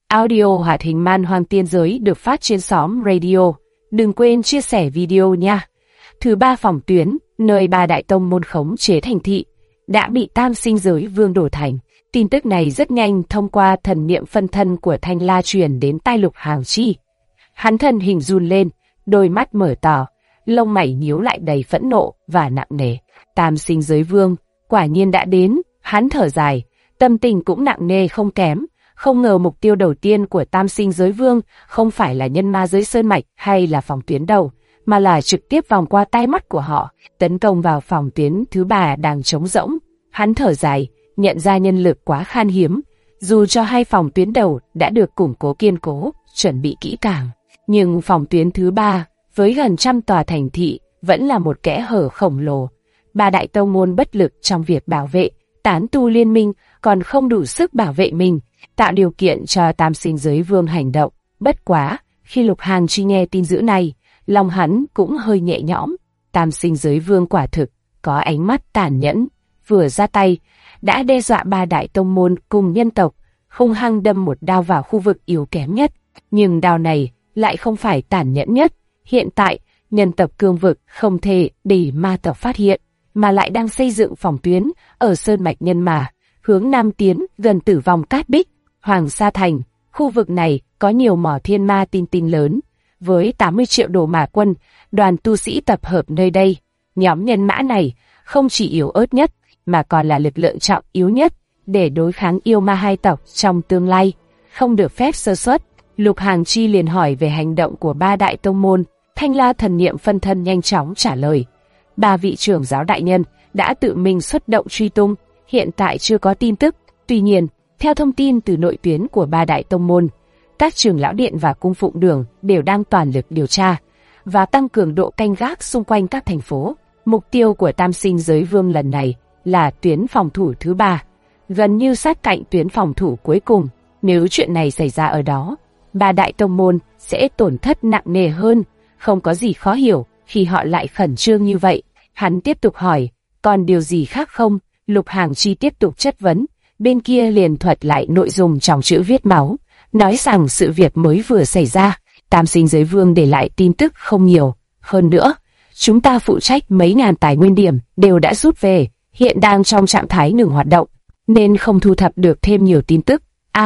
Audio hoạt hình man hoang tiên giới được phát trên xóm radio. Đừng quên chia sẻ video nha. Thứ ba, phòng tuyến, nơi ba đại tông môn khống chế thành thị, đã bị Tam Sinh Giới Vương đổ thành. Tin tức này rất nhanh thông qua thần niệm phân thân của Thanh La truyền đến tai Lục Hàng Chi. Hắn thân hình run lên, đôi mắt mở to, lông mày nhíu lại đầy phẫn nộ và nặng nề. Tam Sinh Giới Vương quả nhiên đã đến. Hắn thở dài, tâm tình cũng nặng nề không kém. Không ngờ mục tiêu đầu tiên của Tam Sinh Giới Vương không phải là nhân ma giới sơn mạch hay là phòng tuyến đầu, mà là trực tiếp vòng qua tai mắt của họ, tấn công vào phòng tuyến thứ ba đang trống rỗng. Hắn thở dài, nhận ra nhân lực quá khan hiếm, dù cho hai phòng tuyến đầu đã được củng cố kiên cố, chuẩn bị kỹ càng, nhưng phòng tuyến thứ ba với gần trăm tòa thành thị vẫn là một kẽ hở khổng lồ. Ba đại tông môn bất lực trong việc bảo vệ, tán tu liên minh còn không đủ sức bảo vệ mình, tạo điều kiện cho Tam Sinh Giới Vương hành động. Bất quá, khi Lục Hàng Chi nghe tin dữ này, lòng hắn cũng hơi nhẹ nhõm. Tam Sinh Giới Vương quả thực có ánh mắt tàn nhẫn, vừa ra tay đã đe dọa ba đại tông môn cùng nhân tộc, hung hăng đâm một đao vào khu vực yếu kém nhất. Nhưng đao này lại không phải tàn nhẫn nhất. Hiện tại, nhân tộc cương vực không thể để ma tộc phát hiện, mà lại đang xây dựng phòng tuyến ở Sơn Mạch Nhân Ma, hướng Nam tiến gần Tử Vong Cát Bích, Hoàng Sa Thành. Khu vực này có nhiều mỏ thiên ma tinh lớn, với 80 triệu đồ mã quân, đoàn tu sĩ tập hợp nơi đây. Nhóm nhân mã này không chỉ yếu ớt nhất, mà còn là lực lượng trọng yếu nhất để đối kháng yêu ma hai tộc trong tương lai, không được phép sơ suất. Lục Hàng Chi liền hỏi về hành động của ba đại tông môn. Thanh La thần niệm phân thân nhanh chóng trả lời. Ba vị trưởng giáo đại nhân đã tự mình xuất động truy tung, hiện tại chưa có tin tức. Tuy nhiên, theo thông tin từ nội tuyến của ba đại tông môn, các trưởng lão điện và cung phụng đường đều đang toàn lực điều tra và tăng cường độ canh gác xung quanh các thành phố. Mục tiêu của Tam Sinh Giới Vương lần này là tuyến phòng thủ thứ ba, gần như sát cạnh tuyến phòng thủ cuối cùng. Nếu chuyện này xảy ra ở đó, ba đại tông môn sẽ tổn thất nặng nề hơn. Không có gì khó hiểu khi họ lại khẩn trương như vậy. Hắn tiếp tục hỏi, còn điều gì khác không? Lục Hàng Chi tiếp tục chất vấn. Bên kia liền thuật lại nội dung trong chữ viết máu, nói rằng sự việc mới vừa xảy ra, Tam Sinh Giới Vương để lại tin tức không nhiều. Hơn nữa, chúng ta phụ trách mấy ngàn tài nguyên điểm đều đã rút về, hiện đang trong trạng thái ngừng hoạt động, nên không thu thập được thêm nhiều tin tức.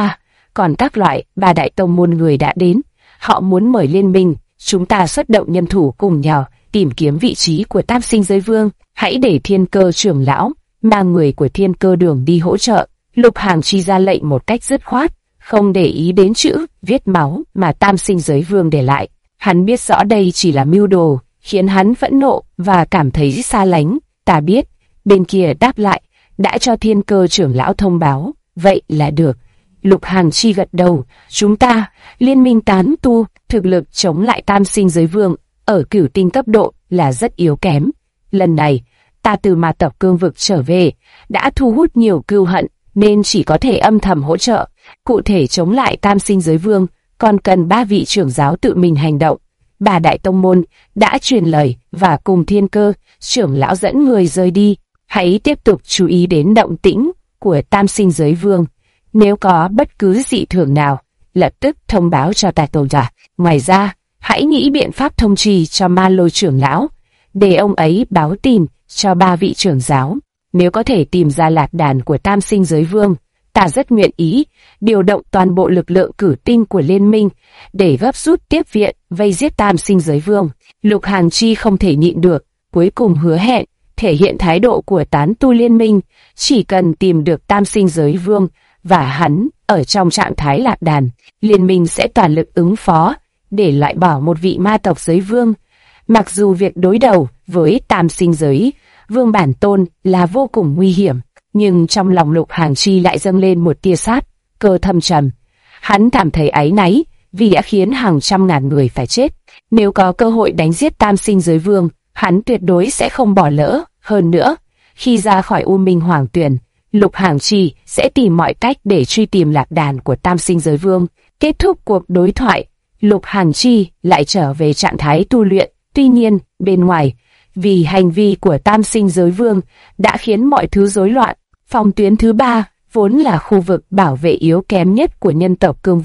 Còn các loại ba đại tông môn người đã đến, họ muốn mời liên minh, chúng ta xuất động nhân thủ cùng nhau tìm kiếm vị trí của Tam Sinh Giới Vương. Hãy để Thiên Cơ trưởng lão mang người của Thiên Cơ đường đi hỗ trợ. Lục Hàng Chi ra lệnh một cách dứt khoát, không để ý đến chữ viết máu mà Tam Sinh Giới Vương để lại. Hắn biết rõ đây chỉ là mưu đồ, khiến hắn phẫn nộ và cảm thấy xa lánh. Ta biết. Bên kia đáp lại, đã cho Thiên Cơ trưởng lão thông báo. Vậy là được. Lục Hàng Chi gật đầu. Chúng ta, liên minh tán tu, thực lực chống lại Tam Sinh Giới Vương ở Cửu Tinh cấp độ là rất yếu kém. Lần này, ta từ ma tộc cương vực trở về, đã thu hút nhiều cừu hận, nên chỉ có thể âm thầm hỗ trợ. Cụ thể chống lại Tam Sinh Giới Vương, còn cần ba vị trưởng giáo tự mình hành động. Ba đại tông môn đã truyền lời và cùng Thiên Cơ trưởng lão dẫn người rời đi. Hãy tiếp tục chú ý đến động tĩnh của Tam Sinh Giới Vương. Nếu có bất cứ dị thường nào, lập tức thông báo cho ta tôn giả. Ngoài ra, hãy nghĩ biện pháp thông trì cho Ma Lôi trưởng lão, để ông ấy báo tin cho ba vị trưởng giáo. Nếu có thể tìm ra lạc đàn của Tam Sinh Giới Vương, ta rất nguyện ý điều động toàn bộ lực lượng cử tinh của liên minh để gấp rút tiếp viện vây giết Tam Sinh Giới Vương. Lục Hàng Chi không thể nhịn được, cuối cùng hứa hẹn thể hiện thái độ của tán tu liên minh, chỉ cần tìm được Tam Sinh Giới Vương và hắn ở trong trạng thái lạc đàn, liên minh sẽ toàn lực ứng phó để loại bỏ một vị ma tộc giới vương. Mặc dù việc đối đầu với Tam Sinh Giới Vương bản tôn là vô cùng nguy hiểm, nhưng trong lòng Lục Hàng Chi lại dâng lên một tia sát cơ thâm trầm. Hắn cảm thấy áy náy vì đã khiến hàng trăm ngàn người phải chết. Nếu có cơ hội đánh giết Tam Sinh Giới Vương, hắn tuyệt đối sẽ không bỏ lỡ. Hơn nữa, khi ra khỏi U Minh Hoàng Tuyền, Lục Hàng Chi sẽ tìm mọi cách để truy tìm lạc đàn của Tam Sinh Giới Vương. Kết thúc cuộc đối thoại, Lục Hàng Chi lại trở về trạng thái tu luyện. Tuy nhiên, bên ngoài, vì hành vi của Tam Sinh Giới Vương đã khiến mọi thứ rối loạn. Phòng tuyến thứ ba, vốn là khu vực bảo vệ yếu kém nhất của nhân tộc cương vực,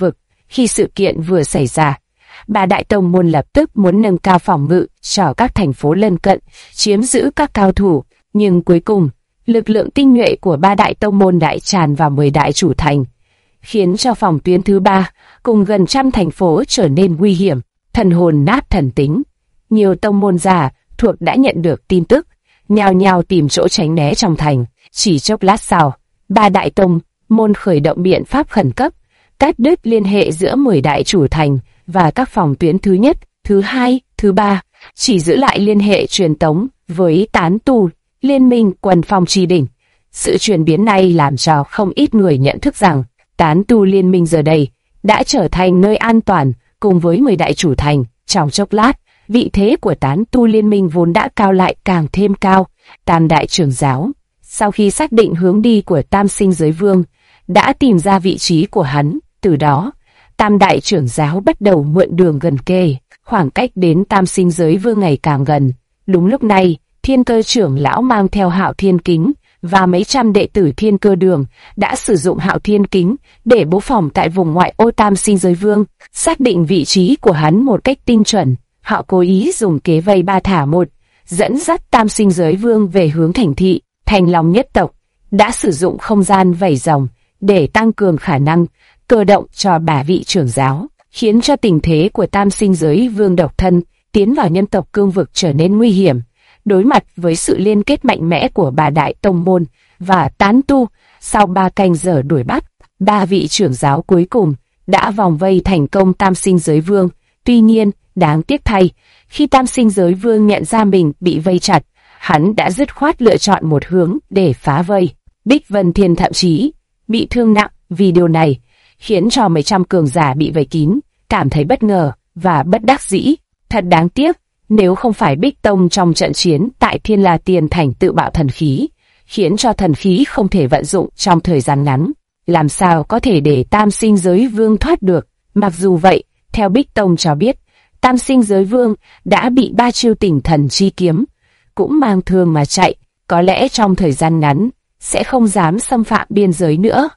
Khi sự kiện vừa xảy ra, Ba đại tông môn lập tức muốn nâng cao phòng ngự cho các thành phố lân cận, chiếm giữ các cao thủ, nhưng cuối cùng, lực lượng tinh nhuệ của ba đại tông môn đại tràn vào 10 đại chủ thành, khiến cho phòng tuyến thứ 3 cùng gần trăm thành phố trở nên nguy hiểm, thần hồn nát thần tính. Nhiều tông môn già thuộc đã nhận được tin tức, nhao nhao tìm chỗ tránh né trong thành. Chỉ chốc lát sau, ba đại tông môn khởi động biện pháp khẩn cấp, cắt đứt liên hệ giữa 10 đại chủ thành và các phòng tuyến thứ nhất, thứ hai, thứ ba, chỉ giữ lại liên hệ truyền tống với tán tu, liên minh quần phong tri đỉnh. Sự chuyển biến này làm cho không ít người nhận thức rằng tán tu liên minh giờ đây đã trở thành nơi an toàn cùng với 10 đại chủ thành. Trong chốc lát, vị thế của tán tu liên minh vốn đã cao lại càng thêm cao. Tam đại trưởng giáo, sau khi xác định hướng đi của Tam Sinh Giới Vương, đã tìm ra vị trí của hắn. Từ đó, Tam đại trưởng giáo bắt đầu mượn đường gần kề, khoảng cách đến Tam Sinh Giới Vương ngày càng gần. Đúng lúc này, Thiên Cơ trưởng lão mang theo Hạo Thiên Kính và mấy trăm đệ tử Thiên Cơ Đường đã sử dụng Hạo Thiên Kính để bố phòng tại vùng ngoại ô Tam Sinh Giới Vương, xác định vị trí của hắn một cách tinh chuẩn. Họ cố ý dùng kế vây ba thả một, dẫn dắt Tam Sinh Giới Vương về hướng thành thị. Thành Long nhất tộc đã sử dụng không gian vảy rồng để tăng cường khả năng cơ động cho bà vị trưởng giáo, khiến cho tình thế của Tam Sinh Giới Vương độc thân tiến vào nhân tộc cương vực trở nên nguy hiểm. Đối mặt với sự liên kết mạnh mẽ của ba đại tông môn và tán tu, sau 3 canh giờ đuổi bắt, ba vị trưởng giáo cuối cùng đã vòng vây thành công Tam Sinh Giới Vương. Tuy nhiên, đáng tiếc thay, khi Tam Sinh Giới Vương nhận ra mình bị vây chặt, hắn đã dứt khoát lựa chọn một hướng để phá vây. Bích Vân Thiên thậm chí bị thương nặng vì điều này, khiến cho mấy trăm cường giả bị vây kín, cảm thấy bất ngờ và bất đắc dĩ. Thật đáng tiếc, nếu không phải Bích Tông trong trận chiến tại Thiên La Tiên Thành tự bạo thần khí, khiến cho thần khí không thể vận dụng trong thời gian ngắn, làm sao có thể để Tam Sinh Giới Vương thoát được. Mặc dù vậy, theo Bích Tông cho biết, Tam Sinh Giới Vương đã bị 3 chiêu Tỉnh Thần Chi Kiếm cũng mang thương mà chạy, có lẽ trong thời gian ngắn sẽ không dám xâm phạm biên giới nữa.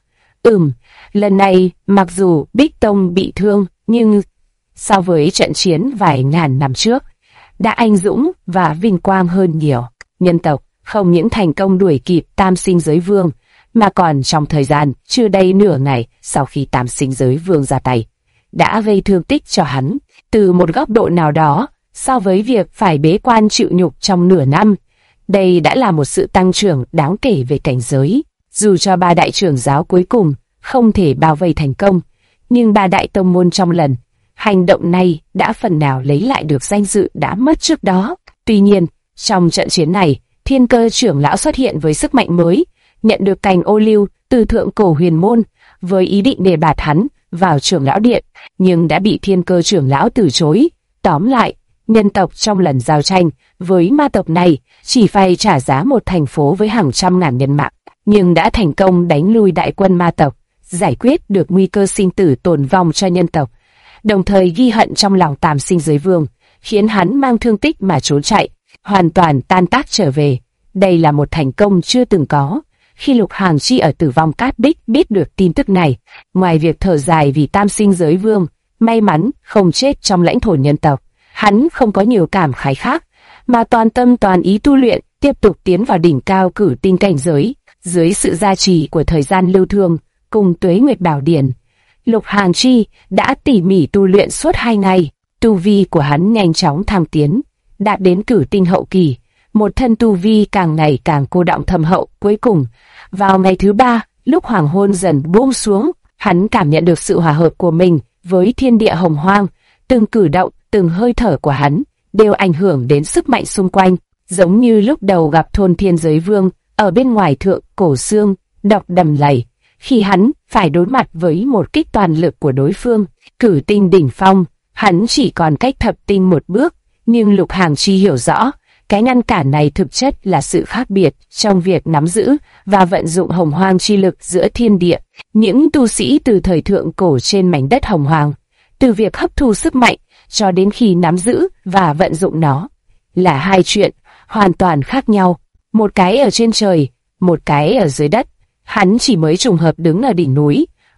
Lần này mặc dù Bích Tông bị thương, nhưng so với trận chiến vài ngàn năm trước, đã anh dũng và vinh quang hơn nhiều. Nhân tộc không những thành công đuổi kịp Tam Sinh Giới Vương, mà còn trong thời gian chưa đầy nửa ngày sau khi Tam Sinh Giới Vương ra tay, đã gây thương tích cho hắn. Từ một góc độ nào đó, so với việc phải bế quan chịu nhục trong nửa năm, đây đã là một sự tăng trưởng đáng kể về cảnh giới. Dù cho ba đại trưởng giáo cuối cùng không thể bao vây thành công, nhưng ba đại tông môn trong lần hành động này đã phần nào lấy lại được danh dự đã mất trước đó. Tuy nhiên, trong trận chiến này, Thiên Cơ trưởng lão xuất hiện với sức mạnh mới, nhận được cành ô liu từ thượng cổ huyền môn, với ý định đề bạt hắn vào trưởng lão điện, nhưng đã bị Thiên Cơ trưởng lão từ chối. Tóm lại, nhân tộc trong lần giao tranh với ma tộc này chỉ phải trả giá một thành phố với hàng trăm ngàn nhân mạng, nhưng đã thành công đánh lui đại quân ma tộc, giải quyết được nguy cơ sinh tử tồn vong cho nhân tộc, đồng thời ghi hận trong lòng Tam Sinh Giới Vương, khiến hắn mang thương tích mà trốn chạy, hoàn toàn tan tác trở về. Đây là một thành công chưa từng có. Khi Lục Hàng Chi ở Tử Vong Cát Bích biết được tin tức này, ngoài việc thở dài vì Tam Sinh Giới Vương may mắn không chết trong lãnh thổ nhân tộc, hắn không có nhiều cảm khái khác, mà toàn tâm toàn ý tu luyện, tiếp tục tiến vào đỉnh cao cử tinh cảnh giới. Dưới sự gia trì của thời gian lưu thương cùng Tuế Nguyệt Bảo Điển, Lục Hàng Chi đã tỉ mỉ tu luyện suốt 2 ngày. Tu vi của hắn nhanh chóng thăng tiến, đạt đến cử tinh hậu kỳ, một thân tu vi càng ngày càng cô đọng thâm hậu. Cuối cùng, vào ngày thứ 3, lúc hoàng hôn dần buông xuống, hắn cảm nhận được sự hòa hợp của mình với thiên địa hồng hoang. Từng cử động, từng hơi thở của hắn đều ảnh hưởng đến sức mạnh xung quanh, giống như lúc đầu gặp Thôn Thiên Giới Vương ở bên ngoài thượng cổ xương độc đầm lầy, khi hắn phải đối mặt với một kích toàn lực của đối phương, cử tinh đỉnh phong. Hắn chỉ còn cách thập tinh một bước, nhưng Lục Hàng Chi hiểu rõ, cái ngăn cản này thực chất là sự khác biệt trong việc nắm giữ và vận dụng hồng hoang chi lực giữa thiên địa. Những tu sĩ từ thời thượng cổ trên mảnh đất hồng hoang, từ việc hấp thu sức mạnh cho đến khi nắm giữ và vận dụng nó, là hai chuyện hoàn toàn khác nhau. Một cái ở trên trời, một cái ở dưới đất. Hắn chỉ mới trùng hợp đứng ở đỉnh núi,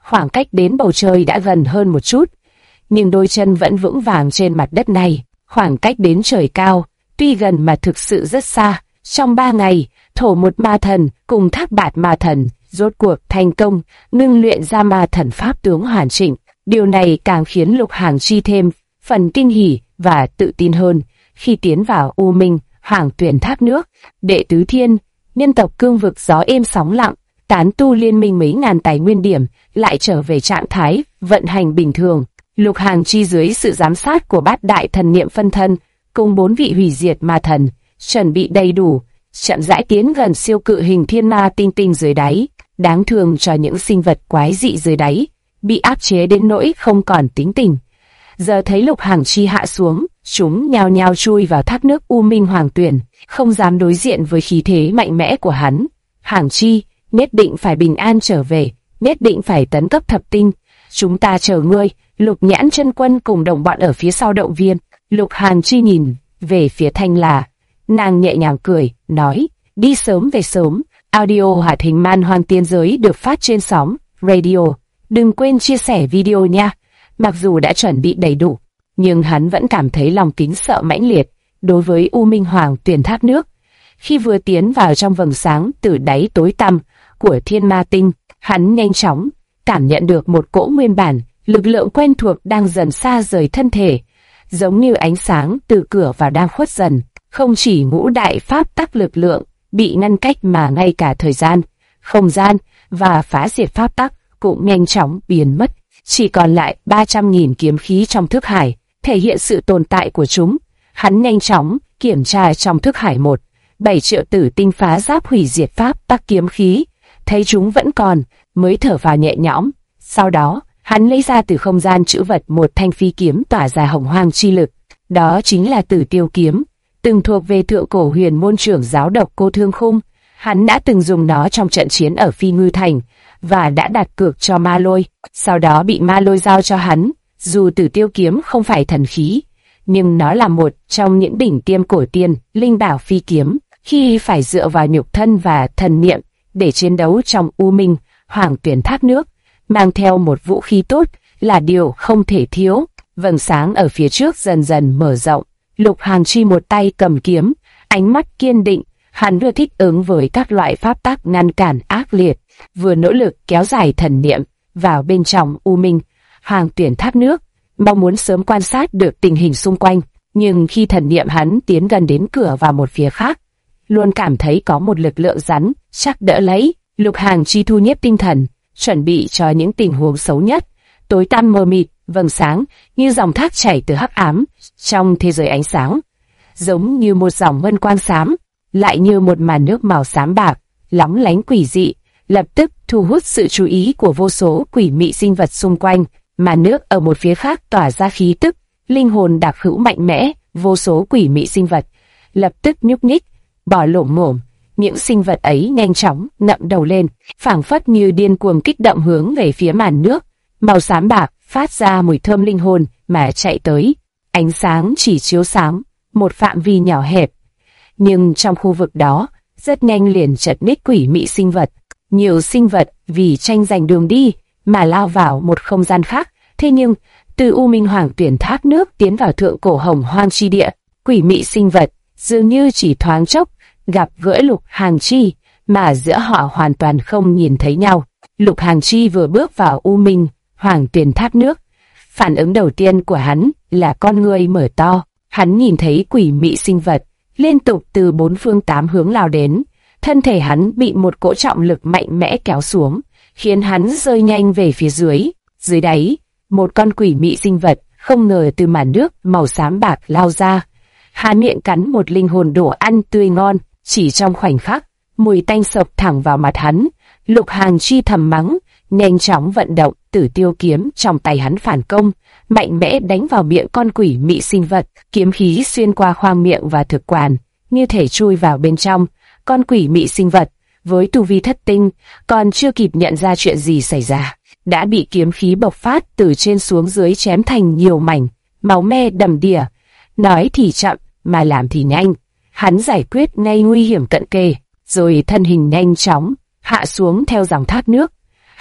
khoảng cách đến bầu trời đã gần hơn một chút, nhưng đôi chân vẫn vững vàng trên mặt đất này. Khoảng cách đến trời cao, tuy gần mà thực sự rất xa. Trong 3 ngày, Thổ Một Ma Thần cùng Thác Bạt Ma Thần rốt cuộc thành công ngưng luyện ra ma thần pháp tướng hoàn chỉnh. Điều này càng khiến Lục Hàng Chi thêm phần kinh hỉ và tự tin hơn khi tiến vào U Minh Hoàng Tuyển Thác Nước. Đệ tứ thiên, nhân tộc cương vực gió êm sóng lặng, tán tu liên minh mấy ngàn tài nguyên điểm lại trở về trạng thái vận hành bình thường. Lục Hàng Chi dưới sự giám sát của Bát Đại Thần Niệm Phân Thân cùng 4 vị hủy diệt ma thần, chuẩn bị đầy đủ, chậm rãi tiến gần siêu cự hình thiên ma tinh tinh dưới đáy. Đáng thương cho những sinh vật quái dị dưới đáy, bị áp chế đến nỗi không còn tính tình. Giờ thấy Lục Hàng Chi hạ xuống, chúng nhao nhao chui vào thác nước U Minh Hoàng Tuyển, không dám đối diện với khí thế mạnh mẽ của hắn. Hàng Chi, nhất định phải bình an trở về, nhất định phải tấn cấp thập tinh. Chúng ta chờ ngươi. Lục Nhãn Chân Quân cùng đồng bọn ở phía sau động viên. Lục Hàng Chi nhìn về phía Thanh La, nàng nhẹ nhàng cười, nói: đi sớm về sớm. Audio hoạt hình Man Hoang Tiên Giới được phát trên sóng radio. Đừng quên chia sẻ video nha. Mặc dù đã chuẩn bị đầy đủ, nhưng hắn vẫn cảm thấy lòng kính sợ mãnh liệt đối với U Minh Hoàng Tuyển Thác Nước. Khi vừa tiến vào trong vầng sáng từ đáy tối tăm của Thiên Ma Tinh, hắn nhanh chóng cảm nhận được một cỗ nguyên bản lực lượng quen thuộc đang dần xa rời thân thể, giống như ánh sáng từ cửa vào đang khuất dần. Không chỉ ngũ đại pháp tắc lực lượng bị ngăn cách mà ngay cả thời gian, không gian và phá diệt pháp tắc cũng nhanh chóng biến mất. Chỉ còn lại 300.000 kiếm khí trong thức hải, thể hiện sự tồn tại của chúng. Hắn nhanh chóng kiểm tra trong thức hải 7 triệu tử tinh phá giáp hủy diệt pháp tắc kiếm khí, thấy chúng vẫn còn, mới thở vào nhẹ nhõm. Sau đó, hắn lấy ra từ không gian trữ vật một thanh phi kiếm tỏa ra hồng hoang chi lực. Đó chính là Tử Tiêu kiếm, từng thuộc về thượng cổ huyền môn trưởng giáo độc Cô Thương Khung. Hắn đã từng dùng nó trong trận chiến ở Phi Ngư Thành và đã đặt cược cho Ma Lôi, sau đó bị Ma Lôi giao cho hắn. Dù Tử Tiêu kiếm không phải thần khí, nhưng nó là một trong những đỉnh tiêm cổ tiên linh bảo phi kiếm, khi phải dựa vào nhục thân và thần niệm để chiến đấu trong U Minh Hoàng Tuyển Thác Nước, mang theo một vũ khí tốt là điều không thể thiếu. Vầng sáng ở phía trước dần dần mở rộng. Lục Hàng Chi một tay cầm kiếm, ánh mắt kiên định. Hắn vừa thích ứng với các loại pháp tắc ngăn cản ác liệt, vừa nỗ lực kéo dài thần niệm vào bên trong U Minh Hoàng Tuyển Thác Nước, mong muốn sớm quan sát được tình hình xung quanh. Nhưng khi thần niệm hắn tiến gần đến cửa vào một phía khác, luôn cảm thấy có một lực lượng rắn chắc đỡ lấy. Lục Hàng Chi thu nhiếp tinh thần, chuẩn bị cho những tình huống xấu nhất. Tối tăm mờ mịt, vầng sáng như dòng thác chảy từ hắc ám trong thế giới ánh sáng, giống như một dòng ngân quang xám, lại như một màn nước màu xám bạc, lóng lánh quỷ dị, lập tức thu hút sự chú ý của vô số quỷ mị sinh vật xung quanh. Màn nước ở một phía khác tỏa ra khí tức linh hồn đặc hữu mạnh mẽ. Vô số quỷ mị sinh vật lập tức nhúc nhích, bò lổm ngổm. Những sinh vật ấy nhanh chóng ngậm đầu lên, phảng phất như điên cuồng kích động hướng về phía màn nước màu xám bạc phát ra mùi thơm linh hồn mà chạy tới. Ánh sáng chỉ chiếu sáng một phạm vi nhỏ hẹp, nhưng trong khu vực đó rất nhanh liền chật ních quỷ mị sinh vật. Nhiều sinh vật vì tranh giành đường đi mà lao vào một không gian khác. Thế nhưng từ U Minh Hoàng Tuyển Thác Nước tiến vào thượng cổ hồng hoang chi địa, quỷ mị sinh vật dường như chỉ thoáng chốc gặp gỡ Lục Hàng Chi, mà giữa họ hoàn toàn không nhìn thấy nhau. Lục Hàng Chi vừa bước vào U Minh Hoàng Tuyển Thác Nước, phản ứng đầu tiên của hắn là con ngươi mở to. Hắn nhìn thấy quỷ mị sinh vật liên tục từ 4 phương 8 hướng lao đến. Thân thể hắn bị một cỗ trọng lực mạnh mẽ kéo xuống, khiến hắn rơi nhanh về phía dưới. Dưới đáy, một con quỷ mị sinh vật không ngờ từ màn nước màu xám bạc lao ra, há miệng cắn một linh hồn đồ ăn tươi ngon. Chỉ trong khoảnh khắc, mùi tanh sộc thẳng vào mặt hắn. Lục Hàng Chi thầm mắng, nhanh chóng vận động Tử Tiêu kiếm trong tay hắn phản công, mạnh mẽ đánh vào miệng con quỷ mị sinh vật. Kiếm khí xuyên qua khoang miệng và thực quản, như thể chui vào bên trong. Con quỷ mị sinh vật với tu vi thất tinh còn chưa kịp nhận ra chuyện gì xảy ra, đã bị kiếm khí bộc phát từ trên xuống dưới chém thành nhiều mảnh, máu me đầm đìa. Nói thì chậm mà làm thì nhanh, hắn giải quyết ngay nguy hiểm cận kề, rồi thân hình nhanh chóng hạ xuống theo dòng thác nước.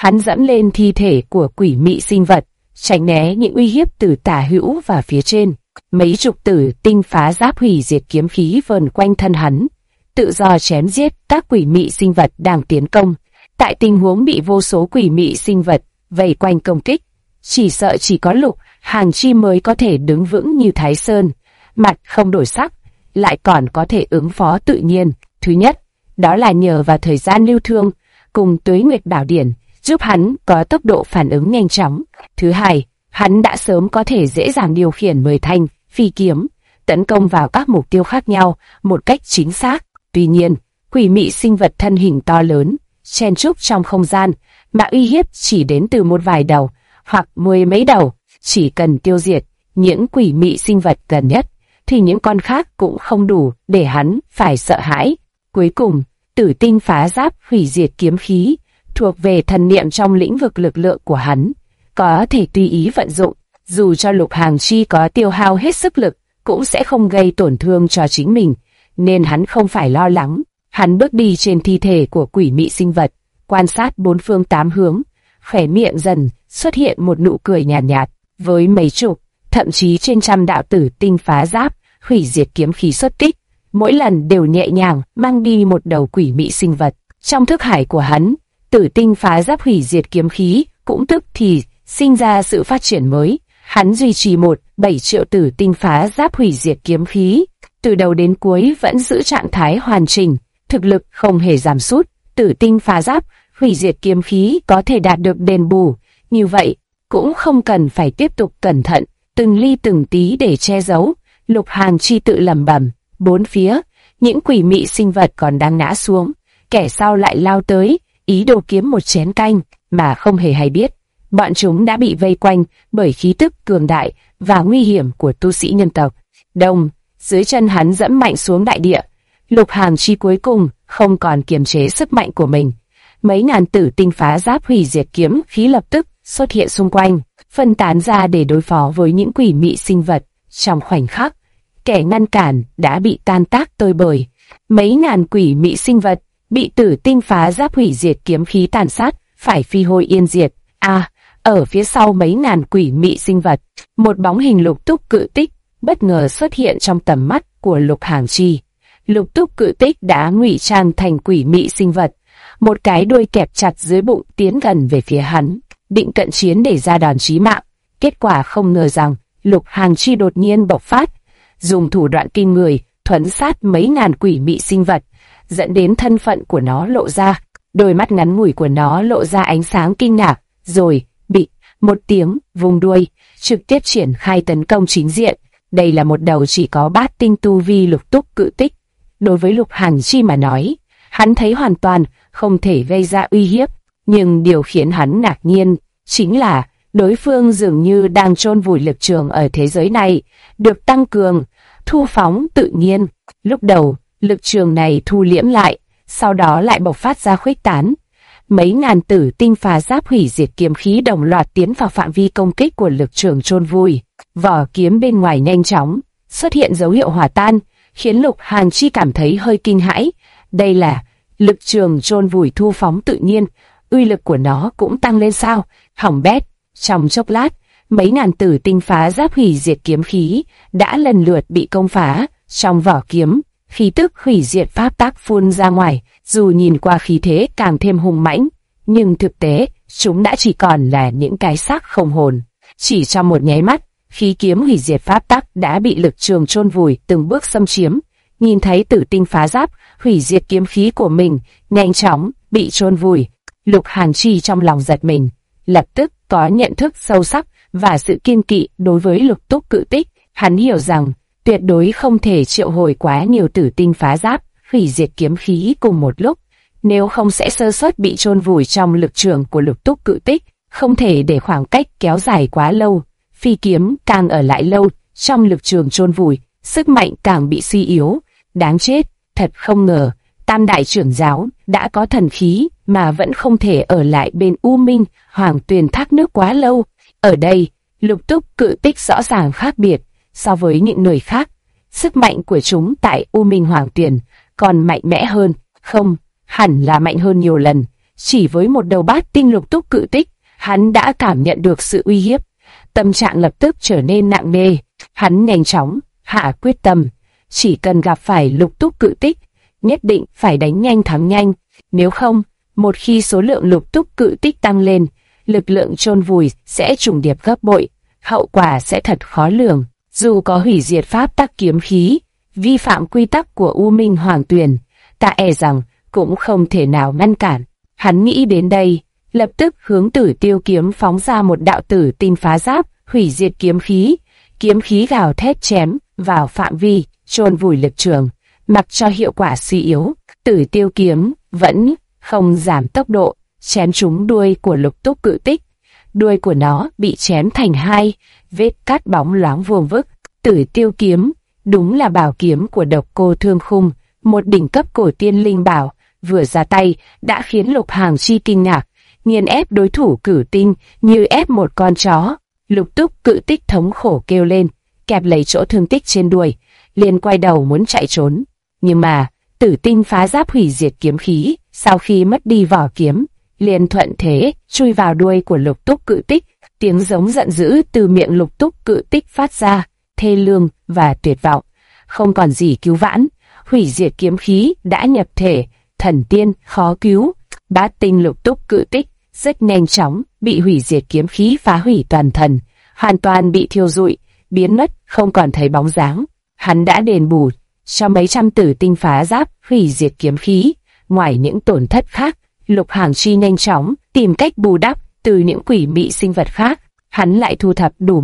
Hắn dẫm lên thi thể của quỷ mị sinh vật, tránh né những uy hiếp từ tả hữu và phía trên. Mấy chục tử tinh phá giáp hủy diệt kiếm khí vờn quanh thân hắn, tự do chém giết các quỷ mị sinh vật đang tiến công. Tại tình huống bị vô số quỷ mị sinh vật vây quanh công kích, chỉ sợ chỉ có Lục Hàng Chi mới có thể đứng vững như Thái Sơn, mặt không đổi sắc, lại còn có thể ứng phó tự nhiên. Thứ nhất, đó là nhờ vào thời gian lưu thương cùng Tuế Nguyệt Bảo Điển giúp hắn có tốc độ phản ứng nhanh chóng. Thứ hai, hắn đã sớm có thể dễ dàng điều khiển 10 thanh phi kiếm tấn công vào các mục tiêu khác nhau một cách chính xác. Tuy nhiên, quỷ mị sinh vật thân hình to lớn, chen chúc trong không gian, mà uy hiếp chỉ đến từ một vài đầu hoặc 10 mấy đầu. Chỉ cần tiêu diệt những quỷ mị sinh vật gần nhất, thì những con khác cũng không đủ để hắn phải sợ hãi. Cuối cùng, tử tinh phá giáp hủy diệt kiếm khí thuộc về thần niệm trong lĩnh vực lực lượng của hắn, có thể tùy ý vận dụng. Dù cho Lục Hàng Chi có tiêu hao hết sức lực, cũng sẽ không gây tổn thương cho chính mình, nên hắn không phải lo lắng. Hắn bước đi trên thi thể của quỷ mị sinh vật, quan sát bốn phương tám hướng, khóe miệng dần xuất hiện một nụ cười nhàn nhạt. Với mấy chục, thậm chí trên trăm đạo tử tinh phá giáp hủy diệt kiếm khí xuất kích, mỗi lần đều nhẹ nhàng mang đi một đầu quỷ mị sinh vật. Trong thức hải của hắn, tử tinh phá giáp hủy diệt kiếm khí cũng tức thì sinh ra sự phát triển mới. Hắn duy trì 7 triệu tử tinh phá giáp hủy diệt kiếm khí, từ đầu đến cuối vẫn giữ trạng thái hoàn chỉnh, thực lực không hề giảm sút. Tử tinh phá giáp hủy diệt kiếm khí có thể đạt được đền bù, như vậy cũng không cần phải tiếp tục cẩn thận từng ly từng tí để che giấu. Lục Hàng Chi tự lẩm bẩm. Bốn phía, những quỷ mị sinh vật còn đang ngã xuống, kẻ sau lại lao tới, ý đồ kiếm một chén canh, mà không hề hay biết, bọn chúng đã bị vây quanh bởi khí tức cường đại và nguy hiểm của tu sĩ nhân tộc. Đông, dưới chân hắn dẫm mạnh xuống đại địa. Lục Hàng Chi cuối cùng không còn kiềm chế sức mạnh của mình. Mấy ngàn tử tinh phá giáp hủy diệt kiếm khí lập tức xuất hiện xung quanh, phân tán ra để đối phó với những quỷ mị sinh vật. Trong khoảnh khắc, kẻ ngăn cản đã bị tan tác tơi bời. Mấy ngàn quỷ mị sinh vật bị tử tinh phá giáp hủy diệt kiếm khí tàn sát, phải phi hôi yên diệt. Ở phía sau mấy ngàn quỷ mị sinh vật, một bóng hình lục túc cự tích bất ngờ xuất hiện trong tầm mắt của Lục Hàng Chi. Lục túc cự tích đã ngụy trang thành quỷ mị sinh vật, một cái đuôi kẹp chặt dưới bụng tiến gần về phía hắn, định cận chiến để ra đòn chí mạng. Kết quả không ngờ rằng Lục Hàng Chi đột nhiên bộc phát, dùng thủ đoạn kinh người thuấn sát mấy ngàn quỷ mị sinh vật, dẫn đến thân phận của nó lộ ra. Đôi mắt ngắn ngủi của nó lộ ra ánh sáng kinh ngạc, rồi bị một tiếng vùng đuôi, trực tiếp triển khai tấn công chính diện. Đây là một đầu chỉ có bát tinh tu vi lục túc cự tích. Đối với Lục Hàng Chi mà nói, hắn thấy hoàn toàn không thể gây ra uy hiếp, nhưng điều khiến hắn ngạc nhiên chính là đối phương dường như đang chôn vùi lực trường ở thế giới này, được tăng cường, thu phóng tự nhiên. Lúc đầu, lực trường này thu liễm lại, sau đó lại bộc phát ra khuếch tán. Mấy ngàn tử tinh phá giáp hủy diệt kiếm khí đồng loạt tiến vào phạm vi công kích của lực trường chôn vùi. Vỏ kiếm bên ngoài nhanh chóng xuất hiện dấu hiệu hòa tan, khiến Lục Hàng Chi cảm thấy hơi kinh hãi. Đây là lực trường chôn vùi thu phóng tự nhiên, uy lực của nó cũng tăng lên sao? Hỏng bét. Trong chốc lát, mấy ngàn tử tinh phá giáp hủy diệt kiếm khí đã lần lượt bị công phá. Trong vỏ kiếm, khí tức hủy diệt pháp tắc phun ra ngoài, dù nhìn qua khí thế càng thêm hùng mãnh, nhưng thực tế chúng đã chỉ còn là những cái xác không hồn. Chỉ trong một nháy mắt, khí kiếm hủy diệt pháp tắc đã bị lực trường chôn vùi từng bước xâm chiếm. Nhìn thấy tử tinh phá giáp hủy diệt kiếm khí của mình nhanh chóng bị chôn vùi, Lục Hàng Chi trong lòng giật mình, lập tức có nhận thức sâu sắc và sự kiên kỵ đối với lục túc cự tích. Hắn hiểu rằng tuyệt đối không thể triệu hồi quá nhiều tử tinh phá giáp hủy diệt kiếm khí cùng một lúc, nếu không sẽ sơ suất bị chôn vùi trong lực trường của lục túc cự tích. Không thể để khoảng cách kéo dài quá lâu, phi kiếm càng ở lại lâu trong lực trường chôn vùi, sức mạnh càng bị suy yếu. Đáng chết, thật không ngờ, Tam Đại trưởng giáo đã có thần khí mà vẫn không thể ở lại bên U Minh Hoàng Tuyền thác nước quá lâu. Ở đây, lục túc cự tích rõ ràng khác biệt so với những người khác. Sức mạnh của chúng tại U Minh Hoàng Tuyền còn mạnh mẽ hơn, không, hẳn là mạnh hơn nhiều lần. Chỉ với một đầu bát tinh lục túc cự tích, hắn đã cảm nhận được sự uy hiếp. Tâm trạng lập tức trở nên nặng nề. Hắn nhanh chóng hạ quyết tâm, chỉ cần gặp phải lục túc cự tích, nhất định phải đánh nhanh thắng nhanh. Nếu không, một khi số lượng lục túc cự tích tăng lên, lực lượng chôn vùi sẽ trùng điệp gấp bội, hậu quả sẽ thật khó lường. Dù có hủy diệt pháp tắc kiếm khí, vi phạm quy tắc của U Minh Hoàng Tuyền, ta e rằng cũng không thể nào ngăn cản. Hắn nghĩ đến đây, lập tức hướng Tử Tiêu kiếm phóng ra một đạo tử tinh phá giáp, hủy diệt kiếm khí gào thét chém vào phạm vi, chôn vùi lực trường, mặc cho hiệu quả suy yếu. Tử Tiêu kiếm vẫn không giảm tốc độ, chém trúng đuôi của lục túc cự tích. Đuôi của nó bị chém thành hai, vết cắt bóng loáng vuông vức. Tử Tiêu kiếm đúng là bảo kiếm của Độc Cô Thương Khung, một đỉnh cấp cổ tiên linh bảo, vừa ra tay đã khiến Lục Hàng Chi kinh ngạc, nghiền ép đối thủ cử tinh như ép một con chó. Lục túc cự tích thống khổ kêu lên, kẹp lấy chỗ thương tích trên đuôi, liền quay đầu muốn chạy trốn. Nhưng mà tử tinh phá giáp hủy diệt kiếm khí, sau khi mất đi vỏ kiếm, liền thuận thế chui vào đuôi của lục túc cự tích. Tiếng giống giận dữ từ miệng lục túc cự tích phát ra, thê lương và tuyệt vọng. Không còn gì cứu vãn, hủy diệt kiếm khí đã nhập thể, thần tiên khó cứu. Bát tinh lục túc cự tích rất nhanh chóng bị hủy diệt kiếm khí phá hủy toàn thân, hoàn toàn bị thiêu rụi, biến mất không còn thấy bóng dáng. Hắn đã đền bù cho mấy trăm tử tinh phá giáp hủy diệt kiếm khí. Ngoài những tổn thất khác, Lục Hàng Chi nhanh chóng tìm cách bù đắp từ những quỷ mị sinh vật khác. Hắn lại thu thập đủ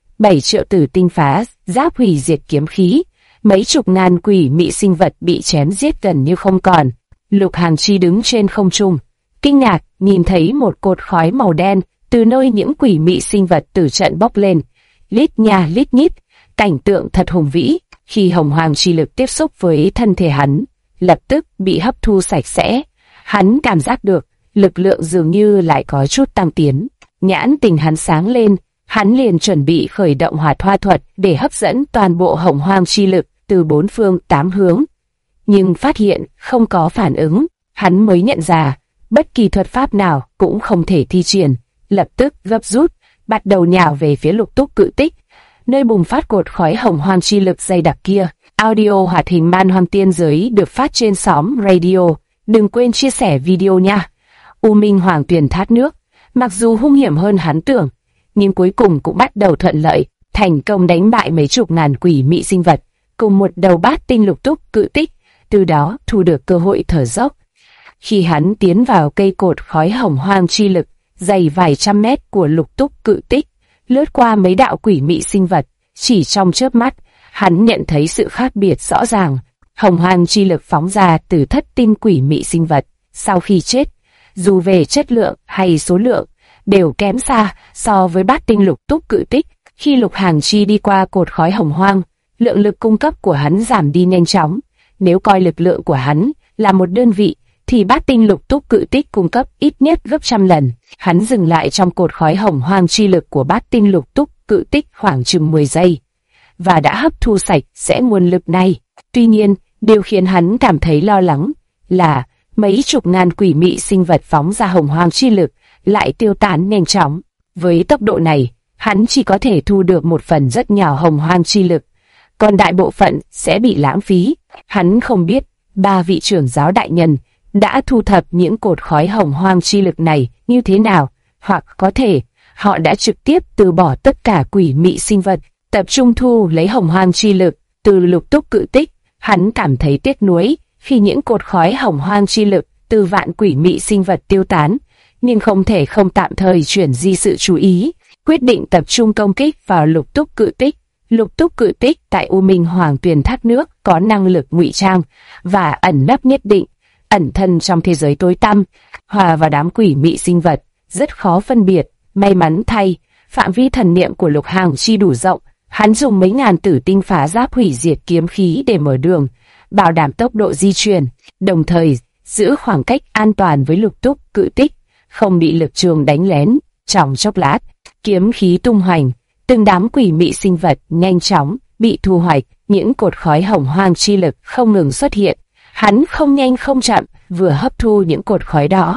7 triệu tử tinh phá giáp hủy diệt kiếm khí. Mấy chục ngàn quỷ mị sinh vật bị chém giết gần như không còn. Lục Hàng Chi đứng trên không trung, kinh ngạc nhìn thấy một cột khói màu đen từ nơi những quỷ mị sinh vật từ trận bốc lên, lít nha lít nhít, cảnh tượng thật hùng vĩ. Khi hồng hoàng chi lực tiếp xúc với thân thể hắn, lập tức bị hấp thu sạch sẽ. Hắn cảm giác được lực lượng dường như lại có chút tăng tiến. Nhãn tình hắn sáng lên, hắn liền chuẩn bị khởi động Hoạt Hoa thuật để hấp dẫn toàn bộ hồng hoang chi lực từ 4 phương 8 hướng. Nhưng phát hiện không có phản ứng, hắn mới nhận ra bất kỳ thuật pháp nào cũng không thể thi triển, lập tức gấp rút, bắt đầu nhào về phía lục túc cự tích, nơi bùng phát cột khói hồng hoang chi lực dày đặc kia. Audio hoạt hình Man Hoang Tiên Giới được phát trên xóm radio. Đừng quên chia sẻ video nha. U Minh Hoàng Tuyền thác nước, mặc dù hung hiểm hơn hắn tưởng, nhưng cuối cùng cũng bắt đầu thuận lợi, thành công đánh bại mấy chục ngàn quỷ mị sinh vật, cùng một đầu bát tinh lục túc cự tích, từ đó thu được cơ hội thở dốc. Khi hắn tiến vào cây cột khói hồng hoang chi lực, dày vài trăm mét của lục túc cự tích, lướt qua mấy đạo quỷ mị sinh vật, chỉ trong chớp mắt, hắn nhận thấy sự khác biệt rõ ràng. Hồng hoang chi lực phóng ra từ thất tinh quỷ mị sinh vật, sau khi chết, dù về chất lượng hay số lượng, đều kém xa so với bát tinh lục túc cự tích. Khi Lục Hàng Chi đi qua cột khói hồng hoang, lượng lực cung cấp của hắn giảm đi nhanh chóng. Nếu coi lực lượng của hắn là một đơn vị, thì bát tinh lục túc cự tích cung cấp ít nhất gấp trăm lần. Hắn dừng lại trong cột khói hồng hoang chi lực của bát tinh lục túc cự tích khoảng chừng 10 giây, và đã hấp thu sạch sẽ nguồn lực này. Tuy nhiên, điều khiến hắn cảm thấy lo lắng là mấy chục ngàn quỷ mị sinh vật phóng ra hồng hoang chi lực lại tiêu tán nhanh chóng. Với tốc độ này, hắn chỉ có thể thu được một phần rất nhỏ hồng hoang chi lực, còn đại bộ phận sẽ bị lãng phí. Hắn không biết 3 vị trưởng giáo đại nhân đã thu thập những cột khói hồng hoang chi lực này như thế nào, hoặc có thể họ đã trực tiếp từ bỏ tất cả quỷ mị sinh vật, tập trung thu lấy hồng hoang chi lực từ lục túc cự tích. Hắn cảm thấy tiếc nuối khi những cột khói hồng hoang chi lực từ vạn quỷ mị sinh vật tiêu tán, nhưng không thể không tạm thời chuyển di sự chú ý, quyết định tập trung công kích vào lục túc cự tích. Lục túc cự tích tại U Minh Hoàng Tuyền thác nước có năng lực ngụy trang và ẩn nấp nhất định, ẩn thân trong thế giới tối tăm, hòa vào đám quỷ mị sinh vật, rất khó phân biệt. May mắn thay, phạm vi thần niệm của Lục Hàng Chi đủ rộng, hắn dùng mấy ngàn tử tinh phá giáp hủy diệt kiếm khí để mở đường, bảo đảm tốc độ di chuyển, đồng thời giữ khoảng cách an toàn với lục túc cự tích, không bị lực trường đánh lén. Trong chốc lát, kiếm khí tung hoành, từng đám quỷ mị sinh vật nhanh chóng bị thu hoạch, những cột khói hồng hoang chi lực không ngừng xuất hiện. Hắn không nhanh không chậm, vừa hấp thu những cột khói đó,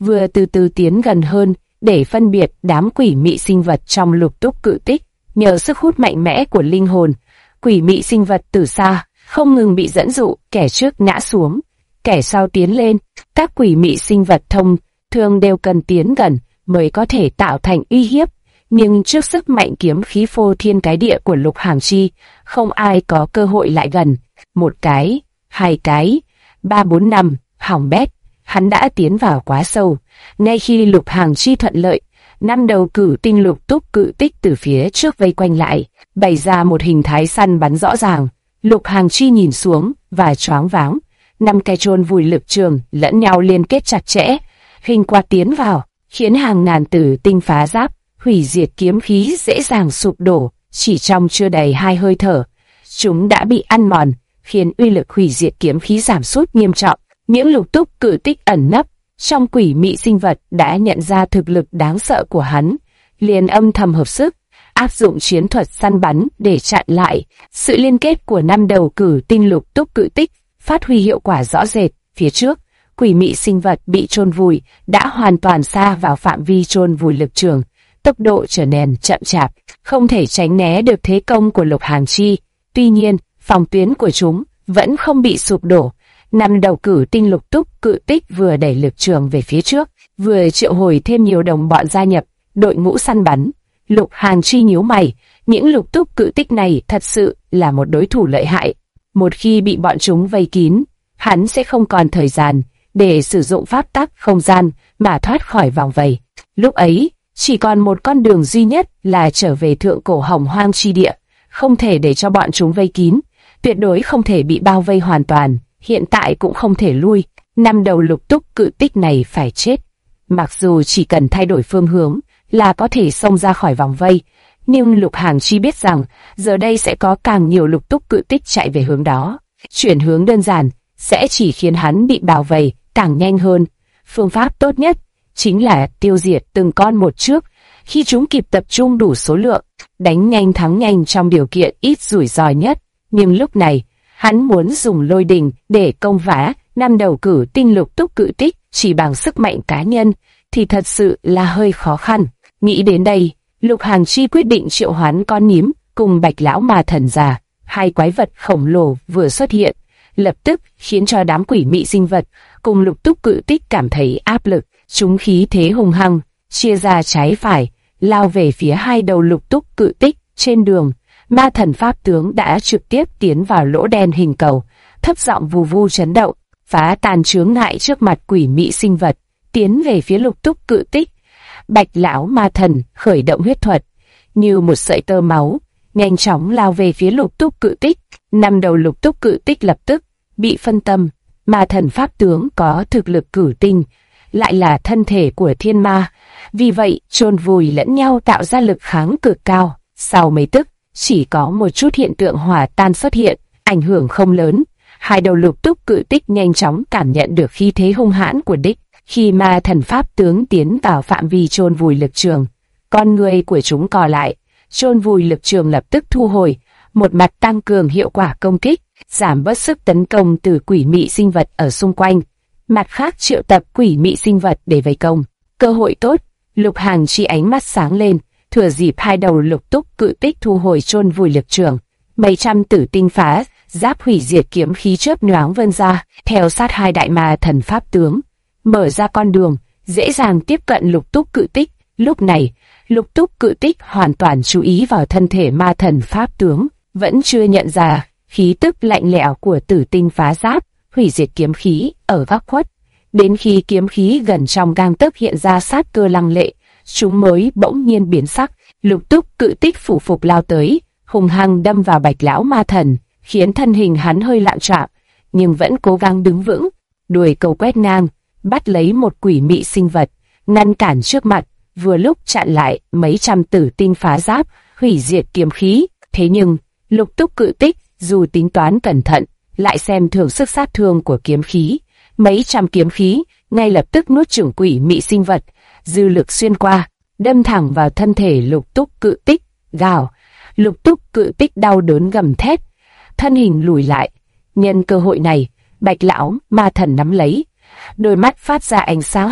vừa từ từ tiến gần hơn để phân biệt đám quỷ mị sinh vật trong lục túc cự tích. Nhờ sức hút mạnh mẽ của linh hồn, quỷ mị sinh vật từ xa không ngừng bị dẫn dụ, kẻ trước ngã xuống, kẻ sau tiến lên. Các quỷ mị sinh vật thông thường đều cần tiến gần mới có thể tạo thành uy hiếp, nhưng trước sức mạnh kiếm khí phô thiên cái địa của Lục Hàng Chi, không ai có cơ hội lại gần. Một cái, hai cái, ba bốn năm, hỏng bét, hắn đã tiến vào quá sâu. Ngay khi Lục Hàng Chi thuận lợi, 5 đầu cử tinh lục túc cự tích từ phía trước vây quanh lại, bày ra một hình thái săn bắn rõ ràng. Lục Hàng Chi nhìn xuống và choáng váng. 5 cái chôn vùi lực trường lẫn nhau liên kết chặt chẽ, hình quạt tiến vào, khiến hàng ngàn tử tinh phá giáp, hủy diệt kiếm khí dễ dàng sụp đổ. Chỉ trong chưa đầy 2 hơi thở, chúng đã bị ăn mòn, khiến uy lực hủy diệt kiếm khí giảm sút nghiêm trọng. Những lục túc cự tích ẩn nấp trong quỷ mị sinh vật đã nhận ra thực lực đáng sợ của hắn, liền âm thầm hợp sức, áp dụng chiến thuật săn bắn để chặn lại. Sự liên kết của 5 đầu cử tinh lục túc cự tích phát huy hiệu quả rõ rệt. Phía trước, quỷ mị sinh vật bị chôn vùi đã hoàn toàn xa vào phạm vi chôn vùi lực trường, tốc độ trở nên chậm chạp, không thể tránh né được thế công của Lục Hàng Chi. Tuy nhiên, phòng tuyến của chúng vẫn không bị sụp đổ. 5 đầu cử tinh lục túc cự tích vừa đẩy lực trường về phía trước, vừa triệu hồi thêm nhiều đồng bọn gia nhập đội ngũ săn bắn. Lục Hàng Chi nhíu mày, những lục túc cự tích này thật sự là một đối thủ lợi hại. Một khi bị bọn chúng vây kín, hắn sẽ không còn thời gian để sử dụng pháp tắc không gian mà thoát khỏi vòng vây. Lúc ấy, chỉ còn một con đường duy nhất là trở về thượng cổ hồng hoang chi địa, không thể để cho bọn chúng vây kín, tuyệt đối không thể bị bao vây hoàn toàn, hiện tại cũng không thể lui. 5 đầu lục túc cự tích này phải chết. Mặc dù chỉ cần thay đổi phương hướng là có thể xông ra khỏi vòng vây, nhưng Lục Hàng Chi biết rằng giờ đây sẽ có càng nhiều lục túc cự tích chạy về hướng đó. Chuyển hướng đơn giản sẽ chỉ khiến hắn bị bao vây càng nhanh hơn. Phương pháp tốt nhất chính là tiêu diệt từng con một trước, khi chúng kịp tập trung đủ số lượng, đánh nhanh thắng nhanh trong điều kiện ít rủi ro nhất. Nhưng lúc này, hắn muốn dùng lôi đình để công phá 5 đầu cử tinh lục túc cự tích chỉ bằng sức mạnh cá nhân thì thật sự là hơi khó khăn. Nghĩ đến đây, Lục Hàng Chi quyết định triệu hoán con nhím cùng Bạch Lão Ma Thần ra. Hai quái vật khổng lồ vừa xuất hiện, lập tức khiến cho đám quỷ mị sinh vật cùng lục túc cự tích cảm thấy áp lực. Chúng khí thế hung hăng, chia ra trái phải, lao về phía hai đầu lục túc cự tích. Trên đường, Ma Thần Pháp Tướng đã trực tiếp tiến vào lỗ đen hình cầu, thấp giọng vù vù chấn động, phá tan chướng ngại trước mặt quỷ mị sinh vật, tiến về phía lục túc cự tích. Bạch Lão Ma Thần khởi động huyết thuật, như một sợi tơ máu, nhanh chóng lao về phía lục túc cự tích. 5 đầu lục túc cự tích lập tức bị phân tâm. Ma Thần Pháp Tướng có thực lực cử tinh, lại là thân thể của thiên ma, vì vậy chôn vùi lẫn nhau tạo ra lực kháng cực cao. Sau mấy tức, chỉ có một chút hiện tượng hỏa tan xuất hiện, ảnh hưởng không lớn. Hai đầu lục túc cự tích nhanh chóng cảm nhận được khí thế hung hãn của địch. Khi Ma Thần Pháp Tướng tiến vào phạm vi chôn vùi lực trường, con người của chúng cò lại, chôn vùi lực trường lập tức thu hồi, một mặt tăng cường hiệu quả công kích, giảm bớt sức tấn công từ quỷ mị sinh vật ở xung quanh, mặt khác triệu tập quỷ mị sinh vật để vây công. Cơ hội tốt. Lục Hàng Chi ánh mắt sáng lên, thừa dịp hai đầu lục túc cự tích thu hồi chôn vùi lực trường, mấy trăm tử tinh phá giáp hủy diệt kiếm khí chớp nhoáng vươn ra, theo sát hai đại Ma Thần Pháp Tướng, mở ra con đường dễ dàng tiếp cận lục túc cự tích. Lúc này, lục túc cự tích hoàn toàn chú ý vào thân thể Ma Thần Pháp Tướng, vẫn chưa nhận ra khí tức lạnh lẽo của tử tinh phá giáp hủy diệt kiếm khí ở góc khuất. Đến khi kiếm khí gần trong gang tấc hiện ra sát cơ lăng lệ, chúng mới bỗng nhiên biến sắc. Lục túc cự tích phủ phục lao tới, hung hăng đâm vào Bạch Lão Ma Thần, khiến thân hình hắn hơi lạng choạng, nhưng vẫn cố gắng đứng vững. Đuôi cầu quét ngang, bắt lấy một quỷ mị sinh vật, ngăn cản trước mặt, vừa lúc chặn lại mấy trăm tử tinh phá giáp hủy diệt kiếm khí. Thế nhưng, lục túc cự tích dù tính toán cẩn thận, lại xem thường sức sát thương của kiếm khí. Mấy trăm kiếm khí ngay lập tức nuốt chửng quỷ mị sinh vật, dư lực xuyên qua, đâm thẳng vào thân thể lục túc cự tích. Gào, lục túc cự tích đau đớn gầm thét, thân hình lùi lại. Nhân cơ hội này, Bạch Lão Ma Thần nắm lấy, đôi mắt phát ra ánh sáng hồng,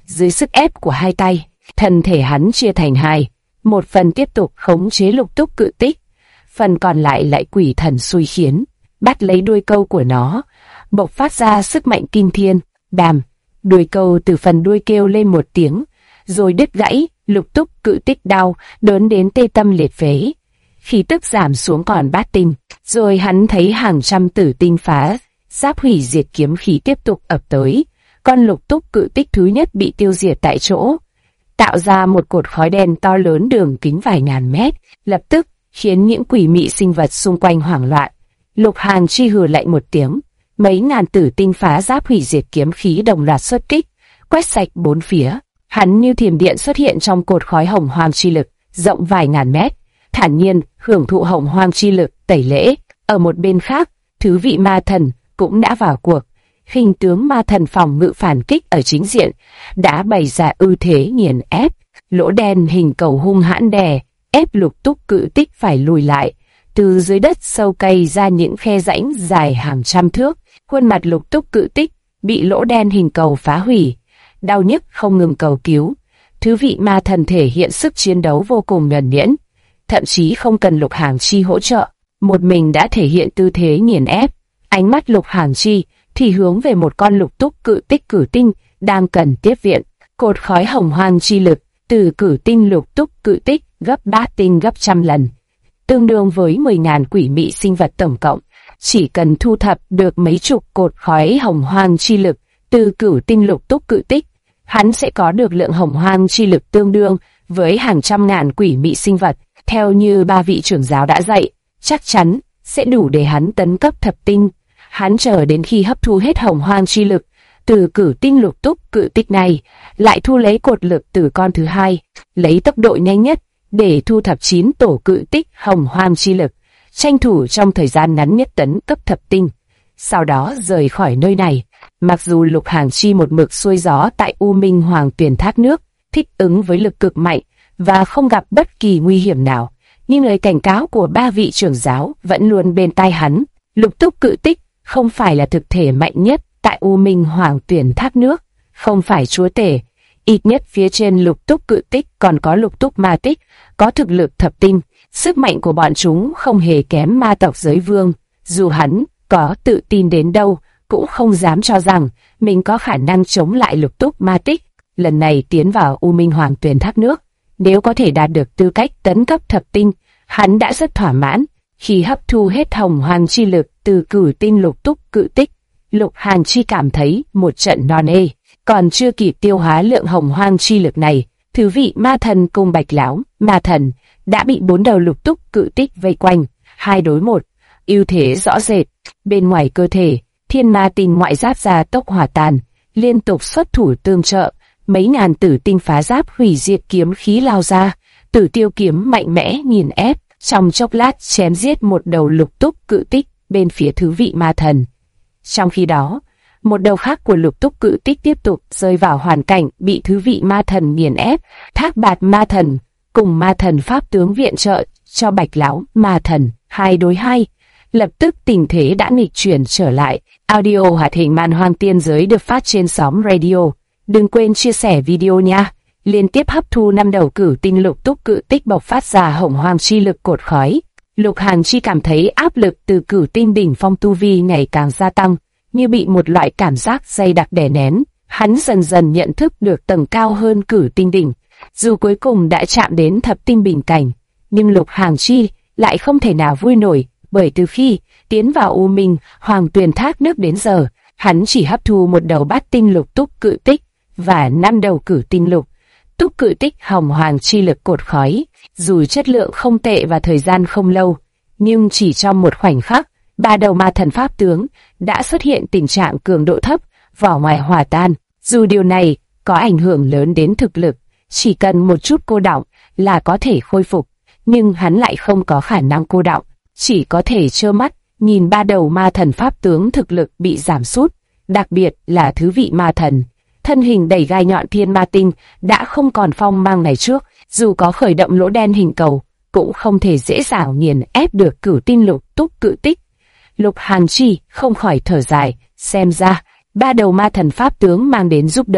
dưới sức ép của hai tay, thân thể hắn chia thành hai, một phần tiếp tục khống chế lục túc cự tích, phần còn lại lại quỷ thần xui khiến, bắt lấy đuôi câu của nó, bộc phát ra sức mạnh kinh thiên. Bàm, đuôi câu từ phần đuôi kêu lên một tiếng, rồi đứt gãy. Lục túc cự tích đau đớn đến tê tâm liệt phế, khí tức giảm xuống còn bát tinh. Rồi hắn thấy hàng trăm tử tinh phá giáp hủy diệt kiếm khí tiếp tục ập tới. Con lục túc cự tích thứ nhất bị tiêu diệt tại chỗ, tạo ra một cột khói đen to lớn đường kính vài ngàn mét, lập tức khiến những quỷ mị sinh vật xung quanh hoảng loạn. Lục Hàn Chi hừ lạnh một tiếng, mấy ngàn tử tinh phá giáp hủy diệt kiếm khí đồng loạt xuất kích, quét sạch bốn phía. Hắn như thiểm điện xuất hiện trong cột khói hồng hoang chi lực, rộng vài ngàn mét, thản nhiên hưởng thụ hồng hoang chi lực tẩy lễ. Ở một bên khác, thứ vị ma thần cũng đã vào cuộc. Hình tướng ma thần phòng ngự phản kích ở chính diện đã bày ra ưu thế nghiền ép. Lỗ đen hình cầu hung hãn đè ép lục túc cự tích phải lùi lại. Từ dưới đất sâu cay ra những khe rãnh dài hàng trăm thước. Khuôn mặt lục túc cự tích bị lỗ đen hình cầu phá hủy, đau nhức không ngừng cầu cứu. Thứ vị ma thần thể hiện sức chiến đấu vô cùng nhuần nhuyễn, thậm chí không cần Lục Hàn Chi hỗ trợ, một mình đã thể hiện tư thế nghiền ép. Ánh mắt Lục Hàn Chi thì hướng về một con lục túc cự tích cử tinh đang cần tiếp viện. Cột khói hồng hoang chi lực từ cử tinh lục túc cự tích gấp bát tinh gấp trăm lần, tương đương với 10.000 quỷ mị sinh vật tổng cộng. Chỉ cần thu thập được mấy chục cột khói hồng hoang chi lực từ cửu tinh lục túc cự tích, hắn sẽ có được lượng hồng hoang chi lực tương đương với hàng trăm ngàn quỷ mị sinh vật. Theo như ba vị trưởng giáo đã dạy, chắc chắn sẽ đủ để hắn tấn cấp thập tinh. Hắn chờ đến khi hấp thu hết hồng hoang chi lực từ cửu tinh lục túc cự tích này, lại thu lấy cột lực từ con thứ hai, lấy tốc độ nhanh nhất để thu thập 9 tổ cự tích hồng hoang chi lực, tranh thủ trong thời gian ngắn nhất tấn cấp thập tinh, sau đó rời khỏi nơi này. Mặc dù Lục Hàn Chi một mực xuôi gió tại U Minh Hoàng Tuyền thác nước, thích ứng với lực cực mạnh và không gặp bất kỳ nguy hiểm nào, nhưng lời cảnh cáo của ba vị trưởng giáo vẫn luôn bên tai hắn. Lục túc cự tích không phải là thực thể mạnh nhất tại U Minh Hoàng Tuyền thác nước, không phải chúa tể. Ít nhất phía trên lục túc cự tích còn có lục túc ma tích, có thực lực thập tinh. Sức mạnh của bọn chúng không hề kém ma tộc giới vương. Dù hắn có tự tin đến đâu, cũng không dám cho rằng mình có khả năng chống lại lục túc ma tích. Lần này tiến vào U Minh Hoàng Tuyền thác nước, nếu có thể đạt được tư cách tấn cấp thập tinh, hắn đã rất thỏa mãn. Khi hấp thu hết hồng hoang chi lực từ cửu tinh lục túc cự tích, Lục Hàn Chi cảm thấy một trận non nê. Còn chưa kịp tiêu hóa lượng hồng hoang chi lực này, thứ vị ma thần cùng Bạch Lão ma thần đã bị 4 đầu lục túc cự tích vây quanh, 2 đối 1, ưu thế rõ rệt. Bên ngoài cơ thể, thiên ma tinh ngoại giáp gia tốc hỏa tàn, liên tục xuất thủ tương trợ, mấy ngàn tử tinh phá giáp hủy diệt kiếm khí lao ra, Tử Tiêu kiếm mạnh mẽ nghiền ép, trong chốc lát chém giết một đầu lục túc cự tích bên phía thứ vị ma thần. Trong khi đó, một đầu khác của lục túc cự tích tiếp tục rơi vào hoàn cảnh bị thứ vị ma thần nghiền ép. Thác Bạt ma thần cùng ma thần pháp tướng viện trợ cho Bạch Lão ma thần 2 đối 2. Lập tức tình thế đã nghịch chuyển trở lại. Audio hoạt hình Man Hoang Tiên Giới được phát trên xóm radio. Đừng quên chia sẻ video nha. Liên tiếp hấp thu 5 đầu cửu tinh lục túc cự tích bộc phát ra hồng hoang chi lực cột khói. Lục Hàn Chi cảm thấy áp lực từ cửu tinh đỉnh phong tu vi ngày càng gia tăng, như bị một loại cảm giác dày đặc đè nén. Hắn dần dần nhận thức được tầng cao hơn cửu tinh đỉnh. Dù cuối cùng đã chạm đến thập tinh bình cảnh, nhưng Lục Hàn Chi lại không thể nào vui nổi, bởi từ khi tiến vào U Minh Hoàng Tuyền thác nước đến giờ, hắn chỉ hấp thu một đầu bát tinh lục túc cự tích và 5 đầu cửu tinh lục túc cự tích hồng hoàng chi lực cột khói. Dù chất lượng không tệ và thời gian không lâu, nhưng chỉ trong một khoảnh khắc, 3 đầu ma thần pháp tướng đã xuất hiện tình trạng cường độ thấp, vỏ ngoài hòa tan. Dù điều này có ảnh hưởng lớn đến thực lực, chỉ cần một chút cô đọng là có thể khôi phục, nhưng hắn lại không có khả năng cô đọng, chỉ có thể trơ mắt nhìn 3 đầu ma thần pháp tướng thực lực bị giảm sút. Đặc biệt là thứ vị ma thần, thân hình đầy gai nhọn thiên ma tinh đã không còn phong mang ngày trước, dù có khởi động lỗ đen hình cầu, cũng không thể dễ dàng nghiền ép được cửu tinh lục túc cự tích. Lục Hàn Chi không khỏi thở dài, xem ra 3 đầu ma thần pháp tướng mang đến giúp đỡ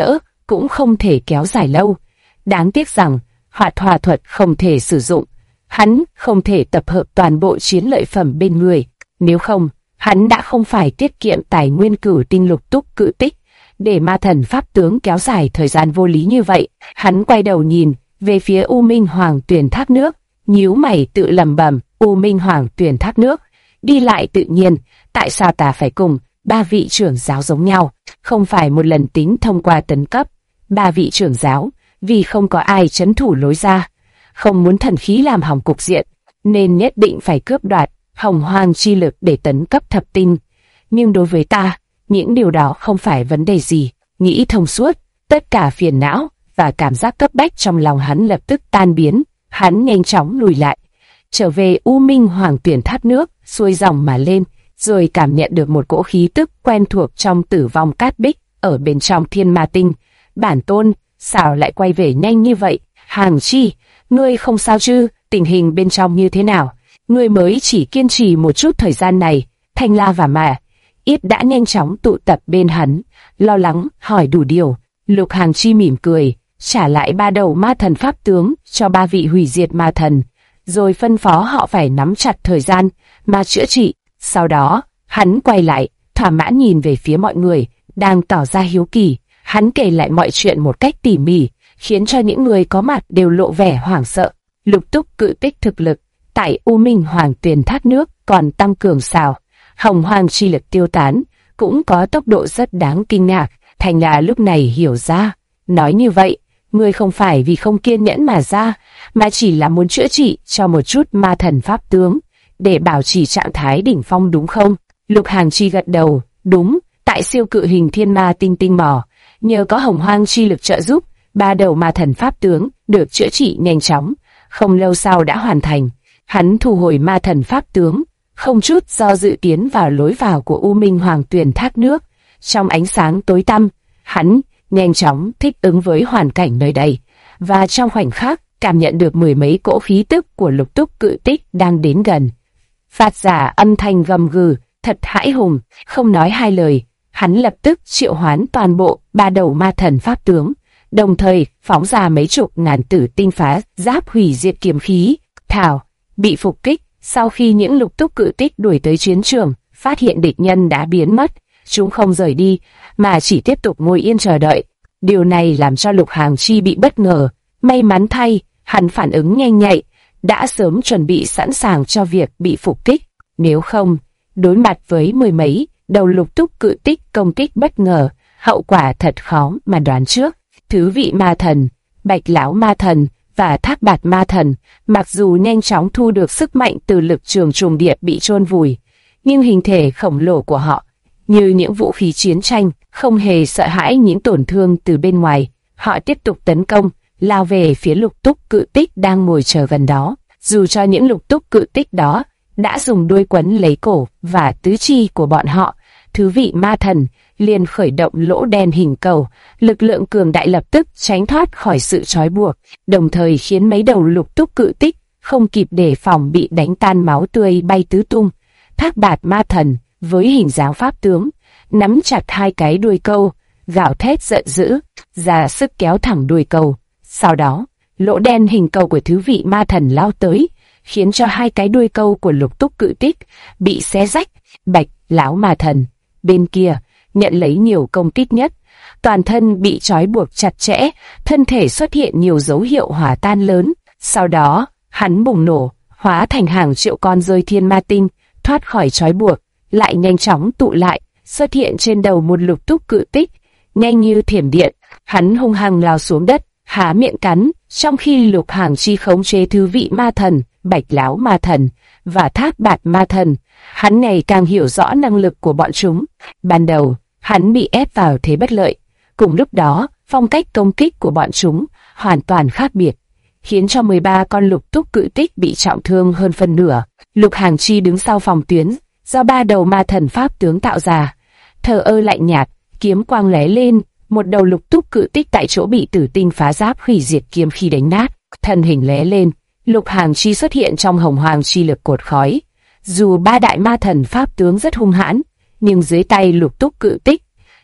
cũng không thể kéo dài lâu. Đáng tiếc rằng, hoạt hỏa thuật không thể sử dụng. Hắn không thể tập hợp toàn bộ chiến lợi phẩm bên người. Nếu không, hắn đã không phải tiết kiệm tài nguyên cửu tinh lục túc cự tích để ma thần pháp tướng kéo dài thời gian vô lý như vậy. Hắn quay đầu nhìn về phía U Minh Hoàng Tuyền thác nước, nhíu mày tự lẩm bẩm. U Minh Hoàng Tuyền thác nước, đi lại tự nhiên, tại sao ta phải cùng ba vị trưởng giáo giống nhau? Không phải một lần tính thông qua tấn cấp. Ba vị trưởng giáo, vì không có ai trấn thủ lối ra, không muốn thần khí làm hỏng cục diện, nên nhất định phải cướp đoạt hồng hoang chi lực để tấn cấp thập tinh. Nhưng đối với ta, những điều đó không phải vấn đề gì. Nghĩ thông suốt, tất cả phiền não và cảm giác cấp bách trong lòng hắn lập tức tan biến. Hắn nhanh chóng lùi lại, trở về U Minh Hoàng Tuyển thác nước, xuôi dòng mà lên, rồi cảm nhận được một cỗ khí tức quen thuộc trong Tử Vong Cát Bích ở bên trong Thiên Ma Tinh. Bản tôn, sao lại quay về nhanh như vậy? Hàng Chi, ngươi không sao chứ? Tình hình bên trong như thế nào? Ngươi mới chỉ kiên trì một chút thời gian này. Thanh La và Mà Ít đã nhanh chóng tụ tập bên hắn, lo lắng hỏi đủ điều. Lục Hàng Chi mỉm cười, trả lại 3 đầu ma thần pháp tướng cho 3 vị hủy diệt ma thần, rồi phân phó họ phải nắm chặt thời gian mà chữa trị. Sau đó, hắn quay lại, thỏa mãn nhìn về phía mọi người đang tỏ ra hiếu kỳ. Hắn kể lại mọi chuyện một cách tỉ mỉ, khiến cho những người có mặt đều lộ vẻ hoảng sợ. Lục túc cự tích thực lực tại U Minh Hoàng Tuyền thác nước còn tăng cường sao? Hồng hoang chi lực tiêu tán cũng có tốc độ rất đáng kinh ngạc. Thành là lúc này hiểu ra, nói như vậy, ngươi không phải vì không kiên nhẫn mà ra, mà chỉ là muốn chữa trị cho một chút ma thần pháp tướng, để bảo trì trạng thái đỉnh phong đúng không? Lục Hàng Chi gật đầu, đúng, tại siêu cự hình thiên ma tinh tinh mỏ, nhờ có hồng hoang chi lực trợ giúp, 3 đầu ma thần pháp tướng được chữa trị nhanh chóng, không lâu sau đã hoàn thành. Hắn thu hồi ma thần pháp tướng, không chút do dự tiến vào lối vào của U Minh Hoàng Tuyền thác nước. Trong ánh sáng tối tăm, hắn nhanh chóng thích ứng với hoàn cảnh nơi đây, và trong khoảnh khắc cảm nhận được 10 mấy cỗ khí tức của lục túc cự tích đang đến gần. Phát ra âm thanh gầm gừ, thật hãi hùng. Không nói hai lời, hắn lập tức triệu hoán toàn bộ 3 đầu ma thần pháp tướng, đồng thời phóng ra mấy chục ngàn tử tinh phá giáp hủy diệt kiếm khí. Thảo bị phục kích. Sau khi những lục túc cự tích đuổi tới chiến trường, phát hiện địch nhân đã biến mất, chúng không rời đi, mà chỉ tiếp tục ngồi yên chờ đợi. Điều này làm cho Lục Hàng Chi bị bất ngờ. May mắn thay, hắn phản ứng nhanh nhạy, đã sớm chuẩn bị sẵn sàng cho việc bị phục kích. Nếu không, đối mặt với 10 mấy đầu lục túc cự tích công kích bất ngờ, hậu quả thật khó mà đoán trước. Thứ vị ma thần, Bạch Lão ma thần và Thác Bạt ma thần, mặc dù nhanh chóng thu được sức mạnh từ lực trường trùng điệp bị chôn vùi, nhưng hình thể khổng lồ của họ, như những vũ khí chiến tranh, không hề sợ hãi những tổn thương từ bên ngoài. Họ tiếp tục tấn công, lao về phía lục túc cự tích đang ngồi chờ gần đó. Dù cho những lục túc cự tích đó đã dùng đuôi quấn lấy cổ và tứ chi của bọn họ, thứ vị ma thần liền khởi động lỗ đen hình cầu, lực lượng cường đại lập tức tránh thoát khỏi sự trói buộc, đồng thời khiến mấy đầu lục túc cự tích không kịp đề phòng bị đánh tan, máu tươi bay tứ tung. Thác Bạt ma thần với hình dáng pháp tướng, nắm chặt 2 cái đuôi câu, gào thét giận dữ, ra sức kéo thẳng đuôi câu. Sau đó, lỗ đen hình cầu của thứ vị ma thần lao tới, khiến cho 2 cái đuôi câu của lục túc cự tích bị xé rách. Bạch Lão ma thần bên kia nhận lấy nhiều công kích nhất, toàn thân bị trói buộc chặt chẽ, thân thể xuất hiện nhiều dấu hiệu hỏa tan lớn. Sau đó, hắn bùng nổ, hóa thành hàng triệu con rơi thiên ma tinh, thoát khỏi trói buộc, lại nhanh chóng tụ lại, xuất hiện trên đầu một lục túc cự tích. Nhanh như thiểm điện, hắn hung hăng lao xuống đất, há miệng cắn, trong khi Lục Hàng Chi khống chế thứ vị ma thần, Bạch Lão ma thần và Thác Bạt ma thần. Hắn ngày càng hiểu rõ năng lực của bọn chúng. Ban đầu, hắn bị ép vào thế bất lợi. Cùng lúc đó, phong cách công kích của bọn chúng hoàn toàn khác biệt, khiến cho 13 con lục túc cự tích bị trọng thương hơn phân nửa. Lục Hàng Chi đứng sau phòng tuyến, do 3 đầu ma thần pháp tướng tạo ra. Thờ ơ lạnh nhạt, kiếm quang lóe lên, một đầu lục túc cự tích tại chỗ bị tử tinh phá giáp hủy diệt kiếm khí đánh nát. Thân hình lóe lên, Lục Hàng Chi xuất hiện trong hồng hoang chi lực cột khói. Dù 3 đại ma thần pháp tướng rất hung hãn, nhưng dưới tay lục túc cự tích,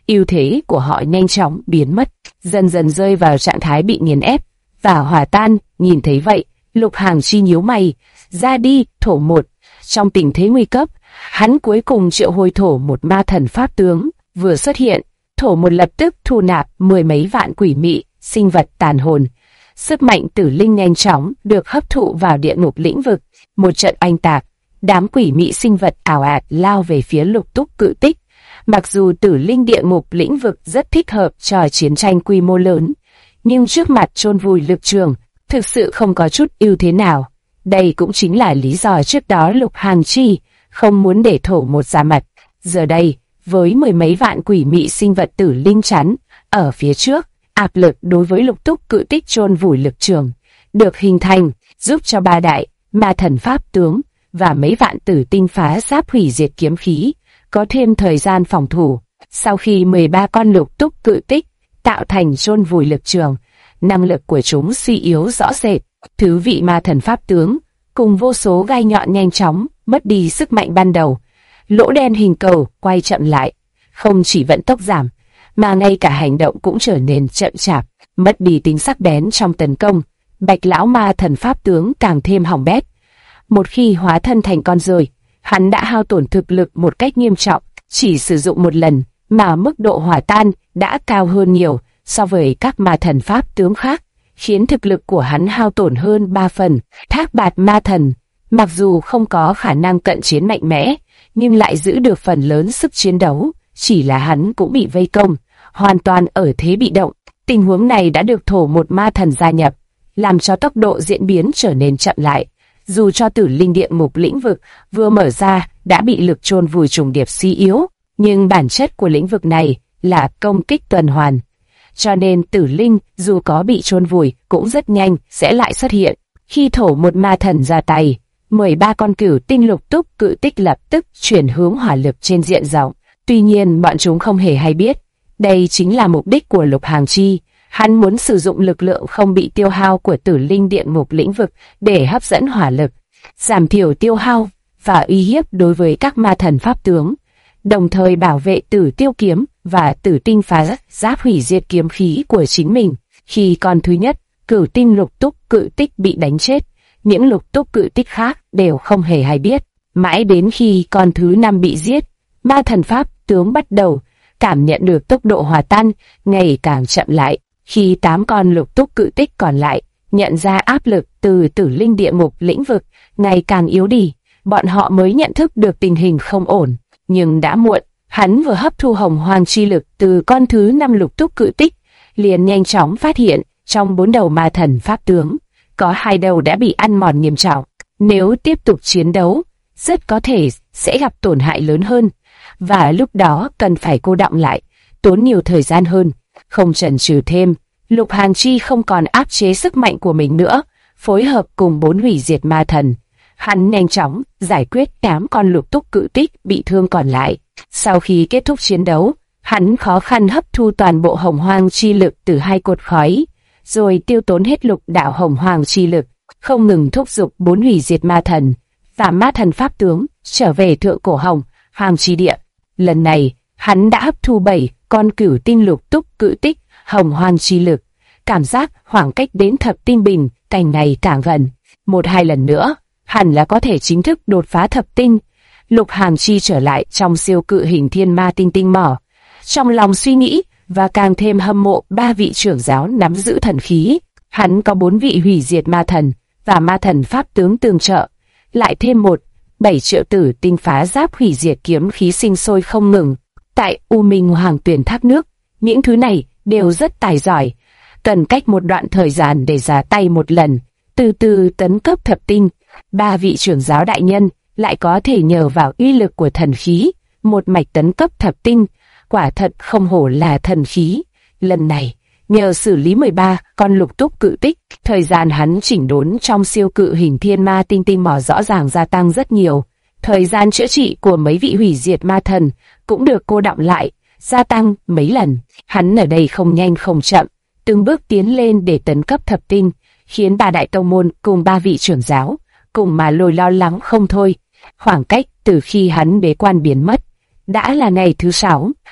ưu thế của họ nhanh chóng biến mất, dần dần rơi vào trạng thái bị nghiền ép và hòa tan. Nhìn thấy vậy, Lục Hàng Chi nhíu mày, ra đi, thổ một. Trong tình thế nguy cấp, hắn cuối cùng triệu hồi thổ một ma thần pháp tướng. Vừa xuất hiện, thổ một lập tức thu nạp mười mấy vạn quỷ mị, sinh vật tàn hồn. Sức mạnh tử linh nhanh chóng được hấp thụ vào địa ngục lĩnh vực. Một trận oanh tạc, đám quỷ mị sinh vật ảo ạt lao về phía Lục Túc Cự Tích. Mặc dù tử linh địa ngục lĩnh vực rất thích hợp cho chiến tranh quy mô lớn, nhưng trước mặt chôn vùi lực trường, thực sự không có chút ưu thế nào. Đây cũng chính là lý do trước đó Lục Hàng Chi không muốn để thổ một ra mặt. Giờ đây, với mười mấy vạn quỷ mị sinh vật tử linh chắn ở phía trước, áp lực đối với Lục Túc Cự Tích chôn vùi lực trường được hình thành, giúp cho ba đại ma thần pháp tướng và mấy vạn tử tinh phá giáp hủy diệt kiếm khí có thêm thời gian phòng thủ. Sau khi 13 con Lục Túc Cự Tích tạo thành chôn vùi lực trường, năng lực của chúng suy yếu rõ rệt. Thứ vị ma thần pháp tướng cùng vô số gai nhọn nhanh chóng mất đi sức mạnh ban đầu. Lỗ đen hình cầu quay chậm lại, không chỉ vận tốc giảm, mà ngay cả hành động cũng trở nên chậm chạp, mất đi tính sắc bén trong tấn công. Bạch lão ma thần pháp tướng càng thêm hỏng bét. Một khi hóa thân thành con ruồi, hắn đã hao tổn thực lực một cách nghiêm trọng, chỉ sử dụng một lần mà mức độ hỏa tan đã cao hơn nhiều so với các ma thần pháp tướng khác, khiến thực lực của hắn hao tổn hơn 3 phần. Thác bạt ma thần, mặc dù không có khả năng cận chiến mạnh mẽ, nhưng lại giữ được phần lớn sức chiến đấu, chỉ là hắn cũng bị vây công, hoàn toàn ở thế bị động. Tình huống này đã được thổ một ma thần gia nhập, làm cho tốc độ diễn biến trở nên chậm lại. Dù cho tử linh địa ngục lĩnh vực vừa mở ra đã bị lực chôn vùi trùng điệp suy yếu, nhưng bản chất của lĩnh vực này là công kích tuần hoàn. Cho nên tử linh dù có bị chôn vùi cũng rất nhanh sẽ lại xuất hiện. Khi thổ một ma thần ra tay, 13 con cửu tinh Lục Túc Cự Tích lập tức chuyển hướng hỏa lực trên diện rộng. Tuy nhiên bọn chúng không hề hay biết, đây chính là mục đích của Lục Hàng Chi. Hắn muốn sử dụng lực lượng không bị tiêu hao của tử linh địa ngục lĩnh vực để hấp dẫn hỏa lực, giảm thiểu tiêu hao và uy hiếp đối với các ma thần pháp tướng, đồng thời bảo vệ tử tiêu kiếm và tử tinh phá giáp hủy diệt kiếm khí của chính mình. Khi con thứ nhất, cửu tinh Lục Túc Cự Tích bị đánh chết, những Lục Túc Cự Tích khác đều không hề hay biết. Mãi đến khi con thứ năm bị giết, ma thần pháp tướng bắt đầu cảm nhận được tốc độ hòa tan ngày càng chậm lại. Khi 8 con Lục Túc Cự Tích còn lại nhận ra áp lực từ tử linh địa ngục lĩnh vực ngày càng yếu đi, bọn họ mới nhận thức được tình hình không ổn. Nhưng đã muộn, hắn vừa hấp thu hồng hoang chi lực từ con thứ 5 Lục Túc Cự Tích, liền nhanh chóng phát hiện trong 4 đầu ma thần pháp tướng, có 2 đầu đã bị ăn mòn nghiêm trọng. Nếu tiếp tục chiến đấu, rất có thể sẽ gặp tổn hại lớn hơn, và lúc đó cần phải cô đọng lại, tốn nhiều thời gian hơn. Không chần chừ thêm, Lục Hàng Chi không còn áp chế sức mạnh của mình nữa, phối hợp cùng 4 hủy diệt ma thần. Hắn nhanh chóng giải quyết 8 con Lục Túc Cự Tích bị thương còn lại. Sau khi kết thúc chiến đấu, hắn khó khăn hấp thu toàn bộ hồng hoang chi lực từ 2 cột khói, rồi tiêu tốn hết lục đạo hồng hoang chi lực, không ngừng thúc giục 4 hủy diệt ma thần và ma thần pháp tướng trở về thượng cổ hồng hoang chi địa. Lần này, hắn đã hấp thu 7 con cửu tinh Lục Túc Cự Tích hồng hoang chi lực. Cảm giác khoảng cách đến thập tinh bình cảnh này càng gần. 1-2 lần nữa, hẳn là có thể chính thức đột phá thập tinh. Lục Hàng Chi trở lại trong siêu cự hình thiên ma tinh tinh mỏ, trong lòng suy nghĩ và càng thêm hâm mộ 3 vị trưởng giáo nắm giữ thần khí. Hắn có 4 vị hủy diệt ma thần và ma thần pháp tướng tương trợ, lại thêm 7 triệu tử tinh phá giáp hủy diệt kiếm khí sinh sôi không ngừng. Tại U Minh Hoàng Tuyển thác nước, những thứ này đều rất tài giỏi, cần cách một đoạn thời gian để ra tay một lần, từ từ tấn cấp thập tinh. 3 vị trưởng giáo đại nhân lại có thể nhờ vào uy lực của thần khí, một mạch tấn cấp thập tinh, quả thật không hổ là thần khí. Lần này, nhờ xử lý 13 con Lục Túc Cự Tích, thời gian hắn chỉnh đốn trong siêu cự hình thiên ma tinh tinh mỏ rõ ràng gia tăng rất nhiều. Thời gian chữa trị của mấy vị hủy diệt ma thần cũng được cô đọng lại, gia tăng mấy lần. Hắn ở đây không nhanh không chậm, từng bước tiến lên để tấn cấp thập tinh, khiến 3 đại tông môn cùng 3 vị trưởng giáo cùng mà lôi lo lắng không thôi. Khoảng cách từ khi hắn bế quan biến mất đã là ngày thứ 6.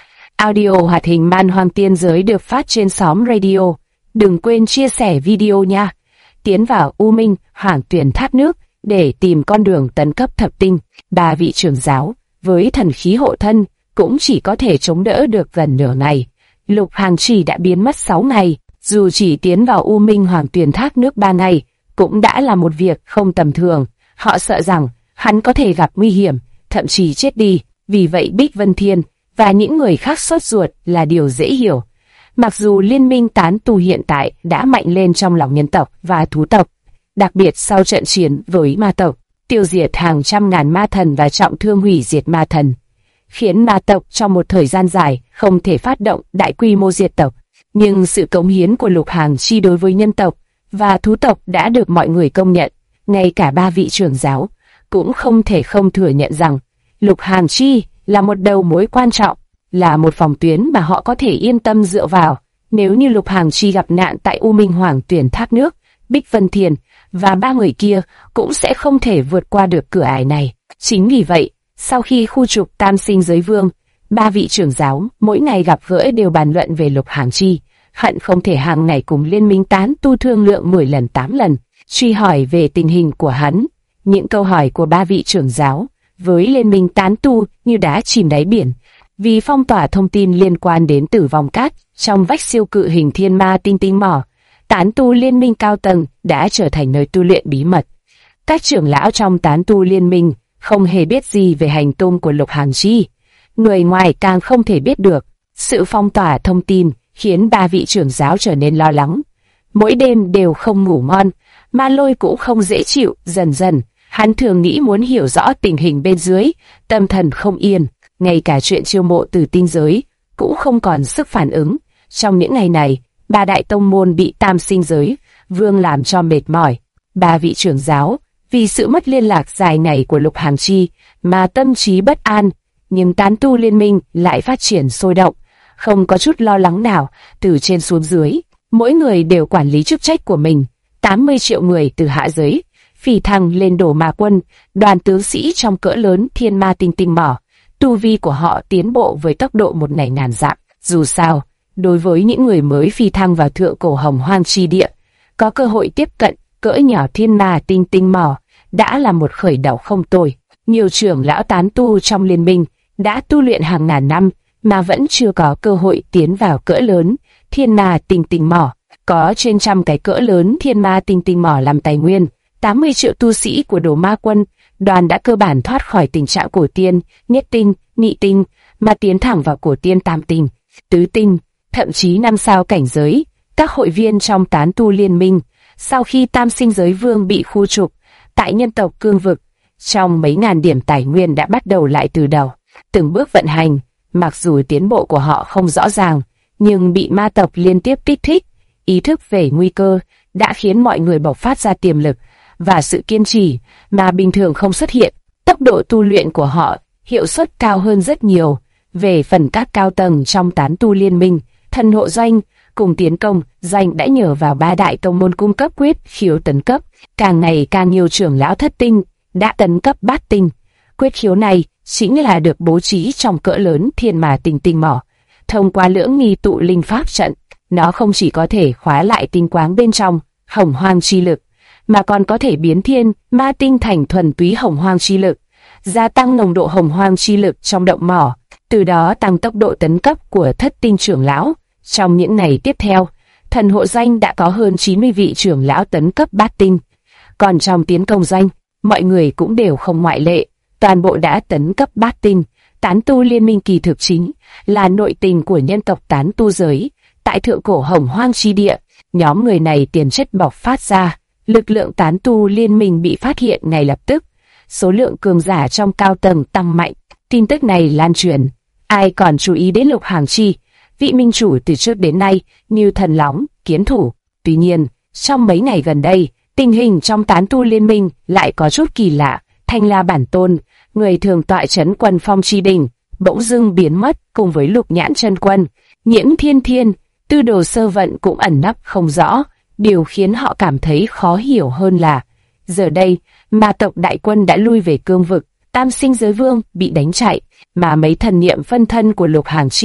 Audio hoạt hình Man Hoang Tiên Giới được phát trên xóm radio. Đừng quên chia sẻ video nha. Tiến vào U Minh Hoàng Tuyển Thác Nước để tìm con đường tấn cấp thập tinh. 3 vị trưởng giáo với thần khí hộ thân cũng chỉ có thể chống đỡ được gần nửa ngày. Lục Hàng Chi đã biến mất 6 ngày, dù chỉ tiến vào U Minh Hoàng Tuyển Thác Nước 3 ngày, cũng đã là một việc không tầm thường. Họ sợ rằng hắn có thể gặp nguy hiểm, thậm chí chết đi. Vì vậy Bích Vân Thiên và những người khác sốt ruột là điều dễ hiểu. Mặc dù liên minh tán tu hiện tại đã mạnh lên trong lòng nhân tộc và thú tộc, đặc biệt sau trận chiến với ma tộc, tiêu diệt hàng trăm ngàn ma thần và trọng thương hủy diệt ma thần, khiến ma tộc trong một thời gian dài không thể phát động đại quy mô diệt tộc. Nhưng sự cống hiến của Lục Hàng Chi đối với nhân tộc và thú tộc đã được mọi người công nhận. Ngay cả 3 vị trưởng giáo cũng không thể không thừa nhận rằng Lục Hàng Chi là một đầu mối quan trọng, là một phòng tuyến mà họ có thể yên tâm dựa vào. Nếu như Lục Hàng Chi gặp nạn tại U Minh Hoàng Tuyển Thác Nước, Bích Vân Thiền và 3 người kia cũng sẽ không thể vượt qua được cửa ải này. Chính vì vậy, sau khi khu trục Tam Sinh Giới Vương, 3 vị trưởng giáo mỗi ngày gặp gỡ đều bàn luận về Lục Hàng Chi, hận không thể hàng ngày cùng liên minh tán tu thương lượng 10 lần 8 lần, truy hỏi về tình hình của hắn. Những câu hỏi của 3 vị trưởng giáo với liên minh tán tu như đá chìm đáy biển, vì phong tỏa thông tin liên quan đến tử vong cát trong vách siêu cự hình thiên ma tinh tinh mỏ. Tán tu liên minh cao tầng đã trở thành nơi tu luyện bí mật. Các trưởng lão trong tán tu liên minh không hề biết gì về hành tung của Lục Hàng Chi, người ngoài càng không thể biết được. Sự phong tỏa thông tin khiến 3 vị trưởng giáo trở nên lo lắng, mỗi đêm đều không ngủ ngon. Ma Lôi cũng không dễ chịu. Dần dần hắn thường nghĩ muốn hiểu rõ tình hình bên dưới, tâm thần không yên. Ngay cả chuyện chiêu mộ từ tinh giới cũng không còn sức phản ứng. Trong những ngày này, 3 đại tông môn bị Tam Sinh Giới Vương làm cho mệt mỏi. 3 vị trưởng giáo vì sự mất liên lạc dài ngày của Lục Hàng Chi mà tâm trí bất an, nhưng tán tu liên minh lại phát triển sôi động, không có chút lo lắng nào. Từ trên xuống dưới, mỗi người đều quản lý chức trách của mình. 80 triệu người từ hạ giới phi thăng lên Đổ Ma Quân, đoàn tướng sĩ trong cỡ lớn thiên ma tinh tinh mỏ. Tu vi của họ tiến bộ với tốc độ 1.000 dặm. Dù sao, đối với những người mới phi thăng vào thượng cổ hồng hoang chi địa, có cơ hội tiếp cận cỡ nhỏ thiên ma tinh tinh mỏ đã là một khởi đầu không tồi. Nhiều trưởng lão tán tu trong liên minh đã tu luyện hàng ngàn năm mà vẫn chưa có cơ hội tiến vào cỡ lớn thiên ma tinh tinh mỏ. Có trên trăm cái cỡ lớn thiên ma tinh tinh mỏ làm tài nguyên. 80 triệu tu sĩ của Đồ Ma Quân đoàn đã cơ bản thoát khỏi tình trạng cổ tiên, nhất tinh, nhị tinh, mà tiến thẳng vào cổ tiên tam tinh, tứ tinh, thậm chí 5 sao cảnh giới. Các hội viên trong tán tu liên minh, sau khi Tam Sinh Giới Vương bị khu trục tại nhân tộc cương vực, trong mấy ngàn điểm tài nguyên đã bắt đầu lại từ đầu, từng bước vận hành. Mặc dù tiến bộ của họ không rõ ràng, nhưng bị ma tộc liên tiếp kích thích, ý thức về nguy cơ đã khiến mọi người bộc phát ra tiềm lực và sự kiên trì mà bình thường không xuất hiện. Tốc độ tu luyện của họ hiệu suất cao hơn rất nhiều. Về phần các cao tầng trong tán tu liên minh, thần hộ doanh cùng tiến công doanh đã nhờ vào 3 đại tông môn cung cấp quyết khiếu tấn cấp. Càng ngày càng nhiều trưởng lão thất tinh đã tấn cấp bát tinh. Quyết khiếu này chính là được bố trí trong cỡ lớn thiên ma tinh tinh mỏ. Thông qua lưỡng nghi tụ linh pháp trận, nó không chỉ có thể khóa lại tinh quáng bên trong hồng hoang chi lực, mà còn có thể biến thiên ma tinh thành thuần túy hồng hoang chi lực, gia tăng nồng độ hồng hoang chi lực trong động mỏ, từ đó tăng tốc độ tấn cấp của thất tinh trưởng lão. Trong những ngày tiếp theo, thần hộ doanh đã có hơn 90 vị trưởng lão tấn cấp bát tinh. Còn trong tiến công doanh, mọi người cũng đều không ngoại lệ, toàn bộ đã tấn cấp bát tinh. Tán tu liên minh kỳ thực chính là nội tình của nhân tộc tán tu giới. Tại thượng cổ hồng hoang chi địa, nhóm người này tiền chất bộc phát ra, lực lượng tán tu liên minh bị phát hiện ngay lập tức. Số lượng cường giả trong cao tầng tăng mạnh. Tin tức này lan truyền, ai còn chú ý đến Lục Hàng Chi, vị minh chủ từ trước đến nay như thần lóng, kiến thủ. Tuy nhiên, trong mấy ngày gần đây, tình hình trong tán tu liên minh lại có chút kỳ lạ. Thanh La Bản Tôn, người thường tọa trấn Quân Phong Chi Đỉnh, bỗng dưng biến mất cùng với Lục Nhãn Chân Quân, Nhiễm Thiên Thiên, Tư Đồ Sơ Vận cũng ẩn nấp không rõ. Điều khiến họ cảm thấy khó hiểu hơn là, giờ đây, ma tộc đại quân đã lui về cương vực, Tam Sinh Giới Vương bị đánh chạy, mà mấy thần niệm phân thân của Lục Hàng Chi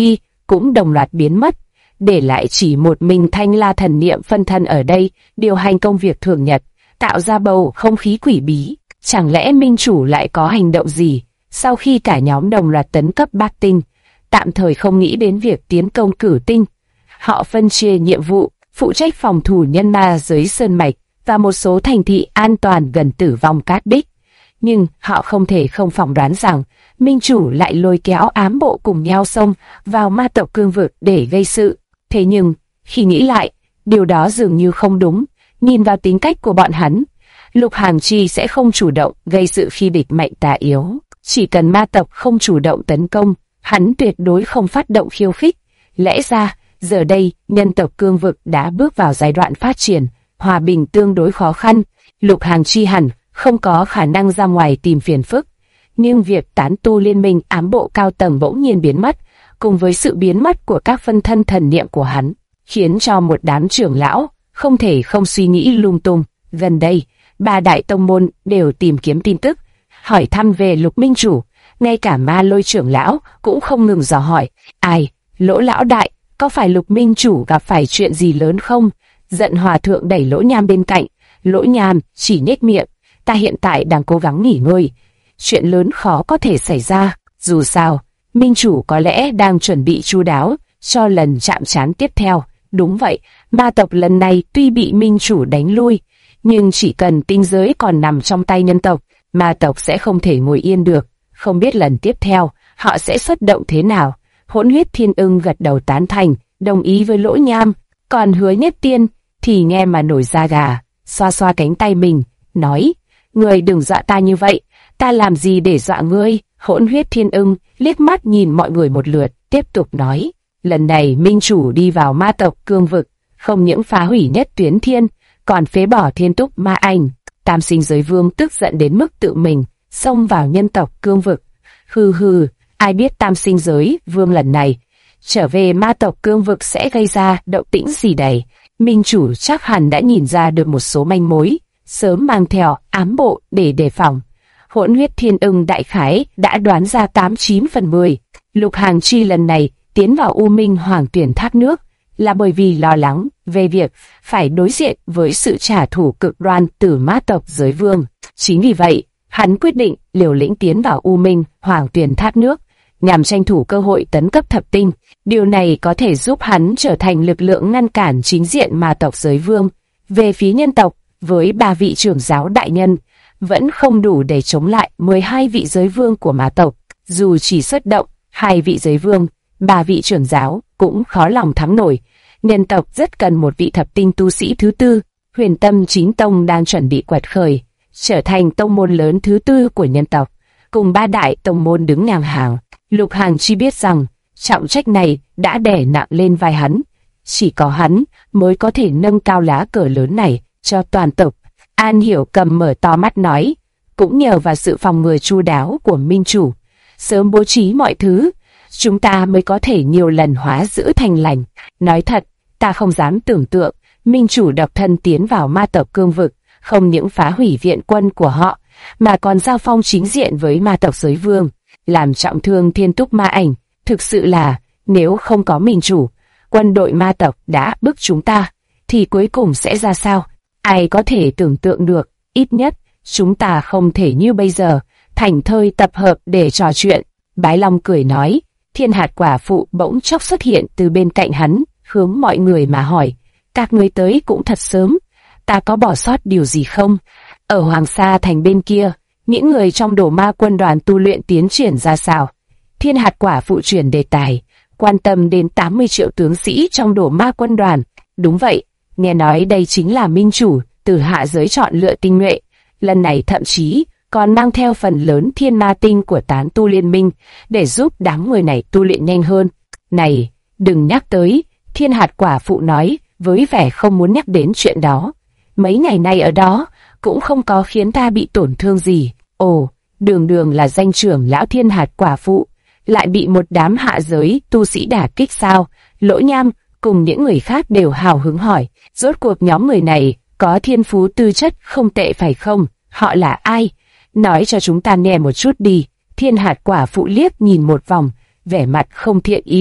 cũng đồng loạt biến mất, để lại chỉ một mình Thanh La thần niệm phân thân ở đây, điều hành công việc thường nhật, tạo ra bầu không khí quỷ bí. Chẳng lẽ minh chủ lại có hành động gì? Sau khi cả nhóm đồng loạt tấn cấp bát tinh, tạm thời không nghĩ đến việc tiến công cửu tinh. Họ phân chia nhiệm vụ, phụ trách phòng thủ nhân ma dưới sơn mạch và một số thành thị an toàn gần tử vong Cát Bích. Nhưng họ không thể không phỏng đoán rằng minh chủ lại lôi kéo ám bộ cùng nhau xông vào ma tộc cương vực để gây sự. Thế nhưng, khi nghĩ lại, điều đó dường như không đúng. Nhìn vào tính cách của bọn hắn, Lục Hàn Chi sẽ không chủ động gây sự khi địch mạnh ta yếu. Chỉ cần ma tộc không chủ động tấn công, hắn tuyệt đối không phát động khiêu khích. Lẽ ra, giờ đây, nhân tộc cương vực đã bước vào giai đoạn phát triển, hòa bình tương đối khó khăn. Lục Hàn Chi hẳn không có khả năng ra ngoài tìm phiền phức. Nhưng việc tán tu liên minh ám bộ cao tầng bỗng nhiên biến mất, cùng với sự biến mất của các phân thân thần niệm của hắn, khiến cho một đám trưởng lão không thể không suy nghĩ lung tung. Gần đây, ba đại tông môn đều tìm kiếm tin tức, hỏi thăm về Lục Minh Chủ, ngay cả Ma Lôi trưởng lão cũng không ngừng dò hỏi. Ai, Lỗ lão đại, có phải Lục Minh Chủ gặp phải chuyện gì lớn không? Giận hòa thượng đẩy Lỗ Nham bên cạnh. Lỗ Nham chỉ nhếch miệng, ta hiện tại đang cố gắng nghỉ ngơi. Chuyện lớn khó có thể xảy ra, dù sao, Minh Chủ có lẽ đang chuẩn bị chu đáo cho lần chạm trán tiếp theo. Đúng vậy, ma tộc lần này tuy bị Minh Chủ đánh lui, nhưng chỉ cần tinh giới còn nằm trong tay nhân tộc, ma tộc sẽ không thể ngồi yên được. Không biết lần tiếp theo, họ sẽ xuất động thế nào. Hỗn Huyết Thiên Ưng gật đầu tán thành, đồng ý với Lỗ Nham. Còn Hứa Nhất Tiên thì nghe mà nổi da gà, xoa xoa cánh tay mình, nói, ngươi đừng dọa ta như vậy, ta làm gì để dọa ngươi? Hỗn Huyết Thiên Ưng liếc mắt nhìn mọi người một lượt, tiếp tục nói, lần này Minh Chủ đi vào ma tộc cương vực, không những phá hủy Nhất Tuyến Thiên, còn phế bỏ Thiên Túc Ma Ảnh. Tam Sinh Giới Vương tức giận đến mức tự mình xông vào nhân tộc cương vực. Hừ hừ, ai biết Tam Sinh Giới Vương lần này trở về ma tộc cương vực sẽ gây ra động tĩnh gì đây? Minh Chủ chắc hẳn đã nhìn ra được một số manh mối, sớm mang theo ám bộ để đề phòng. Hỗn Huyết Thiên Ưng đại khái đã đoán ra 89/10. Lục Hàn Chi lần này tiến vào U Minh Hoàng Tuyển Thác Nước là bởi vì lo lắng về việc phải đối diện với sự trả thù cực đoan từ ma tộc Giới Vương. Chính vì vậy, hắn quyết định liều lĩnh tiến vào U Minh Hoàng Tuyển Thác Nước nhằm tranh thủ cơ hội tấn cấp thập tinh. Điều này có thể giúp hắn trở thành lực lượng ngăn cản chính diện ma tộc Giới Vương. Về phía nhân tộc, với 3 vị trưởng giáo đại nhân, vẫn không đủ để chống lại 12 vị giới vương của ma tộc. Dù chỉ xuất động 2 vị giới vương, 3 vị trưởng giáo cũng khó lòng thắng nổi. Nhân tộc rất cần một vị thập tinh tu sĩ thứ tư. Huyền Tâm Chính Tông đang chuẩn bị quật khởi, trở thành tông môn lớn thứ tư của nhân tộc, cùng 3 đại tông môn đứng ngang hàng. Lục Hàn Chi biết rằng trọng trách này đã đè nặng lên vai hắn. Chỉ có hắn mới có thể nâng cao lá cờ lớn này cho toàn tộc. An Hiểu Cầm mở to mắt nói, cũng nhờ vào sự phòng ngừa chu đáo của Minh Chủ, sớm bố trí mọi thứ, chúng ta mới có thể nhiều lần hóa dữ thành lành. Nói thật, ta không dám tưởng tượng, Minh Chủ độc thân tiến vào ma tộc cương vực, không những phá hủy viện quân của họ, mà còn giao phong chính diện với ma tộc Giới Vương, làm trọng thương Thiên Túc Ma Ảnh. Thực sự là, nếu không có Minh Chủ, quân đội ma tộc đã bức chúng ta, thì cuối cùng sẽ ra sao? Ai có thể tưởng tượng được, ít nhất, chúng ta không thể như bây giờ, thảnh thơi tập hợp để trò chuyện. Bái Long cười nói, Thiên Hạt quả phụ bỗng chốc xuất hiện từ bên cạnh hắn, hướng mọi người mà hỏi, các ngươi tới cũng thật sớm, ta có bỏ sót điều gì không? Ở Hoàng Sa Thành bên kia, những người trong Đổ Ma quân đoàn tu luyện tiến triển ra sao? Thiên Hạt quả phụ chuyển đề tài, quan tâm đến 80 triệu tướng sĩ trong Đổ Ma quân đoàn. Đúng vậy, nghe nói đây chính là Minh Chủ từ hạ giới chọn lựa tinh nhuệ, lần này thậm chí còn mang theo phần lớn thiên ma tinh của tán tu liên minh để giúp đám người này tu luyện nhanh hơn. Này, đừng nhắc tới, Thiên Hạt quả phụ nói với vẻ không muốn nhắc đến chuyện đó. Mấy ngày nay ở đó cũng không có khiến ta bị tổn thương gì. Ồ, đường đường là danh trưởng lão Thiên Hạt quả phụ, lại bị một đám hạ giới tu sĩ đả kích sao? Lỗ Nham cùng những người khác đều hào hứng hỏi, rốt cuộc nhóm người này có thiên phú tư chất không tệ phải không? Họ là ai? Nói cho chúng ta nghe một chút đi. Thiên Hạt quả phụ liếc nhìn một vòng, vẻ mặt không thiện ý.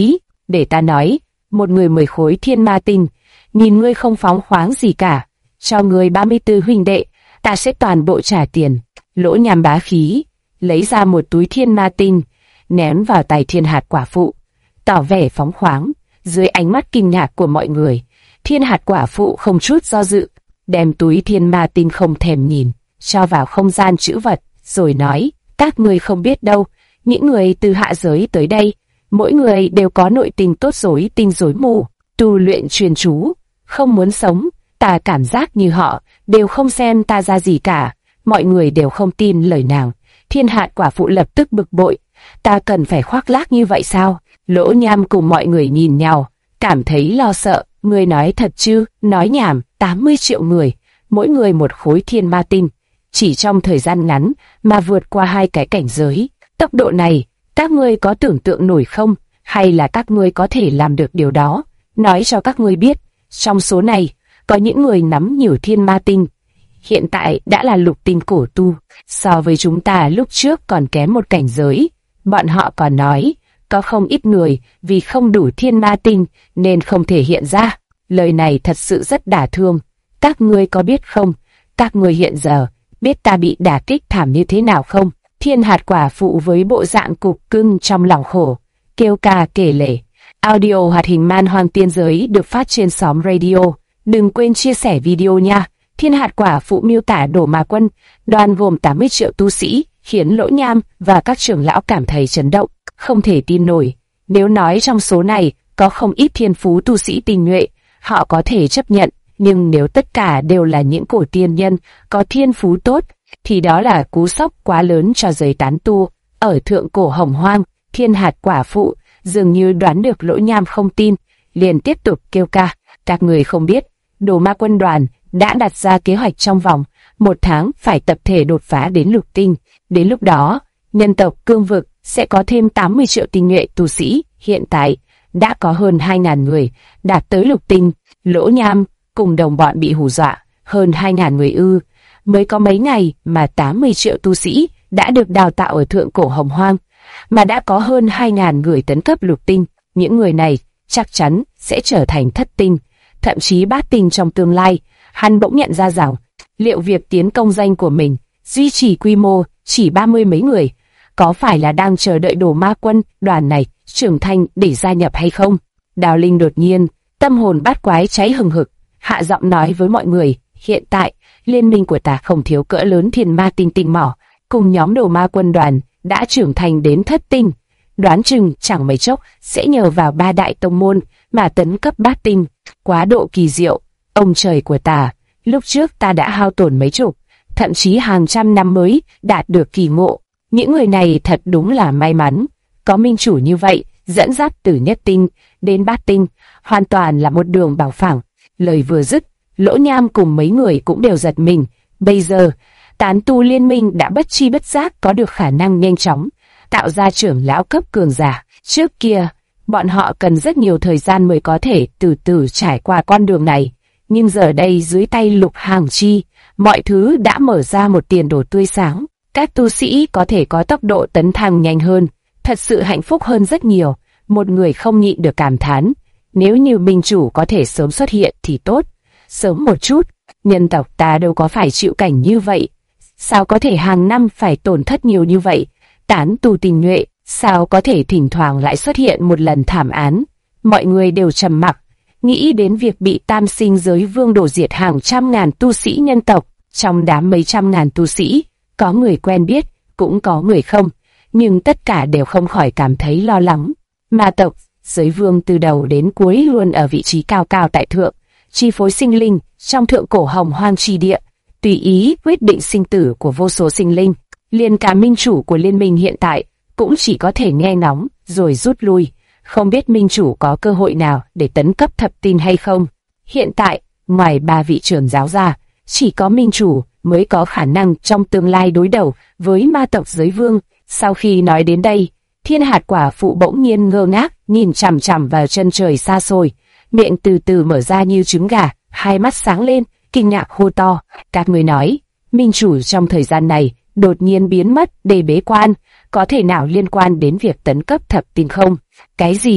Để ta nói, một người 10 khối thiên ma tinh, nhìn ngươi không phóng khoáng gì cả, cho ngươi 34 huynh đệ, ta sẽ toàn bộ trả tiền. Lỗ Nham bá khí, lấy ra một túi thiên ma tinh, ném vào tay Thiên Hạt quả phụ, tỏ vẻ phóng khoáng. Dưới ánh mắt kinh ngạc của mọi người, Thiên Hạt quả phụ không chút do dự, đem túi thiên ma tinh không thèm nhìn, cho vào không gian trữ vật, rồi nói, các ngươi không biết đâu, những người từ hạ giới tới đây, mỗi người đều có nội tình tốt rối tinh rối mù, tu luyện chuyên chú, không muốn sống. Ta cảm giác như họ đều không xem ta ra gì cả. Mọi người đều không tin lời nàng. Thiên Hạt quả phụ lập tức bực bội. Ta cần phải khoác lác như vậy sao? Lỗ Nham cùng mọi người nhìn nhau, cảm thấy lo sợ. Ngươi nói thật chứ? Nói nhảm. 80 triệu người, mỗi người một khối thiên ma tinh, chỉ trong thời gian ngắn mà vượt qua 2 cái cảnh giới. Tốc độ này, các ngươi có tưởng tượng nổi không? Hay là các ngươi có thể làm được điều đó? Nói cho các ngươi biết, trong số này, có những người nắm nhiều thiên ma tinh, hiện tại đã là lục tinh cổ tu, so với chúng ta lúc trước còn kém một cảnh giới. Bọn họ còn nói, có không ít người vì không đủ thiên ma tinh nên không thể hiện ra. Lời này thật sự rất đả thương. Các ngươi có biết không, các ngươi hiện giờ biết ta bị đả kích thảm như thế nào không? Thiên Hạt quả phụ với bộ dạng cục cưng trong lòng khổ, kêu ca kể lể. Audio hoạt hình Man Hoang Tiên Giới được phát trên xóm radio. Đừng quên chia sẻ video nha. Thiên Hạt quả phụ miêu tả Đổ Ma Quân, đoàn gồm 80 triệu tu sĩ, khiến Lỗ Nham và các trưởng lão cảm thấy chấn động, không thể tin nổi. Nếu nói trong số này có không ít thiên phú tu sĩ tinh nhuệ, họ có thể chấp nhận, nhưng nếu tất cả đều là những cổ tiên nhân có thiên phú tốt, thì đó là cú sốc quá lớn cho giới tán tu. Ở thượng cổ Hồng Hoang, Thiên Hạt quả phụ dường như đoán được Lỗ Nham không tin, liền tiếp tục kêu ca. Các người không biết, Đồ Ma quân đoàn đã đặt ra kế hoạch trong vòng 1 tháng phải tập thể đột phá đến lục tinh. Đến lúc đó, nhân tộc cương vực sẽ có thêm 80 triệu tinh nhuệ tu sĩ. Hiện tại, đã có hơn 2.000 người đạt tới lục tinh. Lỗ Nham cùng đồng bọn bị hù dọa. Hơn 2.000 người ư? Mới có mấy ngày mà 80 triệu tu sĩ đã được đào tạo ở thượng cổ Hồng Hoang, mà đã có hơn 2.000 người tấn cấp lục tinh. Những người này chắc chắn sẽ trở thành thất tinh, thậm chí bát tinh trong tương lai. Hắn bỗng nhận ra rằng, liệu việc tiến công danh của mình duy trì quy mô chỉ 30 mấy người, có phải là đang chờ đợi Đồ Ma quân đoàn này trưởng thành để gia nhập hay không? Đào Linh đột nhiên, tâm hồn bát quái cháy hừng hực, hạ giọng nói với mọi người, hiện tại, liên minh của ta không thiếu cỡ lớn thiên ma tinh tinh mỏ, cùng nhóm Đồ Ma quân đoàn đã trưởng thành đến thất tinh, đoán chừng chẳng mấy chốc sẽ nhờ vào 3 đại tông môn mà tấn cấp bát tinh. Quá độ kỳ diệu, ông trời của ta, lúc trước ta đã hao tổn mấy chục, thậm chí hàng trăm năm mới đạt được kỳ ngộ. Những người này thật đúng là may mắn, có minh chủ như vậy, dẫn dắt từ nhất tinh đến bát tinh, hoàn toàn là một đường bằng phẳng. Lời vừa dứt, Lỗ Nham cùng mấy người cũng đều giật mình. Bây giờ, tán tu liên minh đã bất chi bất giác có được khả năng nhanh chóng tạo ra trưởng lão cấp cường giả. Trước kia, bọn họ cần rất nhiều thời gian mới có thể từ từ trải qua con đường này. Nhưng giờ đây dưới tay Lục Hàng Chi, mọi thứ đã mở ra một tiền đồ tươi sáng. Các tu sĩ có thể có tốc độ tấn thăng nhanh hơn, thật sự hạnh phúc hơn rất nhiều. Một người không nhịn được cảm thán, nếu như minh chủ có thể sớm xuất hiện thì tốt, sớm một chút. Nhân tộc ta đâu có phải chịu cảnh như vậy, sao có thể hàng năm phải tổn thất nhiều như vậy? Tán tu tinh nhuệ, sao có thể thỉnh thoảng lại xuất hiện một lần thảm án? Mọi người đều trầm mặc, nghĩ đến việc bị Tam Sinh Giới Vương đổ diệt hàng trăm ngàn tu sĩ nhân tộc. Trong đám mấy trăm ngàn tu sĩ, có người quen biết, cũng có người không, nhưng tất cả đều không khỏi cảm thấy lo lắng. Ma tộc Giới Vương từ đầu đến cuối luôn ở vị trí cao cao tại thượng, chi phối sinh linh trong thượng cổ Hồng Hoang chi địa, tùy ý quyết định sinh tử của vô số sinh linh. Liền cả minh chủ của liên minh hiện tại cũng chỉ có thể nghe ngóng rồi rút lui, không biết minh chủ có cơ hội nào để tấn cấp thập tinh hay không. Hiện tại, ngoài 3 vị trưởng giáo ra, chỉ có minh chủ mới có khả năng trong tương lai đối đầu với ma tộc Giới Vương. Sau khi nói đến đây, Thiên Hạt quả phụ bỗng nhiên ngơ ngác, nhìn chằm chằm vào chân trời xa xôi, miệng từ từ mở ra như trứng gà, hai mắt sáng lên, kinh ngạc hô to, các ngươi nói, minh chủ trong thời gian này đột nhiên biến mất để bế quan, có thể nào liên quan đến việc tấn cấp thập tinh không? Cái gì?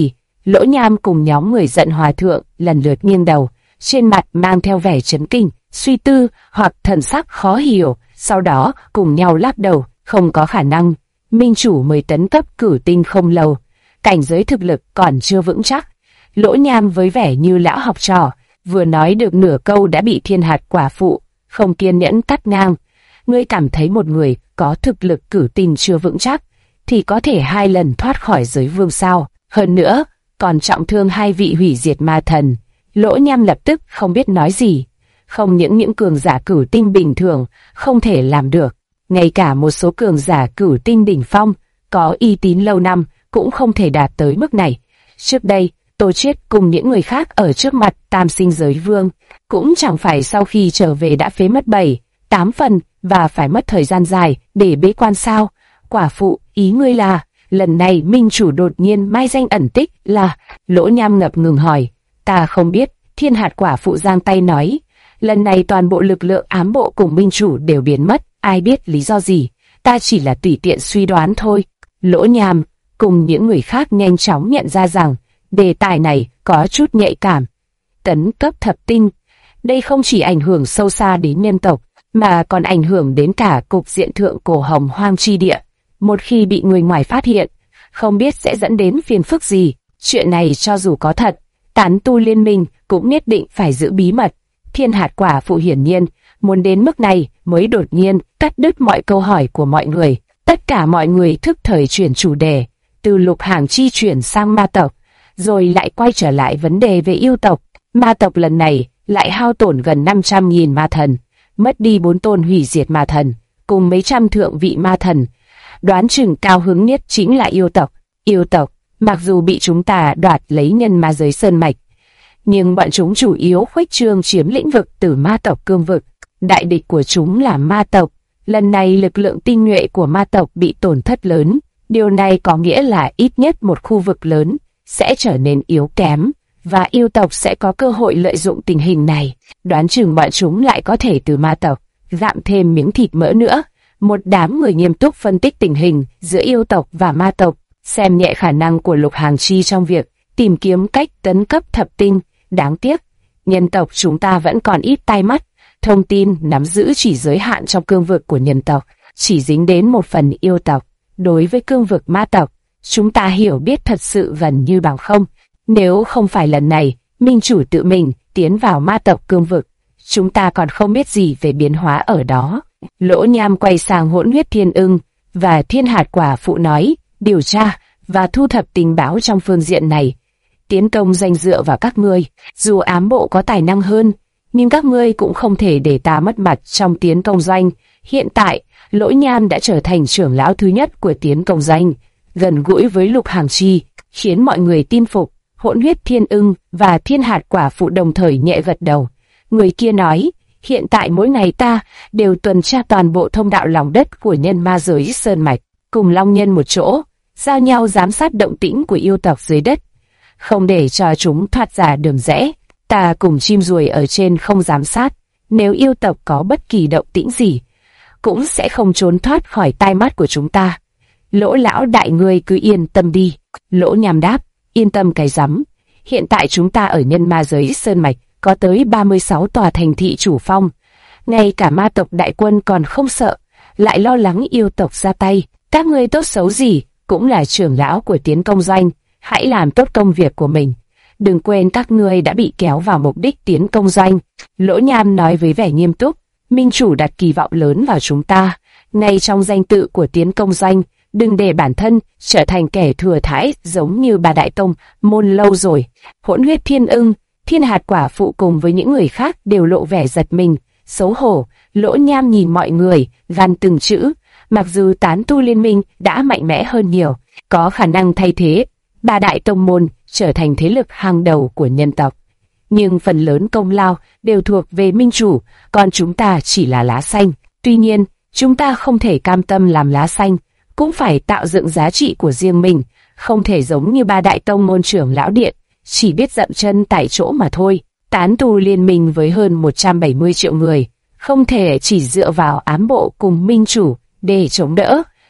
Lỗ Nham cùng nhóm người giận hòa thượng lần lượt nghiêng đầu, trên mặt mang theo vẻ chấn kinh, suy tư hoặc thần sắc khó hiểu, sau đó cùng nhau lắc đầu, không có khả năng. Minh chủ mới tấn cấp cửu tinh không lâu, cảnh giới thực lực còn chưa vững chắc. Lỗ Nham với vẻ như lão học trò, vừa nói được nửa câu đã bị Thiên Hạt quả phụ không kiên nhẫn cắt ngang. Ngươi cảm thấy một người có thực lực cửu tinh chưa vững chắc thì có thể 2 lần thoát khỏi giới vương sao? Hơn nữa, còn trọng thương 2 vị hủy diệt ma thần. Lỗ Nham lập tức không biết nói gì. Không những cường giả cửu tinh bình thường không thể làm được, ngay cả một số cường giả cửu tinh đỉnh phong có uy tín lâu năm cũng không thể đạt tới mức này. Trước đây, Tô Chiết cùng những người khác ở trước mặt tam sinh giới vương cũng chẳng phải sau khi trở về đã phế mất 7-8 phần và phải mất thời gian dài để bế quan sao? Quả phụ, ý ngươi là lần này minh chủ đột nhiên mai danh ẩn tích là? Lỗ Nham ngập ngừng hỏi. Ta không biết. Thiên Hạt quả phụ giang tay nói. Lần này toàn bộ lực lượng ám bộ cùng minh chủ đều biến mất, ai biết lý do gì, ta chỉ là tùy tiện suy đoán thôi. Lỗ Nham cùng những người khác nhanh chóng nhận ra rằng đề tài này có chút nhạy cảm. Tấn cấp thập tinh, đây không chỉ ảnh hưởng sâu xa đến nhân tộc, mà còn ảnh hưởng đến cả cục diện thượng cổ hồng hoang chi địa. Một khi bị người ngoài phát hiện, không biết sẽ dẫn đến phiền phức gì. Chuyện này cho dù có thật, tán tu liên minh cũng nhất định phải giữ bí mật. Thiên Hạt quả phụ hiển nhiên muốn đến mức này mới đột nhiên cắt đứt mọi câu hỏi của mọi người. Tất cả mọi người thức thời chuyển chủ đề, từ Lục Hàng Chi chuyển sang ma tộc, rồi lại quay trở lại vấn đề về yêu tộc. Ma tộc lần này lại hao tổn gần 500.000 ma thần, mất đi 4 tôn hủy diệt ma thần, cùng mấy trăm thượng vị ma thần. Đoán chừng cao hứng nhất chính là yêu tộc. Yêu tộc, mặc dù bị chúng ta đoạt lấy nhân ma giới sơn mạch, nhưng bọn chúng chủ yếu khuếch trương chiếm lĩnh vực từ ma tộc cương vực. Đại địch của chúng là ma tộc. Lần này lực lượng tinh nhuệ của ma tộc bị tổn thất lớn. Điều này có nghĩa là ít nhất một khu vực lớn sẽ trở nên yếu kém, và yêu tộc sẽ có cơ hội lợi dụng tình hình này. Đoán chừng bọn chúng lại có thể từ ma tộc gặm thêm miếng thịt mỡ nữa. Một đám người nghiêm túc phân tích tình hình giữa yêu tộc và ma tộc, xem nhẹ khả năng của Lục Hàng Chi trong việc tìm kiếm cách tấn cấp thập tinh. Đáng tiếc, nhân tộc chúng ta vẫn còn ít tai mắt, thông tin nắm giữ chỉ giới hạn trong cương vực của nhân tộc, chỉ dính đến một phần yêu tộc. Đối với cương vực ma tộc, chúng ta hiểu biết thật sự gần như bằng không. Nếu không phải lần này, minh chủ tự mình tiến vào ma tộc cương vực, chúng ta còn không biết gì về biến hóa ở đó. Lỗ Nham quay sang Hỗn Huyết Thiên Ưng và Thiên Hạt quả phụ nói, điều tra và thu thập tình báo trong phương diện này. Tiến công danh dựa vào các ngươi, dù ám bộ có tài năng hơn, nhưng các ngươi cũng không thể để ta mất mặt trong tiến công doanh. Hiện tại, Lỗ Nham đã trở thành trưởng lão thứ nhất của tiến công doanh, gần gũi với Lục Hàng Chi, khiến mọi người tin phục. Hỗn Huyết Thiên Ưng và Thiên Hạt quả phụ đồng thời nhẹ gật đầu. Người kia nói, hiện tại mỗi ngày ta đều tuần tra toàn bộ thông đạo lòng đất của nhân ma giới sơn mạch, cùng long nhân một chỗ, giao nhau giám sát động tĩnh của yêu tộc dưới đất, không để cho chúng thoát ra đường rẽ. Ta cùng chim ruồi ở trên không giám sát, nếu yêu tộc có bất kỳ động tĩnh gì, cũng sẽ không trốn thoát khỏi tai mắt của chúng ta. Lỗ lão đại ngươi cứ yên tâm đi. Lỗ Nham đáp, yên tâm cái rắm. Hiện tại chúng ta ở nhân ma giới sơn mạch có tới 36 tòa thành thị chủ phong. Ngay cả ma tộc đại quân còn không sợ, lại lo lắng yêu tộc ra tay. Các ngươi tốt xấu gì cũng là trưởng lão của tiến công doanh, hãy làm tốt công việc của mình. Đừng quên các ngươi đã bị kéo vào mục đích tiến công doanh. Lỗ Nham nói với vẻ nghiêm túc, minh chủ đặt kỳ vọng lớn vào chúng ta. Ngay trong danh tự của tiến công doanh, đừng để bản thân trở thành kẻ thừa thãi giống như bà Đại Tông môn lâu rồi. Hỗn Huyết Thiên Ưng, Thiên Hạt quả phụ cùng với những người khác đều lộ vẻ giật mình, xấu hổ. Lỗ Nham nhìn mọi người, gằn từng chữ, mặc dù tán tu liên minh đã mạnh mẽ hơn nhiều, có khả năng thay thế bà Đại Tông môn trở thành thế lực hàng đầu của nhân tộc, nhưng phần lớn công lao đều thuộc về minh chủ, còn chúng ta chỉ là lá xanh. Tuy nhiên, chúng ta không thể cam tâm làm lá xanh, cũng phải tạo dựng giá trị của riêng mình, không thể giống như ba Đại Tông môn trưởng lão điện, chỉ biết dậm chân tại chỗ mà thôi. Tán tu liên minh với hơn 170 triệu người, không thể chỉ dựa vào ám bộ cùng minh chủ để chống đỡ.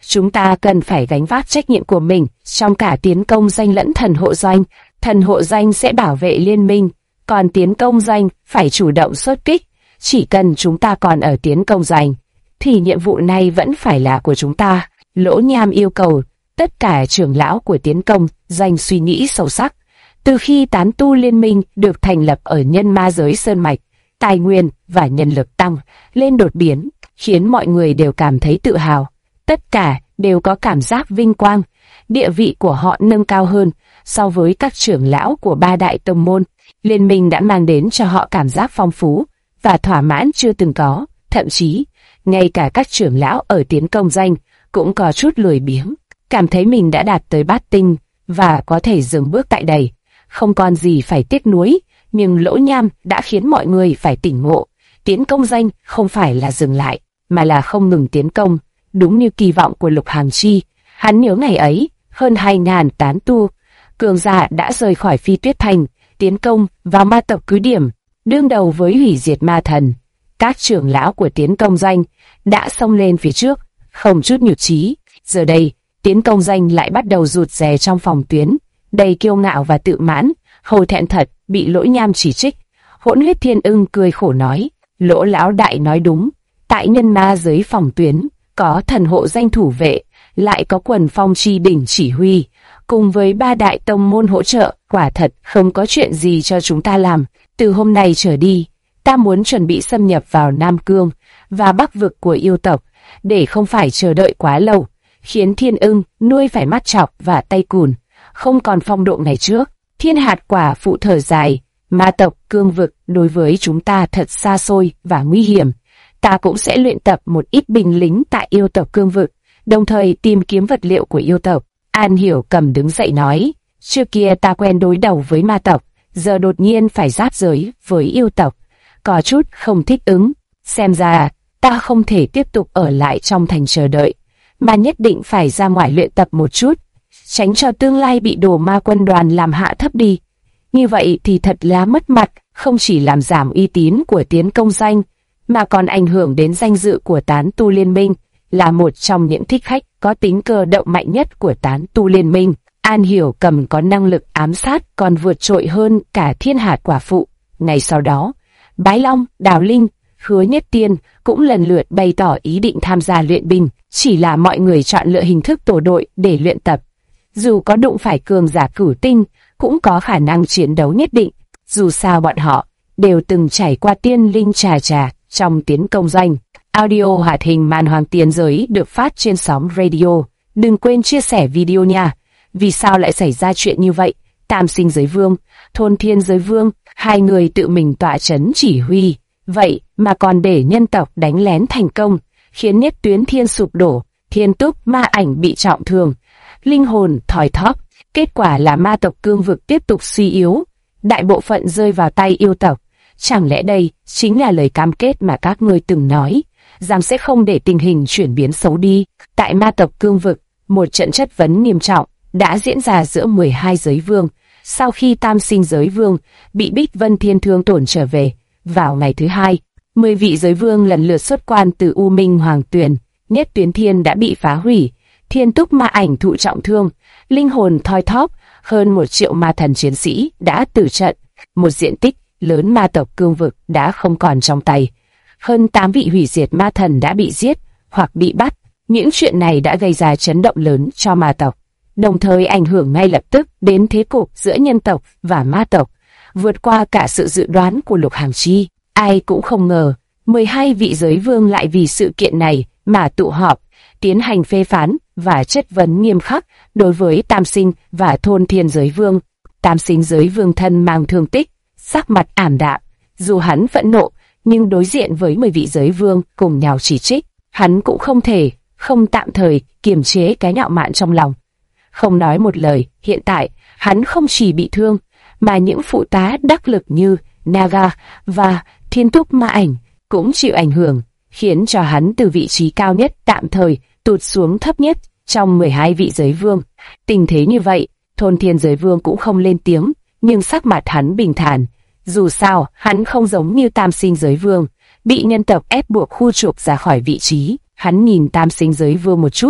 Chúng ta cần phải gánh vác trách nhiệm của mình trong cả tiến công doanh lẫn thần hộ doanh. Thần hộ doanh sẽ bảo vệ liên minh, còn tiến công doanh phải chủ động xuất kích. Chỉ cần chúng ta còn ở tiến công doanh, thì nhiệm vụ này vẫn phải là của chúng ta. Lỗ Nham yêu cầu tất cả trưởng lão của tiến công doanh suy nghĩ sâu sắc. Từ khi tán tu liên minh được thành lập ở nhân ma giới Sơn Mạch, tài nguyên và nhân lực tăng lên đột biến, khiến mọi người đều cảm thấy tự hào. Tất cả đều có cảm giác vinh quang, địa vị của họ nâng cao hơn so với các trưởng lão của ba đại tông môn. Liên minh đã mang đến cho họ cảm giác phong phú và thỏa mãn chưa từng có, thậm chí ngay cả các trưởng lão ở tiến công doanh cũng có chút lười biếng, cảm thấy mình đã đạt tới bát tinh và có thể dừng bước tại đây, không còn gì phải tiếc nuối. Nhưng Lỗ Nham đã khiến mọi người phải tỉnh ngộ, tiến công doanh không phải là dừng lại, mà là không ngừng tiến công, đúng như kỳ vọng của Lục Hàm Chi. Hắn nhớ ngày ấy, hơn 2.000 tán tu cường giả đã rời khỏi Phi Tuyết Thành, tiến công vào ma tộc cứ điểm, đương đầu với hủy diệt ma thần. Các trưởng lão của tiến công doanh đã xông lên phía trước, không chút nhụt chí. Giờ đây, tiến công doanh lại bắt đầu rụt rè trong phòng tuyến, đầy kiêu ngạo và tự mãn. Hổ Thẹn thật bị Lỗ Nham chỉ trích. Hỗn Huyết Thiên Ưng cười khổ nói, Lỗ lão đại nói đúng, tại nhân ma giới phòng tuyến có thần hộ danh thủ vệ, lại có quần phong chi đỉnh chỉ huy, cùng với ba đại tông môn hỗ trợ, quả thật không có chuyện gì cho chúng ta làm. Từ hôm nay trở đi, ta muốn chuẩn bị xâm nhập vào Nam Cương và Bắc vực của yêu tộc, để không phải chờ đợi quá lâu, khiến Thiên Ưng nuôi phải mắt chọc và tay cùn, không còn phong độ ngày trước. Thiên Hạt Quả phụ thở dài, ma tộc cương vực đối với chúng ta thật xa xôi và nguy hiểm. Ta cũng sẽ luyện tập một ít binh lính tại yêu tộc cương vực, đồng thời tìm kiếm vật liệu của yêu tộc. An Hiểu Cầm đứng dậy nói, trước kia ta quen đối đầu với ma tộc, giờ đột nhiên phải giáp giới với yêu tộc, có chút không thích ứng. Xem ra, ta không thể tiếp tục ở lại trong thành chờ đợi, mà nhất định phải ra ngoài luyện tập một chút, tránh cho tương lai bị đồ ma quân đoàn làm hạ thấp đi. Như vậy thì thật là mất mặt, không chỉ làm giảm uy tín của tiến công doanh, mà còn ảnh hưởng đến danh dự của tán tu liên minh, là một trong những thích khách có tính cơ động mạnh nhất của tán tu liên minh. An Hiểu Cầm có năng lực ám sát còn vượt trội hơn cả Thiên Hạt Quả phụ. Ngày sau đó, Bái Long, Đào Linh, Hứa Nhất Tiên cũng lần lượt bày tỏ ý định tham gia luyện binh, chỉ là mọi người chọn lựa hình thức tổ đội để luyện tập. Dù có đụng phải cường giả cửu tinh, cũng có khả năng chiến đấu nhất định. Dù sao bọn họ đều từng trải qua tiên linh trà trà trong tiến công doanh. Audio hoạt hình Man Hoàng Tiên Giới được phát trên sóng radio. Đừng quên chia sẻ video nha. Vì sao lại xảy ra chuyện như vậy? Tam Sinh Giới Vương, Thôn Thiên Giới Vương, hai người tự mình tọa chấn chỉ huy, vậy mà còn để nhân tộc đánh lén thành công, khiến Nhất Tuyến Thiên sụp đổ, Thiên Túc Ma Ảnh bị trọng thương, linh hồn thoi thóp. Kết quả là ma tộc cương vực tiếp tục suy yếu, đại bộ phận rơi vào tay yêu tộc. Chẳng lẽ đây chính là lời cam kết mà các ngươi từng nói, rằng sẽ không để tình hình chuyển biến xấu đi? Tại ma tộc cương vực, một trận chất vấn nghiêm trọng đã diễn ra giữa 12 giới vương. Sau khi Tam Sinh Giới Vương bị Bích Vân Thiên thương tổn trở về, vào ngày thứ hai, 10 vị giới vương lần lượt xuất quan từ U Minh Hoàng Tuyền. Nhất Tuyến Thiên đã bị phá hủy, Thiên Túc Ma Ảnh thụ trọng thương, linh hồn thoi thóp, hơn 1 triệu ma thần chiến sĩ đã tử trận, một diện tích lớn ma tộc cương vực đã không còn trong tay. Hơn 8 vị hủy diệt ma thần đã bị giết hoặc bị bắt. Những chuyện này đã gây ra chấn động lớn cho ma tộc, đồng thời ảnh hưởng ngay lập tức đến thế cục giữa nhân tộc và ma tộc, vượt qua cả sự dự đoán của Lục Hàm Chi. Ai cũng không ngờ, 12 vị giới vương lại vì sự kiện này mà tụ họp, tiến hành phê phán và chất vấn nghiêm khắc đối với Tam Sinh và Thôn Thiên Giới Vương. Tam Sinh Giới Vương thân mang thương tích, sắc mặt ảm đạm. Dù hắn phẫn nộ, nhưng đối diện với 10 vị giới vương cùng nhau chỉ trích, hắn cũng không thể không tạm thời kiềm chế cái ngạo mạn trong lòng. Không nói một lời, hiện tại, hắn không chỉ bị thương, mà những phụ tá đắc lực như Naga và Thiên Túc Ma Ảnh cũng chịu ảnh hưởng, khiến cho hắn từ vị trí cao nhất tạm thời tụt xuống thấp nhất trong 12 vị giới vương. Tình thế như vậy, Thôn Thiên Giới Vương cũng không lên tiếng, nhưng sắc mặt hắn bình thản. Dù sao, hắn không giống như Tam Sinh Giới Vương, bị nhân tộc ép buộc khu trục ra khỏi vị trí. Hắn nhìn Tam Sinh Giới Vương một chút,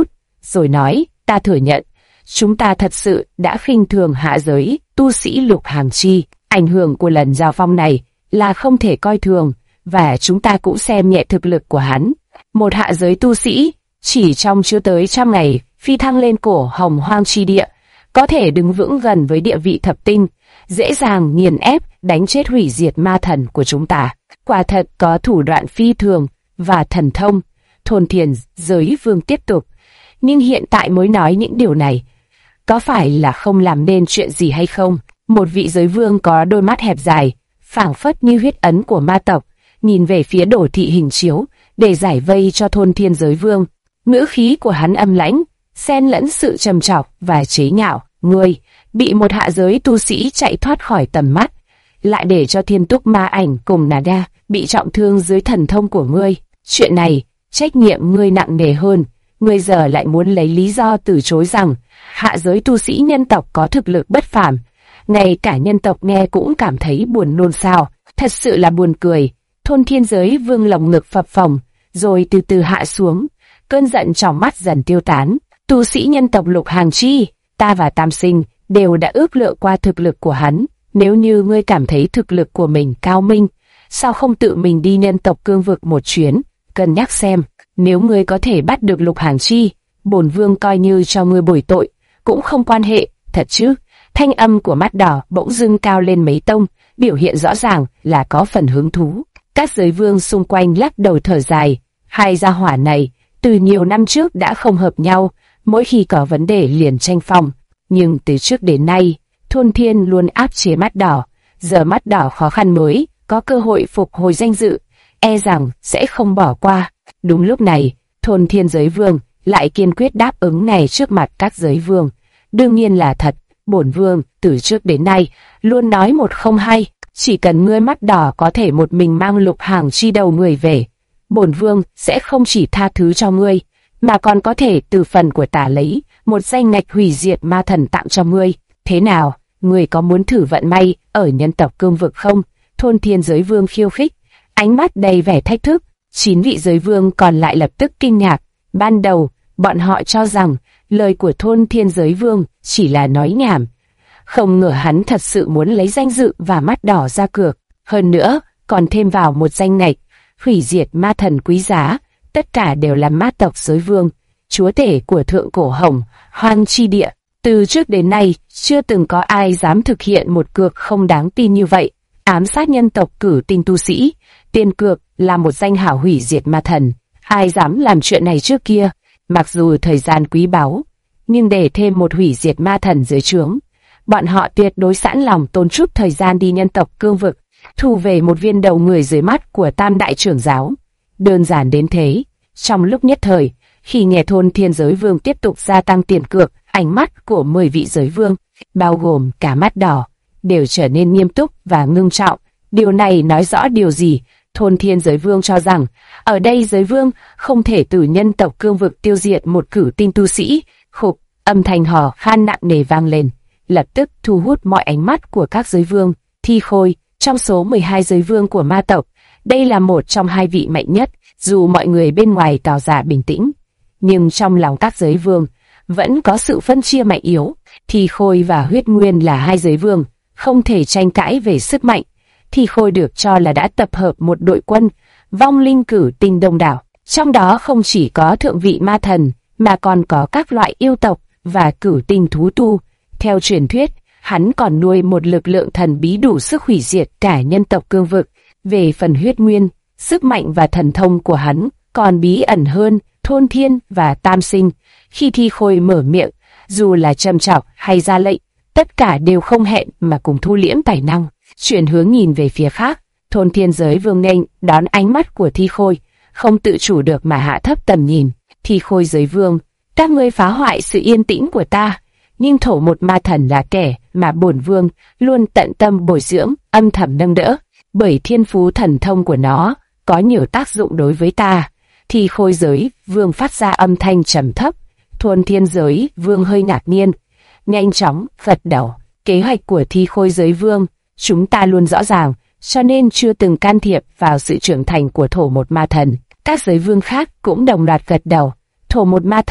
rồi nói, ta thừa nhận, chúng ta thật sự đã khinh thường hạ giới tu sĩ Lục Hàm Chi. Ảnh hưởng của lần giao phong này là không thể coi thường, và chúng ta cũng xem nhẹ thực lực của hắn. Một hạ giới tu sĩ, chỉ trong chưa tới 100 ngày, phi thăng lên cổ Hồng Hoang chi địa, có thể đứng vững gần với địa vị thập tinh, dễ dàng nghiền ép, đánh chết hủy diệt ma thần của chúng ta. Quả thật có thủ đoạn phi thường và thần thông. Thôn Thiên Giới Vương tiếp tục, nhưng hiện tại mới nói những điều này, có phải là không làm nên chuyện gì hay không? Một vị giới vương có đôi mắt hẹp dài, phảng phất như huyết ấn của ma tộc, nhìn về phía Đổ Thị Hình Chiếu để giải vây cho Thôn Thiên Giới Vương. Ngữ khí của hắn âm lãnh, xen lẫn sự trầm trọng và chế nhạo. Ngươi bị một hạ giới tu sĩ chạy thoát khỏi tầm mắt, lại để cho Thiên Túc Ma Ảnh cùng Nada bị trọng thương dưới thần thông của ngươi. Chuyện này, trách nhiệm ngươi nặng nề hơn. Ngươi giờ lại muốn lấy lý do từ chối rằng hạ giới tu sĩ nhân tộc có thực lực bất phàm. Ngay cả nhân tộc nghe cũng cảm thấy buồn nôn sao. Thật sự là buồn cười. Thôn Thiên Giới Vương lồng ngực phập phồng, rồi từ từ hạ xuống. Cơn giận trong mắt dần tiêu tán. Tu sĩ nhân tộc Lục Hàm Chi, ta và Tam Sinh đều đã ước lượng qua thực lực của hắn. Nếu như ngươi cảm thấy thực lực của mình cao minh, sao không tự mình đi nhân tộc cương vực một chuyến, cân nhắc xem. Nếu ngươi có thể bắt được Lục Hàm Chi, bổn vương coi như cho ngươi bồi tội, cũng không quan hệ, thật chứ? Thanh âm của Mắt Đỏ bỗng dưng cao lên mấy tông, biểu hiện rõ ràng là có phần hứng thú. Các giới vương xung quanh lắc đầu thở dài, hai gia hỏa này từ nhiều năm trước đã không hợp nhau, mỗi khi có vấn đề liền tranh phong. Nhưng từ trước đến nay, Thôn Thiên luôn áp chế Mắt Đỏ, giờ Mắt Đỏ khó khăn mới có cơ hội phục hồi danh dự, e rằng sẽ không bỏ qua. Đúng lúc này, Thôn Thiên Giới Vương lại kiên quyết đáp ứng này trước mặt các giới vương. Đương nhiên là thật, bổn vương từ trước đến nay luôn nói một không hai, chỉ cần ngươi Mắt Đỏ có thể một mình mang Lục Hàm Chi đầu người về, bổn vương sẽ không chỉ tha thứ cho ngươi, mà còn có thể từ phần của ta lấy một danh ngạch hủy diệt ma thần tặng cho ngươi. Thế nào, ngươi có muốn thử vận may ở nhân tộc cương vực không? Thôn Thiên Giới Vương khiêu khích, ánh mắt đầy vẻ thách thức. 9 vị giới vương còn lại lập tức kinh ngạc. Ban đầu, bọn họ cho rằng lời của Thôn Thiên Giới Vương chỉ là nói nhảm. Không ngờ hắn thật sự muốn lấy danh dự và Mắt Đỏ ra cược. Hơn nữa, còn thêm vào một danh ngạch hủy diệt ma thần quý giá. Tất cả đều là ma tộc giới vương, chúa tể của thượng cổ Hồng Hoang chi địa. Từ trước đến nay, chưa từng có ai dám thực hiện một cược không đáng tin như vậy. Ám sát nhân tộc cử tinh tu sĩ, tiền cược là một danh hảo hủy diệt ma thần. Ai dám làm chuyện này trước kia? Mặc dù thời gian quý báu, nhưng để thêm một hủy diệt ma thần dưới trướng, bọn họ tuyệt đối sẵn lòng tốn chút thời gian đi nhân tộc cương vực, thu về một viên đầu người dưới mắt của Tam Đại trưởng giáo. Đơn giản đến thế. Trong lúc nhất thời, khi nghe Thôn Thiên Giới Vương tiếp tục gia tăng tiền cược, ánh mắt của 10 vị giới vương, bao gồm cả Mắt Đỏ, đều trở nên nghiêm túc và ngưng trọng. Điều này nói rõ điều gì? Thôn Thiên Giới Vương cho rằng, ở đây giới vương không thể từ nhân tộc cương vực tiêu diệt một cử tinh tu sĩ. Khục, âm thanh hò khan nặng nề vang lên, lập tức thu hút mọi ánh mắt của các giới vương. Thi Khôi, trong số 12 giới vương của ma tộc, đây là một trong hai vị mạnh nhất. Dù mọi người bên ngoài tỏ ra bình tĩnh, nhưng trong lòng các giới vương vẫn có sự phân chia mạnh yếu. Thi Khôi và Huyết Nguyên là hai giới vương, không thể tranh cãi về sức mạnh. Thi Khôi được cho là đã tập hợp một đội quân vong linh cử tinh đông đảo, trong đó không chỉ có thượng vị ma thần, mà còn có các loại yêu tộc và cử tinh thú tu. Theo truyền thuyết, hắn còn nuôi một lực lượng thần bí đủ sức hủy diệt cả nhân tộc cương vực. Về phần Huyết Nguyên, sức mạnh và thần thông của hắn còn bí ẩn hơn Thôn Thiên và Tam Sinh. Khi Thi Khôi mở miệng, dù là trầm trọng hay ra lệnh, tất cả đều không hẹn mà cùng thu liễm tài năng. Chuyển hướng nhìn về phía khác, Thôn Thiên Giới Vương nghênh đón ánh mắt của Thi Khôi, không tự chủ được mà hạ thấp tầm nhìn. Thi Khôi giới vương, các ngươi phá hoại sự yên tĩnh của ta, nhưng Thổ Một Ma Thần là kẻ mà bổn vương luôn tận tâm bồi dưỡng, âm thầm nâng đỡ, bởi thiên phú thần thông của nó có nhiều tác dụng đối với ta. Thi Khôi giới vương phát ra âm thanh trầm thấp. Thôn Thiên Giới Vương hơi ngạc nhiên, nhanh chóng gật đầu. Kế hoạch của Thi Khôi giới vương chúng ta luôn rõ ràng, cho nên chưa từng can thiệp vào sự trưởng thành của Thổ Một Ma Thần. Các giới vương khác cũng đồng loạt gật đầu. Thổ Một Ma Thần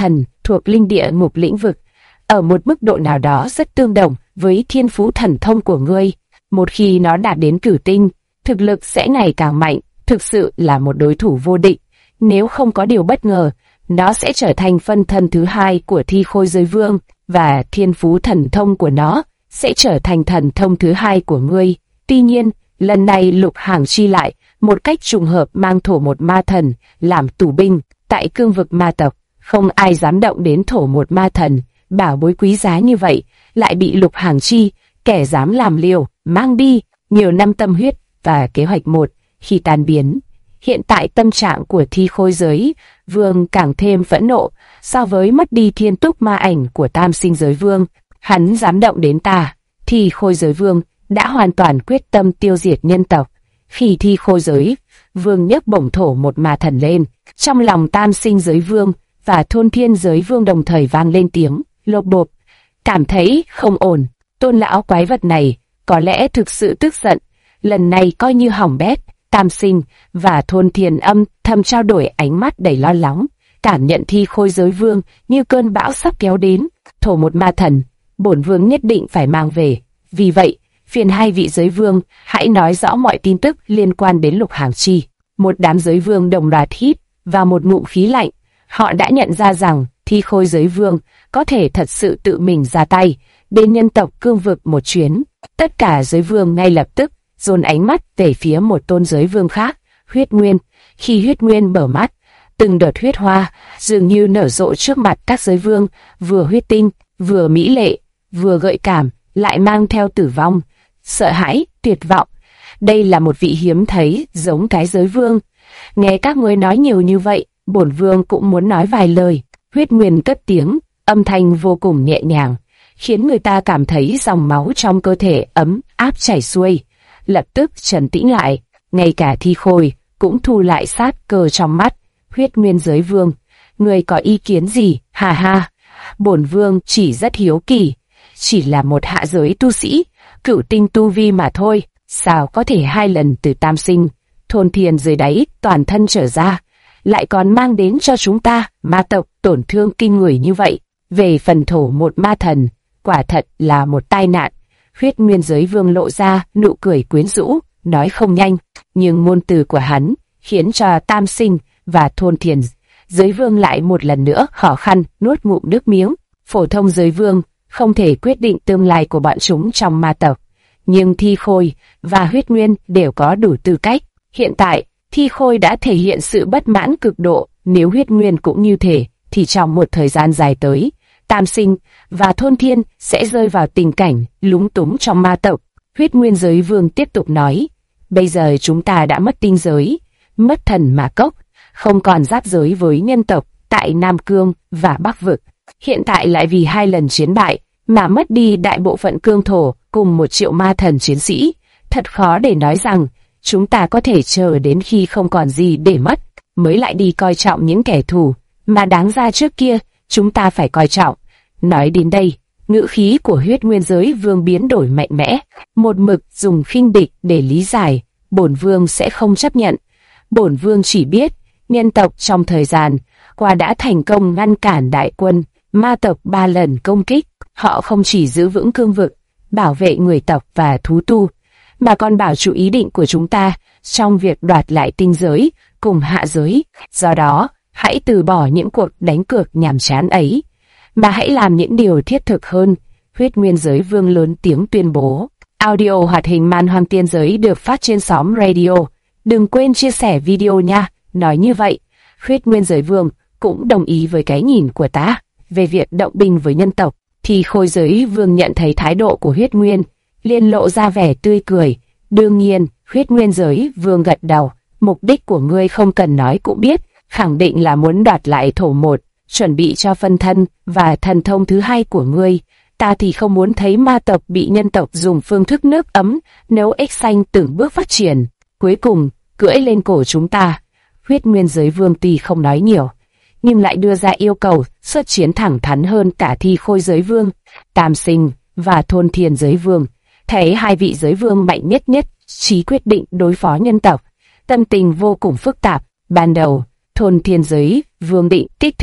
thuộc linh địa ngục lĩnh vực, ở một mức độ nào đó rất tương đồng với thiên phú thần thông của ngươi. Một khi nó đạt đến cửu tinh, thực lực sẽ ngày càng mạnh, thực sự là một đối thủ vô địch. Nếu không có điều bất ngờ, nó sẽ trở thành phân thân thứ hai của Thi Khôi Giới Vương, và thiên phú thần thông của nó sẽ trở thành thần thông thứ hai của ngươi. Tuy nhiên, lần này Lục Hàng Chi lại một cách trùng hợp mang thổ một ma thần làm tù binh tại cương vực ma tộc. Không ai dám động đến thổ một ma thần, bảo bối quý giá như vậy lại bị Lục Hàng Chi, kẻ dám làm liều, mang đi. Nhiều năm tâm huyết và kế hoạch một khi tan biến. Hiện tại tâm trạng của Thi Khôi Giới Vương càng thêm phẫn nộ so với mất đi thiên túc ma ảnh của Tam Sinh Giới Vương. Hắn dám động đến ta. Thi Khôi Giới Vương đã hoàn toàn quyết tâm tiêu diệt nhân tộc. Khi Thi Khôi Giới Vương nhấc bổng thổ một ma thần lên, trong lòng Tam Sinh Giới Vương và Thôn Thiên Giới Vương đồng thời vang lên tiếng lộp bộp, cảm thấy không ổn. Tôn lão quái vật này có lẽ thực sự tức giận, lần này coi như hỏng bét. Tam Sinh và Thôn Thiên âm thầm trao đổi ánh mắt đầy lo lắng, cảm nhận Thi Khôi Giới Vương như cơn bão sắp kéo đến. Thổ một ma thần, bổn vương nhất định phải mang về. Vì vậy, phiền hai vị giới vương hãy nói rõ mọi tin tức liên quan đến Lục Hàng Chi. Một đám giới vương đồng loạt hít vào một ngụm khí lạnh. Họ đã nhận ra rằng Thi Khôi Giới Vương có thể thật sự tự mình ra tay đến nhân tộc cương vực một chuyến. Tất cả giới vương ngay lập tức dồn ánh mắt về phía một tôn giới vương khác, Huyết Nguyên. Khi Huyết Nguyên mở mắt, từng đợt huyết hoa dường như nở rộ trước mặt các giới vương, vừa huyết tinh, vừa mỹ lệ, vừa gợi cảm, lại mang theo tử vong, sợ hãi, tuyệt vọng. Đây là một vị hiếm thấy giống cái giới vương. Nghe các ngươi nói nhiều như vậy, bổn vương cũng muốn nói vài lời. Huyết Nguyên cất tiếng, âm thanh vô cùng nhẹ nhàng, khiến người ta cảm thấy dòng máu trong cơ thể ấm áp chảy xuôi. Lập tức trấn tĩnh lại, ngay cả Thi Khôi cũng thu lại sát cơ trong mắt. Huyết Nguyên Giới Vương, người có ý kiến gì? Hà ha, bổn vương chỉ rất hiếu kỳ, chỉ là một hạ giới tu sĩ, cửu tinh tu vi mà thôi, sao có thể hai lần từ Tam Sinh, Thôn Thiên dưới đáy toàn thân trở ra, lại còn mang đến cho chúng ta ma tộc tổn thương kinh người như vậy. Về phần thổ một ma thần, quả thật là một tai nạn. Huyết Nguyên Giới Vương lộ ra nụ cười quyến rũ, nói không nhanh, nhưng ngôn từ của hắn khiến cho Tam Sinh và Thôn Thiên Giới Vương lại một lần nữa khó khăn nuốt ngụm nước miếng. Phổ thông giới vương không thể quyết định tương lai của bọn chúng trong ma tộc, nhưng Thi Khôi và Huyết Nguyên đều có đủ tư cách. Hiện tại, Thi Khôi đã thể hiện sự bất mãn cực độ, nếu Huyết Nguyên cũng như thế, thì trong một thời gian dài tới, Tam Sinh và Thôn Thiên sẽ rơi vào tình cảnh lúng túng trong ma tộc. Huyết Nguyên Giới Vương tiếp tục nói, bây giờ chúng ta đã mất tinh giới, mất thần ma cốc, không còn giáp giới với nhân tộc tại Nam Cương và Bắc Vực. Hiện tại lại vì hai lần chiến bại mà mất đi đại bộ phận cương thổ cùng 1 triệu ma thần chiến sĩ. Thật khó để nói rằng chúng ta có thể chờ đến khi không còn gì để mất mới lại đi coi trọng những kẻ thù mà đáng ra trước kia chúng ta phải coi trọng. Nói đến đây, ngữ khí của Huyết Nguyên Giới Vương biến đổi mạnh mẽ, một mực dùng khinh địch để lý giải. Bổn vương sẽ không chấp nhận. Bổn vương chỉ biết nhân tộc trong thời gian qua đã thành công ngăn cản đại quân ma tộc 3 lần công kích. Họ không chỉ giữ vững cương vực, bảo vệ người tộc và thú tu, mà còn bảo trụ ý định của chúng ta trong việc đoạt lại tinh giới cùng hạ giới. Do đó, hãy từ bỏ những cuộc đánh cược nhàm chán ấy, mà hãy làm những điều thiết thực hơn. Huyết Nguyên Giới Vương lớn tiếng tuyên bố. Audio hoạt hình Man Hoang Tiên Giới được phát trên xóm radio. Đừng quên chia sẻ video nha. Nói như vậy, Huyết Nguyên Giới Vương cũng đồng ý với cái nhìn của ta về việc động binh với nhân tộc. Thì Khôi Giới Vương nhận thấy thái độ của Huyết Nguyên, liền lộ ra vẻ tươi cười. Đương nhiên, Huyết Nguyên Giới Vương gật đầu. Mục đích của ngươi không cần nói cũng biết, khẳng định là muốn đoạt lại thổ một, chuẩn bị cho phân thân và thần thông thứ hai của ngươi. Ta thì không muốn thấy ma tộc bị nhân tộc dùng phương thức nước ấm nấu ếch xanh từng bước phát triển, cuối cùng cưỡi lên cổ chúng ta. Huyết Nguyên Giới Vương tuy không nói nhiều, nhưng lại đưa ra yêu cầu xuất chiến thẳng thắn hơn cả Thi Khôi Giới Vương. Tam Sinh và Thôn Thiên Giới Vương thấy hai vị giới vương mạnh nhất trí quyết định đối phó nhân tộc, tâm tình vô cùng phức tạp. Ban đầu, Thôn Thiên Giới Vương định kích thích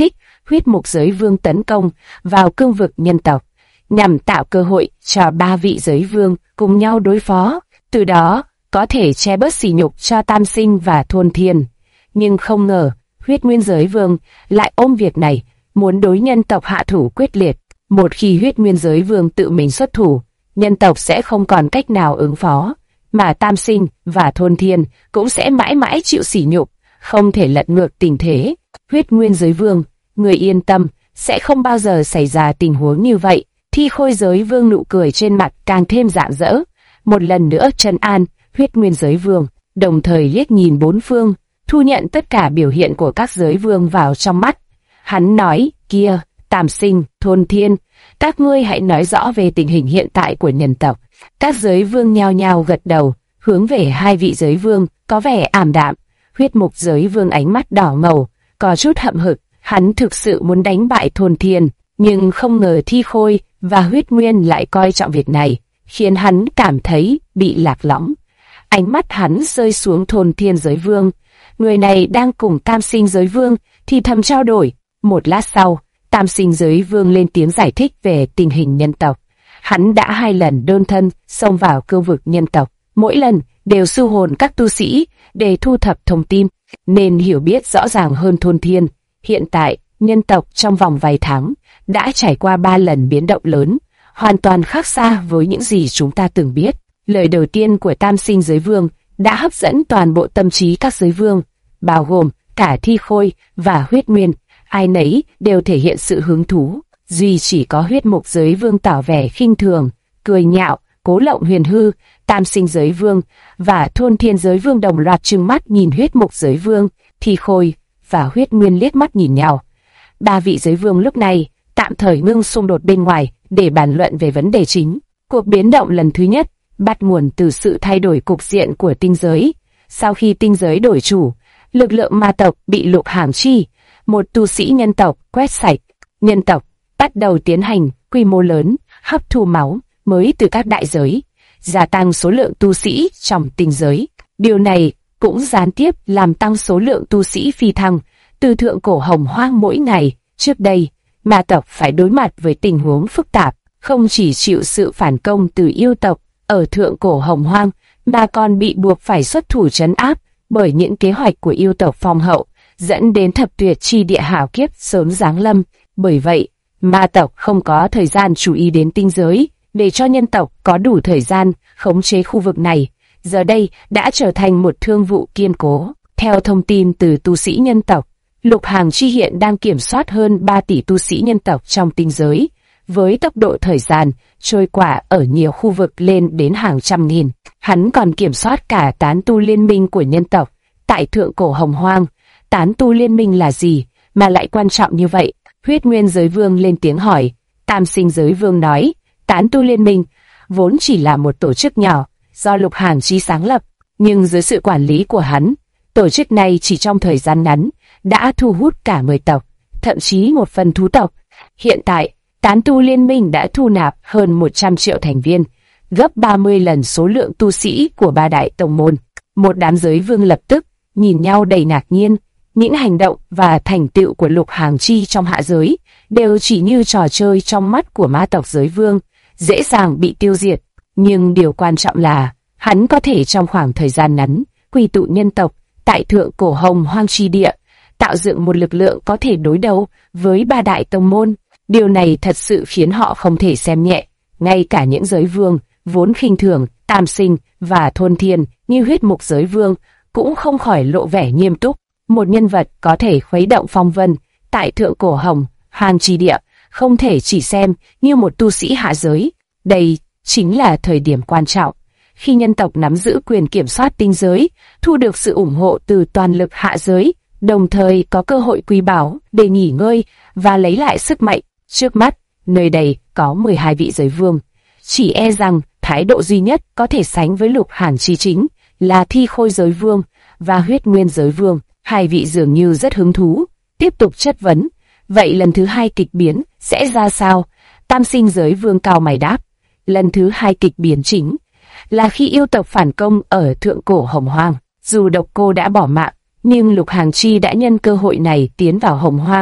huyết mục giới vương tấn công vào cương vực nhân tộc, nhằm tạo cơ hội cho ba vị giới vương cùng nhau đối phó, từ đó có thể che bớt sỉ nhục cho Tam Sinh và Thôn Thiên. Nhưng không ngờ, huyết nguyên giới vương lại ôm việc này, muốn đối nhân tộc hạ thủ quyết liệt. Một khi huyết nguyên giới vương tự mình xuất thủ, nhân tộc sẽ không còn cách nào ứng phó, mà Tam Sinh và Thôn Thiên cũng sẽ mãi mãi chịu sỉ nhục, không thể lật ngược tình thế. Huyết nguyên giới vương, người yên tâm, sẽ không bao giờ xảy ra tình huống như vậy. Thi Khôi giới vương nụ cười trên mặt càng thêm rạng rỡ, một lần nữa trấn an huyết nguyên giới vương, đồng thời liếc nhìn bốn phương, thu nhận tất cả biểu hiện của các giới vương vào trong mắt. Hắn nói, kia, Tam Sinh, Thôn Thiên, các ngươi hãy nói rõ về tình hình hiện tại của nhân tộc. Các giới vương nhao nhao gật đầu, hướng về hai vị giới vương, có vẻ ảm đạm. Huyết mục giới vương ánh mắt đỏ ngầu, có chút hậm hực, hắn thực sự muốn đánh bại Thôn Thiên, nhưng không ngờ Thi Khôi và huyết nguyên lại coi trọng việc này, khiến hắn cảm thấy bị lạc lõng. Ánh mắt hắn rơi xuống Thôn Thiên giới vương, người này đang cùng Tam Sinh giới vương thì thầm trao đổi. Một lát sau, Tam Sinh giới vương lên tiếng giải thích về tình hình nhân tộc. Hắn đã 2 lần đơn thân xông vào cương vực nhân tộc, mỗi lần đều sưu hồn các tu sĩ để thu thập thông tin, nên hiểu biết rõ ràng hơn Thôn Thiên. Hiện tại, nhân tộc trong vòng vài tháng đã trải qua 3 lần biến động lớn, hoàn toàn khác xa với những gì chúng ta từng biết. Lời đầu tiên của Tam Sinh giới vương đã hấp dẫn toàn bộ tâm trí các giới vương, bao gồm cả Thi Khôi và huyết nguyên. Ai nấy đều thể hiện sự hứng thú, duy chỉ có huyết mục giới vương tỏ vẻ khinh thường, cười nhạo. Cố Lộng Huyền Hư, Tam Sinh giới vương và Thôn Thiên giới vương đồng loạt trừng mắt nhìn huyết mục giới vương. Thi Khôi và huyết nguyên liếc mắt nhìn nhau. Ba vị giới vương lúc này tạm thời ngưng xung đột bên ngoài để bàn luận về vấn đề chính. Cuộc biến động lần thứ nhất bắt nguồn từ sự thay đổi cục diện của tinh giới. Sau khi tinh giới đổi chủ, lực lượng ma tộc bị Lục Hàm Chi, một tu sĩ nhân tộc, quét sạch. Nhân tộc bắt đầu tiến hành quy mô lớn hấp thu máu mới từ các đại giới, gia tăng số lượng tu sĩ trong tinh giới. Điều này cũng gián tiếp làm tăng số lượng tu sĩ phi thăng từ thượng cổ Hồng Hoang mỗi ngày. Trước đây, ma tộc phải đối mặt với tình huống phức tạp, không chỉ chịu sự phản công từ yêu tộc ở thượng cổ Hồng Hoang, mà còn bị buộc phải xuất thủ trấn áp bởi những kế hoạch của yêu tộc phong hậu, dẫn đến thập tuyệt chi địa hảo kiếp sớm giáng lâm. Bởi vậy, ma tộc không có thời gian chú ý đến tinh giới, để cho nhân tộc có đủ thời gian khống chế khu vực này. Giờ đây đã trở thành một thương vụ kiên cố. Theo thông tin từ tu sĩ nhân tộc, Lục Hàm Chi hiện đang kiểm soát hơn 3 tỷ tu sĩ nhân tộc trong tinh giới, với tốc độ thời gian trôi qua ở nhiều khu vực lên đến hàng trăm nghìn. Hắn còn kiểm soát cả tán tu liên minh của nhân tộc tại thượng cổ Hồng Hoang. Tán tu liên minh là gì mà lại quan trọng như vậy? Huyết nguyên giới vương lên tiếng hỏi. Tam Sinh giới vương nói, tán tu liên minh vốn chỉ là một tổ chức nhỏ do Lục Hàm Chi sáng lập, nhưng dưới sự quản lý của hắn, tổ chức này chỉ trong thời gian ngắn đã thu hút cả 10 tộc, thậm chí một phần thú tộc. Hiện tại, tán tu liên minh đã thu nạp hơn 100 triệu thành viên, gấp 30 lần số lượng tu sĩ của 3 đại tông môn. Một đám giới vương lập tức nhìn nhau đầy ngạc nhiên. Những hành động và thành tựu của Lục Hàm Chi trong hạ giới đều chỉ như trò chơi trong mắt của ma tộc giới vương, dễ dàng bị tiêu diệt. Nhưng điều quan trọng là hắn có thể trong khoảng thời gian ngắn quy tụ nhân tộc tại thượng cổ Hồng Hoang chi địa, tạo dựng một lực lượng có thể đối đầu với 3 đại tông môn. Điều này thật sự khiến họ không thể xem nhẹ. Ngay cả những giới vương vốn khinh thường Tam Sinh và Thôn Thiên như huyết mục giới vương cũng không khỏi lộ vẻ nghiêm túc. Một nhân vật có thể khuấy động phong vân tại thượng cổ Hồng Hoang chi địa không thể chỉ xem như một tu sĩ hạ giới. Đây chính là thời điểm quan trọng, khi nhân tộc nắm giữ quyền kiểm soát tinh giới, thu được sự ủng hộ từ toàn lực hạ giới, đồng thời có cơ hội quý báu để nghỉ ngơi và lấy lại sức mạnh. Trước mắt, nơi đây có 12 vị giới vương. Chỉ e rằng thái độ duy nhất có thể sánh với Lục Hàn Chi chính là Thi Khôi giới vương và Huyết Nguyên giới vương. Hai vị dường như rất hứng thú, tiếp tục chất vấn. Vậy lần thứ 2 kịch biến sẽ ra sao? Tam Sinh giới vương cao mày đáp. Lần thứ 2 kịch biến chính là khi yêu tộc phản công ở thượng cổ Hồng Hoang. Dù Độc Cô đã bỏ mạng, nhưng Lục Hàn Chi đã nhân cơ hội này tiến vào Hồng Hoang,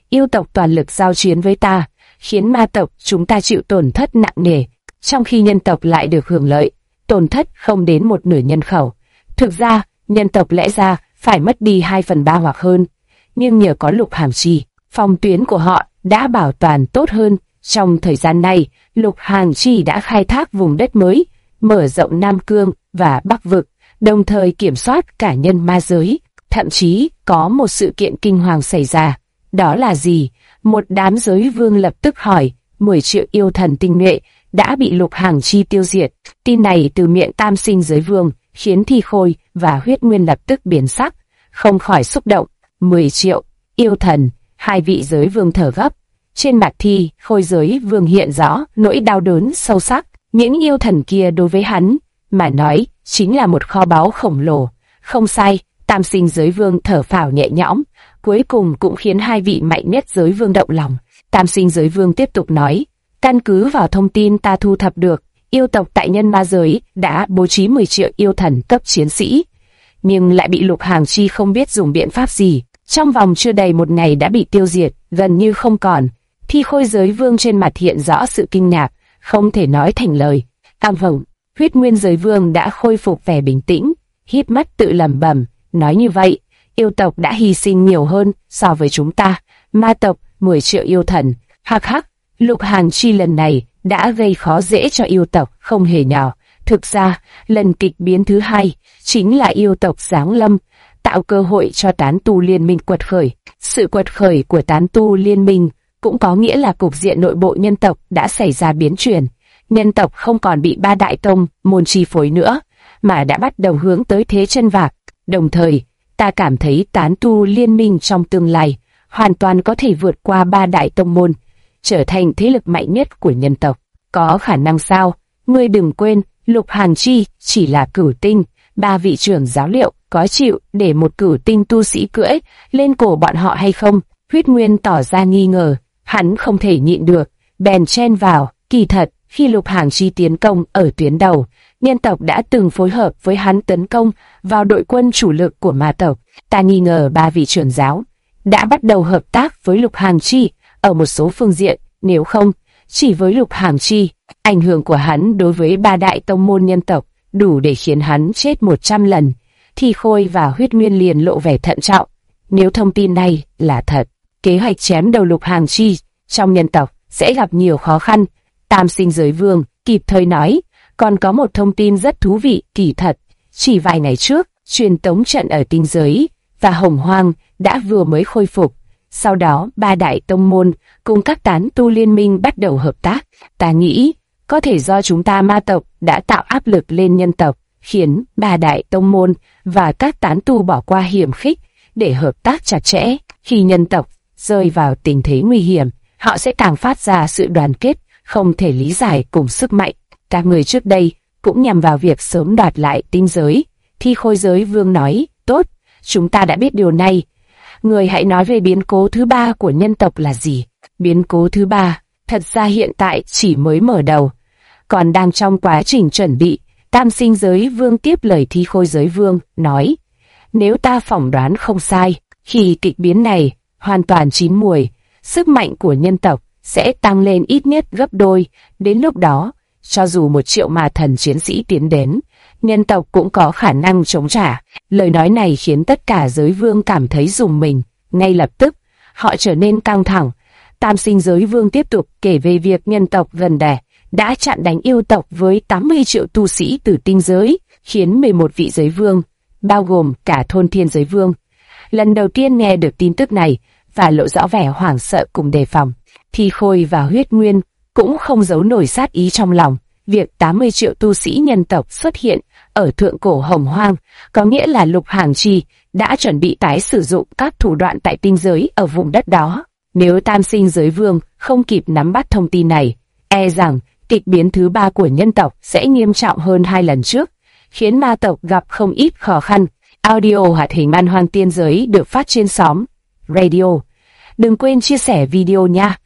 yêu tộc toàn lực giao chiến với ta, khiến ma tộc chúng ta chịu tổn thất nặng nề, trong khi nhân tộc lại được hưởng lợi, tổn thất không đến một nửa nhân khẩu. Thực ra, nhân tộc lẽ ra phải mất đi 2/3 hoặc hơn, nhưng nhờ có Lục Hàm Chi, phòng tuyến của họ đã bảo toàn tốt hơn. Trong thời gian này, Lục Hàm Chi đã khai thác vùng đất mới, mở rộng Nam Cương và Bắc Vực, đồng thời kiểm soát cả nhân ma giới. Thậm chí có một sự kiện kinh hoàng xảy ra. Đó là gì? Một đám giới vương lập tức hỏi. 10 triệu yêu thần tinh nhuệ đã bị Lục Hàm Chi tiêu diệt. Tin này từ miệng Tam Sinh giới vương khiến Thi Khôi và Huyết Nguyên lập tức biến sắc, không khỏi xúc động. 10 triệu yêu thần, hai vị giới vương thở gấp. Trên mặt Thi Khôi giới vương hiện rõ nỗi đau đớn sâu sắc. Những yêu thần kia đối với hắn mà nói chính là một kho báu khổng lồ. Không sai, Tam Sinh giới vương thở phào nhẹ nhõm, cuối cùng cũng khiến hai vị mạnh nhất giới vương động lòng. Tam Sinh giới vương tiếp tục nói, căn cứ vào thông tin ta thu thập được, yêu tộc tại nhân ma giới đã bố trí 10 triệu yêu thần cấp chiến sĩ, nhưng lại bị Lục Hàm Chi không biết dùng biện pháp gì. Trong vòng chưa đầy một ngày đã bị tiêu diệt, gần như không còn. Thi Khôi giới vương trên mặt hiện rõ sự kinh ngạc, không thể nói thành lời. Cam vọng, Huyết Nguyên giới vương đã khôi phục vẻ bình tĩnh, híp mắt tự lẩm bẩm, nói như vậy, yêu tộc đã hy sinh nhiều hơn so với chúng ta. Ma tộc 10 triệu yêu thần, hắc hắc, Lục Hàm Chi lần này đã gây khó dễ cho yêu tộc không hề nhỏ. Thực ra, lần kịch biến thứ hai chính là yêu tộc giáng lâm, tạo cơ hội cho tán tu liên minh quật khởi. Sự quật khởi của tán tu liên minh cũng có nghĩa là cục diện nội bộ nhân tộc đã xảy ra biến chuyển. Nhân tộc không còn bị ba đại tông môn chi phối nữa, mà đã bắt đầu hướng tới thế chân vạc. Đồng thời, ta cảm thấy tán tu liên minh trong tương lai hoàn toàn có thể vượt qua ba đại tông môn, trở thành thế lực mạnh nhất của nhân tộc. Có khả năng sao? Ngươi đừng quên, Lục Hàm Chi chỉ là cửu tinh, ba vị trưởng giáo liệu có chịu để một cửu tinh tu sĩ cưỡi lên cổ bọn họ hay không? Huyết Nguyên tỏ ra nghi ngờ, hắn không thể nhịn được, bèn chen vào. Kỳ thật, khi Lục Hàm Chi tiến công ở tuyến đầu, nhân tộc đã từng phối hợp với hắn tấn công vào đội quân chủ lực của ma tộc. Ta nghi ngờ ba vị trưởng giáo đã bắt đầu hợp tác với Lục Hàm Chi ở một số phương diện, nếu không, chỉ với Lục Hàm Chi, ảnh hưởng của hắn đối với ba đại tông môn nhân tộc đủ để khiến hắn chết 100 lần. Thi Khôi và Huyết Nguyên liền lộ vẻ thận trọng. Nếu thông tin này là thật, kế hoạch chém đầu Lục Hàm Chi trong nhân tộc sẽ gặp nhiều khó khăn. Tam Sinh giới vương kịp thời nói, còn có một thông tin rất thú vị. Kỳ thật, chỉ vài ngày trước, truyền tống trận ở tinh giới và Hồng Hoang đã vừa mới khôi phục. Sau đó, ba đại tông môn cùng các tán tu liên minh bắt đầu hợp tác. Ta nghĩ, có thể do chúng ta ma tộc đã tạo áp lực lên nhân tộc, khiến ba đại tông môn và các tán tu bỏ qua hiểm khích để hợp tác chặt chẽ. Khi nhân tộc rơi vào tình thế nguy hiểm, họ sẽ càng phát ra sự đoàn kết không thể lý giải cùng sức mạnh. Các người trước đây cũng nhằm vào việc sớm đoạt lại tinh giới. Thi Khôi giới vương nói, tốt, chúng ta đã biết điều này. Người hãy nói về biến cố thứ ba của nhân tộc là gì? Biến cố thứ ba, thật ra hiện tại chỉ mới mở đầu, còn đang trong quá trình chuẩn bị. Tam Sinh giới vương tiếp lời Thi Khôi giới vương, nói, nếu ta phỏng đoán không sai, khi kịch biến này hoàn toàn chín muồi, sức mạnh của nhân tộc sẽ tăng lên ít nhất gấp đôi. Đến lúc đó, cho dù 1 triệu ma thần chiến sĩ tiến đến, nhân tộc cũng có khả năng chống trả. Lời nói này khiến tất cả giới vương cảm thấy rùng mình. Ngay lập tức, họ trở nên căng thẳng. Tam Sinh giới vương tiếp tục kể về việc nhân tộc gần đây đã chặn đánh yêu tộc với 80 triệu tu sĩ từ tinh giới, khiến 11 vị giới vương, bao gồm cả Thôn Thiên giới vương, lần đầu tiên nghe được tin tức này và lộ rõ vẻ hoảng sợ cùng đề phòng. Thi Khôi và Huyết Nguyên cũng không giấu nổi sát ý trong lòng. Việc 80 triệu tu sĩ nhân tộc xuất hiện ở thượng cổ Hồng Hoang có nghĩa là Lục Hàm Chi đã chuẩn bị tái sử dụng các thủ đoạn tại tinh giới ở vùng đất đó. Nếu Tam Sinh giới vương không kịp nắm bắt thông tin này, e rằng kịch biến thứ ba của nhân tộc sẽ nghiêm trọng hơn 2 lần trước, khiến ma tộc gặp không ít khó khăn. Audio hoạt hình Man Hoang Tiên Giới được phát trên xóm Radio. Đừng quên chia sẻ video nha.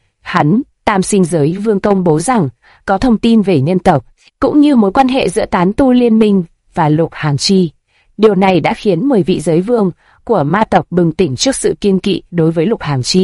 Tam Sinh giới vương công bố rằng có thông tin về nhân tộc, cũng như mối quan hệ giữa tán tu liên minh và Lục Hàm Chi. Điều này đã khiến 10 vị giới vương của ma tộc bừng tỉnh trước sự kiêng kỵ đối với Lục Hàm Chi.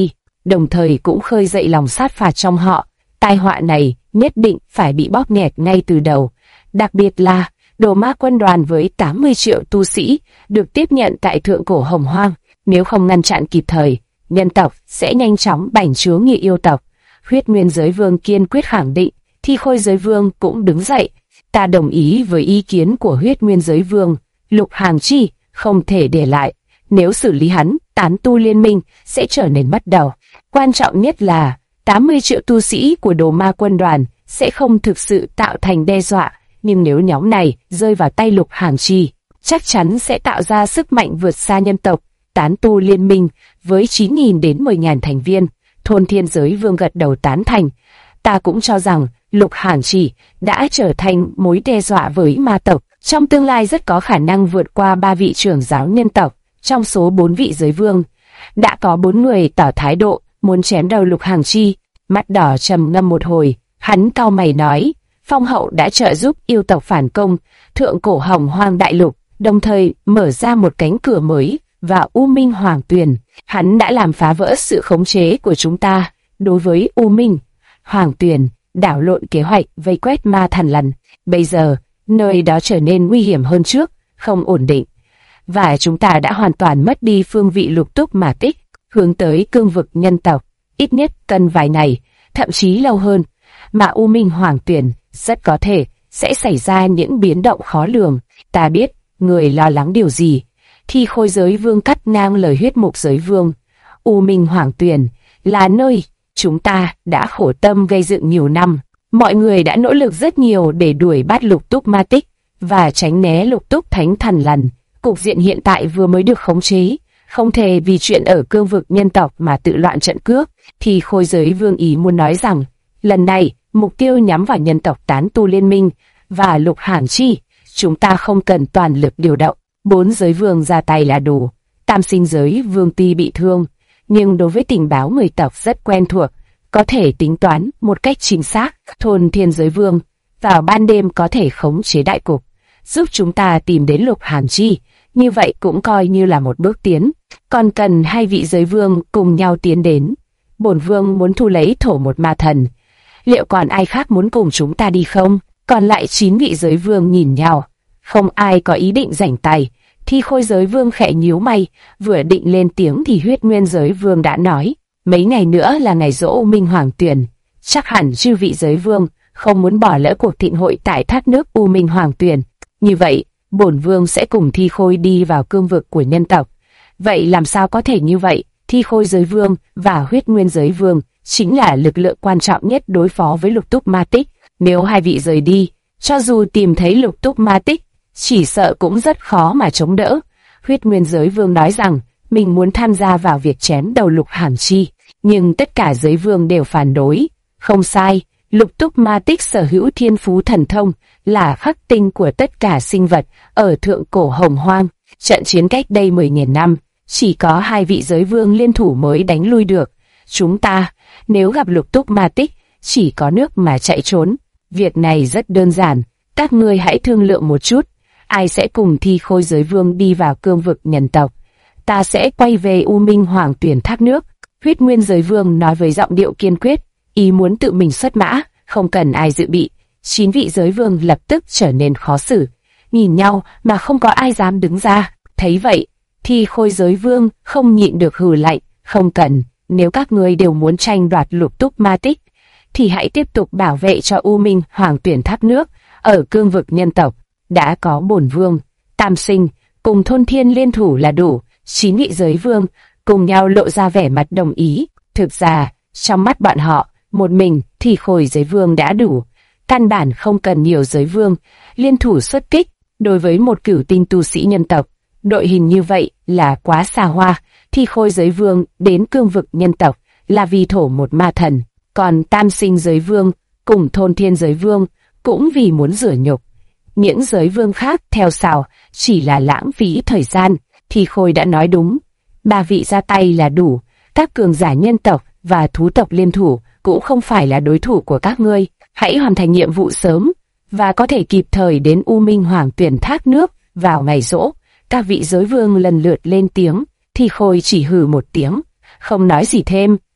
đồng thời cũng khơi dậy lòng sát phạt trong họ. Tai họa này nhất định phải bị bóp nghẹt ngay từ đầu. Đặc biệt là Đồ Ma quân đoàn với 80 triệu tu sĩ được tiếp nhận tại thượng cổ Hồng Hoang, nếu không ngăn chặn kịp thời, nhân tộc sẽ nhanh chóng bành trướng như yêu tộc. Huyết Nguyên Giới Vương kiên quyết khẳng định, Thi Khôi Giới Vương cũng đứng dậy. Ta đồng ý với ý kiến của Huyết Nguyên Giới Vương, Lục Hàng Chi không thể để lại. Nếu xử lý hắn, tán tu liên minh sẽ trở nên mất đầu. Quan trọng nhất là 80 triệu tu sĩ của Đồ Ma quân đoàn sẽ không thực sự tạo thành đe dọa, nhưng nếu nhóm này rơi vào tay Lục Hàng Chi, chắc chắn sẽ tạo ra sức mạnh vượt xa nhân tộc. Tán tu liên minh với 9.000 đến 10.000 thành viên. Thôn Thiên Giới Vương gật đầu tán thành. Ta cũng cho rằng Lục Hàng Chi đã trở thành mối đe dọa với ma tộc, trong tương lai rất có khả năng vượt qua 3 vị trưởng giáo nhân tộc. Trong số 4 vị giới vương, đã có 4 người tỏ thái độ muốn chém đầu Lục Hàng Chi. Mắt đỏ trầm ngâm một hồi, hắn cau mày nói, Phong hậu đã trợ giúp yêu tộc phản công thượng cổ Hồng Hoang đại lục, đồng thời mở ra một cánh cửa mới và U Minh Hoàng Tuyền. Hắn đã làm phá vỡ sự khống chế của chúng ta đối với U Minh Hoàng Tuyền, đảo lộn kế hoạch vây quét ma thần lần. Bây giờ, nơi đó trở nên nguy hiểm hơn trước, không ổn định. Và chúng ta đã hoàn toàn mất đi phương vị Lục Túc Ma Tích, hướng tới cương vực nhân tộc, ít nhất cần vài ngày, thậm chí lâu hơn. Mà U Minh Hoàng Tuyền rất có thể sẽ xảy ra những biến động khó lường. Ta biết, người lo lắng điều gì. Thi Khôi Giới Vương cắt ngang lời Huyết Mục Giới Vương. U Minh Hoàng Tuyền là nơi chúng ta đã khổ tâm gây dựng nhiều năm. Mọi người đã nỗ lực rất nhiều để đuổi bắt Lục Túc Ma Tích và tránh né Lục Túc Thánh Thần lần. Cục diện hiện tại vừa mới được khống chế, không thể vì chuyện ở cương vực nhân tộc mà tự loạn trận cước. Thì Khôi Giới Vương ý muốn nói rằng, lần này mục tiêu nhắm vào nhân tộc tán tu liên minh và Lục Hàng Chi, chúng ta không cần toàn lực điều động. 4 giới vương ra tay là đủ. Tam Sinh Giới Vương tuy bị thương, nhưng đối với tình báo người tộc rất quen thuộc, có thể tính toán một cách chính xác. Thôn Thiên Giới Vương vào ban đêm có thể khống chế đại cục, giúp chúng ta tìm đến Lục Hàng Chi, như vậy cũng coi như là một bước tiến. Còn cần 2 vị giới vương cùng nhau tiến đến. Bổn vương muốn thu lấy Thổ Một Ma Thần. Liệu còn ai khác muốn cùng chúng ta đi không? Còn lại 9 vị giới vương nhìn nhau, không ai có ý định rảnh tay. Thi Khôi Giới Vương khẽ nhíu mày, vừa định lên tiếng thì Huyết Nguyên Giới Vương đã nói, mấy ngày nữa là ngày giỗ U Minh Hoàng Tuyền, chắc hẳn chư vị giới vương không muốn bỏ lỡ cuộc thịnh hội tại thác nước U Minh Hoàng Tuyền. Như vậy, bổn vương sẽ cùng Thi Khôi đi vào cương vực của nhân tộc. Vậy làm sao có thể như vậy? Thi Khôi Giới Vương và Huyết Nguyên Giới Vương chính là lực lượng quan trọng nhất đối phó với Lục Túc Ma Tích. Nếu hai vị rời đi, cho dù tìm thấy Lục Túc Ma Tích, chỉ sợ cũng rất khó mà chống đỡ. Huyết Nguyên Giới Vương nói rằng mình muốn tham gia vào việc chém đầu Lục Hàng Chi, nhưng tất cả giới vương đều phản đối. Không sai, Lục Túc Ma Tích sở hữu thiên phú thần thông, là khắc tinh của tất cả sinh vật ở thượng cổ Hồng Hoang. Trận chiến cách đây 10.000 năm, chỉ có 2 vị giới vương liên thủ mới đánh lui được. Chúng ta, nếu gặp Lục Túc Ma Tích, chỉ có nước mà chạy trốn. Việc này rất đơn giản, các ngươi hãy thương lượng một chút. Ai sẽ cùng Thi Khôi Giới Vương đi vào cương vực nhân tộc? Ta sẽ quay về U Minh Hoàng Tuyền thác nước. Huyết Nguyên Giới Vương nói với giọng điệu kiên quyết, ý muốn tự mình xuất mã, không cần ai dự bị. 9 vị giới vương lập tức trở nên khó xử, nhìn nhau mà không có ai dám đứng ra. Thấy vậy, Thi Khôi Giới Vương không nhịn được hừ lạnh, không cần. Nếu các ngươi đều muốn tranh đoạt Lục Túc Ma Tích, thì hãy tiếp tục bảo vệ cho U Minh Hoàng Tuyền thác nước. Ở cương vực nhân tộc đã có bổn vương, Tam Sinh cùng Thôn Thiên liên thủ là đủ. 9 vị giới vương cùng nhau lộ ra vẻ mặt đồng ý. Thực ra, trong mắt bọn họ, một mình Thi Khôi Giới Vương đã đủ, căn bản không cần nhiều giới vương liên thủ xuất kích. Đối với một cửu tinh tu sĩ nhân tộc, đội hình như vậy là quá xa hoa. Thi Khôi Giới Vương đến cương vực nhân tộc là vì Thổ Một Ma Thần, còn Tam Sinh Giới Vương cùng Thôn Thiên Giới Vương cũng vì muốn rửa nhục. Những giới vương khác theo sau chỉ là lãng phí thời gian. Thi Khôi đã nói đúng, 3 vị ra tay là đủ. Các cường giả nhân tộc và thú tộc liên thủ cũng không phải là đối thủ của các ngươi. Hãy hoàn thành nhiệm vụ sớm và có thể kịp thời đến U Minh Hoàng Tuyền thác nước vào ngày giỗ. Các vị giới vương lần lượt lên tiếng. Thi Khôi chỉ hừ một tiếng, không nói gì thêm.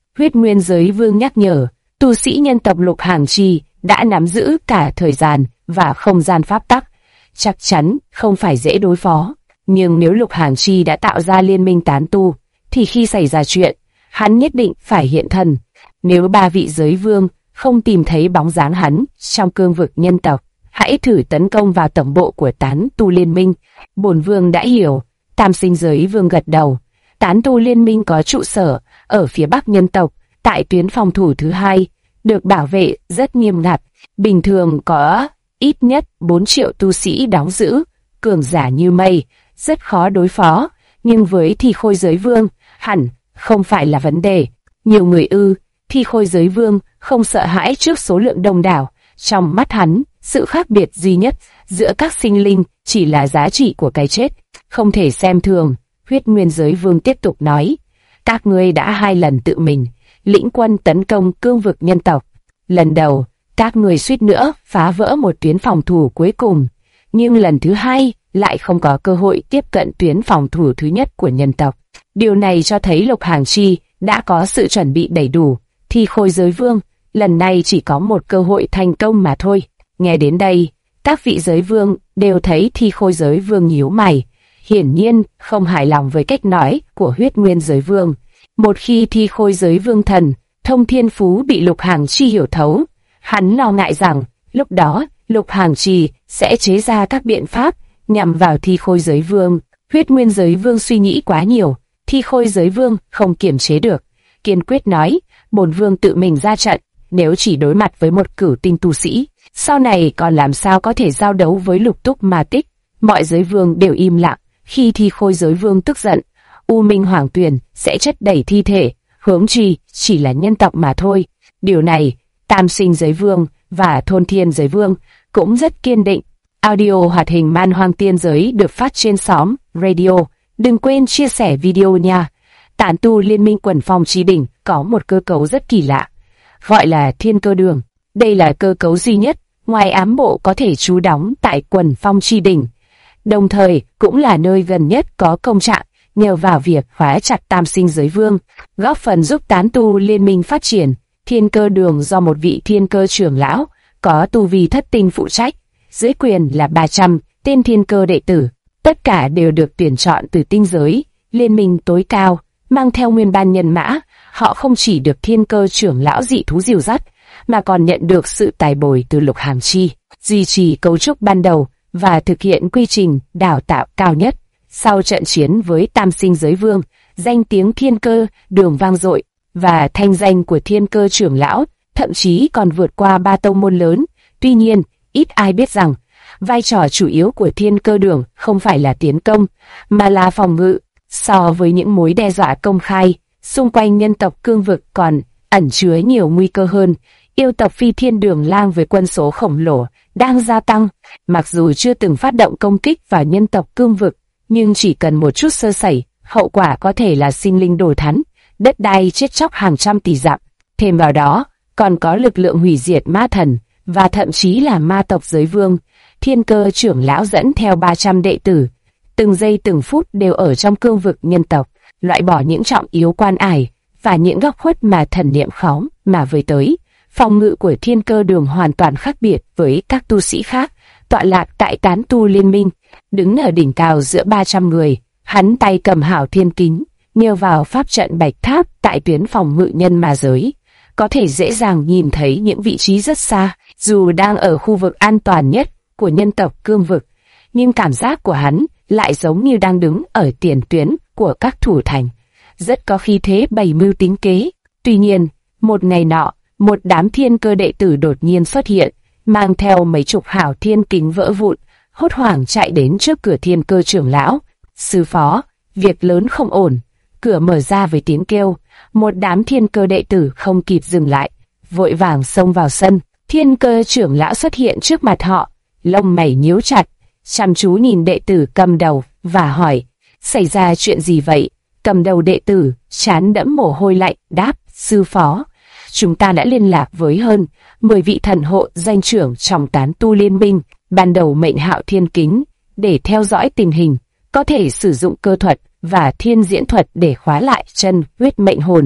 Huyết Nguyên Giới Vương nhắc nhở, tu sĩ nhân tộc Lục Hàng Chi đã nắm giữ cả thời gian và không gian pháp tắc, chắc chắn không phải dễ đối phó. Nhưng nếu Lục Hàng Chi đã tạo ra liên minh tán tu, thì khi xảy ra chuyện, hắn nhất định phải hiện thân. Nếu ba vị giới vương không tìm thấy bóng dáng hắn trong cương vực nhân tộc, hãy thử tấn công vào tổng bộ của tán tu liên minh. Bổn vương đã hiểu. Tam Sinh Giới Vương gật đầu. Tán tu liên minh có trụ sở ở phía bắc nhân tộc, tại tuyến phòng thủ thứ 2, được bảo vệ rất nghiêm ngặt. Bình thường có ít nhất 4 triệu tu sĩ đóng giữ, cường giả như mây, rất khó đối phó. Nhưng với Thi Khôi Giới Vương, hẳn không phải là vấn đề. Nhiều người Thi Khôi Giới Vương không sợ hãi trước số lượng đông đảo. Trong mắt hắn, sự khác biệt duy nhất giữa các sinh linh chỉ là giá trị của cái chết, không thể xem thường. Huyết Nguyên Giới Vương tiếp tục nói, các ngươi đã 2 lần tự mình lĩnh quân tấn công cương vực nhân tộc. Lần đầu, các ngươi suýt nữa phá vỡ một tuyến phòng thủ cuối cùng, nhưng lần thứ 2 lại không có cơ hội tiếp cận tuyến phòng thủ thứ nhất của nhân tộc. Điều này cho thấy Lục Hàng Chi đã có sự chuẩn bị đầy đủ. Thi Khôi Giới Vương lần này chỉ có một cơ hội thành công mà thôi. Nghe đến đây, các vị giới vương đều thấy Thi Khôi Giới Vương nhíu mày, hiển nhiên không hài lòng với cách nói của Huyết Nguyên Giới Vương. Một khi Thi Khôi Giới Vương thần thông thiên phú bị Lục Hàng Chi hiểu thấu, hắn lo ngại rằng lúc đó Lục Hàng Chi sẽ chế ra các biện pháp nhằm vào Thi Khôi Giới Vương. Huyết Nguyên Giới Vương suy nghĩ quá nhiều, Thi Khôi Giới Vương không kiềm chế được, kiên quyết nói, bổn vương tự mình ra trận. Nếu chỉ đối mặt với một cửu tinh tu sĩ, sau này còn làm sao có thể giao đấu với Lục Túc Ma Tích. Mọi giới vương đều im lặng. Khi Thi Khôi Giới Vương tức giận, U Minh Hoàng Tuyền sẽ chất đẩy thi thể, hướng chi chỉ là nhân tộc mà thôi. Điều này, Tam Sinh Giới Vương và Thôn Thiên Giới Vương cũng rất kiên định. Audio hoạt hình Man Hoang Tiên Giới được phát trên xóm Radio. Đừng quên chia sẻ video nha. Tán tu liên minh Quần Phong Chi Đỉnh có một cơ cấu rất kỳ lạ, gọi là Thiên Cơ Đường. Đây là cơ cấu duy nhất ngoài ám bộ có thể trú đóng tại Quần Phong Chi Đỉnh, đồng thời cũng là nơi gần nhất có công trạng nhờ vào việc khóa chặt Tam Sinh Giới Vương, góp phần giúp tán tu liên minh phát triển. Thiên Cơ Đường do một vị thiên cơ trưởng lão có tu vi thất tinh phụ trách, dưới quyền là 300 tên thiên cơ đệ tử, tất cả đều được tuyển chọn từ tinh giới liên minh tối cao, mang theo nguyên ban nhân mã. Họ không chỉ được thiên cơ trưởng lão dị thú dìu dắt, mà còn nhận được sự tài bồi từ Lục Hàng Chi, duy trì cấu trúc ban đầu và thực hiện quy trình đào tạo cao nhất. Sau trận chiến với Tam Sinh Giới Vương, danh tiếng Thiên Cơ Đường vang dội, và thanh danh của thiên cơ trưởng lão thậm chí còn vượt qua 3 tông môn lớn. Tuy nhiên, ít ai biết rằng vai trò chủ yếu của Thiên Cơ Đường không phải là tiến công, mà là phòng ngự. So với những mối đe dọa công khai, xung quanh nhân tộc cương vực còn ẩn chứa nhiều nguy cơ hơn. Yêu tộc Phi Thiên Đường Lang với quân số khổng lồ đang gia tăng, mặc dù chưa từng phát động công kích vào nhân tộc cương vực, nhưng chỉ cần một chút sơ sẩy, hậu quả có thể là sinh linh đổ thán, đất đai chết chóc hàng trăm tỷ dặm. Thêm vào đó, còn có lực lượng hủy diệt ma thần và thậm chí là ma tộc giới vương. Thiên cơ trưởng lão dẫn theo 300 đệ tử, từng giây từng phút đều ở trong cương vực nhân tộc, loại bỏ những trọng yếu quan ải và những góc khuất mà thần niệm khó mà với tới. Phòng ngự của Thiên Cơ Đường hoàn toàn khác biệt với các tu sĩ khác, tọa lạc tại tán tu liên minh, đứng ở đỉnh cao giữa 300 người. Hắn tay cầm hảo thiên kính, nhờ vào pháp trận bạch tháp tại tuyến phòng ngự nhân ma giới, có thể dễ dàng nhìn thấy những vị trí rất xa. Dù đang ở khu vực an toàn nhất của nhân tộc cương vực, nhưng cảm giác của hắn lại giống như đang đứng ở tiền tuyến của các thủ thành, rất có khí thế bày mưu tính kế. Tuy nhiên, một ngày nọ, một đám thiên cơ đệ tử đột nhiên xuất hiện, mang theo mấy chục hảo thiên kính vỡ vụn, hốt hoảng chạy đến trước cửa Thiên Cơ trưởng lão. Sư phó, việc lớn không ổn. Cửa mở ra với tiếng kêu, một đám thiên cơ đệ tử không kịp dừng lại, vội vàng xông vào sân. Thiên Cơ trưởng lão xuất hiện trước mặt họ, lông mày nhíu chặt, chăm chú nhìn đệ tử cầm đầu và hỏi, xảy ra chuyện gì vậy? Cầm đầu đệ tử, trán đẫm mồ hôi lạnh, đáp, sư phó, chúng ta đã liên lạc với hơn 10 vị thần hộ danh trưởng trong tán tu liên minh, ban đầu mệnh hạo thiên kính, để theo dõi tình hình, có thể sử dụng cơ thuật và thiên diễn thuật để khóa lại chân huyết mệnh hồn.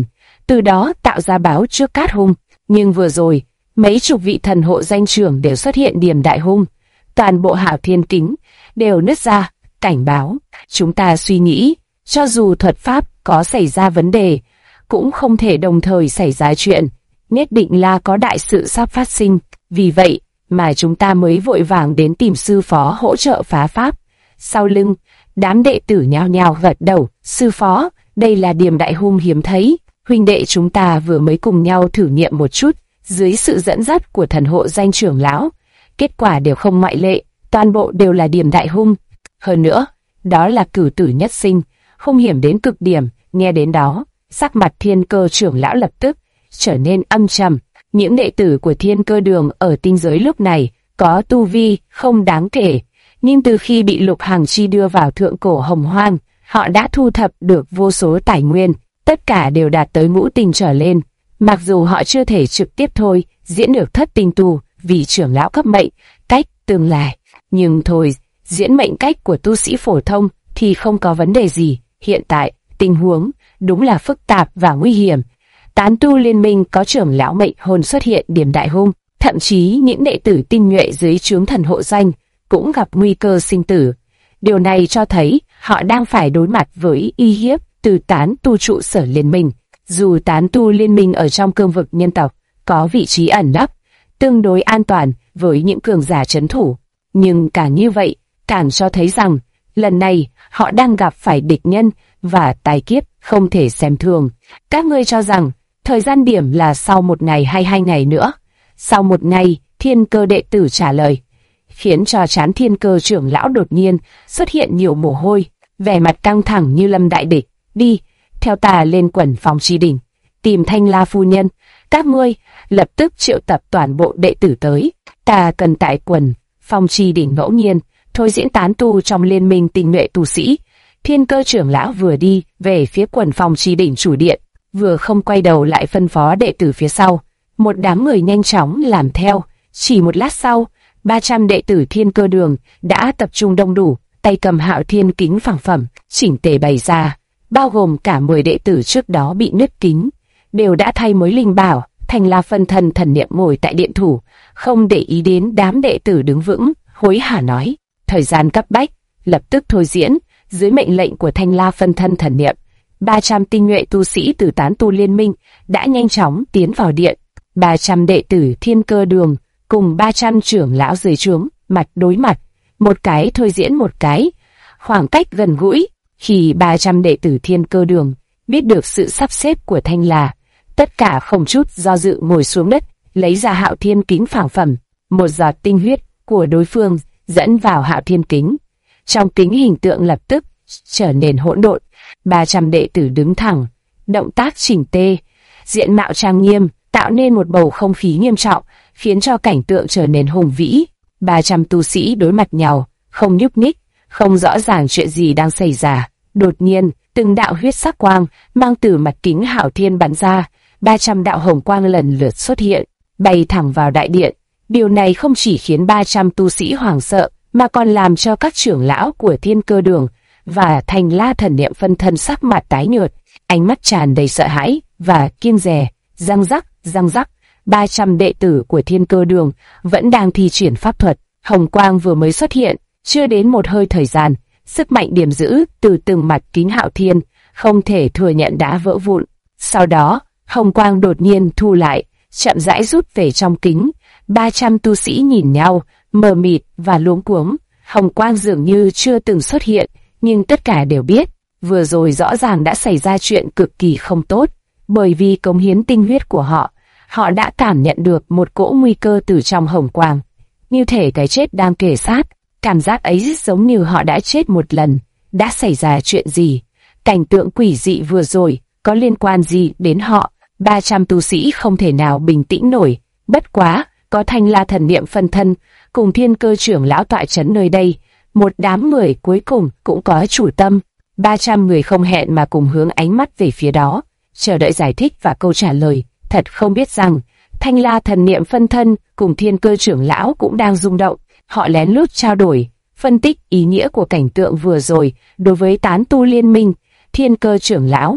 từ đó tạo ra báo trước cát hung. Nhưng vừa rồi, mấy chục vị thần hộ danh trưởng đều xuất hiện điểm đại hung. Toàn bộ hạo thiên kính đều nứt ra, cảnh báo. Chúng ta suy nghĩ, cho dù thuật pháp có xảy ra vấn đề, cũng không thể đồng thời xảy ra chuyện. Nhất định là có đại sự sắp phát sinh. Vì vậy mà chúng ta mới vội vàng đến tìm sư phó hỗ trợ phá pháp. Sau lưng, đám đệ tử nhao nhao gật đầu. Sư phó, đây là điểm đại hung hiếm thấy. Huynh đệ chúng ta vừa mới cùng nhau thử nghiệm một chút, dưới sự dẫn dắt của thần hộ danh trưởng lão. Kết quả đều không ngoại lệ, toàn bộ đều là điểm đại hung. Hơn nữa, đó là cửu tử nhất sinh, hung hiểm đến cực điểm. Nghe đến đó, sắc mặt Thiên Cơ trưởng lão lập tức trở nên âm trầm. Những đệ tử của Thiên Cơ Đường ở tinh giới lúc này có tu vi không đáng kể, nhưng từ khi bị Lục Hằng Chi đưa vào thượng cổ hồng hoang, họ đã thu thập được vô số tài nguyên, tất cả đều đạt tới ngũ tinh trở lên. Mặc dù họ chưa thể trực tiếp thôi diễn được thất tinh tu vì trưởng lão cấp mệnh cách tương lai, nhưng thôi diễn mệnh cách của tu sĩ phổ thông thì không có vấn đề gì. Hiện tại tình huống đúng là phức tạp và nguy hiểm. Tán tu liên minh có trưởng lão mệnh hồn xuất hiện điểm đại hung, thậm chí những đệ tử tinh nhuệ dưới trướng thần hộ danh cũng gặp nguy cơ sinh tử. Điều này cho thấy họ đang phải đối mặt với uy hiếp từ tán tu trụ sở liên minh. Dù tán tu liên minh ở trong cương vực nhân tộc có vị trí ẩn nấp, tương đối an toàn với những cường giả trấn thủ, nhưng càng như vậy, càng cho thấy rằng lần này họ đang gặp phải địch nhân và tai kiếp không thể xem thường. Các ngươi cho rằng thời gian điểm là sau 1 ngày hay 2 ngày nữa? Sau 1 ngày, Thiên Cơ đệ tử trả lời, khiến cho trán Thiên Cơ trưởng lão đột nhiên xuất hiện nhiều mồ hôi, vẻ mặt căng thẳng như lâm đại địch. Đi, theo ta lên Quần Phong Chi Đỉnh, tìm Thanh La phu nhân. Các ngươi lập tức triệu tập toàn bộ đệ tử tới. Ta cần tại Quần Phong Chi Đỉnh ngẫu nhiên thôi diễn tán tu trong liên minh tinh nhuệ tu sĩ. Thiên Cơ trưởng lão vừa đi về phía Quần Phong Chi Đỉnh chủ điện, vừa không quay đầu lại phân phó đệ tử phía sau. Một đám người nhanh chóng làm theo. Chỉ một lát sau, 300 đệ tử Thiên Cơ Đường đã tập trung đông đủ, tay cầm Hạo Thiên kính phẳng phẩm, chỉnh tề bày ra, bao gồm cả 10 đệ tử trước đó bị nứt kính, đều đã thay mới linh bảo. Thanh La phân thân thần niệm ngồi tại điện thủ, không để ý đến đám đệ tử đứng vững, hối hả nói: thời gian cấp bách, lập tức thôi diễn. Dưới mệnh lệnh của Thanh La phân thân thần niệm, 300 tinh nhuệ tu sĩ từ tán tu liên minh đã nhanh chóng tiến vào điện. 300 đệ tử Thiên Cơ Đường cùng 300 trưởng lão dưới trướng mặt đối mặt, một cái thôi diễn một cái, khoảng cách gần gũi. Khi 300 đệ tử Thiên Cơ Đường biết được sự sắp xếp của Thanh La, tất cả không chút do dự ngồi xuống đất, lấy ra Hạo Thiên kính phảng phẩm, một giọt tinh huyết của đối phương dẫn vào Hạo Thiên kính. Trong kính hình tượng lập tức trở nên hỗn độn. 300 đệ tử đứng thẳng, động tác chỉnh tề, diện mạo trang nghiêm, tạo nên một bầu không khí nghiêm trọng, khiến cho cảnh tượng trở nên hùng vĩ. 300 tu sĩ đối mặt nhau, không nhúc nhích, không rõ ràng chuyện gì đang xảy ra. Đột nhiên, từng đạo huyết sắc quang mang từ mặt kính Hạo Thiên bắn ra, 300 đạo hồng quang lần lượt xuất hiện, bay thẳng vào đại điện. Điều này không chỉ khiến 300 tu sĩ hoảng sợ, mà còn làm cho các trưởng lão của Thiên Cơ Đường và Thanh La thần niệm phân thân sắc mặt tái nhợt, ánh mắt tràn đầy sợ hãi và kiêng dè. Răng rắc, răng rắc, 300 đệ tử của Thiên Cơ Đường vẫn đang thi triển pháp thuật. Hồng quang vừa mới xuất hiện, chưa đến một hơi thời gian, sức mạnh điểm giữ từ từng mặt kính Hạo Thiên không thể thừa nhận đã vỡ vụn. Sau đó, hồng quang đột nhiên thu lại, chậm rãi rút về trong kính. 300 tu sĩ nhìn nhau, mờ mịt và luống cuống. Hồng quang dường như chưa từng xuất hiện, nhưng tất cả đều biết, vừa rồi rõ ràng đã xảy ra chuyện cực kỳ không tốt. Bởi vì cống hiến tinh huyết của họ, họ đã cảm nhận được một cỗ nguy cơ từ trong hồng quang, như thể cái chết đang kề sát. Cảm giác ấy giống như họ đã chết một lần. Đã xảy ra chuyện gì? Cảnh tượng quỷ dị vừa rồi có liên quan gì đến họ? 300 tu sĩ không thể nào bình tĩnh nổi. Bất quá, có Thanh La thần niệm phân thân cùng Thiên Cơ trưởng lão tọa trấn nơi đây, một đám người cuối cùng cũng có chủ tâm. 300 người không hẹn mà cùng hướng ánh mắt về phía đó, chờ đợi giải thích và câu trả lời. Thật không biết rằng Thanh La thần niệm phân thân cùng Thiên Cơ trưởng lão cũng đang rung động. Họ lén lút trao đổi, phân tích ý nghĩa của cảnh tượng vừa rồi đối với tán tu liên minh. Thiên Cơ trưởng lão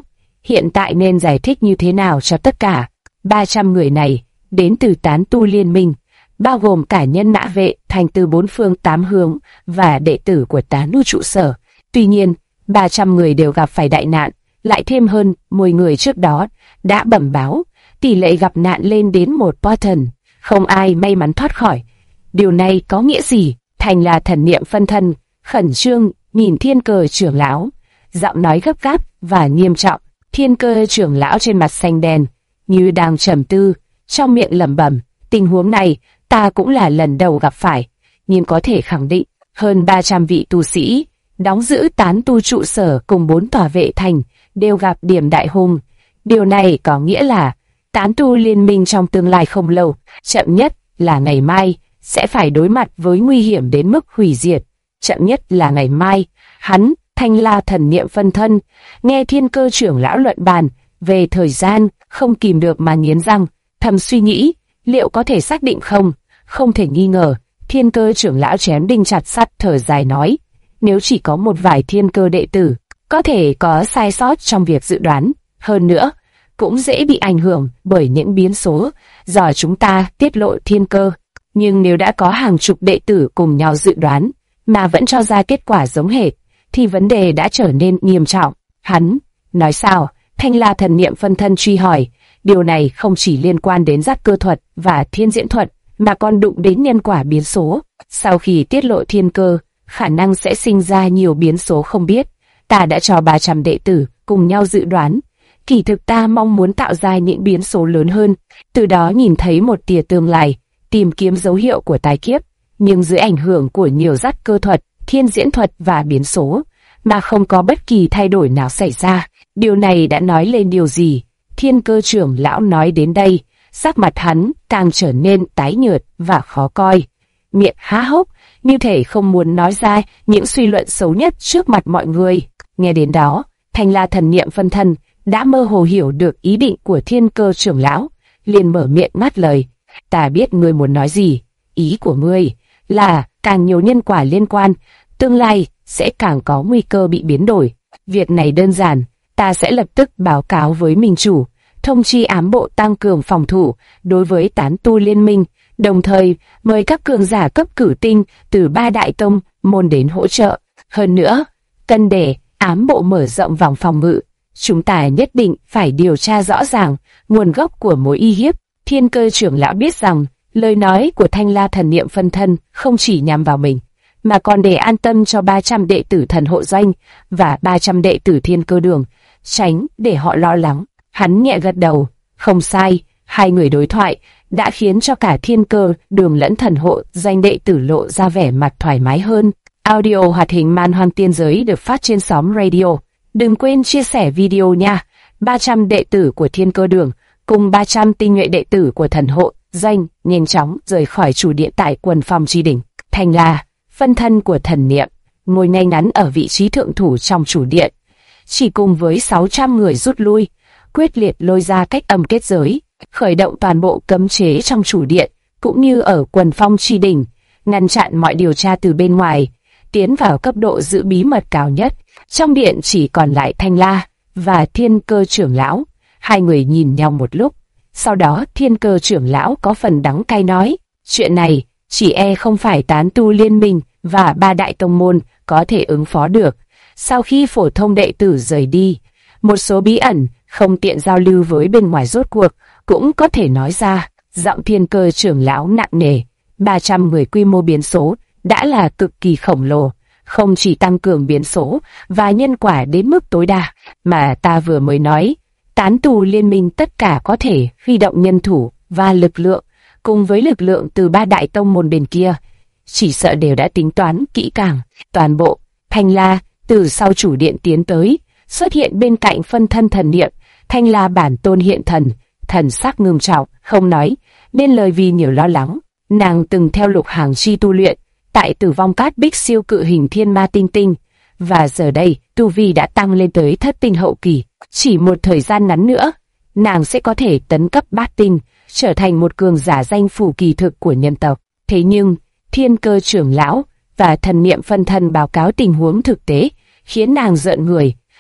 hiện tại nên giải thích như thế nào cho tất cả 300 người này, đến từ tán tu liên minh, bao gồm cả nhân mã vệ thành từ 4 phương 8 hướng và đệ tử của tán tu trụ sở. Tuy nhiên, 300 người đều gặp phải đại nạn, lại thêm hơn 10 người trước đó đã bẩm báo, tỷ lệ gặp nạn lên đến 1%, không ai may mắn thoát khỏi. Điều này có nghĩa gì? Thành là thần niệm phân thân, khẩn trương nhìn Thiên Cơ trưởng lão, giọng nói gấp gáp và nghiêm trọng. Thiên Cơ trưởng lão trên mặt xanh đen, như đang trầm tư, trong miệng lẩm bẩm, tình huống này ta cũng là lần đầu gặp phải, nhưng có thể khẳng định, hơn 300 vị tu sĩ đóng giữ tán tu trụ sở cùng 4 tòa vệ thành đều gặp điểm đại hung. Điều này có nghĩa là tán tu liên minh trong tương lai không lâu, chậm nhất là ngày mai, sẽ phải đối mặt với nguy hiểm đến mức hủy diệt. Chậm nhất là ngày mai, hắn, Thanh La thần niệm phân thân, nghe Thiên Cơ trưởng lão luận bàn về thời gian, không kìm được mà nghiến răng, thầm suy nghĩ, liệu có thể xác định không? Không thể nghi ngờ, Thiên Cơ trưởng lão chém đinh chặt sắt, thở dài nói, nếu chỉ có một vài thiên cơ đệ tử, có thể có sai sót trong việc dự đoán, hơn nữa, cũng dễ bị ảnh hưởng bởi những biến số do chúng ta tiết lộ thiên cơ. Nhưng nếu đã có hàng chục đệ tử cùng nhau dự đoán, mà vẫn cho ra kết quả giống hệt, thì vấn đề đã trở nên nghiêm trọng. Hắn, nói sao? Thanh La thần niệm phân thân truy hỏi, điều này không chỉ liên quan đến giác cơ thuật và thiên diễn thuật, mà còn đụng đến nhân quả biến số. Sau khi tiết lộ thiên cơ, khả năng sẽ sinh ra nhiều biến số không biết. Ta đã cho 300 đệ tử cùng nhau dự đoán. Kỳ thực ta mong muốn tạo ra những biến số lớn hơn, từ đó nhìn thấy một tia tương lai, tìm kiếm dấu hiệu của tái kiếp. Nhưng dưới ảnh hưởng của nhiều giác cơ thuật, thiên diễn thuật và biến số, mà không có bất kỳ thay đổi nào xảy ra. Điều này đã nói lên điều gì? Thiên Cơ trưởng lão nói đến đây, sắc mặt hắn càng trở nên tái nhợt và khó coi. Miệng há hốc, như thể không muốn nói ra những suy luận xấu nhất trước mặt mọi người. Nghe đến đó, Thanh La thần niệm phân thân đã mơ hồ hiểu được ý định của Thiên Cơ trưởng lão, liền mở miệng ngắt lời. Ta biết ngươi muốn nói gì, ý của ngươi là càng nhiều nhân quả liên quan, tương lai sẽ càng có nguy cơ bị biến đổi. Việc này đơn giản, ta sẽ lập tức báo cáo với minh chủ, thông chi ám bộ tăng cường phòng thủ đối với tán tu liên minh, đồng thời mời các cường giả cấp cử tinh từ 3 đại tông môn đến hỗ trợ. Hơn nữa, cần để ám bộ mở rộng vòng phòng ngự, chúng ta nhất định phải điều tra rõ ràng nguồn gốc của mối uy hiếp. Thiên Cơ trưởng lão biết rằng lời nói của Thanh La thần niệm phân thân không chỉ nhằm vào mình, mà còn để an tâm cho 300 đệ tử thần hộ doanh và 300 đệ tử thiên cơ đường, tránh để họ lo lắng. Hắn nhẹ gật đầu, không sai, hai người đối thoại đã khiến cho cả thiên cơ đường lẫn thần hộ doanh đệ tử lộ ra vẻ mặt thoải mái hơn. Audio hoạt hình Man Hoang Tiên Giới được phát trên xóm radio. Đừng quên chia sẻ video nha. 300 đệ tử của thiên cơ đường cùng 300 tinh nhuệ đệ tử của thần hộ doanh nhanh chóng rời khỏi chủ điện tại quần phong tri đỉnh. Thanh La, phân thân của thần niệm, ngồi ngay ngắn ở vị trí thượng thủ trong chủ điện, chỉ cùng với 600 người rút lui, quyết liệt lôi ra cách âm kết giới, khởi động toàn bộ cấm chế trong chủ điện, cũng như ở quần phong tri đỉnh, ngăn chặn mọi điều tra từ bên ngoài, tiến vào cấp độ giữ bí mật cao nhất. Trong điện chỉ còn lại Thanh La và Thiên Cơ trưởng lão. Hai người nhìn nhau một lúc, sau đó Thiên Cơ trưởng lão có phần đắng cay nói, chuyện này chỉ e không phải tán tu liên minh và 3 đại tông môn có thể ứng phó được. Sau khi phổ thông đệ tử rời đi, một số bí ẩn không tiện giao lưu với bên ngoài rốt cuộc cũng có thể nói ra. Giọng Thiên Cơ trưởng lão nặng nề, 300 người quy mô biến số đã là cực kỳ khổng lồ, không chỉ tăng cường biến số và nhân quả đến mức tối đa, mà ta vừa mới nói, tán tu liên minh tất cả có thể huy động nhân thủ và lực lượng, cùng với lực lượng từ 3 đại tông môn bên kia, chỉ sợ đều đã tính toán kỹ càng. Toàn bộ Thanh La từ sau chủ điện tiến tới, xuất hiện bên cạnh phân thân thần niệm. Thanh La bản tôn hiện thần, thần sắc ngưng trọng, không nói nên lời vì nhiều lo lắng. Nàng từng theo Lục Hàng Chi tu luyện tại Tử Vong Cát Bích siêu cự hình thiên ma tinh tinh, và giờ đây tu vi đã tăng lên tới thất tinh hậu kỳ. Chỉ một thời gian ngắn nữa, nàng sẽ có thể tấn cấp bát tinh, trở thành một cường giả danh phủ kỳ thực của nhân tộc. Thế nhưng Thiên Cơ trưởng lão và thần niệm phân thân báo cáo tình huống thực tế khiến nàng rợn người.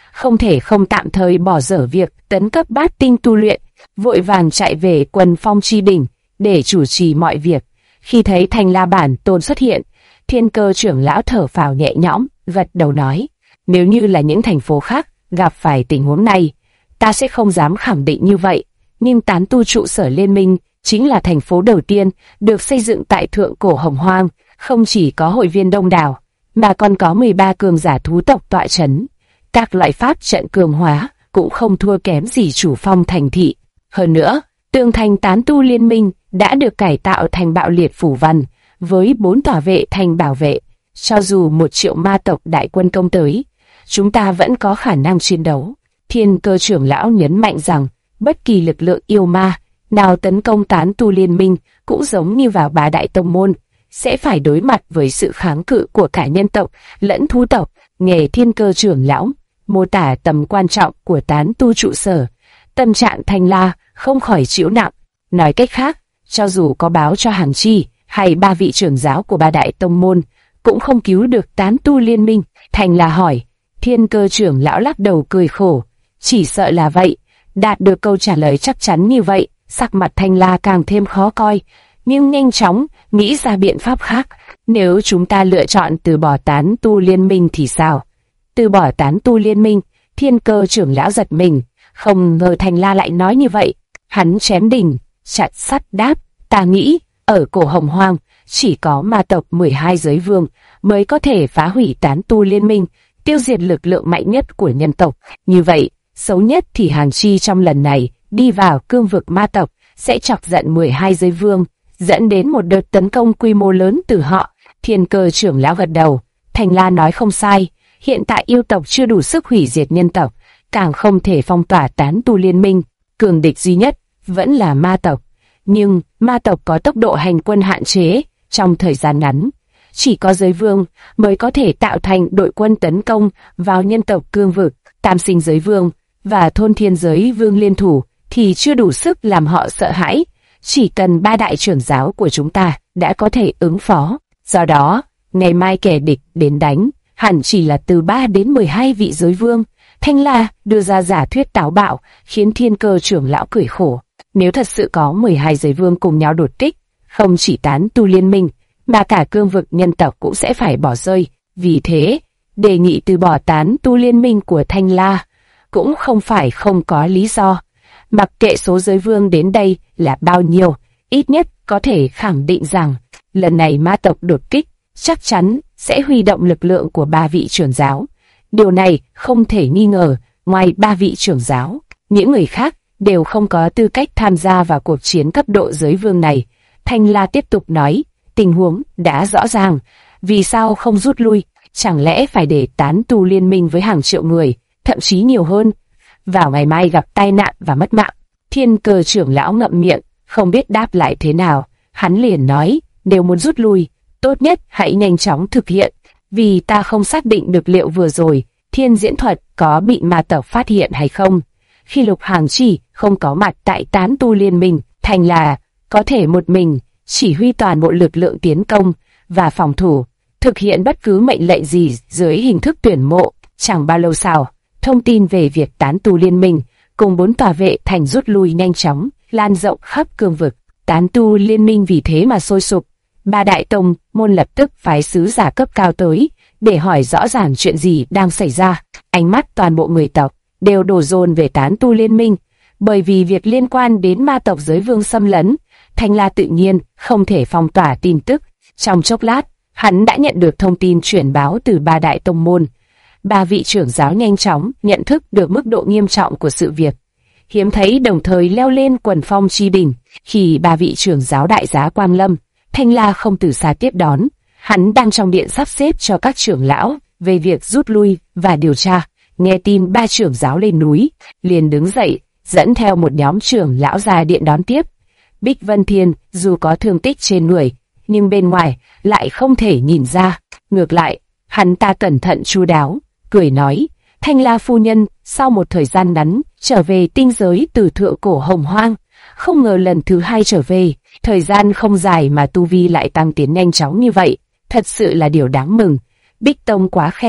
không thể không tạm thời bỏ dở việc tấn cấp bát tinh tu luyện, vội vàng chạy về Quần Phong Chi Đỉnh để chủ trì mọi việc. Khi thấy Thanh La Bản Tôn xuất hiện, Thiên Cơ trưởng lão thở phào nhẹ nhõm, gật đầu nói: nếu như là những thành phố khác gặp phải tình huống này, ta sẽ không dám khẳng định như vậy, nhưng Tán Tu trụ sở liên minh chính là thành phố đầu tiên được xây dựng tại Thượng Cổ Hồng Hoang, không chỉ có hội viên đông đảo, mà còn có 13 cường giả thú tộc tọa chấn. Các loại pháp trận cường hóa cũng không thua kém gì chủ phong thành thị. Hơn nữa, tường thành Tán Tu liên minh đã được cải tạo thành bạo liệt phủ văn, với 4 tòa vệ thành bảo vệ. Cho dù 1 triệu ma tộc đại quân công tới, chúng ta vẫn có khả năng chiến đấu. Thiên Cơ trưởng lão nhấn mạnh rằng, bất kỳ lực lượng yêu ma nào tấn công Tán Tu liên minh cũng giống như vào 3 đại tông môn, sẽ phải đối mặt với sự kháng cự của cả nhân tộc lẫn thú tộc. Nghe Thiên Cơ trưởng lão mô tả tầm quan trọng của Tán Tu trụ sở, tâm trạng Thanh La không khỏi chịu nặng. Nói cách khác, cho dù có báo cho Hàng Chi hay 3 vị trưởng giáo của 3 đại tông môn, cũng không cứu được Tán Tu liên minh. Thanh La hỏi. Thiên Cơ trưởng lão lắc đầu cười khổ. Chỉ sợ là vậy. Đạt được câu trả lời chắc chắn như vậy, sắc mặt Thanh La càng thêm khó coi, nhưng nhanh chóng nghĩ ra biện pháp khác. Nếu chúng ta lựa chọn từ bỏ Tán Tu liên minh thì sao? Từ bỏ Tán Tu liên minh? Thiên Cơ trưởng lão giật mình, không ngờ Thanh La lại nói như vậy. Hắn chém đinh chặt sắt đáp: ta nghĩ ở Cổ Hồng Hoang chỉ có ma tộc 12 giới vương mới có thể phá hủy Tán Tu liên minh, tiêu diệt lực lượng mạnh nhất của nhân tộc. Như vậy, xấu nhất thì Hàng Chi trong lần này đi vào cương vực ma tộc sẽ chọc giận 12 giới vương, dẫn đến một đợt tấn công quy mô lớn từ họ. Thiên Cơ trưởng lão gật đầu. Thanh La nói không sai, hiện tại yêu tộc chưa đủ sức hủy diệt nhân tộc, càng không thể phong tỏa Tán Tu liên minh. Cường địch duy nhất vẫn là ma tộc, nhưng ma tộc có tốc độ hành quân hạn chế, trong thời gian ngắn chỉ có giới vương mới có thể tạo thành đội quân tấn công vào nhân tộc cương vực. Tam sinh giới vương và thôn thiên giới vương liên thủ thì chưa đủ sức làm họ sợ hãi, chỉ cần 3 đại trưởng giáo của chúng ta đã có thể ứng phó. Do đó, ngày mai kẻ địch đến đánh hẳn chỉ là từ 3 đến 12 vị giới vương. Thanh La đưa ra giả thuyết táo bạo, khiến Thiên Cơ trưởng lão cười khổ. Nếu thật sự có 12 giới vương cùng nhau đột kích, không chỉ Tán Tu liên minh, mà cả cương vực nhân tộc cũng sẽ phải bỏ rơi. Vì thế, đề nghị từ bỏ Tán Tu liên minh của Thanh La cũng không phải không có lý do. Mặc kệ số giới vương đến đây là bao nhiêu, ít nhất có thể khẳng định rằng lần này ma tộc đột kích chắc chắn sẽ huy động lực lượng của 3 vị trưởng giáo. Điều này không thể nghi ngờ, ngoài 3 vị trưởng giáo, những người khác đều không có tư cách tham gia vào cuộc chiến cấp độ giới vương này. Thanh La tiếp tục nói, tình huống đã rõ ràng, vì sao không rút lui? Chẳng lẽ phải để Tán Tu liên minh với hàng triệu người, thậm chí nhiều hơn, vào ngày mai gặp tai nạn và mất mạng? Thiên Cơ trưởng lão ngậm miệng, không biết đáp lại thế nào. Hắn liền nói, nếu muốn rút lui, tốt nhất hãy nhanh chóng thực hiện, vì ta không xác định được liệu vừa rồi Thiên Diễn Thuật có bị ma tộc phát hiện hay không. Khi Lục Hàng Chi không có mặt tại Tán Tu liên minh, Thanh La có thể một mình chỉ huy toàn bộ lực lượng tiến công và phòng thủ, thực hiện bất cứ mệnh lệnh gì dưới hình thức tuyển mộ. Chẳng bao lâu sau, thông tin về việc Tán Tu liên minh cùng 4 tòa vệ thành rút lui nhanh chóng lan rộng khắp cương vực. Tán Tu liên minh vì thế mà sôi sục. 3 đại tông môn lập tức phái sứ giả cấp cao tới để hỏi rõ ràng chuyện gì đang xảy ra. Ánh mắt toàn bộ người tộc đều đổ dồn về Tán Tu liên minh, bởi vì việc liên quan đến ma tộc giới vương xâm lấn. Thanh La tự nhiên không thể phong tỏa tin tức. Trong chốc lát, hắn đã nhận được thông tin chuyển báo từ 3 đại tông môn. 3 vị trưởng giáo nhanh chóng nhận thức được mức độ nghiêm trọng của sự việc, hiếm thấy đồng thời leo lên Quần Phong Chi Đỉnh. Khi 3 vị trưởng giáo đại giá quang lâm, Thanh La không từ xa tiếp đón. Hắn đang trong điện sắp xếp cho các trưởng lão về việc rút lui và điều tra. Nghe tin 3 trưởng giáo lên núi, liền đứng dậy, dẫn theo một nhóm trưởng lão ra điện đón tiếp. Bích Vân Thiên dù có thương tích trên người, nhưng bên ngoài lại không thể nhìn ra. Ngược lại, hắn ta cẩn thận chu đáo, cười nói, Thanh La phu nhân sau một thời gian ngắn trở về tinh giới từ Thượng Cổ Hồng Hoang, không ngờ lần thứ 2 trở về, thời gian không dài mà tu vi lại tăng tiến nhanh chóng như vậy, thật sự là điều đáng mừng. Bích Tông quá khen,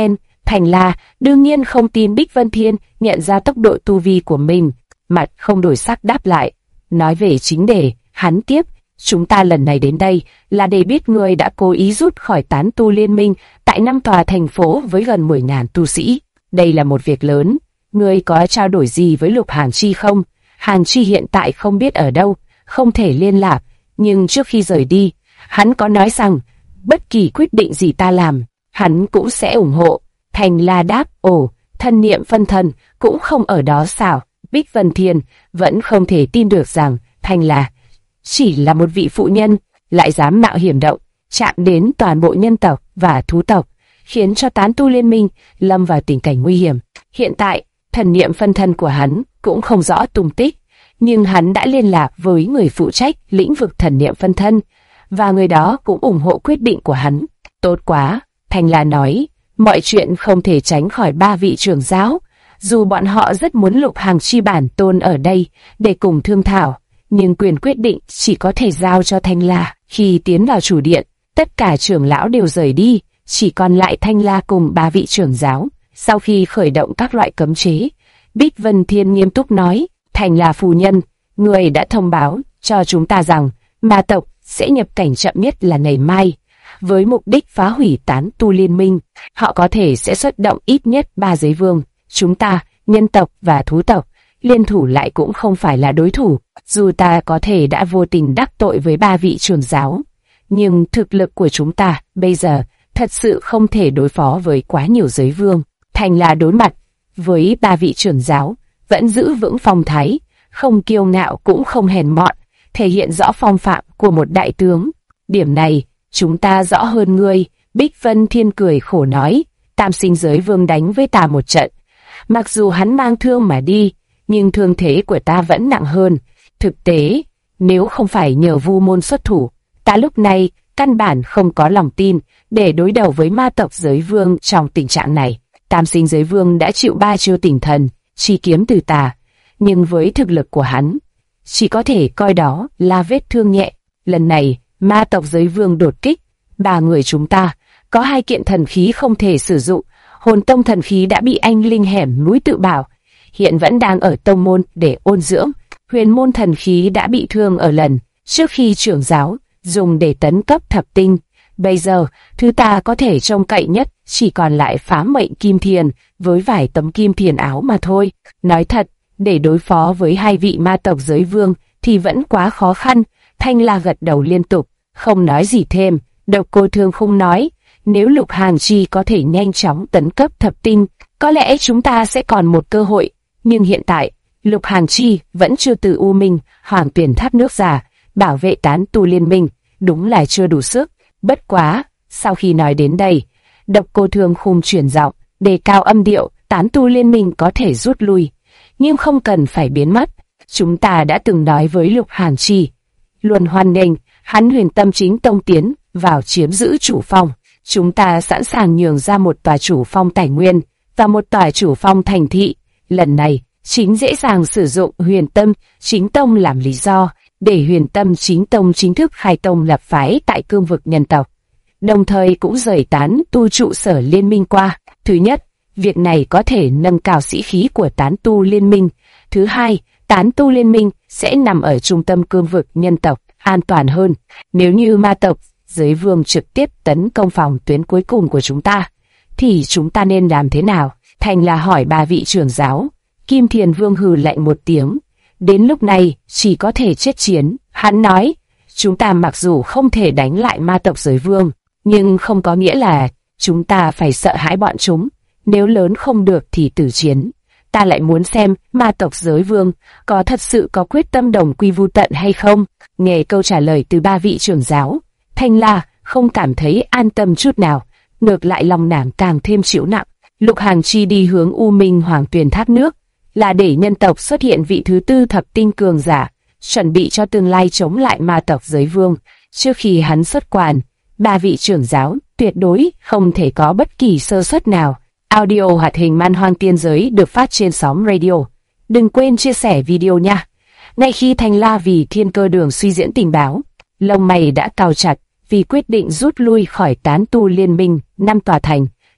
Thành La đương nhiên không tin Bích Vân Thiên nhận ra tốc độ tu vi của mình, mặt không đổi sắc đáp lại. Nói về chính đề, hắn tiếp, chúng ta lần này đến đây là để biết ngươi đã cố ý rút khỏi tán tu liên minh tại 5 tòa thành phố với gần 10.000 tu sĩ. Đây là một việc lớn. Ngươi có trao đổi gì với Lục Hàn Chi không? Hàn Chi hiện tại không biết ở đâu, không thể liên lạc, nhưng trước khi rời đi, hắn có nói rằng, bất kỳ quyết định gì ta làm, hắn cũng sẽ ủng hộ. Thành La đáp, ồ, thân niệm phân thân cũng không ở đó sao? Bích Vân Thiên vẫn không thể tin được rằng Thành La chỉ là một vị phụ nhân, lại dám mạo hiểm động, chạm đến toàn bộ nhân tộc và thú tộc, khiến cho tán tu liên minh lâm vào tình cảnh nguy hiểm. Hiện tại, thần niệm phân thân của hắn cũng không rõ tung tích, nhưng hắn đã liên lạc với người phụ trách lĩnh vực thần niệm phân thân, và người đó cũng ủng hộ quyết định của hắn. Tốt quá, Thành La nói, mọi chuyện không thể tránh khỏi 3 vị trưởng giáo, dù bọn họ rất muốn Lục Hàn Chi bản tôn ở đây để cùng thương thảo, nhưng quyền quyết định chỉ có thể giao cho Thành La. Khi tiến vào chủ điện, tất cả trưởng lão đều rời đi, chỉ còn lại Thành La cùng 3 vị trưởng giáo. Sau khi khởi động các loại cấm chế, Bích Vân Thiên nghiêm túc nói, Thành La phu nhân, người đã thông báo cho chúng ta rằng ma tộc sẽ nhập cảnh chậm nhất là ngày mai, với mục đích phá hủy tán tu liên minh. Họ có thể sẽ xuất động ít nhất 3 giới vương. Chúng ta, nhân tộc và thú tộc, liên thủ lại cũng không phải là đối thủ. Dù ta có thể đã vô tình đắc tội với 3 vị trưởng giáo, nhưng thực lực của chúng ta bây giờ thật sự không thể đối phó với quá nhiều giới vương. Thành La đối mặt với 3 vị trưởng giáo, vẫn giữ vững phong thái, không kiêu ngạo cũng không hèn mọn, thể hiện rõ phong phạm của một đại tướng. Điểm này, chúng ta rõ hơn ngươi. Bích Vân Thiên cười khổ nói, Tam Sinh Giới Vương đánh với ta một trận. Mặc dù hắn mang thương mà đi, nhưng thương thế của ta vẫn nặng hơn. Thực tế, nếu không phải nhờ Vu Môn xuất thủ, ta lúc này căn bản không có lòng tin để đối đầu với ma tộc Giới Vương trong tình trạng này. Tam Sinh Giới Vương đã chịu 3 chiêu tỉnh thần, chi kiếm từ tà, nhưng với thực lực của hắn, chỉ có thể coi đó là vết thương nhẹ. Lần này, ma tộc Giới Vương đột kích, 3 người chúng ta có 2 kiện thần khí không thể sử dụng. Hồn tông thần khí đã bị anh linh hẻm núi tự bảo, hiện vẫn đang ở tông môn để ôn dưỡng. Huyền môn thần khí đã bị thương ở lần trước khi trưởng giáo dùng để tấn cấp thập tinh. Bây giờ, thứ ta có thể trông cậy nhất chỉ còn lại phá mệnh kim thiền với vài tấm kim thiền áo mà thôi. Nói thật, để đối phó với 2 vị ma tộc Giới Vương thì vẫn quá khó khăn. Thanh La gật đầu liên tục, không nói gì thêm. Độc Cô Thương không nói, nếu Lục Hàn Chi có thể nhanh chóng tấn cấp thập tinh, có lẽ chúng ta sẽ còn một cơ hội. Nhưng hiện tại, Lục Hàn Chi vẫn chưa từ U Minh, Hoàng Tuyển Tháp nước ra, bảo vệ tán tu liên minh, đúng là chưa đủ sức. Bất quá, sau khi nói đến đây, Độc Cô Thương khum chuyển giọng, đề cao âm điệu, tán tu liên minh có thể rút lui, nhưng không cần phải biến mất. Chúng ta đã từng nói với Lục Hàn Chi, luôn hoan nghênh hắn Huyền Tâm Chính Tông tiến vào chiếm giữ chủ phong. Chúng ta sẵn sàng nhường ra một tòa chủ phong tài nguyên và một tòa chủ phong thành thị. Lần này, chính dễ dàng sử dụng Huyền Tâm Chính Tông làm lý do để Huyền Tâm Chính Tông chính thức khai tông lập phái tại cương vực nhân tộc, đồng thời cũng rời tán tu trụ sở liên minh qua. Thứ nhất, việc này có thể nâng cao sĩ khí của tán tu liên minh. Thứ hai, tán tu liên minh sẽ nằm ở trung tâm cương vực nhân tộc, an toàn hơn. Nếu như ma tộc Giới Vương trực tiếp tấn công phòng tuyến cuối cùng của chúng ta, thì chúng ta nên làm thế nào? Thành La hỏi 3 vị trưởng giáo. Kim Thiền Vương hừ lạnh một tiếng. Đến lúc này, chỉ có thể chết chiến. Hắn nói, chúng ta mặc dù không thể đánh lại ma tộc Giới Vương, nhưng không có nghĩa là chúng ta phải sợ hãi bọn chúng. Nếu lớn không được thì tử chiến. Ta lại muốn xem ma tộc Giới Vương có thật sự có quyết tâm đồng quy vu tận hay không. Nghe câu trả lời từ 3 vị trưởng giáo, Thanh La không cảm thấy an tâm chút nào, ngược lại lòng nàng càng thêm chịu nặng. Lục Hàn Chi đi hướng U Minh Hoàng Tuyền Tháp nước là để nhân tộc xuất hiện vị thứ 4 thập tinh cường giả, chuẩn bị cho tương lai chống lại ma tộc Giới Vương. Trước khi hắn xuất quan, 3 vị trưởng giáo tuyệt đối không thể có bất kỳ sơ suất nào. Audio hoạt hình Man Hoang Tiên Giới được phát trên Xóm Radio. Đừng quên chia sẻ video nha. Ngay khi Thanh La vì Thiên Cơ Đường suy diễn tình báo, lông mày đã cau chặt vì quyết định rút lui khỏi tán tu liên minh 5 tòa thành,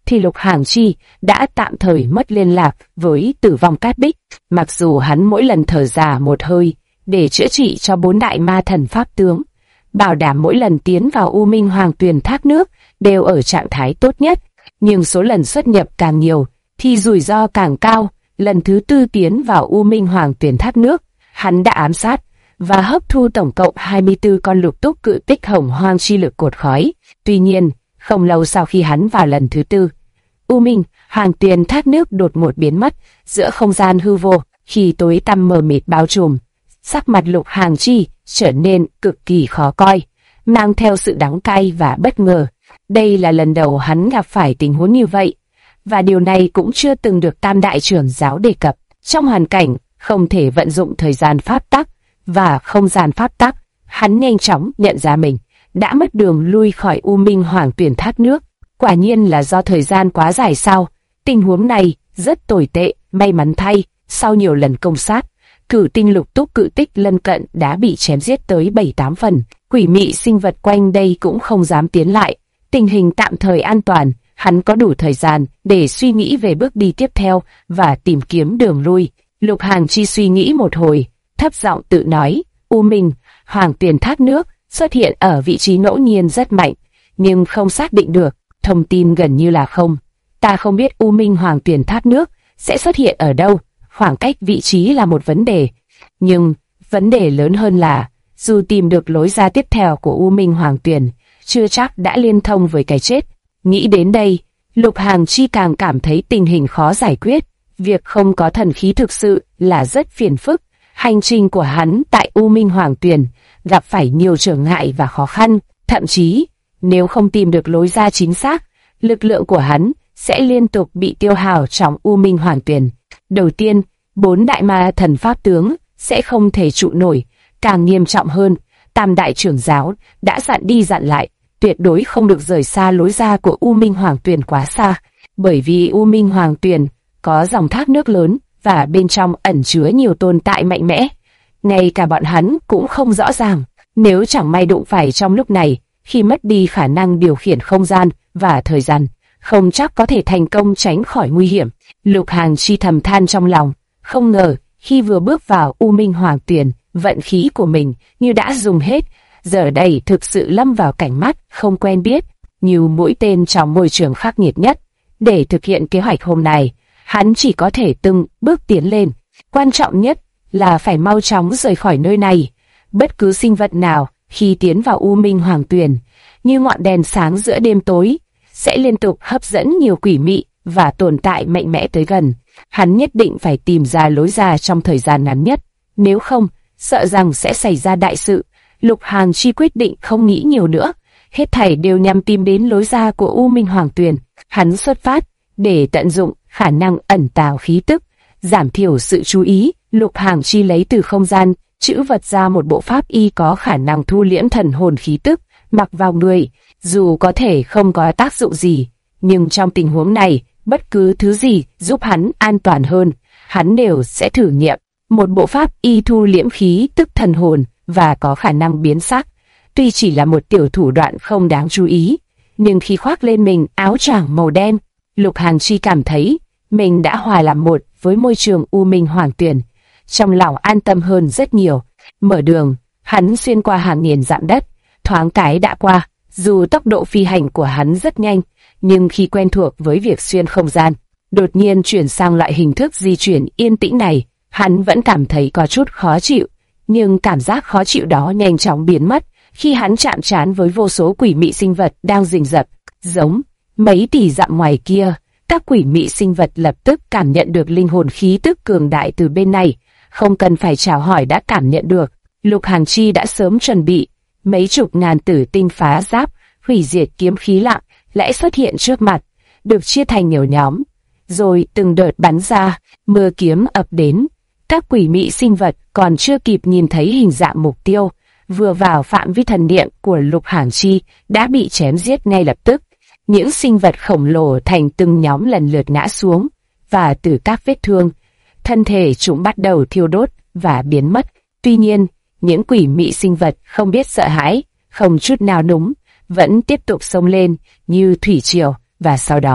thì Lục Hàng Chi đã tạm thời mất liên lạc với Tử Vong Cát Bích. Mặc dù hắn mỗi lần thở ra một hơi để chữa trị cho 4 đại ma thần pháp tướng, bảo đảm mỗi lần tiến vào U Minh Hoàng Tuyền thác nước đều ở trạng thái tốt nhất, nhưng số lần xuất nhập càng nhiều thì rủi ro càng cao. Lần thứ 4 tiến vào U Minh Hoàng Tuyền thác nước, hắn đã ám sát và hấp thu tổng cộng 24 con lục túc cự tích hồng hoang chi lực cột khói. Tuy nhiên, không lâu sau khi hắn vào lần thứ 4, U Minh Hoàng Tuyền thác nước đột ngột biến mất giữa không gian hư vô. Khi tối tăm mờ mịt bao trùm, sắc mặt Lục Hàng Chi trở nên cực kỳ khó coi, mang theo sự đắng cay và bất ngờ. Đây là lần đầu hắn gặp phải tình huống như vậy, và điều này cũng chưa từng được Tam Đại Trưởng Giáo đề cập. Trong hoàn cảnh không thể vận dụng thời gian pháp tắc và không gian pháp tắc, hắn nhanh chóng nhận ra mình đã mất đường lui khỏi U Minh Hoàng Tuyền thác nước. Quả nhiên là do thời gian quá dài sao? Tình huống này rất tồi tệ. May mắn thay, sau nhiều lần công sát, cửu tinh lục túc cự tích lân cận đã bị chém giết tới 7-8 phần. Quỷ mị sinh vật quanh đây cũng không dám tiến lại. Tình hình tạm thời an toàn, hắn có đủ thời gian để suy nghĩ về bước đi tiếp theo và tìm kiếm đường lui. Lục Hàng Chi suy nghĩ một hồi, thấp giọng tự nói, U Minh Hoàng Tuyền thác nước xuất hiện ở vị trí ngẫu nhiên rất mạnh, nhưng không xác định được, thông tin gần như là không. Ta không biết U Minh Hoàng Tuyền thác nước sẽ xuất hiện ở đâu, khoảng cách vị trí là một vấn đề. Nhưng vấn đề lớn hơn là, dù tìm được lối ra tiếp theo của U Minh Hoàng Tuyền, chưa chắc đã liên thông với cái chết. Nghĩ đến đây, Lục Hàng Chi càng cảm thấy tình hình khó giải quyết. Việc không có thần khí thực sự là rất phiền phức. Hành trình của hắn tại U Minh Hoàng Tuyền gặp phải nhiều trở ngại và khó khăn. Thậm chí, nếu không tìm được lối ra chính xác, lực lượng của hắn sẽ liên tục bị tiêu hao trong U Minh Hoàng Tuyền. Đầu tiên, 4 đại ma thần pháp tướng sẽ không thể trụ nổi. Càng nghiêm trọng hơn, Tam Đại Trưởng Giáo đã dặn đi dặn lại, tuyệt đối không được rời xa lối ra của U Minh Hoàng Tuyền quá xa, bởi vì U Minh Hoàng Tuyền có dòng thác nước lớn và bên trong ẩn chứa nhiều tồn tại mạnh mẽ. Ngay cả bọn hắn cũng không rõ ràng, nếu chẳng may đụng phải trong lúc này, khi mất đi khả năng điều khiển không gian và thời gian, không chắc có thể thành công tránh khỏi nguy hiểm. Lục Hàng Chi thầm than trong lòng, không ngờ khi vừa bước vào U Minh Hoàng Tuyền, vận khí của mình như đã dùng hết, giờ đây thực sự lâm vào cảnh mắt không quen biết, như mũi tên trong môi trường khắc nghiệt nhất. Để thực hiện kế hoạch hôm nay, hắn chỉ có thể từng bước tiến lên. Quan trọng nhất là phải mau chóng rời khỏi nơi này. Bất cứ sinh vật nào khi tiến vào U Minh Hoàng Tuyền, như ngọn đèn sáng giữa đêm tối, sẽ liên tục hấp dẫn nhiều quỷ mị và tồn tại mạnh mẽ tới gần. Hắn nhất định phải tìm ra lối ra trong thời gian ngắn nhất, nếu không, sợ rằng sẽ xảy ra đại sự. Lục Hàng Chi quyết định không nghĩ nhiều nữa, hết thảy đều nhằm tìm đến lối ra của U Minh Hoàng Tuyền. Hắn xuất phát để tận dụng khả năng ẩn tàng khí tức, giảm thiểu sự chú ý. Lục Hàng Chi lấy từ không gian trữ vật ra một bộ pháp y có khả năng thu liễm thần hồn khí tức, mặc vào người. Dù có thể không có tác dụng gì, nhưng trong tình huống này, bất cứ thứ gì giúp hắn an toàn hơn, hắn đều sẽ thử nghiệm. Một bộ pháp y thu liễm khí tức thần hồn và có khả năng biến sắc. Tuy chỉ là một tiểu thủ đoạn không đáng chú ý, nhưng khi khoác lên mình áo choàng màu đen, Lục Hàng Chi cảm thấy mình đã hòa làm một với môi trường U Minh Hoàng Tuyền. Trong lòng an tâm hơn rất nhiều. Mở đường, hắn xuyên qua hàng nghìn dặm đất, thoáng cái đã qua. Dù tốc độ phi hành của hắn rất nhanh, nhưng khi quen thuộc với việc xuyên không gian, đột nhiên chuyển sang loại hình thức di chuyển yên tĩnh này, hắn vẫn cảm thấy có chút khó chịu. Nhưng cảm giác khó chịu đó nhanh chóng biến mất khi hắn chạm trán với vô số quỷ mị sinh vật đang rình rập. Giống mấy tỷ dặm ngoài kia, các quỷ mị sinh vật lập tức cảm nhận được linh hồn khí tức cường đại từ bên này, không cần phải chào hỏi đã cảm nhận được. Lục Hàng Chi đã sớm chuẩn bị, mấy chục ngàn tử tinh phá giáp, hủy diệt kiếm khí lặng lẽ xuất hiện trước mặt, được chia thành nhiều nhóm, rồi từng đợt bắn ra, mưa kiếm ập đến. Các quỷ mị sinh vật còn chưa kịp nhìn thấy hình dạng mục tiêu, vừa vào phạm vi thần niệm của Lục Hàng Chi đã bị chém giết ngay lập tức. Những sinh vật khổng lồ thành từng nhóm lần lượt ngã xuống, và từ các vết thương, thân thể chúng bắt đầu thiêu đốt và biến mất. Tuy nhiên, những quỷ mị sinh vật không biết sợ hãi, không chút nào núng, vẫn tiếp tục xông lên như thủy triều, và sau đó,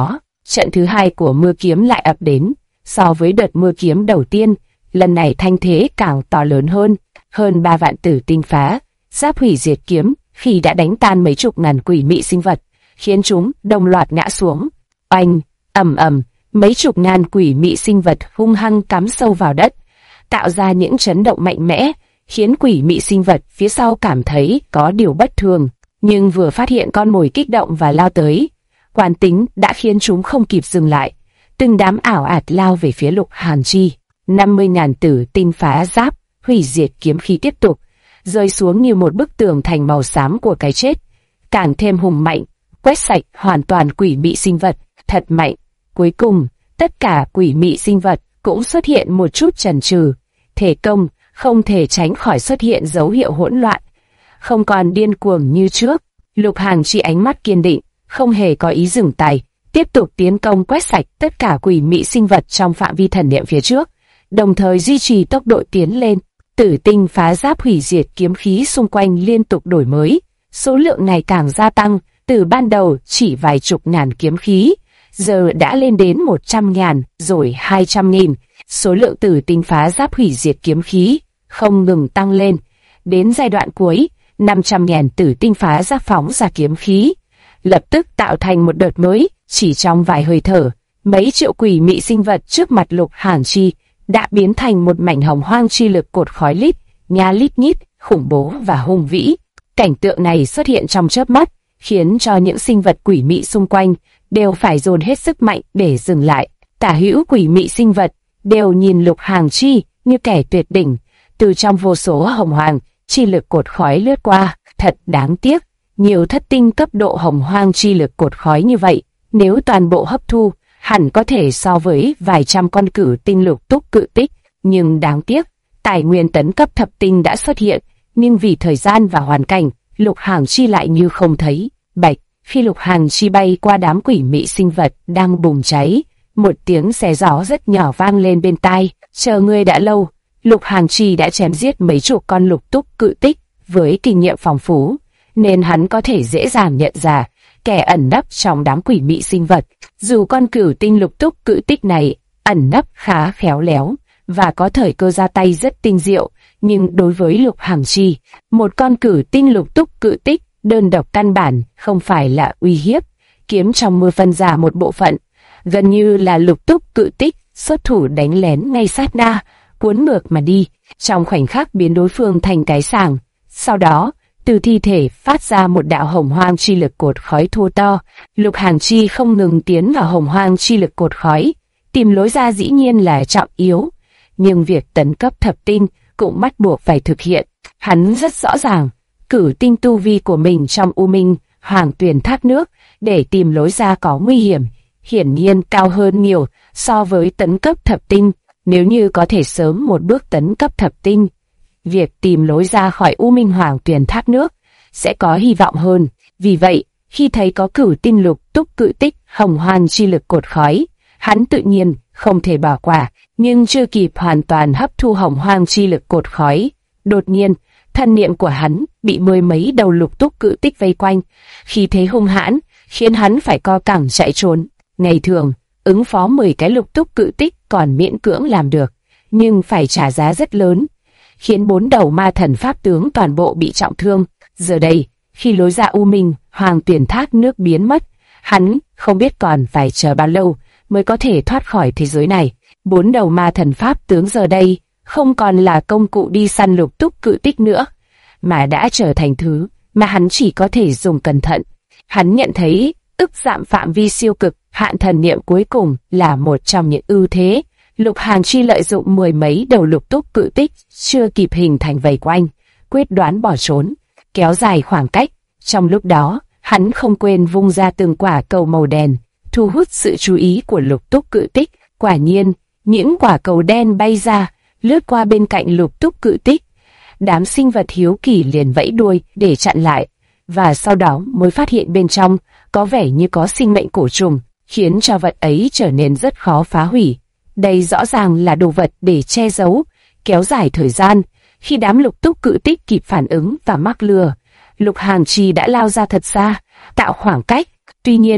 trận thứ hai của mưa kiếm lại ập đến. So với đợt mưa kiếm đầu tiên, lần này thanh thế càng to lớn hơn 3 vạn tử tinh phá giáp hủy diệt kiếm khi đã đánh tan mấy chục ngàn quỷ mị sinh vật, khiến chúng đồng loạt ngã xuống. Oanh, ầm ầm, mấy chục ngàn quỷ mị sinh vật hung hăng cắm sâu vào đất, tạo ra những chấn động mạnh mẽ, khiến quỷ mị sinh vật phía sau cảm thấy có điều bất thường, nhưng vừa phát hiện con mồi kích động và lao tới, quán tính đã khiến chúng không kịp dừng lại, từng đám ảo ạt lao về phía Lục Hàn Chi. 50.000 tử tinh phá giáp hủy diệt kiếm khí tiếp tục rơi xuống như một bức tường thành màu xám của cái chết, càng thêm hùng mạnh, quét sạch hoàn toàn quỷ mị sinh vật, thật mạnh. Cuối cùng, tất cả quỷ mị sinh vật cũng xuất hiện một chút chần chừ, thể công không thể tránh khỏi xuất hiện dấu hiệu hỗn loạn, không còn điên cuồng như trước. Lục Hàn Chi ánh mắt kiên định, không hề có ý dừng tay, tiếp tục tiến công quét sạch tất cả quỷ mị sinh vật trong phạm vi thần niệm phía trước, đồng thời duy trì tốc độ tiến lên. Tử tinh phá giáp hủy diệt kiếm khí xung quanh liên tục đổi mới, số lượng ngày càng gia tăng, từ ban đầu chỉ vài chục ngàn kiếm khí, giờ đã lên đến 100.000, rồi 200.000. Số lượng tử tinh phá giáp hủy diệt kiếm khí không ngừng tăng lên. Đến giai đoạn cuối, 500.000 tử tinh phá giáp phóng ra kiếm khí, lập tức tạo thành một đợt mới. Chỉ trong vài hơi thở, mấy triệu quỷ mị sinh vật trước mặt Lục Hàn Chi đã biến thành một mảnh hồng hoang chi lực cột khói lít nhít, khủng bố và hùng vĩ. Cảnh tượng này xuất hiện trong chớp mắt, khiến cho những sinh vật quỷ mị xung quanh đều phải dồn hết sức mạnh để dừng lại. Tả hữu quỷ mị sinh vật đều nhìn Lục Hàn Chi như kẻ tuyệt đỉnh. Từ trong vô số hồng hoang chi lực cột khói lướt qua, thật đáng tiếc, nhiều thất tinh cấp độ hồng hoang chi lực cột khói như vậy, nếu toàn bộ hấp thu, hẳn có thể so với vài trăm con cửu tinh lục túc cự tích, nhưng đáng tiếc, tài nguyên tấn cấp thập tinh đã xuất hiện, nhưng vì thời gian và hoàn cảnh, Lục Hàn Chi lại như không thấy. Bạch, khi Lục Hàn Chi bay qua đám quỷ mị sinh vật đang bùng cháy, một tiếng xé gió rất nhỏ vang lên bên tai. Chờ ngươi đã lâu. Lục Hàn Chi đã chém giết mấy chục con lục túc cự tích, với kinh nghiệm phong phú, nên hắn có thể dễ dàng nhận ra kẻ ẩn nấp trong đám quỷ mị sinh vật. Dù con cửu tinh lục túc cự tích này ẩn nấp khá khéo léo và có thời cơ ra tay rất tinh diệu, nhưng đối với Lục Hàn Chi, một con cửu tinh lục túc cự tích đơn độc căn bản không phải là uy hiếp. Kiếm trong mưa phân ra một bộ phận, gần như là lục túc cự tích xuất thủ đánh lén ngay sát na, cuốn ngược mà đi, trong khoảnh khắc biến đối phương thành cái sàng. Sau đó, từ thi thể phát ra một đạo hồng hoang chi lực cột khói thô to. Lục Hàn Chi không ngừng tiến vào hồng hoang chi lực cột khói, tìm lối ra dĩ nhiên là trọng yếu, nhưng việc tấn cấp thập tinh cũng bắt buộc phải thực hiện. Hắn rất rõ ràng, cử tinh tu vi của mình trong U Minh Hoàng Tuyền thác nước để tìm lối ra có nguy hiểm, hiển nhiên cao hơn nhiều so với tấn cấp thập tinh. Nếu như có thể sớm một bước tấn cấp thập tinh, việc tìm lối ra khỏi U Minh Hoàng Tuyền thác nước sẽ có hy vọng hơn. Vì vậy, khi thấy có cửu tinh lục túc cự tích hồng hoang chi lực cột khói, hắn tự nhiên không thể bỏ qua. Nhưng chưa kịp hoàn toàn hấp thu hồng hoang chi lực cột khói, đột nhiên thân niệm của hắn bị mười mấy đầu lục túc cự tích vây quanh, khí thế hung hãn khiến hắn phải co cẳng chạy trốn. Ngày thường ứng phó 10 cái lục túc cự tích còn miễn cưỡng làm được, nhưng phải trả giá rất lớn, khiến 4 đầu ma thần pháp tướng toàn bộ bị trọng thương. Giờ đây, khi lối ra U Minh Hoàng Tuyền thác nước biến mất, hắn không biết còn phải chờ bao lâu mới có thể thoát khỏi thế giới này. 4 đầu ma thần pháp tướng giờ đây không còn là công cụ đi săn lục túc cự tích nữa, mà đã trở thành thứ mà hắn chỉ có thể dùng cẩn thận. Hắn nhận thấy ức giảm phạm vi siêu cực hạn thần niệm cuối cùng là một trong những ưu thế. Lục Hàn Chi lợi dụng 10 mấy đầu lục túc cự tích chưa kịp hình thành vây quanh, quyết đoán bỏ trốn, kéo dài khoảng cách. Trong lúc đó, hắn không quên vung ra từng quả cầu màu đen, thu hút sự chú ý của lục túc cự tích. Quả nhiên, những quả cầu đen bay ra, lướt qua bên cạnh lục túc cự tích. Đám sinh vật hiếu kỳ liền vẫy đuôi để chặn lại, và sau đó mới phát hiện bên trong có vẻ như có sinh mệnh cổ trùng, khiến cho vật ấy trở nên rất khó phá hủy. Đây rõ ràng là đồ vật để che giấu, kéo dài thời gian. Khi đám lục túc cự tích kịp phản ứng và mắc lừa, Lục Hàn Chi đã lao ra thật xa, tạo khoảng cách. Tuy nhiên,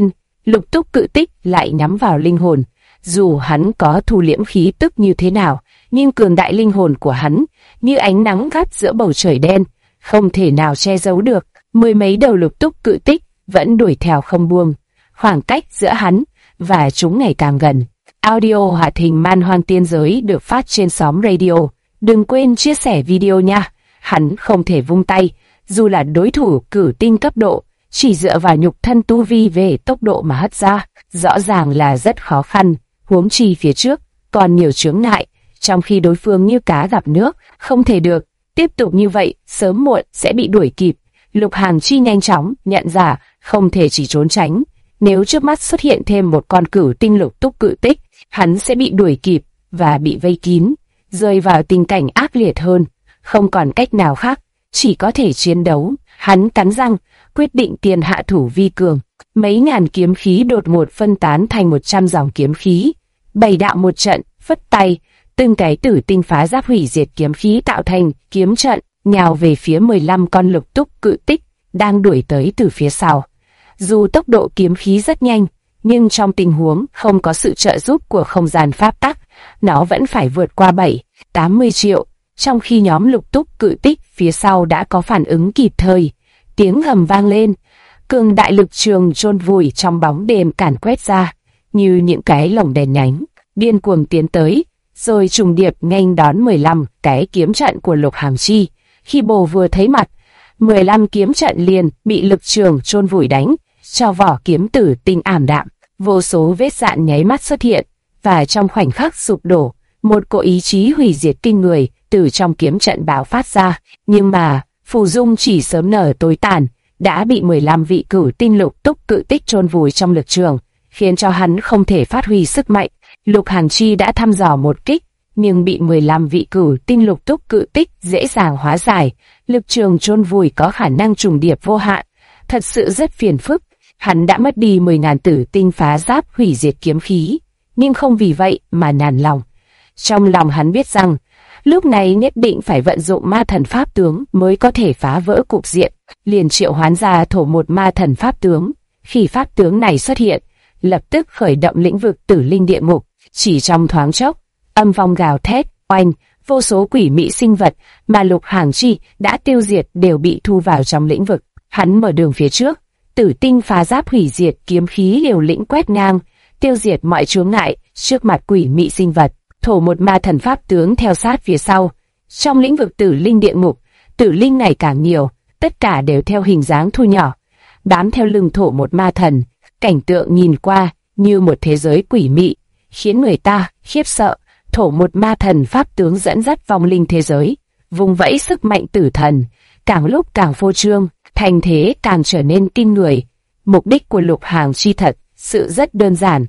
Lục Túc Cự Tích lại nhắm vào linh hồn. Dù hắn có thu liễm khí tức như thế nào, nhưng cường đại linh hồn của hắn như ánh nắng gắt giữa bầu trời đen, không thể nào che giấu được. Mười mấy đầu Lục Túc Cự Tích vẫn đuổi theo không buông. Khoảng cách giữa hắn và chúng ngày càng gần. Audio hoạt hình Man Hoang Tiên Giới được phát trên xóm radio. Đừng quên chia sẻ video nha. Hắn không thể vung tay, dù là đối thủ cử tinh cấp độ, chỉ dựa vào nhục thân tu vi về tốc độ mà hất ra, rõ ràng là rất khó khăn. Huống chi phía trước còn nhiều chướng ngại, trong khi đối phương như cá gặp nước, không thể được. Tiếp tục như vậy, sớm muộn sẽ bị đuổi kịp. Lục Hàn Chi nhanh chóng nhận ra không thể chỉ trốn tránh. Nếu trước mắt xuất hiện thêm một con cửu tinh Lục Túc Cự Tích, hắn sẽ bị đuổi kịp và bị vây kín, rơi vào tình cảnh ác liệt hơn. Không còn cách nào khác, chỉ có thể chiến đấu. Hắn cắn răng, quyết định tiền hạ thủ vi cường. Mấy ngàn kiếm khí đột ngột phân tán thành 100 dòng kiếm khí. Bảy đạo một trận, phất tay, từng cái tử tinh phá giáp hủy diệt kiếm khí tạo thành kiếm trận, nhào về phía 15 con Lục Túc Cự Tích đang đuổi tới từ phía sau. Dù tốc độ kiếm khí rất nhanh, nhưng trong tình huống không có sự trợ giúp của không gian pháp tắc, nó vẫn phải vượt qua 7-80 triệu. Trong khi nhóm Lục Túc Cự Tích phía sau đã có phản ứng kịp thời, tiếng gầm vang lên, cường đại lực trường chôn vùi trong bóng đêm càn quét ra, như những cái lồng đèn nhánh, điên cuồng tiến tới, rồi trùng điệp nghênh đón 15 cái kiếm trận của Lục Hàm Chi. Khi bồ vừa thấy mặt, 15 kiếm trận liền bị lực trường chôn vùi đánh, cho vỏ kiếm tử tinh ảm đạm, vô số vết rạn nháy mắt xuất hiện, và trong khoảnh khắc sụp đổ, một cỗ ý chí hủy diệt kinh người từ trong kiếm trận bạo phát ra. Nhưng mà phù dung chỉ sớm nở tối tàn, đã bị 15 vị cửu tinh Lục Túc Cự Tích chôn vùi trong lực trường, khiến cho hắn không thể phát huy sức mạnh. Lục Hàn Chi đã thăm dò một kích, nhưng bị 15 vị cửu tinh Lục Túc Cự Tích dễ dàng hóa giải. Lực trường chôn vùi có khả năng trùng điệp vô hạn, thật sự rất phiền phức. Hắn đã mất đi 10.000 tử tinh phá giáp hủy diệt kiếm khí, nhưng không vì vậy mà nản lòng. Trong lòng hắn biết rằng, lúc này nhất định phải vận dụng ma thần pháp tướng mới có thể phá vỡ cục diện. Liền triệu hoán ra thổ một ma thần pháp tướng. Khi pháp tướng này xuất hiện, lập tức khởi động lĩnh vực tử linh địa ngục. Chỉ trong thoáng chốc, âm vong gào thét, oanh, vô số quỷ mị sinh vật mà Lục Hàn Chi đã tiêu diệt đều bị thu vào trong lĩnh vực. Hắn mở đường phía trước, tử tinh phá giáp hủy diệt kiếm khí liều lĩnh quét ngang, tiêu diệt mọi chướng ngại trước mặt quỷ mị sinh vật. Thổ một ma thần pháp tướng theo sát phía sau. Trong lĩnh vực tử linh địa ngục, tử linh ngày càng nhiều, tất cả đều theo hình dáng thu nhỏ, bám theo lưng thổ một ma thần. Cảnh tượng nhìn qua như một thế giới quỷ mị, khiến người ta khiếp sợ. Thổ một ma thần pháp tướng dẫn dắt vong linh thế giới, vùng vẫy sức mạnh tử thần, càng lúc càng phô trương, thành thế càng trở nên kinh người. Mục đích của Lục Hàn Chi thật sự rất đơn giản.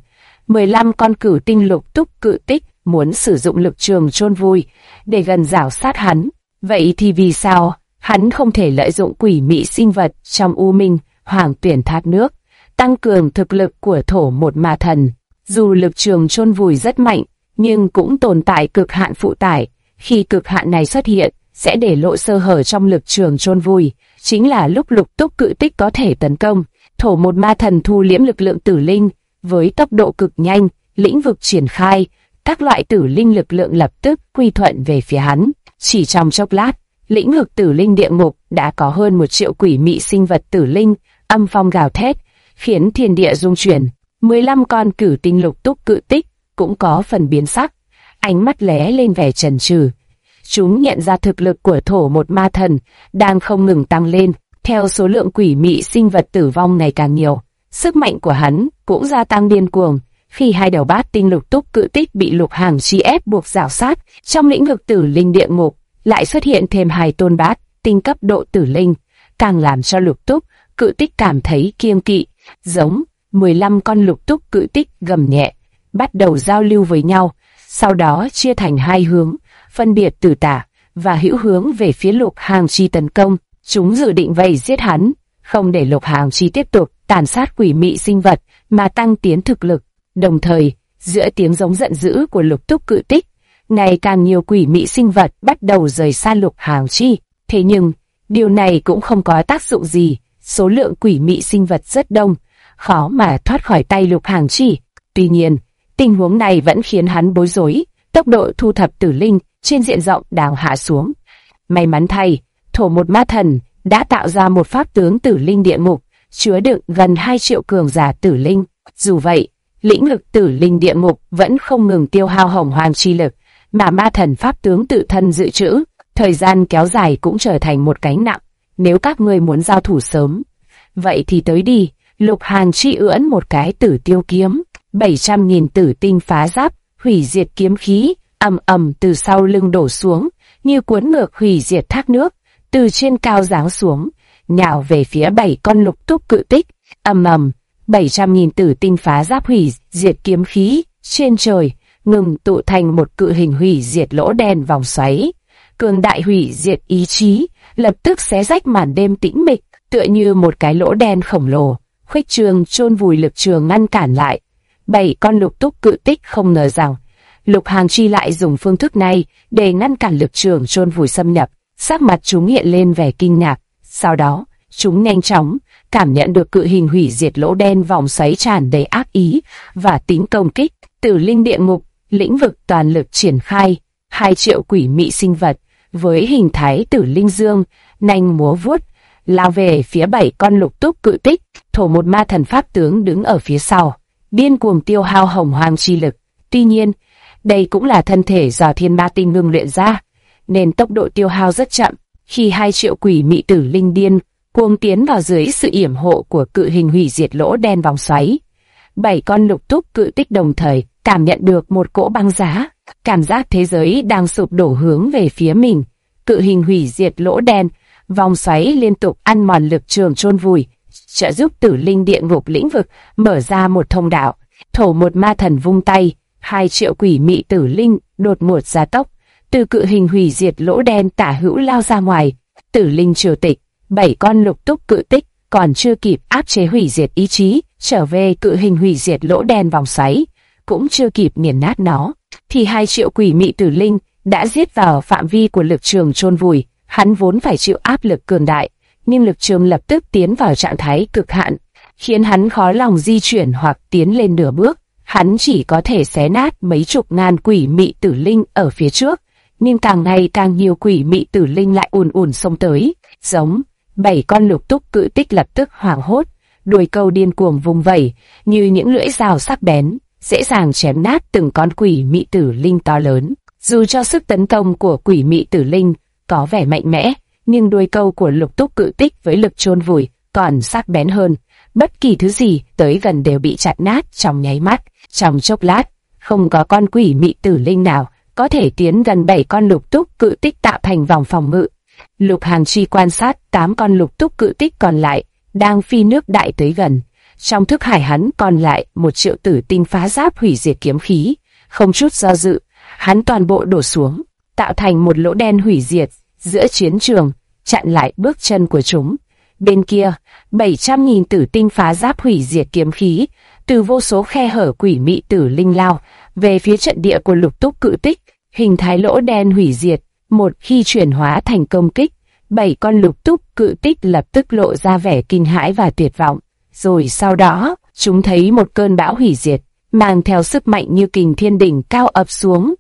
15 con cửu tinh Lục Túc Cự Tích muốn sử dụng lực trường chôn vùi để gần rảo sát hắn. Vậy thì vì sao hắn không thể lợi dụng quỷ mị sinh vật trong U Minh Hoàng Tuyển Thác Nước, tăng cường thực lực của thổ một ma thần? Dù lực trường chôn vùi rất mạnh, nhưng cũng tồn tại cực hạn phụ tải. Khi cực hạn này xuất hiện, sẽ để lộ sơ hở trong lực trường chôn vùi, chính là lúc Lục Túc Cự Tích có thể tấn công. Thổ một ma thần thu liễm lực lượng tử linh với tốc độ cực nhanh, lĩnh vực triển khai, các loại tử linh lực lượng lập tức quy thuận về phía hắn. Chỉ trong chốc lát, lĩnh vực tử linh địa ngục đã có hơn 1 triệu quỷ mị sinh vật tử linh, âm phong gào thét, khiến thiên địa rung chuyển. 15 con cửu tinh Lục Túc Cự Tích cũng có phần biến sắc, ánh mắt lóe lên vẻ chần chừ. Chúng nhận ra thực lực của thổ một ma thần đang không ngừng tăng lên, theo số lượng quỷ mị sinh vật tử vong ngày càng nhiều, sức mạnh của hắn cũng gia tăng điên cuồng. Khi hai đầu bát tinh Lục Túc Cự Tích bị Lục Hàn Chi ép buộc rào sát, trong lĩnh vực tử linh địa ngục lại xuất hiện thêm 2 tôn bát tinh cấp độ tử linh, càng làm cho Lục Túc Cự Tích cảm thấy kiêng kỵ. Giống 15 con Lục Túc Cự Tích gầm nhẹ, bắt đầu giao lưu với nhau, sau đó chia thành 2 hướng, phân biệt từ tả và hữu hướng về phía Lục Hàn Chi tấn công. Chúng dự định vây giết hắn, không để Lục Hàn Chi tiếp tục tàn sát quỷ mị sinh vật mà tăng tiến thực lực. Đồng thời, giữa tiếng giống giận dữ của Lục Túc Cự Tích, ngày càng nhiều quỷ mị sinh vật bắt đầu rời xa Lục Hàn Chi. Thế nhưng, điều này cũng không có tác dụng gì. Số lượng quỷ mị sinh vật rất đông, khó mà thoát khỏi tay Lục Hàng Chi. Tuy nhiên, tình huống này vẫn khiến hắn bối rối, tốc độ thu thập tử linh trên diện rộng đang hạ xuống. May mắn thay, Thổ Một Ma Thần đã tạo ra một pháp tướng tử linh địa ngục, chứa đựng gần 2 triệu cường giả tử linh. Dù vậy, lĩnh vực tử linh địa ngục vẫn không ngừng tiêu hao hồng hoang chi lực, mà ma thần pháp tướng tự thân dự trữ, thời gian kéo dài cũng trở thành một gánh nặng. Nếu các ngươi muốn giao thủ sớm, vậy thì tới đi. Lục Hàng Chi ưỡn một cái Tử Tiêu kiếm, 700.000 tử tinh phá giáp, hủy diệt kiếm khí, ầm ầm từ sau lưng đổ xuống, như cuốn ngược hủy diệt thác nước, từ trên cao giáng xuống, nhào về phía 7 con lục túc cự tích. Ầm ầm, 700.000 tử tinh phá giáp hủy diệt kiếm khí trên trời ngừng tụ thành một cự hình hủy diệt lỗ đen vòng xoáy. Cường đại hủy diệt ý chí lập tức xé rách màn đêm tĩnh mịch, tựa như một cái lỗ đen khổng lồ, khuếch trương chôn vùi lực trường ngăn cản lại. 7 con lục túc cự tích không ngờ rằng Lục Hàng Chi lại dùng phương thức này để ngăn cản lực trường chôn vùi xâm nhập. Sắc mặt chúng hiện lên vẻ kinh ngạc. Sau đó, chúng nhanh chóng cảm nhận được cự hình hủy diệt lỗ đen vòng xoáy tràn đầy ác ý và tính công kích. Tử linh địa ngục, lĩnh vực toàn lực triển khai, 2 triệu quỷ mị sinh vật với hình thái tử linh dương, nanh múa vuốt, lao về phía 7 con lục túc cự tích. Thổ Một Ma Thần pháp tướng đứng ở phía sau, điên cuồng tiêu hao hồng hoang chi lực. Tuy nhiên, đây cũng là thân thể do thiên ma tinh ngưng luyện ra, nên tốc độ tiêu hao rất chậm. Khi 2 triệu quỷ mị tử linh điên cuồng tiến vào dưới sự yểm hộ của cự hình hủy diệt lỗ đen vòng xoáy, 7 con lục túc cự tích đồng thời cảm nhận được một cỗ băng giá, cảm giác thế giới đang sụp đổ hướng về phía mình. Cự hình hủy diệt lỗ đen vòng xoáy liên tục ăn mòn lực trường chôn vùi, trợ giúp tử linh địa ngục lĩnh vực mở ra một thông đạo. Thổ Một Ma Thần vung tay, 2 triệu quỷ mị tử linh đột ngột gia tốc, từ cự hình hủy diệt lỗ đen tả hữu lao ra ngoài. Tử linh triều tịch, 7 con lục túc cự tích còn chưa kịp áp chế hủy diệt ý chí trở về cự hình hủy diệt lỗ đen vòng xoáy, cũng chưa kịp nghiền nát nó, thì 2 triệu quỷ mị tử linh đã giết vào phạm vi của lực trường chôn vùi. Hắn vốn phải chịu áp lực cường đại, nhưng lực trường lập tức tiến vào trạng thái cực hạn, khiến hắn khó lòng di chuyển hoặc tiến lên nửa bước. Hắn chỉ có thể xé nát mấy chục ngàn quỷ mị tử linh ở phía trước, nhưng càng ngày càng nhiều quỷ mị tử linh lại ùn ùn xông tới. Giống, 7 con lục túc cự tích lập tức hoảng hốt, đuôi câu điên cuồng vung vẩy như những lưỡi dao sắc bén, dễ dàng chém nát từng con quỷ mị tử linh to lớn. Dù cho sức tấn công của quỷ mị tử linh có vẻ mạnh mẽ, nhưng đuôi câu của lục túc cự tích với lực chôn vùi còn sắc bén hơn. Bất kỳ thứ gì tới gần đều bị chặt nát trong nháy mắt. Trong chốc lát, không có con quỷ mị tử linh nào có thể tiến gần 7 con lục túc cự tích tạo thành vòng phòng ngự. Lục Hàng Chi quan sát 8 con lục túc cự tích còn lại đang phi nước đại tới gần. Trong thức hải hắn còn lại 1 triệu tử tinh phá giáp hủy diệt kiếm khí. Không chút do dự, hắn toàn bộ đổ xuống, tạo thành một lỗ đen hủy diệt giữa chiến trường, chặn lại bước chân của chúng. Bên kia, 700.000 tử tinh phá giáp hủy diệt kiếm khí từ vô số khe hở quỷ mị tử linh lao về phía trận địa của lục túc cự tích, hình thái lỗ đen hủy diệt. Một khi chuyển hóa thành công kích, 7 con lục túc cự tích lập tức lộ ra vẻ kinh hãi và tuyệt vọng. Rồi sau đó, chúng thấy một cơn bão hủy diệt, mang theo sức mạnh như kình thiên đỉnh cao ập xuống.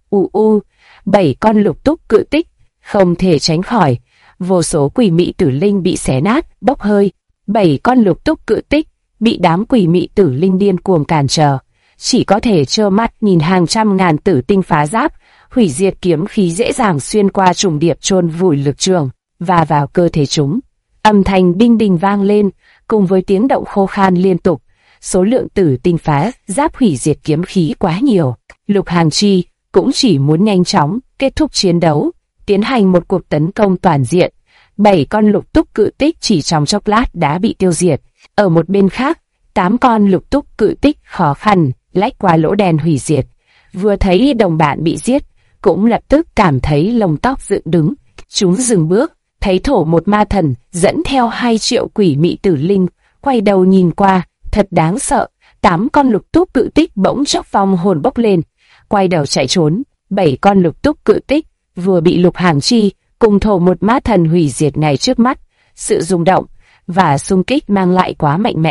7 con lục túc cự tích không thể tránh khỏi, vô số quỷ mị tử linh bị xé nát, bốc hơi. 7 con lục túc cự tích bị đám quỷ mị tử linh điên cuồng cản trở, chỉ có thể trơ mắt nhìn hàng trăm ngàn tử tinh phá giáp hủy diệt kiếm khí dễ dàng xuyên qua trùng điệp chôn vùi lực trường và vào cơ thể chúng. Âm thanh đinh đình vang lên, cùng với tiếng động khô khan liên tục. Số lượng tử tinh phá giáp hủy diệt kiếm khí quá nhiều. Lục Hàng Chi cũng chỉ muốn nhanh chóng kết thúc chiến đấu, tiến hành một cuộc tấn công toàn diện. 7 con lục túc cự tích chỉ trong chốc lát đã bị tiêu diệt. Ở một bên khác, 8 con lục túc cự tích khó khăn lách qua lỗ đen hủy diệt. Vừa thấy đồng bạn bị giết, cũng lập tức cảm thấy lông tóc dựng đứng. Chúng dừng bước, thấy Thổ Một Ma Thần dẫn theo 2 triệu quỷ mị tử linh, quay đầu nhìn qua, thật đáng sợ. 8 con lục túc cự tích bỗng chốc vong hồn bốc lên, quay đầu chạy trốn. 7 con lục túc cự tích vừa bị Lục Hàng Chi cùng Thổ Một Ma Thần hủy diệt ngay trước mắt. Sự rung động và xung kích mang lại quá mạnh mẽ,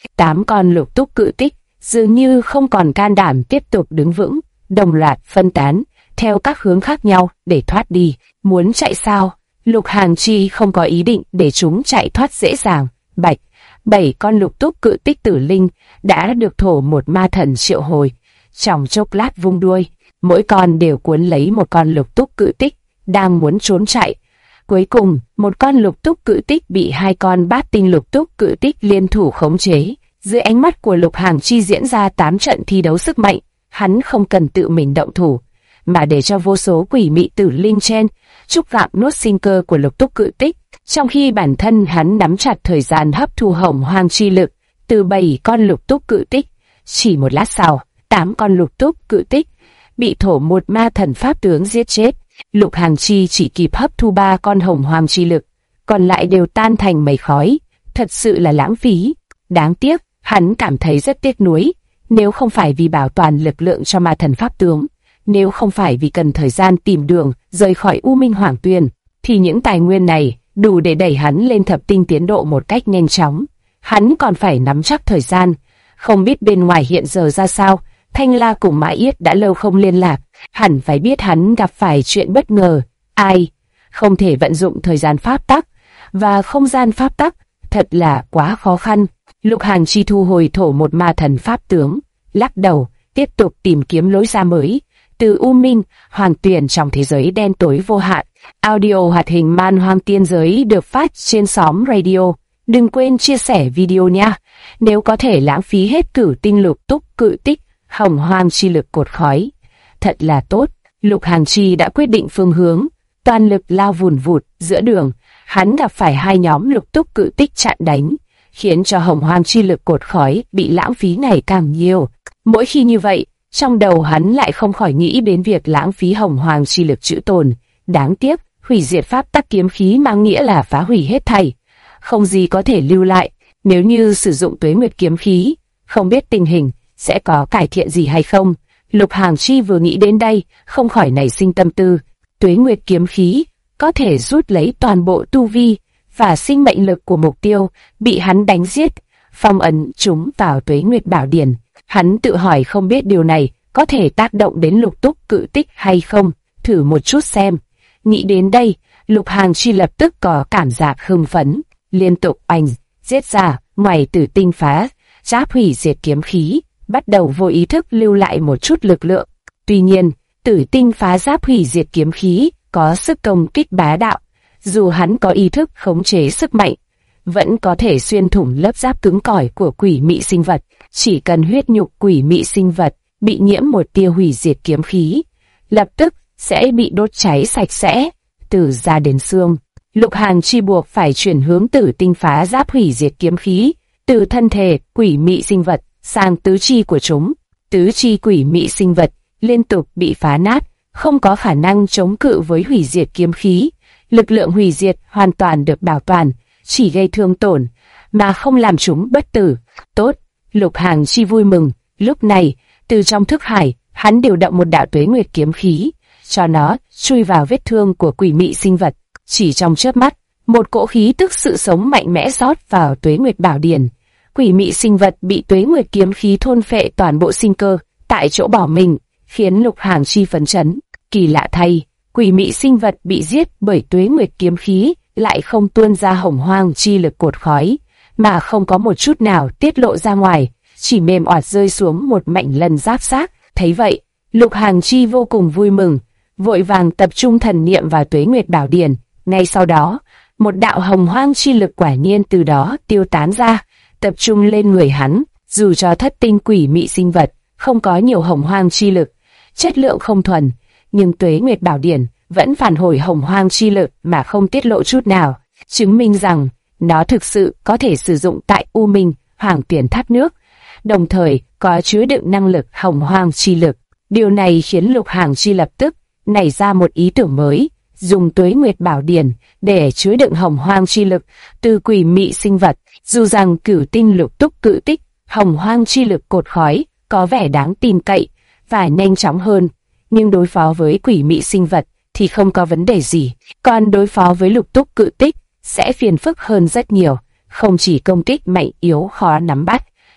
8 con lục túc cự tích dường như không còn can đảm tiếp tục đứng vững, đồng loạt phân tán theo các hướng khác nhau để thoát đi. Muốn chạy sao? Lục Hàng Chi không có ý định để chúng chạy thoát dễ dàng. Bạch, 7 con lục túc cự tích tử linh đã được thổ một ma thần triệu hồi. Trong chốc lát vung đuôi, mỗi con đều cuốn lấy một con lục túc cự tích đang muốn trốn chạy. Cuối cùng, một con lục túc cự tích bị 2 con bát tinh lục túc cự tích liên thủ khống chế. Dưới ánh mắt của Lục Hàng Chi diễn ra 8 trận thi đấu sức mạnh, hắn không cần tự mình động thủ, mà để cho vô số quỷ mị tử linh chen chúc gặm nuốt sinh cơ của lục túc cự tích, trong khi bản thân hắn nắm chặt thời gian hấp thu hồng hoang chi lực từ 7 con lục túc cự tích. Chỉ một lát sau, 8 con lục túc cự tích bị thổ một ma thần pháp tướng giết chết. Lục Hàng Chi chỉ kịp hấp thu 3 con hồng hoang chi lực, còn lại đều tan thành mây khói. Thật sự là lãng phí. Đáng tiếc, hắn cảm thấy rất tiếc nuối. Nếu không phải vì bảo toàn lực lượng cho ma thần pháp tướng, nếu không phải vì cần thời gian tìm đường rời khỏi U Minh Hoàng Tuyền, thì những tài nguyên này đủ để đẩy hắn lên thập tinh tiến độ một cách nhanh chóng. Hắn còn phải nắm chắc thời gian. Không biết bên ngoài hiện giờ ra sao. Thanh La cùng Mã Yết đã lâu không liên lạc, hẳn phải biết hắn gặp phải chuyện bất ngờ. Ai? Không thể vận dụng thời gian pháp tắc và không gian pháp tắc, thật là quá khó khăn. Lục Hàng Chi thu hồi thổ một ma thần pháp tướng, lắc đầu, tiếp tục tìm kiếm lối ra mới. Từ U Minh Hoàng Tuyền trong thế giới đen tối vô hạn, audio hoạt hình Man Hoang Tiên Giới được phát trên xóm radio. Đừng quên chia sẻ video nha. Nếu có thể lãng phí hết cửu tinh lục túc cự tích, hồng hoang chi lực cột khói, thật là tốt. Lục Hàng Chi đã quyết định phương hướng, toàn lực lao vùn vụt. Giữa đường, hắn gặp phải 2 nhóm lục túc cự tích chặn đánh, khiến cho hồng hoang chi lực cột khói bị lãng phí ngày càng nhiều. Mỗi khi như vậy, trong đầu hắn lại không khỏi nghĩ đến việc lãng phí hồng hoang chi lực trữ tồn. Đáng tiếc, hủy diệt pháp tắc kiếm khí mang nghĩa là phá hủy hết thảy, không gì có thể lưu lại. Nếu như sử dụng tuế nguyệt kiếm khí, không biết tình hình sẽ có cải thiện gì hay không. Lục Hàng Chi vừa nghĩ đến đây, không khỏi nảy sinh tâm tư. Tuế nguyệt kiếm khí có thể rút lấy toàn bộ tu vi và sinh mệnh lực của mục tiêu bị hắn đánh giết, phong ấn chúng vào tuế nguyệt bảo điển. Hắn tự hỏi không biết điều này có thể tác động đến lục túc cự tích hay không, thử một chút xem. Nghĩ đến đây, Lục Hàng Chi lập tức có cảm giác hưng phấn, liên tục oanh giết ra. Ngoài tử tinh phá giáp hủy diệt kiếm khí, bắt đầu vô ý thức lưu lại một chút lực lượng. Tuy nhiên, tử tinh phá giáp hủy diệt kiếm khí có sức công kích bá đạo, dù hắn có ý thức khống chế sức mạnh, vẫn có thể xuyên thủng lớp giáp cứng cỏi của quỷ mị sinh vật. Chỉ cần huyết nhục quỷ mị sinh vật bị nhiễm một tia hủy diệt kiếm khí, lập tức sẽ bị đốt cháy sạch sẽ, từ da đến xương. Lục Hàng Chi buộc phải chuyển hướng tử tinh phá giáp hủy diệt kiếm khí từ thân thể quỷ mị sinh vật sang tứ chi của chúng. Tứ chi quỷ mị sinh vật liên tục bị phá nát, không có khả năng chống cự với hủy diệt kiếm khí. Lực lượng hủy diệt hoàn toàn được bảo toàn, chỉ gây thương tổn mà không làm chúng bất tử. Tốt, Lục Hàng Chi vui mừng. Lúc này, từ trong thức hải, hắn điều động một đạo tuế nguyệt kiếm khí, cho nó chui vào vết thương của quỷ mị sinh vật. Chỉ trong chớp mắt, một cỗ khí tức sự sống mạnh mẽ rót vào tuế nguyệt bảo điển. Quỷ mị sinh vật bị tuế nguyệt kiếm khí thôn phệ toàn bộ sinh cơ, tại chỗ bỏ mình, khiến Lục Hàng Chi phấn chấn. Kỳ lạ thay, quỷ mị sinh vật bị giết bởi tuế nguyệt kiếm khí lại không tuôn ra hồng hoang chi lực cột khói, mà không có một chút nào tiết lộ ra ngoài, chỉ mềm oạt rơi xuống một mảnh lân giáp xác. Thấy vậy, Lục Hàng Chi vô cùng vui mừng, vội vàng tập trung thần niệm vào tuế nguyệt bảo điển. Ngay sau đó, một đạo hồng hoang chi lực quả nhiên từ đó tiêu tán ra, tập trung lên người hắn. Dù cho thất tinh quỷ mị sinh vật không có nhiều hồng hoang chi lực, chất lượng không thuần, nhưng tuế nguyệt bảo điển vẫn phản hồi hồng hoang chi lực mà không tiết lộ chút nào, chứng minh rằng nó thực sự có thể sử dụng tại U Minh Hoàng Tuyền thác nước, đồng thời có chứa đựng năng lực hồng hoang chi lực. Điều này khiến Lục Hàng Chi lập tức nảy ra một ý tưởng mới, dùng tuế nguyệt bảo điển để chứa đựng hồng hoang chi lực từ quỷ mị sinh vật. Dù rằng cửu tinh lục túc cự tích, hồng hoang chi lực cột khói có vẻ đáng tin cậy và nhanh chóng hơn, nhưng đối phó với quỷ mị sinh vật thì không có vấn đề gì. Còn đối phó với lục túc cự tích sẽ phiền phức hơn rất nhiều, không chỉ công kích mạnh yếu khó nắm bắt,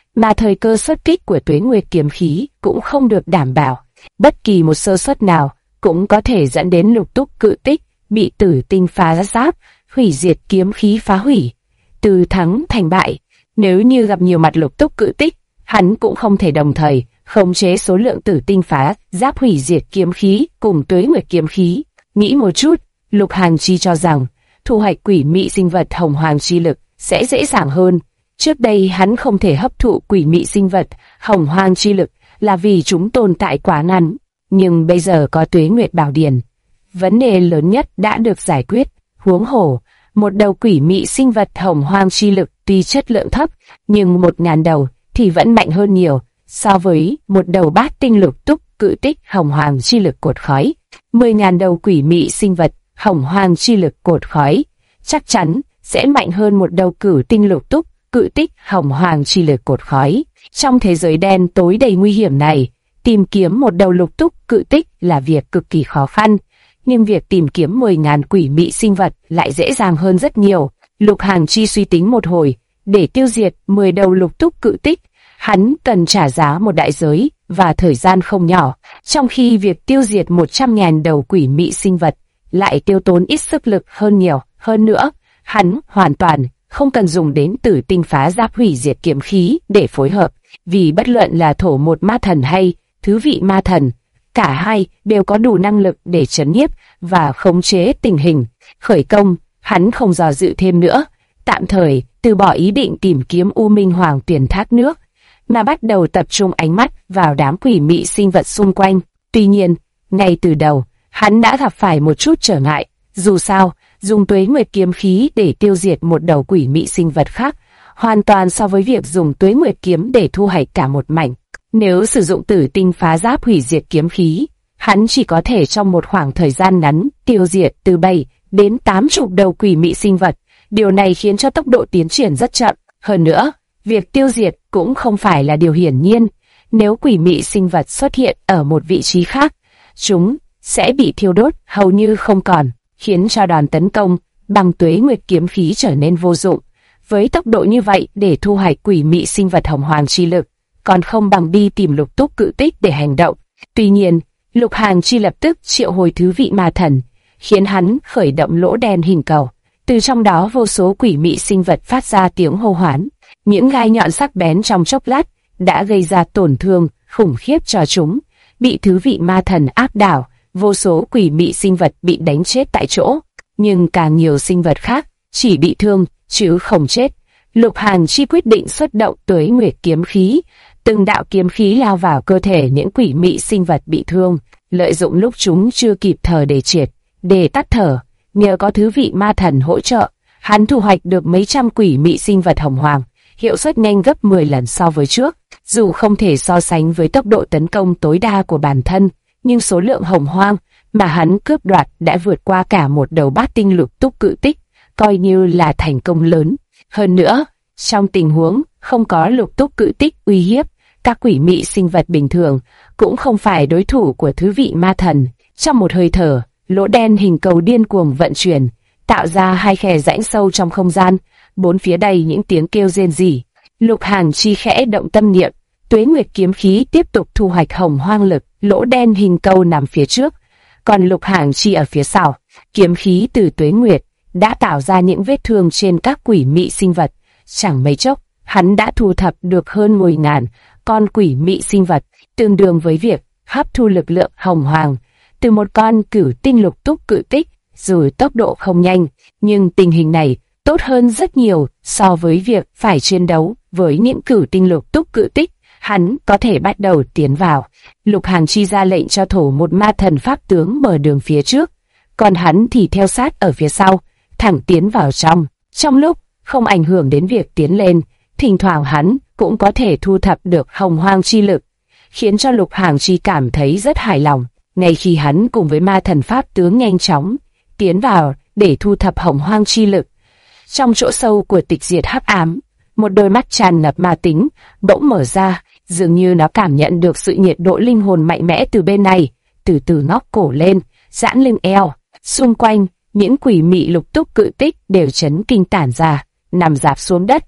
mà thời cơ xuất kích của Tuế Nguyệt kiếm khí cũng không được đảm bảo. Bất kỳ một sơ suất nào cũng có thể dẫn đến Lục Túc Cự Tích bị Tử Tinh phá giáp, hủy diệt kiếm khí phá hủy. Từ thắng thành bại, nếu như gặp nhiều mặt Lục Túc Cự Tích, hắn cũng không thể đồng thời khống chế số lượng Tử Tinh phá giáp hủy diệt kiếm khí cùng Tuế Nguyệt kiếm khí. Nghĩ một chút, Lục Hàn Chi cho rằng thu hoạch quỷ mị sinh vật hồng hoàng chi lực sẽ dễ dàng hơn. Trước đây hắn không thể hấp thụ quỷ mị sinh vật hồng hoàng chi lực là vì chúng tồn tại quá ngắn, nhưng bây giờ có Tuế Nguyệt Bảo Điển, vấn đề lớn nhất đã được giải quyết. Huống hồ, một đầu quỷ mị sinh vật hồng hoang chi lực tuy chất lượng thấp, nhưng 1000 đầu thì vẫn mạnh hơn nhiều so với một đầu bát tinh Lục Túc Cự Tích hồng hoàng chi lực cột khói. 10.000 đầu quỷ mị sinh vật hồng hoang chi lực cột khói chắc chắn sẽ mạnh hơn một đầu cửu tinh Lục Túc Cự Tích hồng hoàng chi lực cột khói. Trong thế giới đen tối đầy nguy hiểm này, tìm kiếm một đầu Lục Túc Cự Tích là việc cực kỳ khó khăn, nhưng việc tìm kiếm 10.000 quỷ mị sinh vật lại dễ dàng hơn rất nhiều. Lục Hàn Chi suy tính một hồi, để tiêu diệt 10 đầu Lục Túc Cự Tích, hắn cần trả giá một đại giới và thời gian không nhỏ, trong khi việc tiêu diệt 100.000 đầu quỷ mị sinh vật lại tiêu tốn ít sức lực hơn nhiều. Hơn nữa, hắn hoàn toàn không cần dùng đến Tử Tinh phá giáp hủy diệt kiếm khí để phối hợp, vì bất luận là Thổ Một Ma Thần hay Thứ Vị Ma Thần, cả hai đều có đủ năng lực để trấn nhiếp và khống chế tình hình. Khởi công, hắn không dò dự thêm nữa, tạm thời từ bỏ ý định tìm kiếm U Minh Hoàng Tuyển thác nước, mà bắt đầu tập trung ánh mắt vào đám quỷ mị sinh vật xung quanh. Tuy nhiên, ngay từ đầu, hắn đã gặp phải một chút trở ngại. Dù sao, dùng Tuế Nguyệt kiếm khí để tiêu diệt một đầu quỷ mị sinh vật khác, hoàn toàn so với việc dùng Tuế Nguyệt kiếm để thu hoạch cả một mảnh. Nếu sử dụng Tử Tinh phá giáp hủy diệt kiếm khí, hắn chỉ có thể trong một khoảng thời gian ngắn tiêu diệt từ 7 đến 80 đầu quỷ mị sinh vật. Điều này khiến cho tốc độ tiến triển rất chậm. Hơn nữa, việc tiêu diệt cũng không phải là điều hiển nhiên. Nếu quỷ mị sinh vật xuất hiện ở một vị trí khác, chúng sẽ bị thiêu đốt hầu như không còn, khiến cho đòn tấn công bằng Tuế Nguyệt kiếm khí trở nên vô dụng. Với tốc độ như vậy, để thu hoạch quỷ mị sinh vật hồng hoàng chi lực, còn không bằng đi tìm Lục Túc Cự Tích để hành động. Tuy nhiên, Lục Hàn Chi lập tức triệu hồi Thứ Vị Ma Thần, khiến hắn khởi động lỗ đen hình cầu. Từ trong đó vô số quỷ mị sinh vật phát ra tiếng hô hoán. Những gai nhọn sắc bén trong chốc lát đã gây ra tổn thương khủng khiếp cho chúng. Bị Thứ Vị Ma Thần áp đảo, vô số quỷ mị sinh vật bị đánh chết tại chỗ. Nhưng càng nhiều sinh vật khác chỉ bị thương chứ không chết. Lục Hàn Chi quyết định xuất động Tuế Nguyệt kiếm khí. Từng đạo kiếm khí lao vào cơ thể những quỷ mị sinh vật bị thương, lợi dụng lúc chúng chưa kịp thở để triệt, để tắt thở. Nhờ có Thứ Vị Ma Thần hỗ trợ, hắn thu hoạch được mấy trăm quỷ mị sinh vật hồng hoàng, hiệu suất nhanh gấp 10 lần so với trước. Dù không thể so sánh với tốc độ tấn công tối đa của bản thân, nhưng số lượng hồng hoang mà hắn cướp đoạt đã vượt qua cả một đầu bát tinh Lục Túc Cự Tích, coi như là thành công lớn. Hơn nữa, trong tình huống không có Lục Túc Cự Tích uy hiếp, các quỷ mị sinh vật bình thường cũng không phải đối thủ của Thứ Vị Ma Thần. Trong một hơi thở, lỗ đen hình cầu điên cuồng vận chuyển, tạo ra hai khe rãnh sâu trong không gian, bốn phía đầy những tiếng kêu rên rỉ. Lục Hàn Chi khẽ động tâm niệm, Tuế Nguyệt kiếm khí tiếp tục thu hoạch hồng hoang lực. Lỗ đen hình cầu nằm phía trước, còn Lục Hàn Chi ở phía sau. Kiếm khí từ Tuế Nguyệt đã tạo ra những vết thương trên các quỷ mị sinh vật. Chẳng mấy chốc, hắn đã thu thập được hơn 10.000 con quỷ mị sinh vật, tương đương với việc hấp thu lực lượng hồng hoàng từ một con cửu tinh Lục Túc Cự Tích. Dù tốc độ không nhanh, nhưng tình hình này tốt hơn rất nhiều so với việc phải chiến đấu với những cửu tinh Lục Túc Cự Tích. Hắn có thể bắt đầu tiến vào. Lục Hàn Chi ra lệnh cho Thổ Một Ma Thần pháp tướng mở đường phía trước, còn hắn thì theo sát ở phía sau, thẳng tiến vào trong. Trong lúc không ảnh hưởng đến việc tiến lên, thỉnh thoảng hắn cũng có thể thu thập được hồng hoang chi lực, khiến cho Lục Hàn Chi cảm thấy rất hài lòng. Ngay khi hắn cùng với Ma Thần pháp tướng nhanh chóng tiến vào để thu thập hồng hoang chi lực, trong chỗ sâu của tịch diệt hắc ám, một đôi mắt tràn ngập ma tính bỗng mở ra, dường như nó cảm nhận được sự nhiệt độ linh hồn mạnh mẽ từ bên này, từ từ ngóc cổ lên, giãn lưng eo. Xung quanh, những quỷ mị Lục Túc Cự Tích đều chấn kinh tản ra, nằm rạp xuống đất.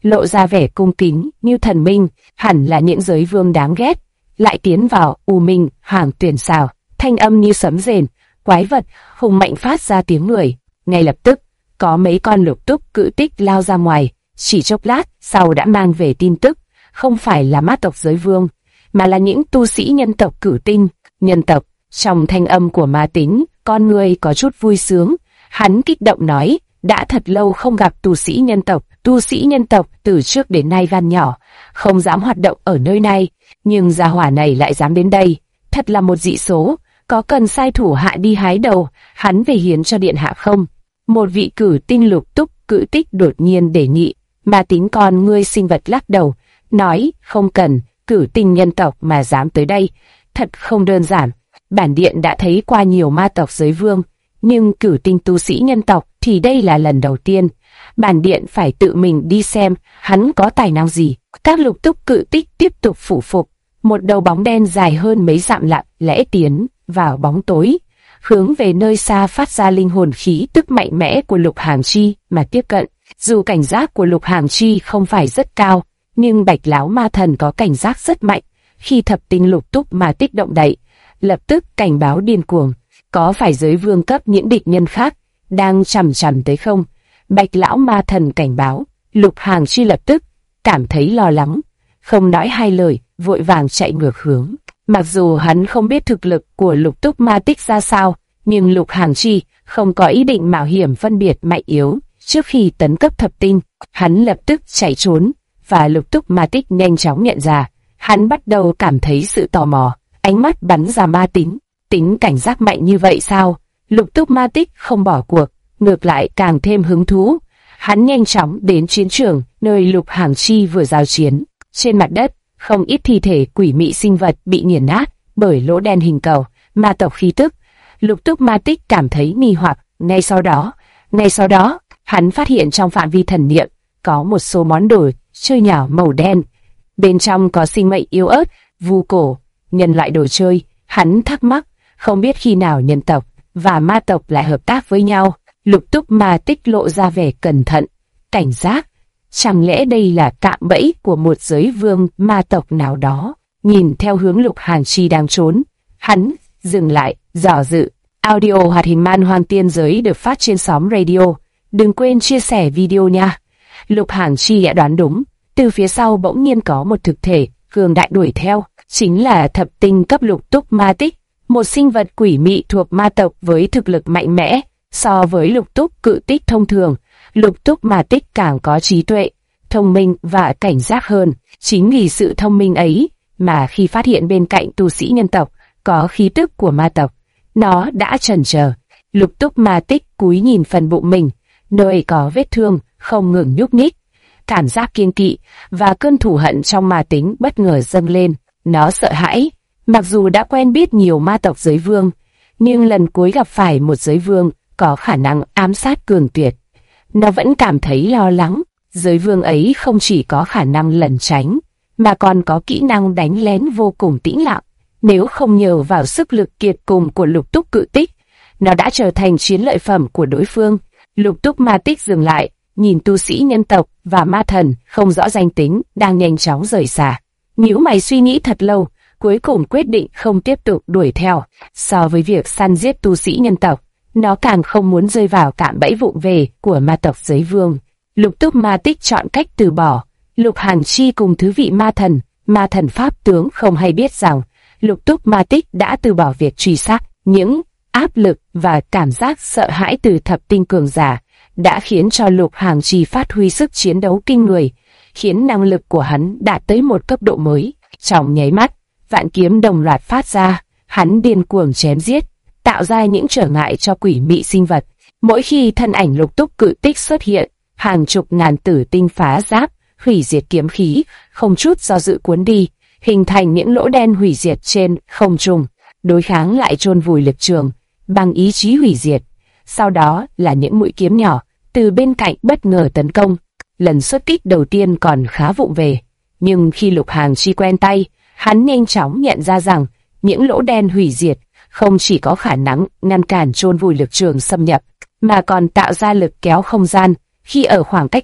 lộ ra vẻ cung kính như thần minh, hẳn là những giới vương đáng ghét. Lại tiến vào U Minh Hoàng Tuyển xào, thanh âm như sấm rền, quái vật hùng mạnh phát ra tiếng người. Ngay lập tức, có mấy con lục túc cự tích lao ra ngoài, chỉ chốc lát sau đã mang về tin tức, không phải là ma tộc giới vương, mà là những tu sĩ nhân tộc cử tinh. Nhân tộc, trong thanh âm của ma tính, con người có chút vui sướng. Hắn kích động nói, đã thật lâu không gặp tu sĩ nhân tộc từ trước đến nay gan nhỏ, không dám hoạt động ở nơi này, nhưng gia hỏa này lại dám đến đây, thật là một dị số. Có cần sai thủ hạ đi hái đầu hắn về hiến cho điện hạ không? Một vị cử tinh lục túc cự tích đột nhiên đề nghị. Ma tính con ngươi sinh vật lắc đầu, nói không cần. Cử tinh nhân tộc mà dám tới đây, thật không đơn giản. Bản điện đã thấy qua nhiều ma tộc giới vương, nhưng cử tinh tu sĩ nhân tộc thì đây là lần đầu tiên. Bản điện phải tự mình đi xem hắn có tài năng gì. Các lục túc cự tích tiếp tục phủ phục. Một đầu bóng đen dài hơn mấy dặm lặng lẽ tiến vào bóng tối, hướng về nơi xa phát ra linh hồn khí tức mạnh mẽ của Lục Hàng Chi mà tiếp cận. Dù cảnh giác của Lục Hàng Chi không phải rất cao, nhưng Bạch Lão Ma Thần có cảnh giác rất mạnh. Khi thập tinh lục túc mà tích động đậy, lập tức cảnh báo điên cuồng, có phải giới vương cấp những địch nhân khác đang chằm chằm tới không? Bạch Lão Ma Thần cảnh báo. Lục Hàng Chi lập tức cảm thấy lo lắng, không nói hai lời, vội vàng chạy ngược hướng. Mặc dù hắn không biết thực lực của lục túc ma tích ra sao, nhưng Lục Hàng Chi không có ý định mạo hiểm phân biệt mạnh yếu. Trước khi tấn cấp thập tinh, hắn lập tức chạy trốn, và lục túc ma tích nhanh chóng nhận ra. Hắn bắt đầu cảm thấy sự tò mò, ánh mắt bắn ra ma tính cảnh giác mạnh như vậy sao? Lục túc ma tích không bỏ cuộc, ngược lại càng thêm hứng thú. Hắn nhanh chóng đến chiến trường nơi Lục Hàng Chi vừa giao chiến. Trên mặt đất, không ít thi thể quỷ mị sinh vật bị nghiền nát bởi lỗ đen hình cầu, ma tộc khí tức. Lục túc ma tích cảm thấy nghi hoặc. Ngay sau đó, hắn phát hiện trong phạm vi thần niệm có một số món đồ chơi nhỏ màu đen. Bên trong có sinh mệnh yếu ớt, vu cổ, nhân loại đồ chơi. Hắn thắc mắc, không biết khi nào nhân tộc và ma tộc lại hợp tác với nhau. Lục túc ma tích lộ ra vẻ cẩn thận, cảnh giác. Chẳng lẽ đây là cạm bẫy của một giới vương ma tộc nào đó? Nhìn theo hướng Lục Hàng Chi đang trốn, hắn dừng lại, dò dự. Audio hoạt hình man hoang tiên giới được phát trên xóm radio. Đừng quên chia sẻ video nha. Lục Hàng Chi đã đoán đúng. Từ phía sau bỗng nhiên có một thực thể cường đại đuổi theo, chính là thập tinh cấp lục túc ma tích, một sinh vật quỷ mị thuộc ma tộc với thực lực mạnh mẽ. So với lục túc cự tích thông thường, lục túc ma tích càng có trí tuệ, thông minh và cảnh giác hơn. Chính vì sự thông minh ấy mà khi phát hiện bên cạnh tu sĩ nhân tộc có khí tức của ma tộc, nó đã chần chờ. Lục túc ma tích cúi nhìn phần bụng mình, nơi có vết thương không ngừng nhúc nhích. Cảm giác kiêng kỵ và cơn thù hận trong ma tính bất ngờ dâng lên. Nó sợ hãi, mặc dù đã quen biết nhiều ma tộc giới vương, nhưng lần cuối gặp phải một giới vương có khả năng ám sát cường tuyệt, nó vẫn cảm thấy lo lắng. Giới vương ấy không chỉ có khả năng lẩn tránh, mà còn có kỹ năng đánh lén vô cùng tĩnh lặng. Nếu không nhờ vào sức lực kiệt cùng của lục túc cự tích, nó đã trở thành chiến lợi phẩm của đối phương. Lục túc ma tích dừng lại, nhìn tu sĩ nhân tộc và ma thần không rõ danh tính đang nhanh chóng rời xa. Nhíu mày suy nghĩ thật lâu, cuối cùng quyết định không tiếp tục đuổi theo. So với việc săn giết tu sĩ nhân tộc, nó càng không muốn rơi vào cạm bẫy vụng về của ma tộc giới vương. Lục túc ma tích chọn cách từ bỏ. Lục Hàng Chi cùng thứ vị ma thần pháp tướng không hay biết rằng lục túc ma tích đã từ bỏ việc truy sát. Những áp lực và cảm giác sợ hãi từ thập tinh cường giả đã khiến cho Lục Hàng Chi phát huy sức chiến đấu kinh người, khiến năng lực của hắn đạt tới một cấp độ mới. Trong nháy mắt, vạn kiếm đồng loạt phát ra, hắn điên cuồng chém giết, tạo ra những trở ngại cho quỷ mị sinh vật. Mỗi khi thân ảnh lục túc cự tích xuất hiện, hàng chục ngàn tử tinh phá giáp, hủy diệt kiếm khí, không chút do dự cuốn đi, hình thành những lỗ đen hủy diệt trên không trung, đối kháng lại chôn vùi lực trường bằng ý chí hủy diệt. Sau đó là những mũi kiếm nhỏ từ bên cạnh bất ngờ tấn công. Lần xuất kích đầu tiên còn khá vụng về, nhưng khi Lục Hàng Chi quen tay, hắn nhanh chóng nhận ra rằng những lỗ đen hủy diệt không chỉ có khả năng ngăn cản chôn vùi lực trường xâm nhập, mà còn tạo ra lực kéo không gian. Khi ở khoảng cách gần,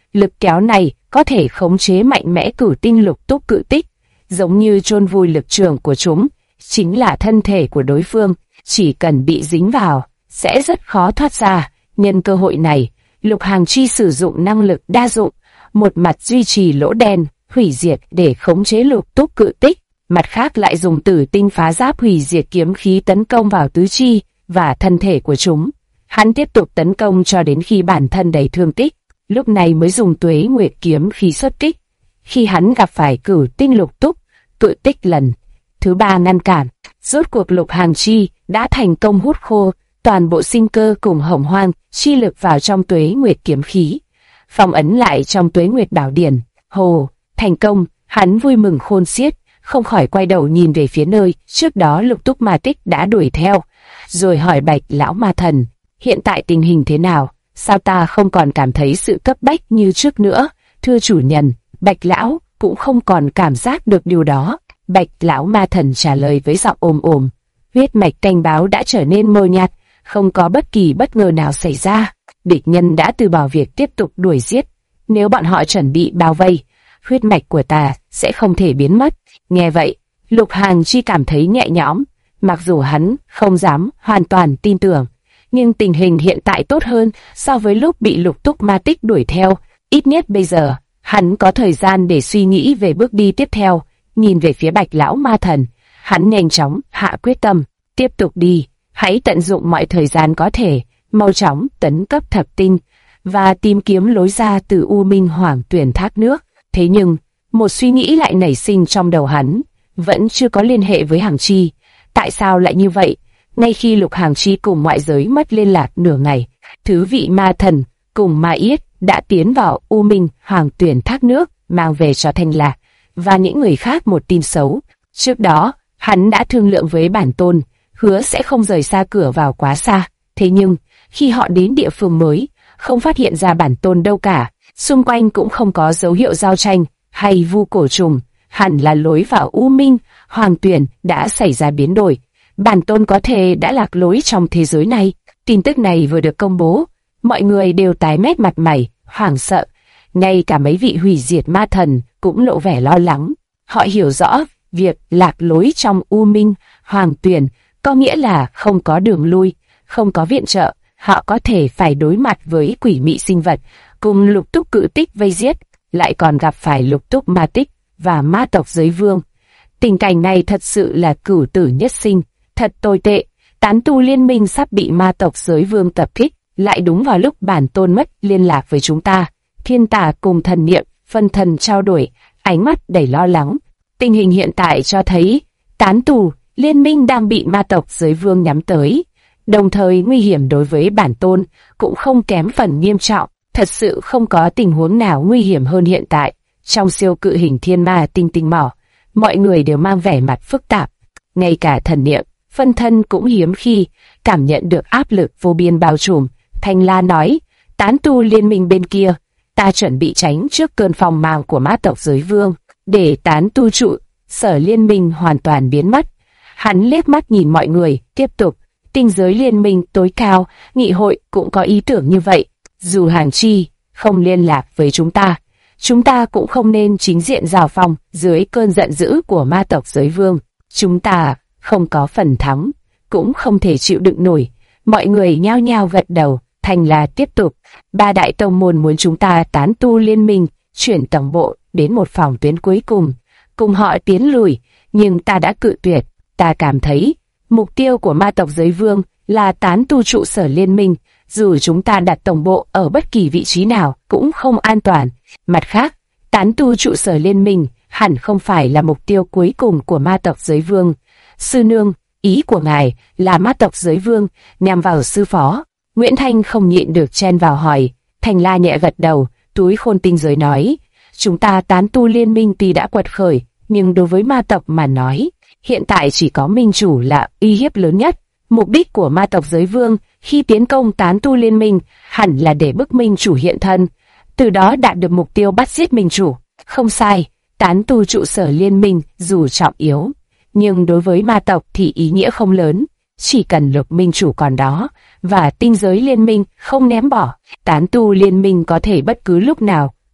Lực kéo này có thể khống chế mạnh mẽ cửu tinh lục túc cự tích, giống như chôn vùi lực trường của chúng, chính là thân thể của đối phương, chỉ cần bị dính vào, sẽ rất khó thoát ra. Nhân cơ hội này, Lục Hàng Chi sử dụng năng lực đa dụng, một mặt duy trì lỗ đen, hủy diệt để khống chế lục túc cự tích, mặt khác lại dùng tử tinh phá giáp hủy diệt kiếm khí tấn công vào tứ chi và thân thể của chúng. Hắn tiếp tục tấn công cho đến khi bản thân đầy thương tích, lúc này mới dùng Tuế Nguyệt kiếm khí xuất kích. Khi hắn gặp phải cửu tinh lục túc cự tích lần thứ 3 ngăn cản, rốt cuộc Lục Hàng Chi đã thành công hút khô toàn bộ sinh cơ cùng hồng hoang chi lực vào trong Tuế Nguyệt kiếm khí, phong ấn lại trong Tuế Nguyệt bảo điển. Hồ, thành công! Hắn vui mừng khôn xiết, không khỏi quay đầu nhìn về phía nơi trước đó Lục Túc Ma Tích đã đuổi theo, rồi hỏi Bạch lão ma thần: hiện tại tình hình thế nào? Sao ta không còn cảm thấy sự cấp bách như trước nữa? Thưa chủ nhân, Bạch lão cũng không còn cảm giác được điều đó. Bạch lão ma thần trả lời với giọng ồm ồm. Huyết mạch canh báo đã trở nên mờ nhạt, không có bất kỳ bất ngờ nào xảy ra. Địch nhân đã từ bỏ việc tiếp tục đuổi giết. Nếu bọn họ chuẩn bị bao vây, huyết mạch của ta sẽ không thể biến mất. Nghe vậy, Lục Hàng Chi cảm thấy nhẹ nhõm. Mặc dù hắn không dám hoàn toàn tin tưởng, nhưng tình hình hiện tại tốt hơn so với lúc bị Lục Túc Ma Tích đuổi theo. Ít nhất bây giờ, hắn có thời gian để suy nghĩ về bước đi tiếp theo. Nhìn về phía Bạch lão ma thần, hắn nhanh chóng hạ quyết tâm, tiếp tục đi. Hãy tận dụng mọi thời gian có thể, mau chóng tấn cấp thập tinh và tìm kiếm lối ra từ U Minh Hoàng Tuyển thác nước. Thế nhưng, một suy nghĩ lại nảy sinh trong đầu hắn, vẫn chưa có liên hệ với Hàng Chi. Tại sao lại như vậy? Ngay khi Lục Hàng Chi cùng ngoại giới mất liên lạc nửa ngày, thứ vị ma thần cùng ma yết đã tiến vào U Minh Hoàng Tuyển thác nước, mang về cho Thanh Lạc và những người khác một tin xấu. Trước đó, hắn đã thương lượng với bản tôn, hứa sẽ không rời xa cửa vào quá xa. Thế nhưng, khi họ đến địa phương mới, không phát hiện ra bản tôn đâu cả, xung quanh cũng không có dấu hiệu giao tranh hay vu cổ trùng, hẳn là lối vào U Minh Hoàng Tuyển đã xảy ra biến đổi. Bản tôn có thể đã lạc lối trong thế giới này. Tin tức này vừa được công bố, mọi người đều tái mét mặt mày, hoảng sợ. Ngay cả mấy vị hủy diệt ma thần cũng lộ vẻ lo lắng. Họ hiểu rõ việc lạc lối trong U Minh Hoàng Tuyển có nghĩa là không có đường lui, không có viện trợ. Họ có thể phải đối mặt với quỷ mị sinh vật cùng Lục Túc cự tích vây giết, lại còn gặp phải Lục Túc ma tích và ma tộc giới vương. Tình cảnh này thật sự là cửu tử nhất sinh, thật tồi tệ. Tán tu liên minh sắp bị ma tộc giới vương tập kích, lại đúng vào lúc bản tôn mất liên lạc với chúng ta. Thiên Tà cùng thần niệm phân thần trao đổi, ánh mắt đầy lo lắng. Tình hình hiện tại cho thấy tán tu liên minh đang bị ma tộc giới vương nhắm tới, đồng thời nguy hiểm đối với bản tôn cũng không kém phần nghiêm trọng. Thật sự không có tình huống nào nguy hiểm hơn hiện tại. Trong siêu cự hình thiên ma tinh tinh mỏ, mọi người đều mang vẻ mặt phức tạp. Ngay cả thần niệm phân thân cũng hiếm khi cảm nhận được áp lực vô biên bao trùm. Thanh La nói, tán tu liên minh bên kia, ta chuẩn bị tránh trước cơn phong mang của ma tộc giới vương, để tán tu trụ sở liên minh hoàn toàn biến mất. Hắn liếc mắt nhìn mọi người, tiếp tục, tinh giới liên minh tối cao, nghị hội cũng có ý tưởng như vậy. Dù Hàng Chi không liên lạc với chúng ta cũng không nên chính diện giao phong dưới cơn giận dữ của ma tộc giới vương. Chúng ta không có phần thắng, cũng không thể chịu đựng nổi. Mọi người nhao nhao gật đầu. Thành là tiếp tục, 3 đại tông môn muốn chúng ta tán tu liên minh, chuyển tổng bộ đến một phòng tuyến cuối cùng họ tiến lùi, nhưng ta đã cự tuyệt. Ta cảm thấy, mục tiêu của ma tộc giới vương là tán tu trụ sở liên minh, dù chúng ta đặt tổng bộ ở bất kỳ vị trí nào cũng không an toàn. Mặt khác, tán tu trụ sở liên minh hẳn không phải là mục tiêu cuối cùng của ma tộc giới vương. Sư nương, ý của ngài là ma tộc giới vương nhằm vào sư phó? Nguyễn Thanh không nhịn được chen vào hỏi. Thành La nhẹ gật đầu, túi khôn tinh giới nói, chúng ta tán tu liên minh tuy đã quật khởi, nhưng đối với ma tộc mà nói, hiện tại chỉ có minh chủ là uy hiếp lớn nhất. Mục đích của ma tộc giới vương khi tiến công tán tu liên minh hẳn là để bức minh chủ hiện thân, từ đó đạt được mục tiêu bắt giết minh chủ. Không sai, tán tu trụ sở liên minh dù trọng yếu, nhưng đối với ma tộc thì ý nghĩa không lớn. Chỉ cần Lục minh chủ còn đó và tinh giới liên minh không ném bỏ, tán tu liên minh có thể bất cứ lúc nào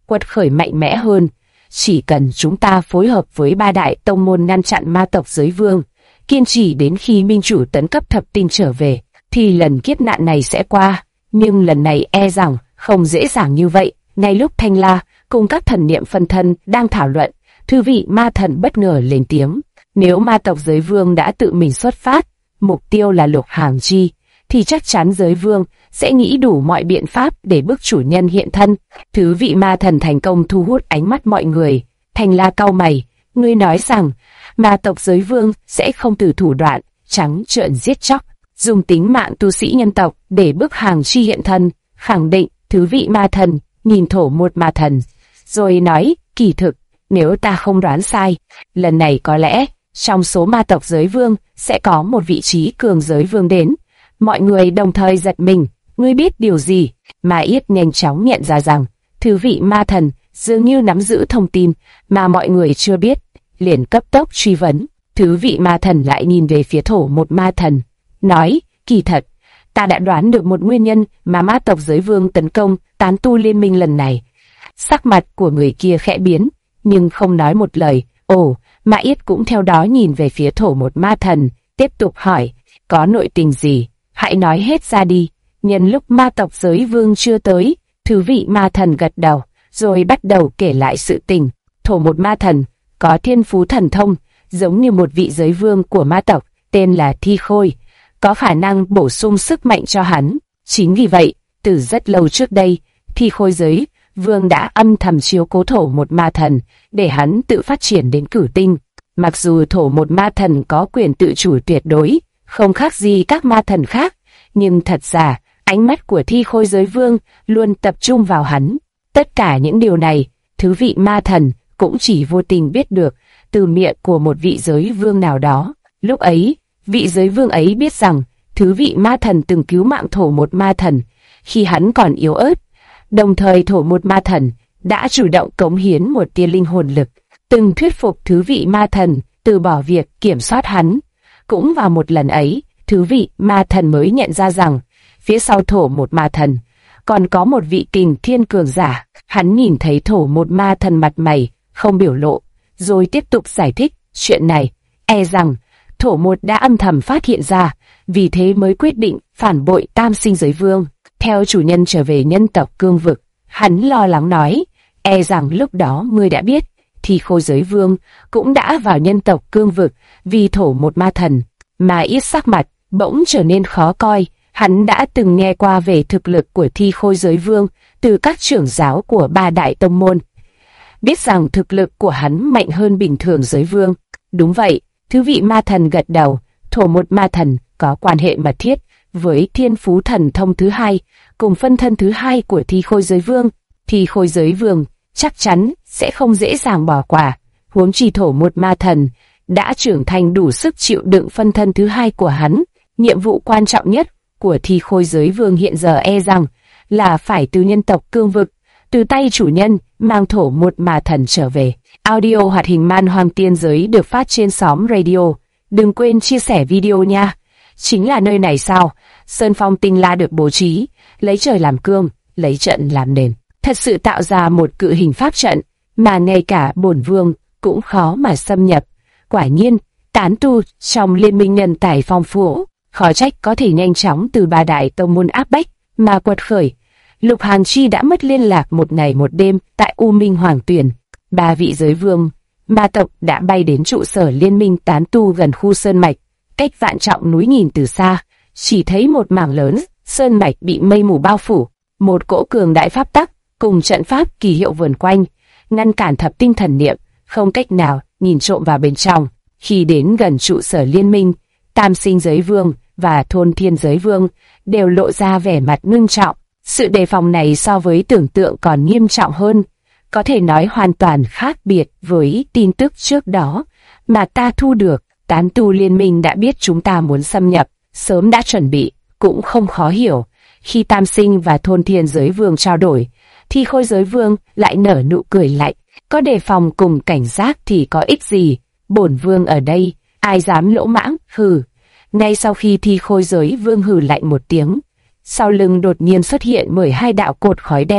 quật khởi mạnh mẽ hơn. Chỉ cần chúng ta phối hợp với ba đại tông môn ngăn chặn ma tộc giới vương, kiên trì đến khi minh chủ tấn cấp thập tinh trở về, thì lần kiếp nạn này sẽ qua. Nhưng lần này e rằng không dễ dàng như vậy. Ngay lúc Thanh La cùng các thần niệm phân thân đang thảo luận, thư vị ma thần bất ngờ lên tiếng. Nếu ma tộc giới vương đã tự mình xuất phát, mục tiêu là Lục Hàng Chi, thì chắc chắn giới vương sẽ nghĩ đủ mọi biện pháp để bức chủ nhân hiện thân. Thứ vị ma thần thành công thu hút ánh mắt mọi người. Thanh La cau mày, ngươi nói rằng ma tộc giới vương sẽ không từ thủ đoạn trắng trợn giết chóc, dùng tính mạng tu sĩ nhân tộc để bức Hàng Chi hiện thân. Khẳng định. Thứ vị ma thần nhìn Thổ một ma thần, rồi nói, kỳ thực, nếu ta không đoán sai, lần này có lẽ trong số ma tộc giới vương sẽ có một vị trí cường giới vương đến. Mọi người đồng thời giật mình. Ngươi biết điều gì? Ma Yết nhanh chóng nhận ra rằng thứ vị ma thần dường như nắm giữ thông tin mà mọi người chưa biết, liền cấp tốc truy vấn. Thứ vị ma thần lại nhìn về phía Thổ một ma thần, nói, kỳ thật, ta đã đoán được một nguyên nhân mà ma tộc giới vương tấn công tán tu liên minh lần này. Sắc mặt của người kia khẽ biến, nhưng không nói một lời. Ồ, Ma Yết cũng theo đó nhìn về phía Thổ một ma thần, tiếp tục hỏi, có nội tình gì? Hãy nói hết ra đi. Nhân lúc ma tộc giới vương chưa tới, thứ vị ma thần gật đầu, rồi bắt đầu kể lại sự tình. Thổ một ma thần có thiên phú thần thông, giống như một vị giới vương của ma tộc, tên là Thi Khôi, có khả năng bổ sung sức mạnh cho hắn. Chính vì vậy, từ rất lâu trước đây, Thi Khôi giới vương đã âm thầm chiếu cố Thổ một ma thần, để hắn tự phát triển đến cửu tinh. Mặc dù Thổ một ma thần có quyền tự chủ tuyệt đối, không khác gì các ma thần khác, nhưng thật ra, ánh mắt của Thi Khôi giới vương luôn tập trung vào hắn. Tất cả những điều này, thứ vị ma thần cũng chỉ vô tình biết được từ miệng của một vị giới vương nào đó. Lúc ấy, vị giới vương ấy biết rằng thứ vị ma thần từng cứu mạng Thổ một ma thần khi hắn còn yếu ớt. Đồng thời Thổ một ma thần đã chủ động cống hiến một tia linh hồn lực, từng thuyết phục thứ vị ma thần từ bỏ việc kiểm soát hắn. Cũng vào một lần ấy, thứ vị ma thần mới nhận ra rằng phía sau Thổ một ma thần còn có một vị kình thiên cường giả. Hắn nhìn thấy Thổ một ma thần mặt mày không biểu lộ, rồi tiếp tục giải thích chuyện này. E rằng Thổ một đã âm thầm phát hiện ra, vì thế mới quyết định phản bội Tam Sinh giới vương, theo chủ nhân trở về nhân tộc cương vực. Hắn lo lắng nói, e rằng lúc đó ngươi đã biết, thì Khôi giới vương cũng đã vào nhân tộc cương vực vì Thổ một ma thần. Mà Yết sắc mặt bỗng trở nên khó coi. Hắn đã từng nghe qua về thực lực của Thi Khôi giới vương từ các trưởng giáo của ba đại tông môn, biết rằng thực lực của hắn mạnh hơn bình thường giới vương. Đúng vậy, thứ vị ma thần gật đầu. Thổ một ma thần có quan hệ mật thiết với thiên phú thần thông thứ hai, cùng phân thân thứ hai của Thi Khôi giới vương. Thi Khôi giới vương chắc chắn sẽ không dễ dàng bỏ qua. Huống chi Thổ một ma thần đã trưởng thành đủ sức chịu đựng phân thân thứ hai của hắn. Nhiệm vụ quan trọng nhất của Thi Khôi giới vương hiện giờ e rằng là phải từ nhân tộc cương vực, từ tay chủ nhân mang Thổ một ma thần trở về. Audio hoạt hình Man Hoang Tiên Giới được phát trên xóm radio. Đừng quên chia sẻ video nha. Chính là nơi này sao? Sơn phong tinh la được bố trí, lấy trời làm cương, lấy trận làm nền, thật sự tạo ra một cự hình pháp trận mà ngay cả bổn vương cũng khó mà xâm nhập. Quả nhiên, tán tu trong liên minh nhân tài phong phú, khó trách có thể nhanh chóng từ ba đại tông môn áp bách mà quật khởi. Lục Hàng Chi đã mất liên lạc một ngày một đêm tại U Minh Hoàng Tuyền. Ba vị giới vương ma tộc đã bay đến trụ sở liên minh tán tu gần khu sơn mạch, cách vạn trọng núi nhìn từ xa, chỉ thấy một mảng lớn sơn mạch bị mây mù bao phủ, một cỗ cường đại pháp tắc cùng trận pháp kỳ hiệu vờn quanh, ngăn cản thập tinh thần niệm không cách nào nhìn trộm vào bên trong. Khi đến gần trụ sở liên minh, Tam Sinh giới vương và Thôn Thiên giới vương đều lộ ra vẻ mặt ngưng trọng. Sự đề phòng này so với tưởng tượng còn nghiêm trọng hơn, có thể nói hoàn toàn khác biệt với tin tức trước đó mà ta thu được. Tán tu liên minh đã biết chúng ta muốn xâm nhập, sớm đã chuẩn bị, cũng không khó hiểu. Khi Tam Sinh và Thôn Thiên giới vương trao đổi, thì Khôi giới vương lại nở nụ cười lạnh. Có đề phòng cùng cảnh giác thì có ích gì? Bổn vương ở đây, ai dám lỗ mãng? Hừ. Ngay sau khi Thi Khôi giới vương hừ lạnh một tiếng, sau lưng đột nhiên xuất hiện 12 đạo cột khói đen.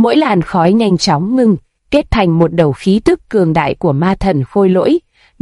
mỗi làn khói nhanh chóng ngưng, kết thành một đầu khí tức cường đại của ma thần khôi lỗi.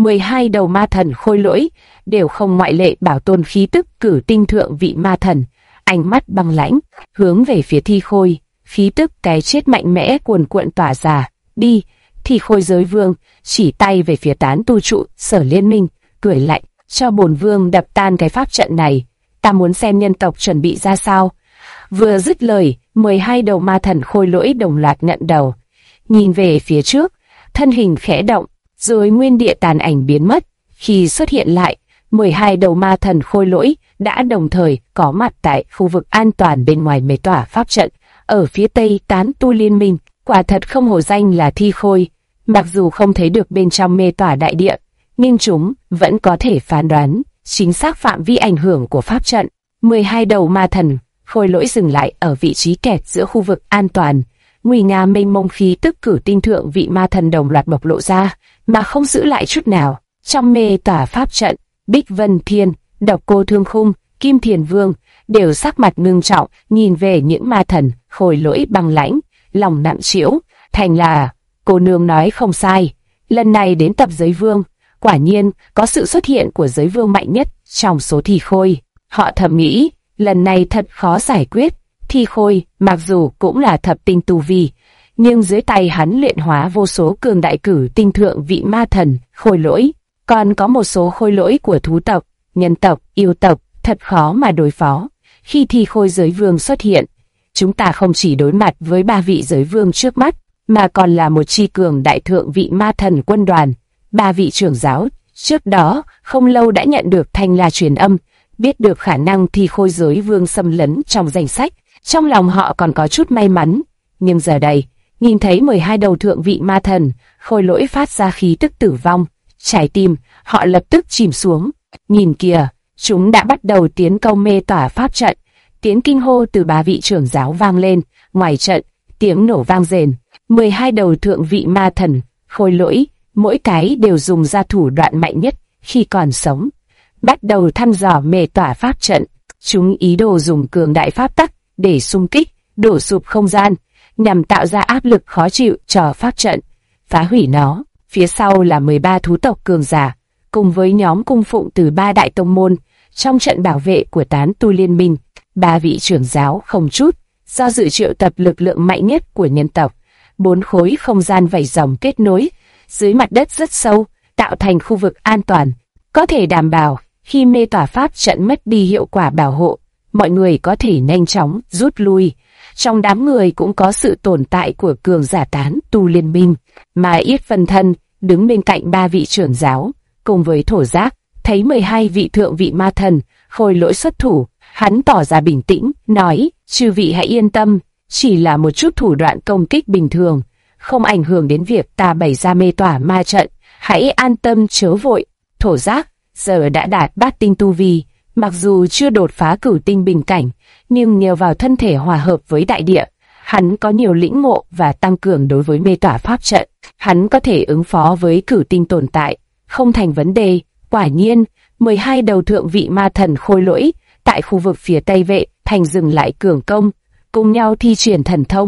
12 đầu ma thần khôi lỗi đều không ngoại lệ bảo tồn khí tức cử tinh thượng vị ma thần, ánh mắt băng lãnh, hướng về phía Thi Khôi, khí tức cái chết mạnh mẽ cuồn cuộn tỏa ra. Đi! Thi Khôi giới vương chỉ tay về phía tán tu trụ Sở Liên Minh, cười lạnh, cho bổn vương đập tan cái pháp trận này, ta muốn xem nhân tộc chuẩn bị ra sao. Vừa dứt lời, 12 đầu ma thần khôi lỗi đồng loạt nhận đầu, nhìn về phía trước, thân hình khẽ động, rồi nguyên địa tàn ảnh biến mất. Khi xuất hiện lại, 12 đầu ma thần khôi lỗi đã đồng thời có mặt tại khu vực an toàn bên ngoài mê tỏa pháp trận, ở phía tây tán tu liên minh. Quả thật không hổ danh là Thi Khôi, mặc dù không thấy được bên trong mê tỏa đại địa, nhưng chúng vẫn có thể phán đoán chính xác phạm vi ảnh hưởng của pháp trận. 12 đầu ma thần khôi lỗi dừng lại ở vị trí kẹt giữa khu vực an toàn, nguy nga mênh mông khí tức cử tinh thượng vị ma thần đồng loạt bộc lộ ra, mà không giữ lại chút nào. Trong mê tỏa pháp trận, Bích Vân Thiên, Độc Cô Thương Khung, Kim Thiền Vương đều sắc mặt ngưng trọng nhìn về những ma thần khôi lỗi băng lãnh, lòng nặng trĩu. Thành là, cô nương nói không sai, lần này đến tập giới vương, quả nhiên có sự xuất hiện của giới vương mạnh nhất trong số Thi Khôi. Họ thầm nghĩ, lần này thật khó giải quyết. Thi Khôi mặc dù cũng là thập tinh tu vi, nhưng dưới tay hắn luyện hóa vô số cường đại cử tinh thượng vị ma thần khôi lỗi, còn có một số khôi lỗi của thú tộc, nhân tộc, yêu tộc, thật khó mà đối phó. Khi Thi Khôi giới vương xuất hiện, chúng ta không chỉ đối mặt với 3 vị giới vương trước mắt, mà còn là một chi cường đại thượng vị ma thần quân đoàn. 3 vị trưởng giáo trước đó không lâu đã nhận được thanh la truyền âm, biết được khả năng Thi Khôi giới vương xâm lấn trong danh sách. Trong lòng họ còn có chút may mắn, nhưng giờ đây, nhìn thấy 12 đầu thượng vị ma thần khôi lỗi phát ra khí tức tử vong, trái tim họ lập tức chìm xuống. Nhìn kìa, chúng đã bắt đầu tiến công mê tỏa pháp trận. Tiếng kinh hô từ 3 vị trưởng giáo vang lên. Ngoài trận, tiếng nổ vang rền. 12 đầu thượng vị ma thần khôi lỗi, mỗi cái đều dùng ra thủ đoạn mạnh nhất khi còn sống, bắt đầu thăm dò mê tỏa pháp trận. Chúng ý đồ dùng cường đại pháp tắc để xung kích, đổ sụp không gian, nhằm tạo ra áp lực khó chịu cho pháp trận, phá hủy nó. Phía sau là 13 thú tộc cường giả, cùng với nhóm cung phụng từ 3 đại tông môn, trong trận bảo vệ của tán tu liên minh. 3 vị trưởng giáo không chút do dự triệu tập lực lượng mạnh nhất của nhân tộc. 4 khối không gian vảy rồng kết nối dưới mặt đất rất sâu, tạo thành khu vực an toàn, có thể đảm bảo khi mê tỏa pháp trận mất đi hiệu quả bảo hộ, mọi người có thể nhanh chóng rút lui. Trong đám người cũng có sự tồn tại của cường giả tán tu liên minh, mà Yết Phân Thân đứng bên cạnh 3 vị trưởng giáo, cùng với Thổ Giác, thấy 12 vị thượng vị ma thần khôi lỗi xuất thủ, hắn tỏ ra bình tĩnh, nói: chư vị hãy yên tâm, chỉ là một chút thủ đoạn công kích bình thường, không ảnh hưởng đến việc ta bày ra mê tỏa ma trận, hãy an tâm chớ vội. Thổ Giác giờ đã đạt bát tinh tu vi, mặc dù chưa đột phá cửu tinh bình cảnh, nhưng nhờ vào thân thể hòa hợp với đại địa, hắn có nhiều lĩnh ngộ và tăng cường đối với mê tỏa pháp trận. Hắn có thể ứng phó với cửu tinh tồn tại, không thành vấn đề. Quả nhiên, 12 đầu thượng vị ma thần khôi lỗi tại khu vực phía tây vệ thành dừng lại cường công, cùng nhau thi triển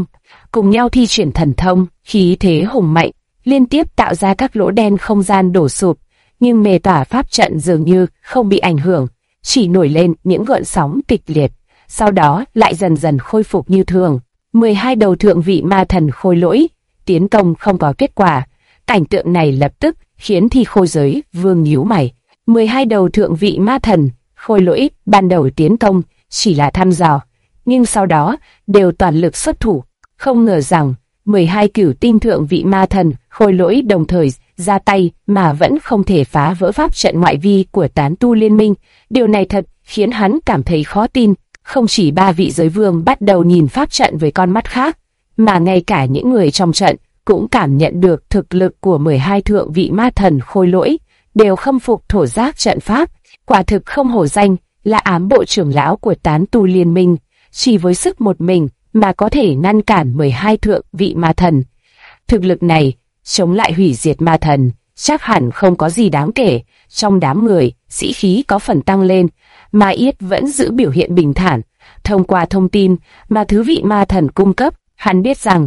thần thông, khí thế hùng mạnh, liên tiếp tạo ra các lỗ đen không gian đổ sụp, nhưng mê tỏa pháp trận dường như không bị ảnh hưởng, chỉ nổi lên những gợn sóng kịch liệt, sau đó lại dần dần khôi phục như thường. 12 đầu thượng vị ma thần khôi lỗi tiến công không có kết quả. Cảnh tượng này lập tức khiến Thi Khôi giới vương nhíu mày. 12 đầu thượng vị ma thần khôi lỗi ban đầu tiến công chỉ là thăm dò, nhưng sau đó đều toàn lực xuất thủ. Không ngờ rằng 12 cửu tinh thượng vị ma thần khôi lỗi đồng thời ra tay mà vẫn không thể phá vỡ pháp trận ngoại vi của tán tu liên minh. Điều này thật khiến hắn cảm thấy khó tin. Không chỉ 3 vị giới vương bắt đầu nhìn pháp trận với con mắt khác, mà ngay cả những người trong trận cũng cảm nhận được thực lực của 12 thượng vị ma thần khôi lỗi, đều khâm phục Thổ Giác trận pháp. Quả thực không hổ danh là ám bộ trưởng lão của tán tu liên minh, chỉ với sức một mình mà có thể ngăn cản 12 thượng vị ma thần. Thực lực này chống lại hủy diệt ma thần chắc hẳn không có gì đáng kể. Trong đám người, sĩ khí có phần tăng lên, mà Yết vẫn giữ biểu hiện bình thản. Thông qua thông tin mà thứ vị ma thần cung cấp, hắn biết rằng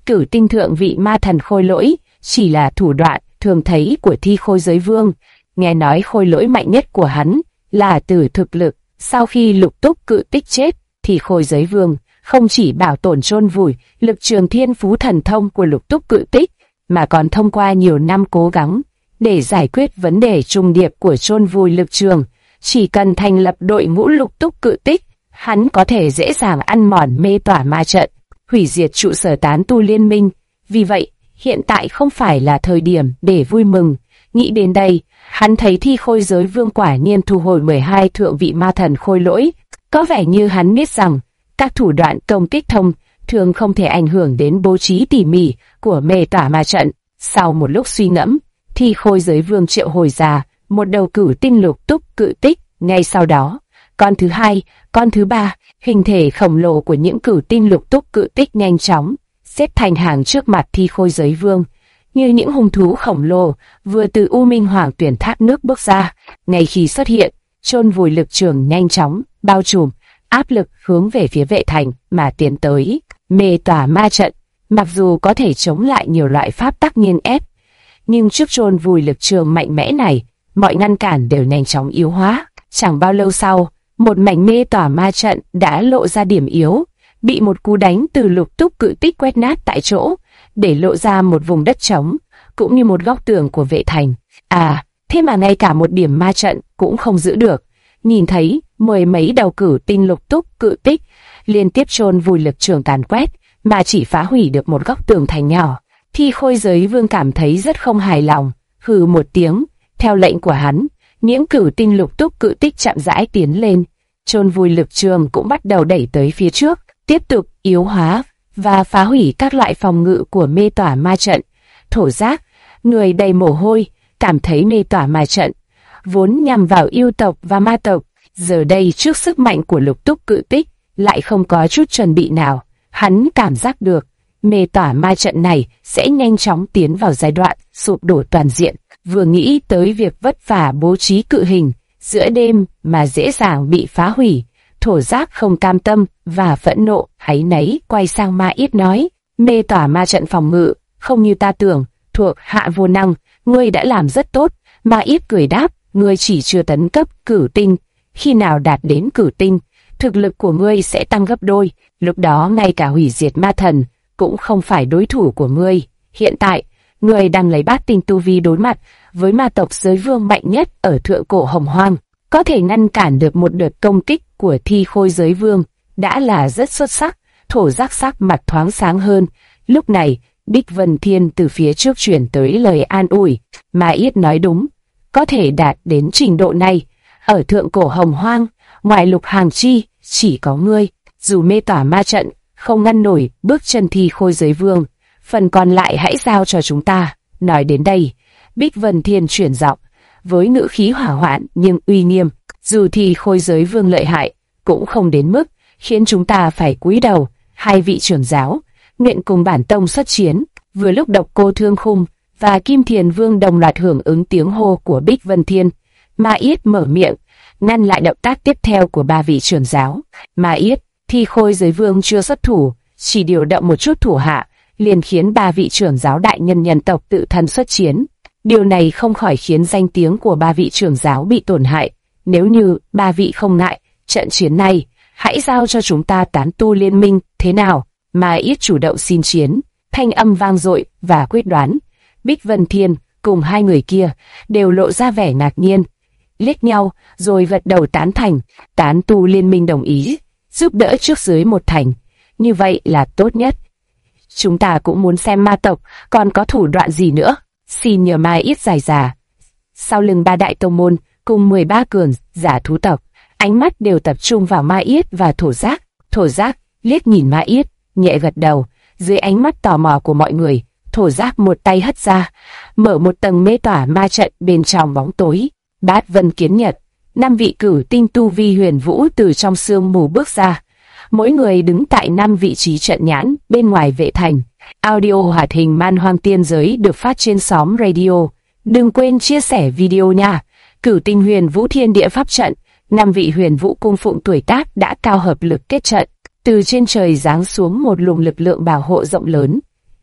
cửu tinh thượng vị ma thần khôi lỗi chỉ là thủ đoạn thường thấy của Thi Khôi Giới Vương. Nghe nói khôi lỗi mạnh nhất của hắn là từ thực lực. Sau khi Lục Túc Cự Tích chết, Thi Khôi Giới Vương không chỉ bảo tồn chôn vùi lực trường thiên phú thần thông của Lục Túc Cự Tích, mà còn thông qua nhiều năm cố gắng để giải quyết vấn đề trùng điệp của chôn vùi lực trường. Chỉ cần thành lập đội ngũ Lục Túc Cự Tích, hắn có thể dễ dàng ăn mòn mê tỏa ma trận, hủy diệt trụ sở tán tu liên minh. Vì vậy, hiện tại không phải là thời điểm để vui mừng. Nghĩ đến đây, hắn thấy Thi Khôi Giới Vương quả nhiên thu hồi 12 thượng vị ma thần khôi lỗi. Có vẻ như hắn biết rằng, các thủ đoạn công kích thông thường không thể ảnh hưởng đến bố trí tỉ mỉ của mê tỏa ma trận. Sau một lúc suy ngẫm, Thi Khôi Giới Vương triệu hồi ra một đầu cửu tinh Lục Túc Cự Tích. Ngay sau đó, con thứ hai, con thứ ba, hình thể khổng lồ của những cửu tinh Lục Túc Cự Tích nhanh chóng xếp thành hàng trước mặt Thi Khôi Giới Vương, như những hung thú khổng lồ vừa từ U Minh Hoàng Tuyển Thác nước bước ra. Ngay khi xuất hiện, chôn vùi lực trường nhanh chóng bao trùm, áp lực hướng về phía vệ thành mà tiến tới. Mê tỏa ma trận, mặc dù có thể chống lại nhiều loại pháp tắc nghiền ép, nhưng trước chôn vùi lực trường mạnh mẽ này, mọi ngăn cản đều nhanh chóng yếu hóa. Chẳng bao lâu sau, một mảnh mê tỏa ma trận đã lộ ra điểm yếu, bị một cú đánh từ Lục Túc Cự Tích quét nát tại chỗ, để lộ ra một vùng đất trống, cũng như một góc tường của vệ thành. À, thế mà ngay cả một điểm ma trận cũng không giữ được. Nhìn thấy mười mấy đầu cửu tinh Lục Túc Cự Tích liên tiếp chôn vùi lực trường càn quét, mà chỉ phá hủy được một góc tường thành nhỏ, Thi Khôi Giới Vương cảm thấy rất không hài lòng, hừ một tiếng. Theo lệnh của hắn, những cửu tinh Lục Túc Cự Tích chậm rãi tiến lên, chôn vùi lực trường cũng bắt đầu đẩy tới phía trước, tiếp tục yếu hóa và phá hủy các loại phòng ngự của mê tỏa ma trận. Thổ Giác, người đầy mồ hôi, cảm thấy mê tỏa ma trận vốn nhằm vào yêu tộc và ma tộc, giờ đây trước sức mạnh của Lục Túc Cự Tích lại không có chút chuẩn bị nào. Hắn cảm giác được mê tỏa ma trận này sẽ nhanh chóng tiến vào giai đoạn sụp đổ toàn diện. Vừa nghĩ tới việc vất vả bố trí cự hình giữa đêm mà dễ dàng bị phá hủy, Thổ Giác không cam tâm và phẫn nộ, áy náy quay sang Ma Yết nói: mê tỏa ma trận phòng ngự không như ta tưởng, thuộc hạ vô năng, ngươi đã làm rất tốt. Ma Yết cười đáp: ngươi chỉ chưa tấn cấp cửu tinh, khi nào đạt đến cửu tinh, thực lực của ngươi sẽ tăng gấp đôi, lúc đó ngay cả hủy diệt ma thần cũng không phải đối thủ của ngươi. Hiện tại, ngươi đang lấy bát tinh tu vi đối mặt với ma tộc giới vương mạnh nhất ở thượng cổ Hồng Hoang, có thể ngăn cản được một đợt công kích của Thi Khôi Giới Vương đã là rất xuất sắc. Thổ Giác sắc mặt thoáng sáng hơn. Lúc này, Bích Vân Thiên từ phía trước chuyển tới lời an ủi: Ma Yết nói đúng, có thể đạt đến trình độ này, ở thượng cổ Hồng Hoang, ngoài Lục Hàng Chi, chỉ có ngươi. Dù mê tỏa ma trận không ngăn nổi bước chân Thi Khôi Giới Vương, phần còn lại hãy giao cho chúng ta. Nói đến đây, Bích Vân Thiên chuyển giọng với ngữ khí hỏa hoãn nhưng uy nghiêm: dù Thi Khôi Giới Vương lợi hại, cũng không đến mức khiến chúng ta phải cúi đầu. Hai vị trưởng giáo nguyện cùng bản tông xuất chiến. Vừa lúc Độc Cô Thương Khung và Kim Thiền Vương đồng loạt hưởng ứng tiếng hô của Bích Vân Thiên. Ma Yết mở miệng ngăn lại động tác tiếp theo của ba vị trưởng giáo. Ma Yết, Thi Khôi Giới Vương chưa xuất thủ, chỉ điều động một chút thủ hạ, liền khiến ba vị trưởng giáo đại nhân nhân tộc tự thân xuất chiến. Điều này không khỏi khiến danh tiếng của ba vị trưởng giáo bị tổn hại. Nếu như ba vị không ngại, trận chiến này hãy giao cho chúng ta tán tu liên minh, thế nào? Ma Yết chủ động xin chiến, thanh âm vang dội và quyết đoán. Bích Vân Thiên cùng hai người kia đều lộ ra vẻ ngạc nhiên, liếc nhau rồi gật đầu tán thành. Tán tu liên minh đồng ý giúp đỡ trước dưới một thành, như vậy là tốt nhất. Chúng ta cũng muốn xem ma tộc còn có thủ đoạn gì nữa. Xin nhờ Ma Yết dài già. Sau lưng ba đại tông môn cùng 13 cường giả thú tộc, ánh mắt đều tập trung vào Ma Yết và Thổ Giác. Thổ Giác liếc nhìn Ma Yết, nhẹ gật đầu. Dưới ánh mắt tò mò của mọi người, Thổ Giác một tay hất ra, mở một tầng mê tỏa ma trận bên trong bóng tối. Bát Vân Kiến Nhật, 5 vị cửu tinh tu vi huyền vũ từ trong sương mù bước ra, mỗi người đứng tại 5 vị trí trận nhãn bên ngoài vệ thành. Audio hoạt hình Man Hoang Tiên Giới được phát trên xóm radio. Đừng quên chia sẻ video nha. Cửu tinh huyền vũ thiên địa pháp trận, 5 vị huyền vũ cung phụng tuổi tác đã cao hợp lực kết trận. Từ trên trời giáng xuống một luồng lực lượng bảo hộ rộng lớn,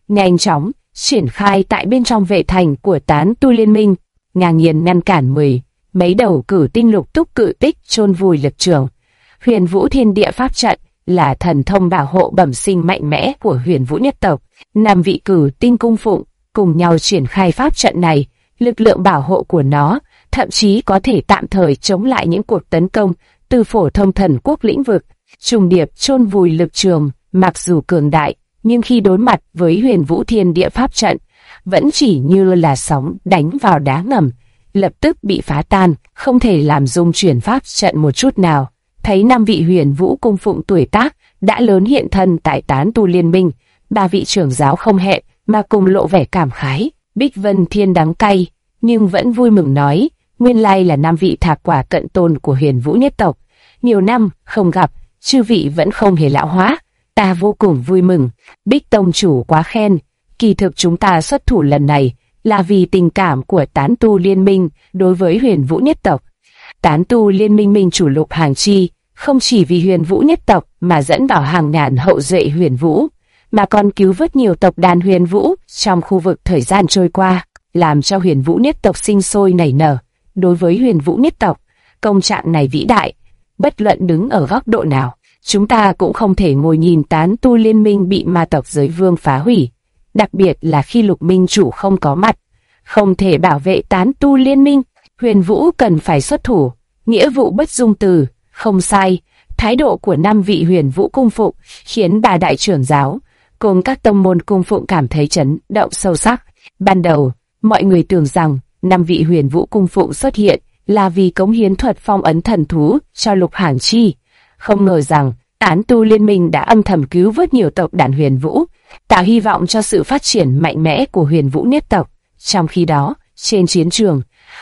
nhanh chóng triển khai tại bên trong vệ thành của tán tu liên minh, ngang nhiên ngăn cản mấy đầu cử tinh lục túc cự tích chôn vùi lực trường. Huyền Vũ Thiên Địa Pháp Trận là thần thông bảo hộ bẩm sinh mạnh mẽ của Huyền Vũ nhất tộc. 5 vị cử tinh cung phụng cùng nhau triển khai pháp trận này, lực lượng bảo hộ của nó thậm chí có thể tạm thời chống lại những cuộc tấn công từ phổ thông thần quốc lĩnh vực. Trùng điệp chôn vùi lực trường mặc dù cường đại, nhưng khi đối mặt với Huyền Vũ Thiên Địa Pháp Trận, vẫn chỉ như là sóng đánh vào đá ngầm, lập tức bị phá tan, không thể làm rung chuyển pháp trận một chút nào. Thấy 5 vị Huyền Vũ cung phụng tuổi tác đã lớn hiện thân tại tán tu liên minh, 3 vị trưởng giáo không hẹn mà cùng lộ vẻ cảm khái. Bích Vân Thiên đắng cay, nhưng vẫn vui mừng nói, nguyên lai là 5 vị thạc quả cận tôn của Huyền Vũ nhất tộc. Nhiều năm không gặp, chư vị vẫn không hề lão hóa, ta vô cùng vui mừng. Bích tông chủ quá khen, kỳ thực chúng ta xuất thủ lần này là vì tình cảm của tán tu liên minh đối với Huyền Vũ nhất tộc. Tán tu liên minh minh chủ Lục Hàng Chi không chỉ vì Huyền Vũ nhất tộc mà dẫn bảo hàng ngàn hậu duệ Huyền Vũ, mà còn cứu vớt nhiều tộc đàn Huyền Vũ trong khu vực thời gian trôi qua, làm cho Huyền Vũ nhất tộc sinh sôi nảy nở. Đối với Huyền Vũ nhất tộc, công trạng này vĩ đại, bất luận đứng ở góc độ nào, chúng ta cũng không thể ngồi nhìn tán tu liên minh bị ma tộc giới vương phá hủy, đặc biệt là khi Lục minh chủ không có mặt, không thể bảo vệ tán tu liên minh. Huyền Vũ cần phải xuất thủ, nghĩa vụ bất dung từ, không sai. Thái độ của 5 vị Huyền Vũ cung phụng khiến 3 đại trưởng giáo cùng các tông môn cung phụng cảm thấy chấn động sâu sắc. Ban đầu, mọi người tưởng rằng 5 vị Huyền Vũ cung phụng xuất hiện là vì cống hiến thuật phong ấn thần thú cho Lục Hàng Chi. Không ngờ rằng tán tu liên minh đã âm thầm cứu vớt nhiều tộc đàn Huyền Vũ, tạo hy vọng cho sự phát triển mạnh mẽ của Huyền Vũ nhất tộc. Trong khi đó, trên chiến trường,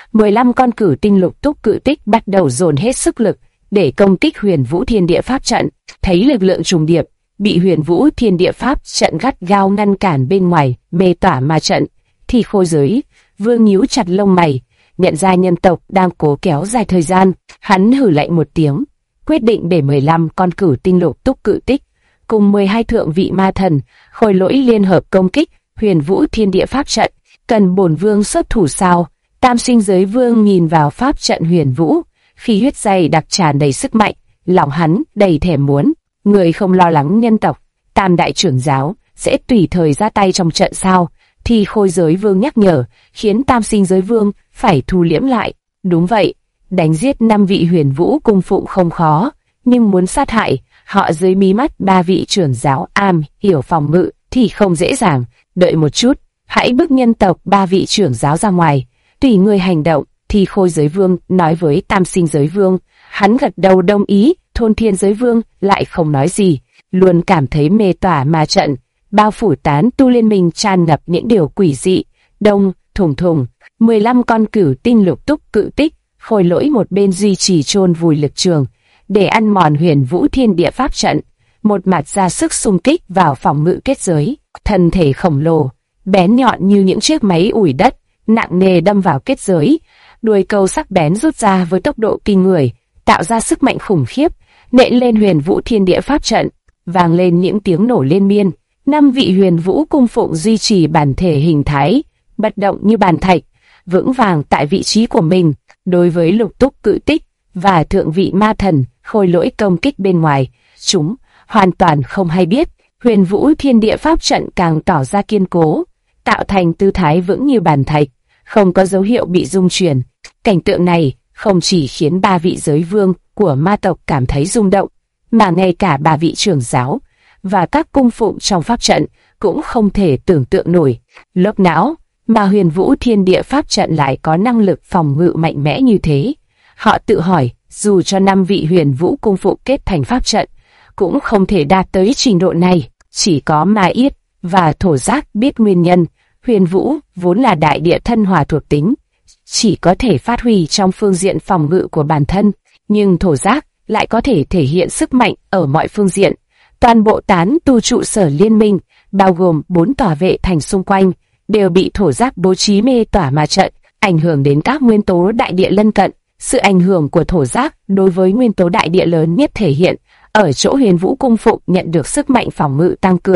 15 con cử tinh lục túc cự tích bắt đầu dồn hết sức lực để công kích Huyền Vũ Thiên Địa Pháp Trận. Thấy lực lượng trùng điệp bị Huyền Vũ Thiên Địa Pháp Trận gắt gao ngăn cản bên ngoài, mê tỏa ma trận, thì Khôi Giới Vương nhíu chặt lông mày, nhận ra nhân tộc đang cố kéo dài thời gian. Hắn hử lạnh một tiếng, quyết định để 15 con cử tinh lục túc cự tích cùng 12 thượng vị ma thần khôi lỗi liên hợp công kích Huyền Vũ Thiên Địa Pháp Trận. Cần bổn vương xuất thủ sao? Tam Sinh Giới Vương nhìn vào pháp trận Huyền Vũ, khí huyết dày đặc tràn đầy sức mạnh, lòng hắn đầy thèm muốn. Người không lo lắng nhân tộc Tam đại trưởng giáo sẽ tùy thời ra tay trong trận sao? Thì Khôi Giới Vương nhắc nhở, khiến Tam Sinh Giới Vương phải thu liễm lại. Đúng vậy, đánh giết 5 vị Huyền Vũ cung phụng không khó, nhưng muốn sát hại họ dưới mí mắt 3 vị trưởng giáo am hiểu phòng ngự thì không dễ dàng. Đợi một chút, hãy bức nhân tộc 3 vị trưởng giáo ra ngoài, tùy người hành động. Thì Khôi Giới Vương nói với Tam Sinh Giới Vương. Hắn gật đầu đồng ý. Thôn Thiên Giới Vương lại không nói gì, luôn cảm thấy mê tỏa ma trận bao phủ tán tu liên minh tràn ngập những điều quỷ dị. Đông thùng thùng, 15 con cửu tinh lục túc cự tích khôi lỗi một bên duy trì chôn vùi lực trường để ăn mòn Huyền Vũ Thiên Địa Pháp Trận, một mặt ra sức xung kích vào phòng ngự kết giới. Thân thể khổng lồ bén nhọn như những chiếc máy ủi đất nặng nề đâm vào kết giới, đuôi câu sắc bén rút ra với tốc độ kinh người, tạo ra sức mạnh khủng khiếp, nện lên Huyền Vũ Thiên Địa Pháp Trận. Vang lên những tiếng nổ liên miên. 5 vị Huyền Vũ cung phụng duy trì bản thể hình thái bất động như bàn thạch, vững vàng tại vị trí của mình. Đối với lục túc cự tích và thượng vị ma thần khôi lỗi công kích bên ngoài, chúng hoàn toàn không hay biết. Huyền Vũ Thiên Địa Pháp Trận càng tỏ ra kiên cố, tạo thành tư thái vững như bàn thạch, không có dấu hiệu bị rung chuyển. Cảnh tượng này không chỉ khiến 3 vị giới vương của ma tộc cảm thấy rung động, mà ngay cả 3 vị trưởng giáo và các cung phụng trong pháp trận cũng không thể tưởng tượng nổi. Lốc não mà Huyền Vũ Thiên Địa Pháp Trận lại có năng lực phòng ngự mạnh mẽ như thế. Họ tự hỏi, dù cho 5 vị Huyền Vũ cung phụng kết thành pháp trận, cũng không thể đạt tới trình độ này. Chỉ có Ma Yết và Thổ Giác biết nguyên nhân. Huyền Vũ vốn là đại địa thân hòa thuộc tính, chỉ có thể phát huy trong phương diện phòng ngự của bản thân, nhưng Thổ Giác lại có thể thể hiện sức mạnh ở mọi phương diện. Toàn bộ tán tu trụ sở liên minh, bao gồm 4 tòa vệ thành xung quanh, đều bị Thổ Giác bố trí mê tỏa ma trận, ảnh hưởng đến các nguyên tố đại địa lân cận. Sự ảnh hưởng của Thổ Giác đối với nguyên tố đại địa lớn nhất thể hiện ở chỗ Huyền Vũ cung phụng nhận được sức mạnh phòng ngự tăng cường.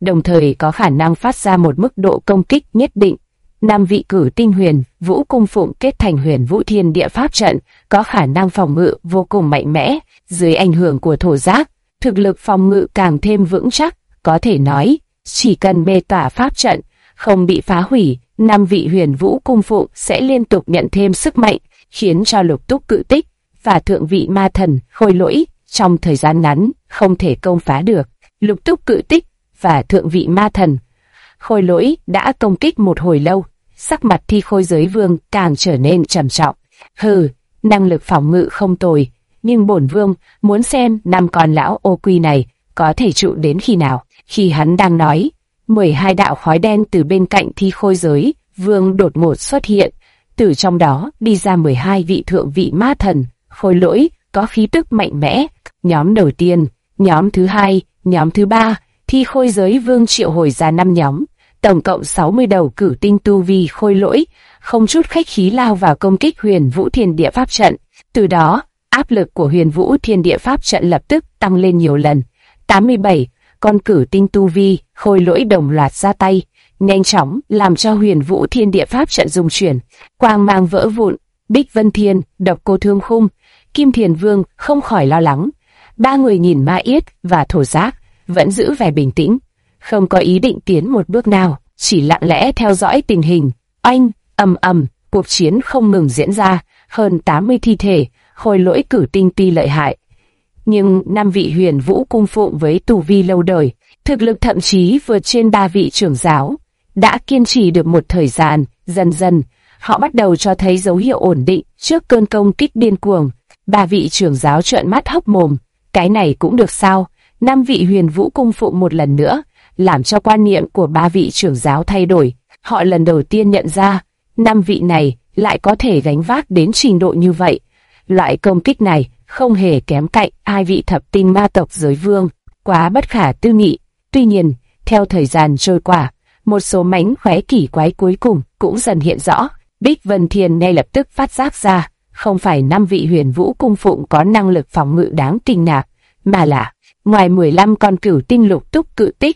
đồng thời có khả năng phát ra một mức độ công kích nhất định. 5 vị cử tinh huyền vũ cung phụng kết thành huyền vũ thiên địa pháp trận, có khả năng phòng ngự vô cùng mạnh mẽ. Dưới ảnh hưởng của thổ giác, thực lực phòng ngự càng thêm vững chắc. Có thể nói, chỉ cần bề tỏa pháp trận không bị phá hủy, 5 vị huyền vũ cung phụng sẽ liên tục nhận thêm sức mạnh, khiến cho Lục Túc Cự Tích và thượng vị ma thần Khôi Lỗi trong thời gian ngắn không thể công phá được. Lục Túc Cự Tích và thượng vị ma thần Khôi Lỗi đã công kích một hồi lâu, sắc mặt Thi Khôi Giới Vương càng trở nên trầm trọng. Hừ, năng lực phòng ngự không tồi, nhưng bổn vương muốn xem 5 con lão ô quy này có thể trụ đến khi nào. Khi hắn đang nói, 12 đạo khói đen từ bên cạnh Thi Khôi Giới Vương đột ngột xuất hiện, từ trong đó đi ra 12 vị thượng vị ma thần Khôi Lỗi có khí tức mạnh mẽ. Nhóm đầu tiên, nhóm thứ hai, nhóm thứ ba, Thi Khôi Giới Vương triệu hồi ra 5 nhóm, tổng cộng 60 đầu cử tinh tu vi Khôi Lỗi, không chút khách khí lao vào công kích Huyền Vũ Thiên Địa Pháp trận. Từ đó, áp lực của Huyền Vũ Thiên Địa Pháp trận lập tức tăng lên nhiều lần. 87 con cử tinh tu vi Khôi Lỗi đồng loạt ra tay, nhanh chóng làm cho Huyền Vũ Thiên Địa Pháp trận rung chuyển, quang mang vỡ vụn. Bích Vân Thiên, Độc Cô Thương Khung, Kim Thiền Vương không khỏi lo lắng. Ba người nhìn Ma Yết và Thổ Giác vẫn giữ vẻ bình tĩnh, không có ý định tiến một bước nào, chỉ lặng lẽ theo dõi tình hình. Oanh, ầm ầm, cuộc chiến không ngừng diễn ra. Hơn 80 thi thể Khôi Lỗi cử tinh tuy lợi hại, nhưng 5 vị huyền vũ cung phụng với tu vi lâu đời, thực lực thậm chí vượt trên 3 vị trưởng giáo, đã kiên trì được một thời gian. Dần dần, họ bắt đầu cho thấy dấu hiệu ổn định trước cơn công kích điên cuồng. 3 vị trưởng giáo trợn mắt hốc mồm, cái này cũng được sao? 5 vị huyền vũ cung phụng một lần nữa, làm cho quan niệm của 3 vị trưởng giáo thay đổi. Họ lần đầu tiên nhận ra, 5 vị này lại có thể gánh vác đến trình độ như vậy. Loại công kích này không hề kém cạnh 2 vị thập tinh ma tộc giới vương, quá bất khả tư nghị. Tuy nhiên, theo thời gian trôi qua, một số mánh khóe kỳ quái cuối cùng cũng dần hiện rõ. Bích Vân Thiên ngay lập tức phát giác ra, không phải 5 vị huyền vũ cung phụng có năng lực phòng ngự đáng kinh ngạc, mà là ngoài 15 con cửu tinh Lục Túc Cự Tích,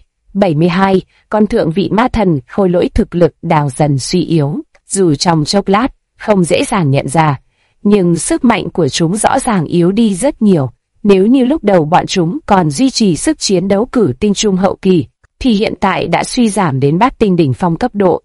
72 con thượng vị ma thần Khôi Lỗi thực lực đang dần suy yếu. Dù trong chốc lát không dễ dàng nhận ra, nhưng sức mạnh của chúng rõ ràng yếu đi rất nhiều. Nếu như lúc đầu bọn chúng còn duy trì sức chiến đấu cử tinh trung hậu kỳ, thì hiện tại đã suy giảm đến bát tinh đỉnh phong cấp độ.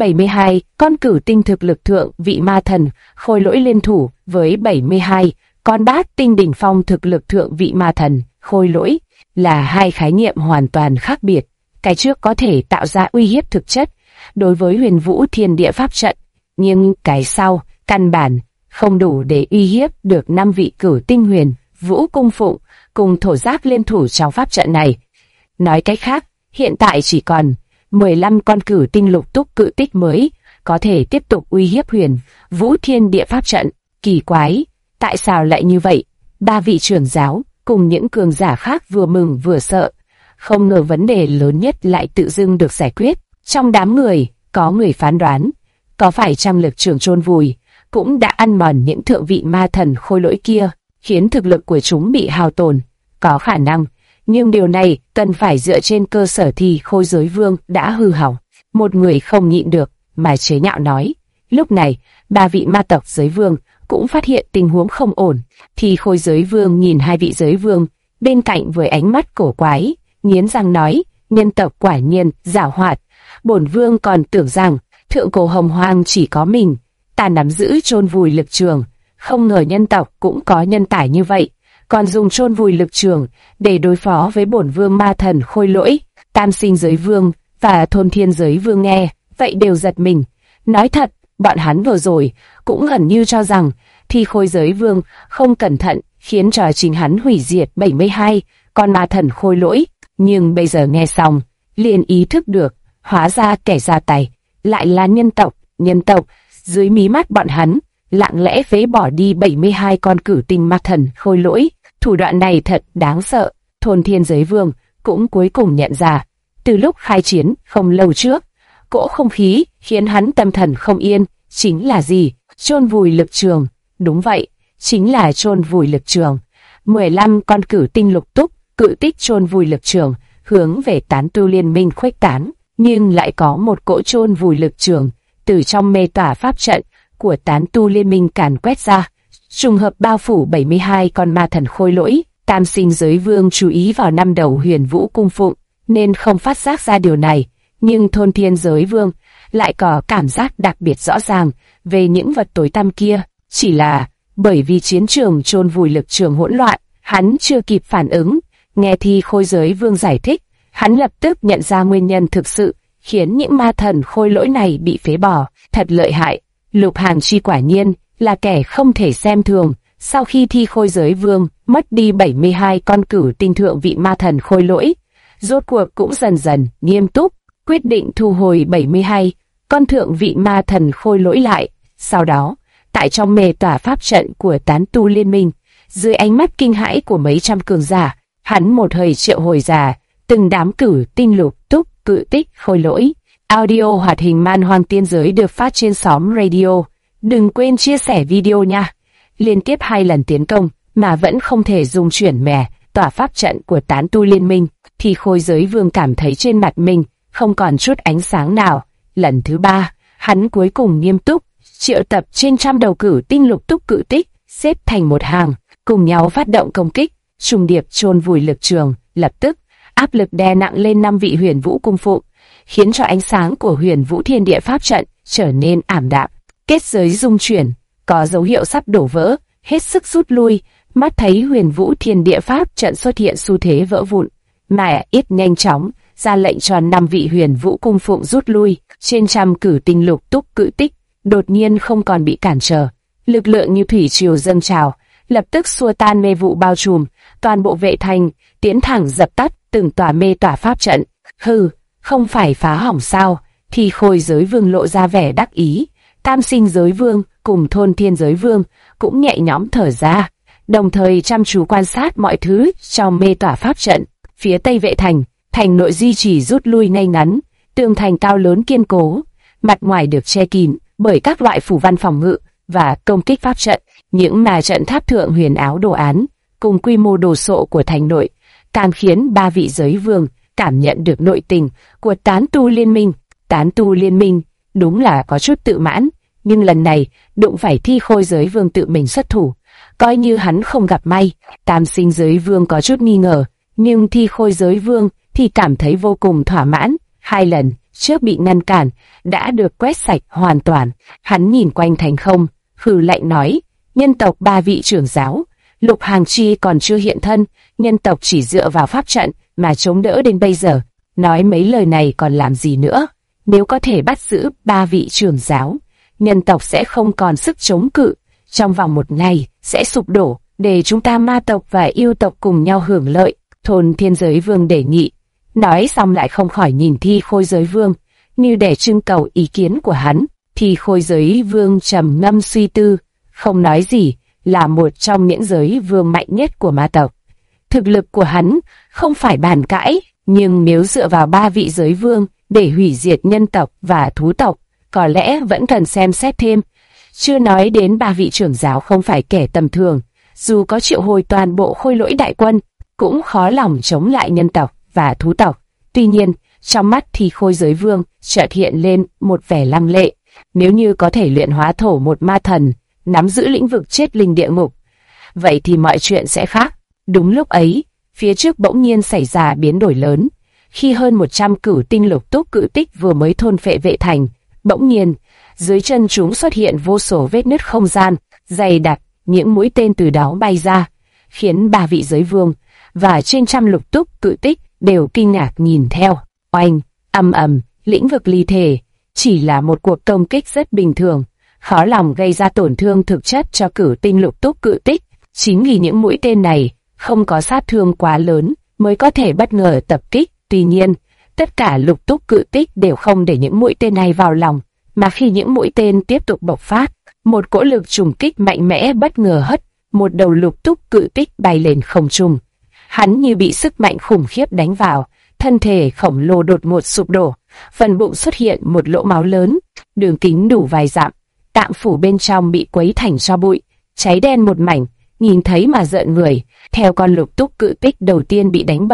72 con cử tinh thực lực thượng vị ma thần Khôi Lỗi liên thủ với 72 con bát tinh đỉnh phong thực lực thượng vị ma thần Khôi Lỗi là hai khái niệm hoàn toàn khác biệt. Cái trước có thể tạo ra uy hiếp thực chất đối với Huyền Vũ Thiên Địa Pháp trận, nhưng cái sau căn bản không đủ để uy hiếp được 5 vị cử tinh huyền vũ cung phụng cùng thổ giác liên thủ trong pháp trận này. Nói cách khác, hiện tại chỉ còn 15 con cử tinh Lục Túc Cự Tích mới có thể tiếp tục uy hiếp Huyền Vũ Thiên Địa Pháp trận. Kỳ quái, tại sao lại như vậy? 3 vị trưởng giáo cùng những cường giả khác vừa mừng vừa sợ, không ngờ vấn đề lớn nhất lại tự dưng được giải quyết. Trong đám người, có người phán đoán, có phải chăng lực trường chôn vùi cũng đã ăn mòn những thượng vị ma thần Khôi Lỗi kia, khiến thực lực của chúng bị hao tổn? Có khả năng, nhưng điều này cần phải dựa trên cơ sở Thi Khôi Giới Vương đã hư hỏng. Một người không nhịn được mà chế nhạo nói. Lúc này, 3 vị ma tộc giới vương cũng phát hiện tình huống không ổn. Thi Khôi Giới Vương nhìn 2 vị giới vương bên cạnh với ánh mắt cổ quái, nghiến răng nói: nhân tộc quả nhiên giảo hoạt. Bổn vương còn tưởng rằng thượng cổ hồng hoang chỉ có mình ta nắm giữ chôn vùi lực trường, không ngờ nhân tộc cũng có nhân tài như vậy, còn dùng chôn vùi lực trường để đối phó với bổn vương ma thần Khôi Lỗi. Tam Sinh Giới Vương và Thôn Thiên Giới Vương nghe vậy đều giật mình. Nói thật, bọn hắn vừa rồi cũng gần như cho rằng Thi Khôi Giới Vương không cẩn thận khiến cho chính hắn hủy diệt 72 con ma thần Khôi Lỗi, nhưng bây giờ nghe xong liền ý thức được, hóa ra kẻ ra tay lại là nhân tộc. Nhân tộc dưới mí mắt bọn hắn lặng lẽ phế bỏ đi 72 con cử tinh ma thần Khôi Lỗi. Thủ đoạn này thật đáng sợ. Thôn Thiên Giới Vương cũng cuối cùng nhận ra, từ lúc khai chiến không lâu trước, cỗ không khí khiến hắn tâm thần không yên chính là gì? Chôn vùi lực trường. Đúng vậy, chính là chôn vùi lực trường. 15 con cử tinh Lục Túc Cự Tích chôn vùi lực trường hướng về tán tu liên minh khuếch tán, nhưng lại có một cỗ chôn vùi lực trường từ trong mê tỏa pháp trận của tán tu liên minh càn quét ra, trùng hợp bao phủ 72 con ma thần khôi lỗi. Tam sinh giới vương chú ý vào năm đầu Huyền Vũ cung phụng, nên không phát giác ra điều này, nhưng thôn thiên giới vương lại có cảm giác đặc biệt rõ ràng về những vật tối tăm kia. Chỉ là bởi vì chiến trường chôn vùi lực trường hỗn loạn, hắn chưa kịp phản ứng. Nghe Thi Khôi giới vương giải thích, hắn lập tức nhận ra nguyên nhân thực sự khiến những ma thần khôi lỗi này bị phế bỏ. Thật lợi hại, Lục Hàn Chi quả nhiên là kẻ không thể xem thường. Sau khi Thi Khôi giới vương mất đi 72 con cửu tinh thượng vị ma thần khôi lỗi, rốt cuộc cũng dần dần nghiêm túc, quyết định thu hồi 72 con thượng vị ma thần khôi lỗi lại. Sau đó, tại trong mê tỏa pháp trận của tán tu liên minh, dưới ánh mắt kinh hãi của mấy trăm cường giả, hắn một hơi triệu hồi ra từng đám cửu tinh lục túc cự tích khôi lỗi. Audio hoạt hình Man Hoang Tiên Giới được phát trên xóm radio. Đừng quên chia sẻ video nha. Liên tiếp 2 lần tiến công mà vẫn không thể dùng chuyển mẻ tỏa pháp trận của tán tu liên minh, thì Khôi giới vương cảm thấy trên mặt mình không còn chút ánh sáng nào. Lần thứ 3, hắn cuối cùng nghiêm túc triệu tập trên trăm đầu cửu tinh lục túc cự tích xếp thành một hàng, cùng nhau phát động công kích. Trùng điệp chôn vùi lực trường lập tức áp lực đè nặng lên 5 vị Huyền Vũ cung phụng, khiến cho ánh sáng của Huyền Vũ Thiên Địa pháp trận trở nên ảm đạm. Kết giới rung chuyển, có dấu hiệu sắp đổ vỡ, hết sức rút lui. Mắt thấy Huyền Vũ Thiên Địa pháp trận xuất hiện xu thế vỡ vụn, mà ít nhanh chóng ra lệnh cho 5 vị Huyền Vũ cung phụng rút lui. Trên trăm cửu tinh lục túc cự tích đột nhiên không còn bị cản trở, lực lượng như thủy triều dâng trào, lập tức xua tan mê vụ bao trùm toàn bộ vệ thành, tiến thẳng dập tắt từng tòa mê tỏa pháp trận. Hừ, không phải phá hỏng sao? Thì Khôi giới vương lộ ra vẻ đắc ý. Tam sinh giới vương cùng thôn thiên giới vương cũng nhẹ nhõm thở ra, đồng thời chăm chú quan sát mọi thứ trong mê tỏa pháp trận. Phía tây vệ thành, thành nội duy trì rút lui ngay ngắn, tường thành cao lớn kiên cố, mặt ngoài được che kín bởi các loại phủ văn phòng ngự và công kích pháp trận. Những mà trận tháp thượng huyền áo đồ án cùng quy mô đồ sộ của thành nội càng khiến 3 vị giới vương cảm nhận được nội tình của tán tu liên minh. Tán tu liên minh đúng là có chút tự mãn, nhưng lần này đụng phải Thi Khôi giới vương tự mình xuất thủ, coi như hắn không gặp may. Tam sinh giới vương có chút nghi ngờ, nhưng Thi Khôi giới vương thì cảm thấy vô cùng thỏa mãn. 2 lần trước bị ngăn cản đã được quét sạch hoàn toàn. Hắn nhìn quanh thành không, hừ lạnh nói: nhân tộc 3 vị trưởng giáo, Lục Hàn Chi còn chưa hiện thân, nhân tộc chỉ dựa vào pháp trận mà chống đỡ đến bây giờ. Nói mấy lời này còn làm gì nữa? Nếu có thể bắt giữ 3 vị trưởng giáo, nhân tộc sẽ không còn sức chống cự, trong vòng 1 ngày sẽ sụp đổ, để chúng ta ma tộc và yêu tộc cùng nhau hưởng lợi. Thôn thiên giới vương đề nghị. Nói xong lại không khỏi nhìn Thi Khôi giới vương, như để trưng cầu ý kiến của hắn. Thi Khôi giới vương trầm ngâm suy tư, không nói gì, là một trong những giới vương mạnh nhất của ma tộc. Thực lực của hắn không phải bàn cãi, nhưng nếu dựa vào 3 vị giới vương để hủy diệt nhân tộc và thú tộc, có lẽ vẫn cần xem xét thêm. Chưa nói đến 3 vị trưởng giáo không phải kẻ tầm thường, dù có triệu hồi toàn bộ khôi lỗi đại quân, cũng khó lòng chống lại nhân tộc và thú tộc. Tuy nhiên, trong mắt thì Khôi giới vương chợt hiện lên một vẻ lăng lệ. Nếu như có thể luyện hóa thổ một ma thần, nắm giữ lĩnh vực chết linh địa ngục, vậy thì mọi chuyện sẽ khác. Đúng lúc ấy, phía trước bỗng nhiên xảy ra biến đổi lớn. Khi hơn 100 cửu tinh lục túc cự tích vừa mới thôn phệ vệ thành, bỗng nhiên, dưới chân chúng xuất hiện vô số vết nứt không gian, dày đặc, những mũi tên từ đó bay ra, khiến 3 vị giới vương và trên trăm lục túc cự tích đều kinh ngạc nhìn theo. Oanh, ầm ầm, lĩnh vực ly thể, chỉ là một cuộc công kích rất bình thường, khó lòng gây ra tổn thương thực chất cho cửu tinh lục túc cự tích. Chính vì những mũi tên này không có sát thương quá lớn mới có thể bất ngờ tập kích. Tuy nhiên, tất cả lục túc cự tích đều không để những mũi tên này vào lòng, mà khi những mũi tên tiếp tục bộc phát, một cỗ lực trùng kích mạnh mẽ bất ngờ hất một đầu lục túc cự tích bay lên không trung. Hắn như bị sức mạnh khủng khiếp đánh vào, thân thể khổng lồ đột ngột sụp đổ, phần bụng xuất hiện một lỗ máu lớn, đường kính đủ vài dặm, tạng phủ bên trong bị quấy thành tro bụi, cháy đen một mảnh, nhìn thấy mà rợn người. Theo con lục túc cự tích đầu tiên bị đánh bật,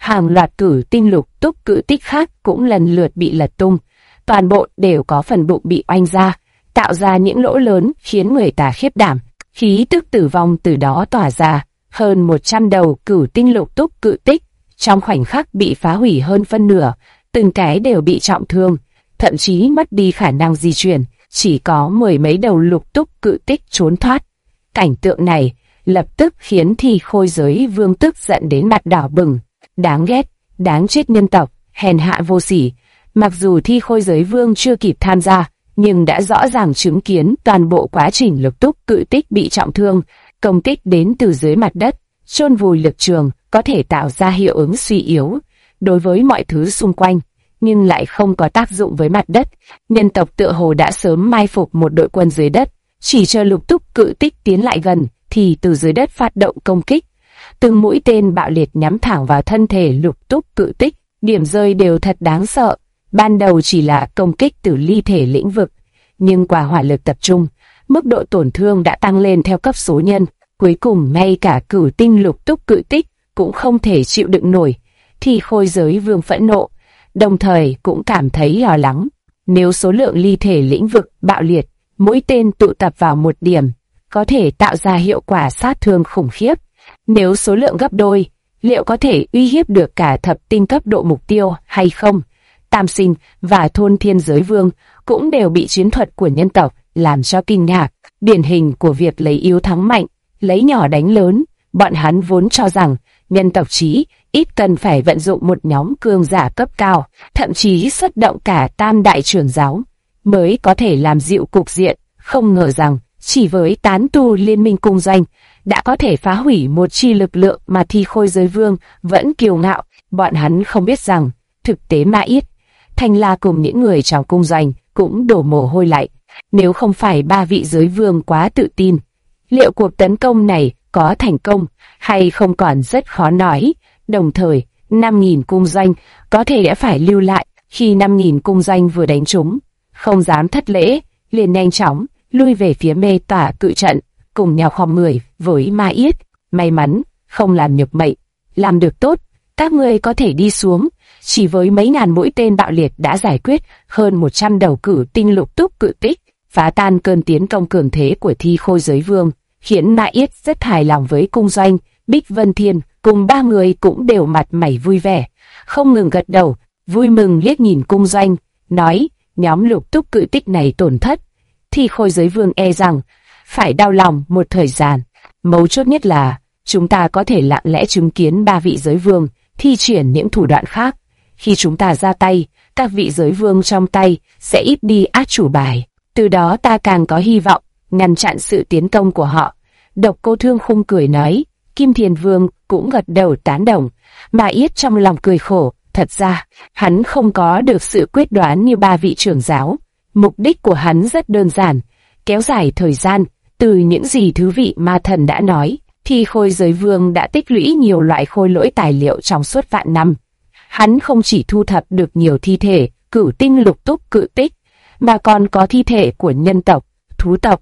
hàng loạt cử tinh lục túc cự tích khác cũng lần lượt bị lật tung, toàn bộ đều có phần bụng bị oanh ra, tạo ra những lỗ lớn khiến người ta khiếp đảm. Khí tức tử vong từ đó tỏa ra, hơn 100 đầu cửu tinh lục túc cự tích, trong khoảnh khắc bị phá hủy hơn phân nửa, từng cái đều bị trọng thương, thậm chí mất đi khả năng di chuyển, chỉ có mười mấy đầu lục túc cự tích trốn thoát. Cảnh tượng này lập tức khiến Thi Khôi Giới Vương tức giận đến mặt đỏ bừng. Đáng ghét, đáng chết nhân tộc, hèn hạ vô sỉ. Mặc dù Thi Khôi Giới Vương chưa kịp tham gia, nhưng đã rõ ràng chứng kiến toàn bộ quá trình lục túc cự tích bị trọng thương, công kích đến từ dưới mặt đất, chôn vùi lực trường, có thể tạo ra hiệu ứng suy yếu đối với mọi thứ xung quanh, nhưng lại không có tác dụng với mặt đất. Nhân tộc tựa hồ đã sớm mai phục một đội quân dưới đất, chỉ chờ lục túc cự tích tiến lại gần, thì từ dưới đất phát động công kích. Từng mũi tên bạo liệt nhắm thẳng vào thân thể lục túc cự tích, điểm rơi đều thật đáng sợ. Ban đầu chỉ là công kích từ ly thể lĩnh vực, nhưng qua hỏa lực tập trung, mức độ tổn thương đã tăng lên theo cấp số nhân. Cuối cùng ngay cả cửu tinh lục túc cự tích cũng không thể chịu đựng nổi. Thì Khôi Giới Vương phẫn nộ, đồng thời cũng cảm thấy lo lắng. Nếu số lượng ly thể lĩnh vực bạo liệt, mỗi tên tụ tập vào một điểm, có thể tạo ra hiệu quả sát thương khủng khiếp. Nếu số lượng gấp đôi, liệu có thể uy hiếp được cả thập tinh cấp độ mục tiêu hay không? Tam Sinh và Thôn Thiên Giới Vương cũng đều bị chiến thuật của nhân tộc làm cho kinh ngạc, điển hình của việc lấy yếu thắng mạnh, lấy nhỏ đánh lớn. Bọn hắn vốn cho rằng nhân tộc chí ít cần phải vận dụng một nhóm cường giả cấp cao, thậm chí xuất động cả tam đại trưởng giáo mới có thể làm dịu cục diện. Không ngờ rằng chỉ với tán tu liên minh cung doanh đã có thể phá hủy một chi lực lượng mà Thi Khôi Giới Vương vẫn kiêu ngạo. Bọn hắn không biết rằng thực tế Ma Yết, Thanh La cùng những người trong cung doanh cũng đổ mồ hôi lạnh. Nếu không phải ba vị giới vương quá tự tin, liệu cuộc tấn công này có thành công hay không còn rất khó nói. Đồng thời, 5.000 cung doanh có thể đã phải lưu lại. Khi 5.000 cung doanh vừa đánh trúng, không dám thất lễ, liền nhanh chóng lui về phía mê tỏa cự trận, cùng nhau khom người với Ma Yết. May mắn, không làm nhục mệnh, làm được tốt, các ngươi có thể đi xuống. Chỉ với mấy ngàn mũi tên bạo liệt đã giải quyết hơn 100 đầu cử tinh lục túc cự tích, phá tan cơn tiến công cường thế của Thi Khôi Giới Vương, khiến Ma Yết rất hài lòng với cung doanh. Bích Vân Thiên cùng ba người cũng đều mặt mày vui vẻ, không ngừng gật đầu, vui mừng liếc nhìn cung doanh, nói: nhóm lục túc cự tích này tổn thất, Thi Khôi Giới Vương e rằng phải đau lòng một thời gian. Mấu chốt nhất là chúng ta có thể lặng lẽ chứng kiến ba vị giới vương thi triển những thủ đoạn khác. Khi chúng ta ra tay, các vị giới vương trong tay sẽ ít đi át chủ bài, từ đó ta càng có hy vọng ngăn chặn sự tiến công của họ. Độc Cô Thương Khung cười nói. Kim Thiền Vương cũng gật đầu tán đồng. Ma Yết trong lòng cười khổ, thật ra hắn không có được sự quyết đoán như ba vị trưởng giáo. Mục đích của hắn rất đơn giản, kéo dài thời gian. Từ những gì thứ vị ma thần đã nói, thì Khôi Giới Vương đã tích lũy nhiều loại khôi lỗi tài liệu trong suốt vạn năm. Hắn không chỉ thu thập được nhiều thi thể cửu tinh lục túc cự tích, mà còn có thi thể của nhân tộc, thú tộc,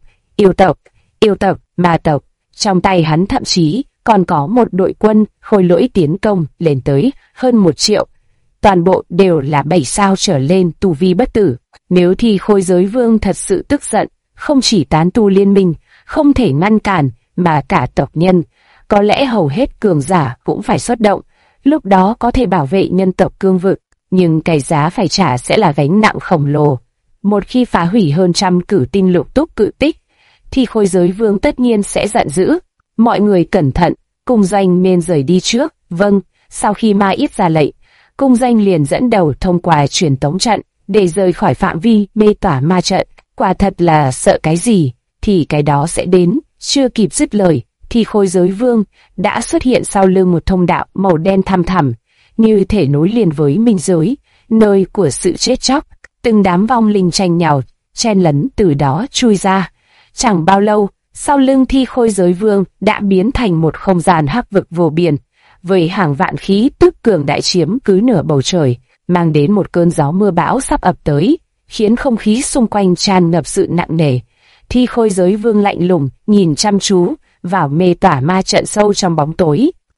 yêu tộc, ma tộc. Trong tay hắn thậm chí còn có một đội quân khôi lỗi tiến công lên tới hơn 1 triệu. Toàn bộ đều là 7 sao trở lên tu vi bất tử. Nếu Thi Khôi Giới Vương thật sự tức giận, không chỉ tán tu liên minh không thể ngăn cản, mà cả tộc nhân, có lẽ hầu hết cường giả cũng phải xuất động. Lúc đó có thể bảo vệ nhân tộc cương vực, nhưng cái giá phải trả sẽ là gánh nặng khổng lồ. Một khi phá hủy hơn trăm cử tinh lục túc cự tích, thì Khôi Giới Vương tất nhiên sẽ giận dữ. Mọi người cẩn thận, cung doanh nên rời đi trước. Vâng. Sau khi Ma Yết ra lệnh, cung doanh liền dẫn đầu thông qua truyền tống trận để rời khỏi phạm vi mê tỏa ma trận. Quả thật là sợ cái gì thì cái đó sẽ đến. Chưa kịp dứt lời thì Khôi Giới Vương đã xuất hiện sau lưng một thông đạo màu đen thăm thẳm, như thể nối liền với minh giới, nơi của sự chết chóc. Từng đám vong linh tranh nhau chen lấn từ đó chui ra. Chẳng bao lâu, sau lưng Thi Khôi Giới Vương đã biến thành một không gian hắc vực vô biên, với hàng vạn khí tức cường đại chiếm cứ nửa bầu trời, mang đến một cơn gió mưa bão sắp ập tới, khiến không khí xung quanh tràn ngập sự nặng nề. Thi Khôi Giới Vương lạnh lùng nhìn chăm chú vào mê tỏa ma trận sâu trong bóng tối.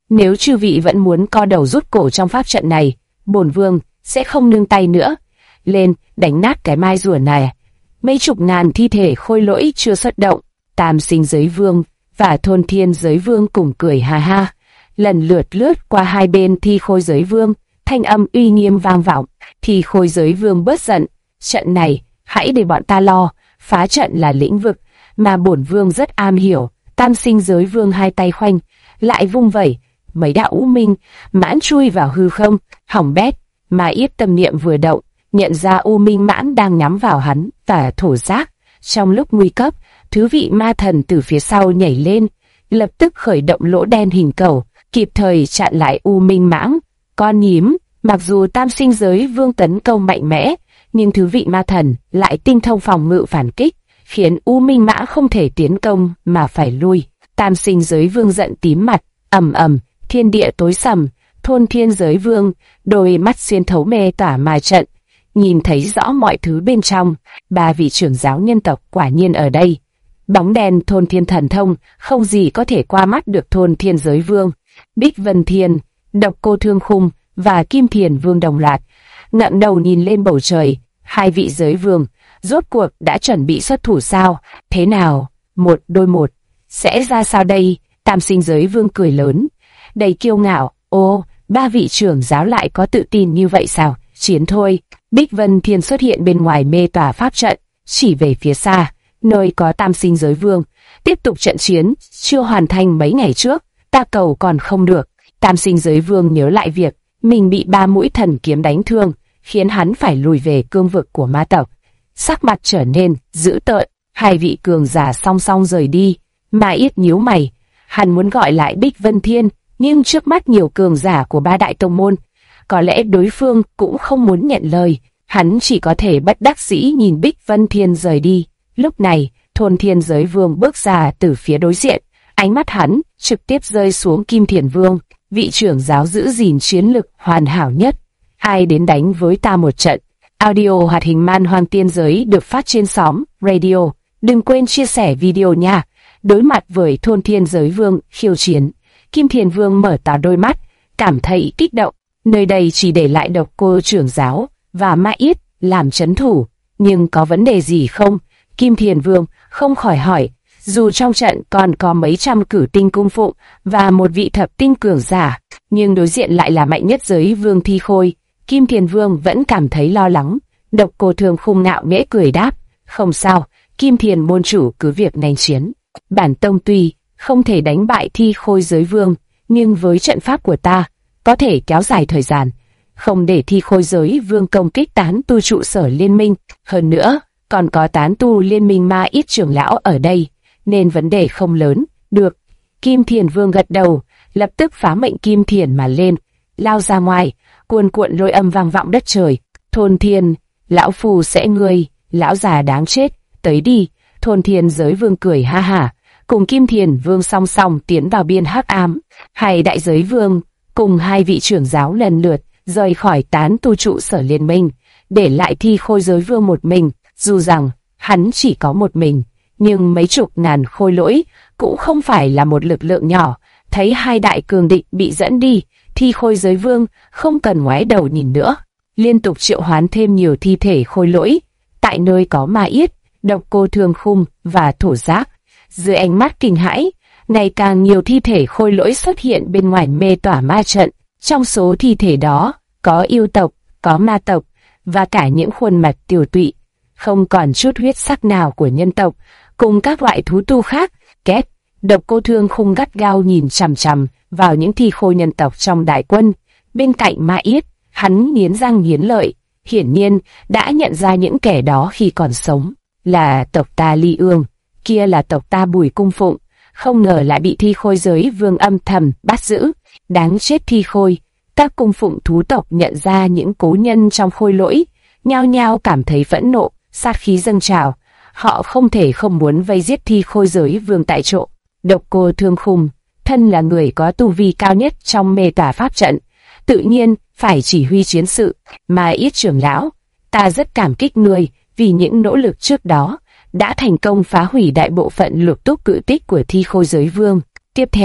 Nếu chư vị vẫn muốn co đầu rút cổ trong pháp trận này, bổn vương sẽ không nương tay nữa. Lên, đánh nát cái mai rùa này. Mấy chục ngàn thi thể khôi lỗi chưa xuất động, Tam Sinh Giới Vương và Thôn Thiên Giới Vương cùng cười ha ha, lần lượt lướt qua hai bên Thi Khôi Giới Vương, thanh âm uy nghiêm vang vọng. Thi Khôi Giới Vương bớt giận, trận này hãy để bọn ta lo, phá trận là lĩnh vực mà bổn vương rất am hiểu. Tam Sinh Giới Vương hai tay khoanh, lại vung vẩy, mấy đạo u minh mãn chui vào hư không, hỏng bét. Mà Yết tâm niệm vừa động, nhận ra u minh mãn đang nhắm vào hắn và thổ giác. Trong lúc nguy cấp, thứ vị ma thần từ phía sau nhảy lên, lập tức khởi động lỗ đen hình cầu, kịp thời chặn lại u minh mãng. Con nhím, mặc dù Tam Sinh Giới Vương tấn công mạnh mẽ, nhưng thứ vị ma thần lại tinh thông phòng ngự phản kích, khiến u minh mãng không thể tiến công mà phải lui. Tam Sinh Giới Vương giận tím mặt, ầm ầm, thiên địa tối sầm. Thôn Thiên Giới Vương, đôi mắt xuyên thấu mê tỏa ma trận, nhìn thấy rõ mọi thứ bên trong. Ba vị trưởng giáo nhân tộc quả nhiên ở đây. Bóng đèn Thôn Thiên thần thông, không gì có thể qua mắt được Thôn Thiên Giới Vương. Bích Vân Thiên, Độc Cô Thương Khung và Kim Thiền Vương đồng loạt ngẩng đầu nhìn lên bầu trời. Hai vị giới vương rốt cuộc đã chuẩn bị xuất thủ sao? Thế nào? Một đôi một sẽ ra sao đây? Tam Sinh Giới Vương cười lớn, đầy kiêu ngạo. Ô, ba vị trưởng giáo lại có tự tin như vậy sao? Chiến thôi. Bích Vân Thiên xuất hiện bên ngoài mê tỏa pháp trận, chỉ về phía xa, nơi có Tam Sinh Giới Vương. Tiếp tục trận chiến chưa hoàn thành mấy ngày trước, ta cầu còn không được. Tam Sinh Giới Vương nhớ lại việc mình bị ba mũi thần kiếm đánh thương, khiến hắn phải lùi về cương vực của ma tộc. Sắc mặt trở nên dữ tợn. Hai vị cường giả song song rời đi. Ma Yết nhíu mày, hắn muốn gọi lại Bích Vân Thiên, nhưng trước mắt nhiều cường giả của ba đại tông môn, có lẽ đối phương cũng không muốn nhận lời. Hắn chỉ có thể bất đắc dĩ nhìn Bích Vân Thiên rời đi. Lúc này, Thôn Thiên Giới Vương bước ra từ phía đối diện, ánh mắt hắn trực tiếp rơi xuống Kim Thiền Vương, vị trưởng giáo giữ gìn chiến lực hoàn hảo nhất. Ai đến đánh với ta một trận? Audio hoạt hình Man Hoang Tiên Giới được phát trên xóm Radio. Đừng quên chia sẻ video nha. Đối mặt với Thôn Thiên Giới Vương khiêu chiến, Kim Thiền Vương mở to đôi mắt, cảm thấy kích động. Nơi đây chỉ để lại Độc Cô trưởng giáo và Ma Yết làm trấn thủ, nhưng có vấn đề gì không? Kim Thiền Vương không khỏi hỏi. Dù trong trận còn có mấy trăm cử tinh cung phụng và một vị thập tinh cường giả, nhưng đối diện lại là mạnh nhất giới vương Thi Khôi. Kim Thiền Vương vẫn cảm thấy lo lắng. Độc Cô Thương Khung ngạo nghễ cười đáp, không sao, Kim Thiền môn chủ cứ việc nhanh chiến. Bản tông tuy không thể đánh bại Thi Khôi Giới Vương, nhưng với trận pháp của ta, có thể kéo dài thời gian, không để Thi Khôi Giới Vương công kích tán tu trụ sở liên minh. Hơn nữa, còn có tán tu liên minh Ma Yết trưởng lão ở đây, nên vấn đề không lớn. Được. Kim Thiền Vương gật đầu, lập tức phá mệnh Kim Thiền mà lên, lao ra ngoài, cuồn cuộn lôi âm vang vọng đất trời. Thôn Thiên, lão phù sẽ ngươi, lão già đáng chết, tới đi. Thôn Thiên Giới Vương cười ha hả, cùng Kim Thiền Vương song song tiến vào biên hắc ám. Hai đại giới vương cùng hai vị trưởng giáo lần lượt rời khỏi tán tu trụ sở liên minh, để lại Thi Khôi Giới Vương một mình. Dù rằng hắn chỉ có một mình, nhưng mấy chục ngàn khôi lỗi cũng không phải là một lực lượng nhỏ. Thấy hai đại cường địch bị dẫn đi, Thi Khôi Giới Vương không cần ngoái đầu nhìn nữa, liên tục triệu hoán thêm nhiều thi thể khôi lỗi tại nơi có Ma Yết, Độc Cô Thương Khung và Thổ Giác. Dưới ánh mắt kinh hãi, ngày càng nhiều thi thể khôi lỗi xuất hiện bên ngoài mê tỏa ma trận. Trong số thi thể đó có yêu tộc, có ma tộc và cả những khuôn mặt tiều tụy, không còn chút huyết sắc nào của nhân tộc, cùng các loại thú tu khác. Két, Độc Cô Thương Khung gắt gao nhìn chằm chằm vào những thi khôi nhân tộc trong đại quân. Bên cạnh Ma Yết, hắn nghiến răng nghiến lợi, hiển nhiên đã nhận ra những kẻ đó khi còn sống. Là tộc ta Ly Ương, kia là tộc ta Bùi Cung Phụng, không ngờ lại bị Thi Khôi Giới Vương âm thầm bắt giữ. Đáng chết Thi Khôi. Các cung phụng thú tộc nhận ra những cố nhân trong khôi lỗi, nhao nhao cảm thấy phẫn nộ, sát khí dâng trào. Họ không thể không muốn vây giết Thi Khôi Giới Vương tại chỗ. Độc Cô Thương Khung, thân là người có tu vi cao nhất trong mê tỏa pháp trận, tự nhiên phải chỉ huy chiến sự. Ma Yết trưởng lão, ta rất cảm kích ngươi vì những nỗ lực trước đó đã thành công phá hủy đại bộ phận lục túc cự tích của Thi Khôi Giới Vương. Tiếp theo,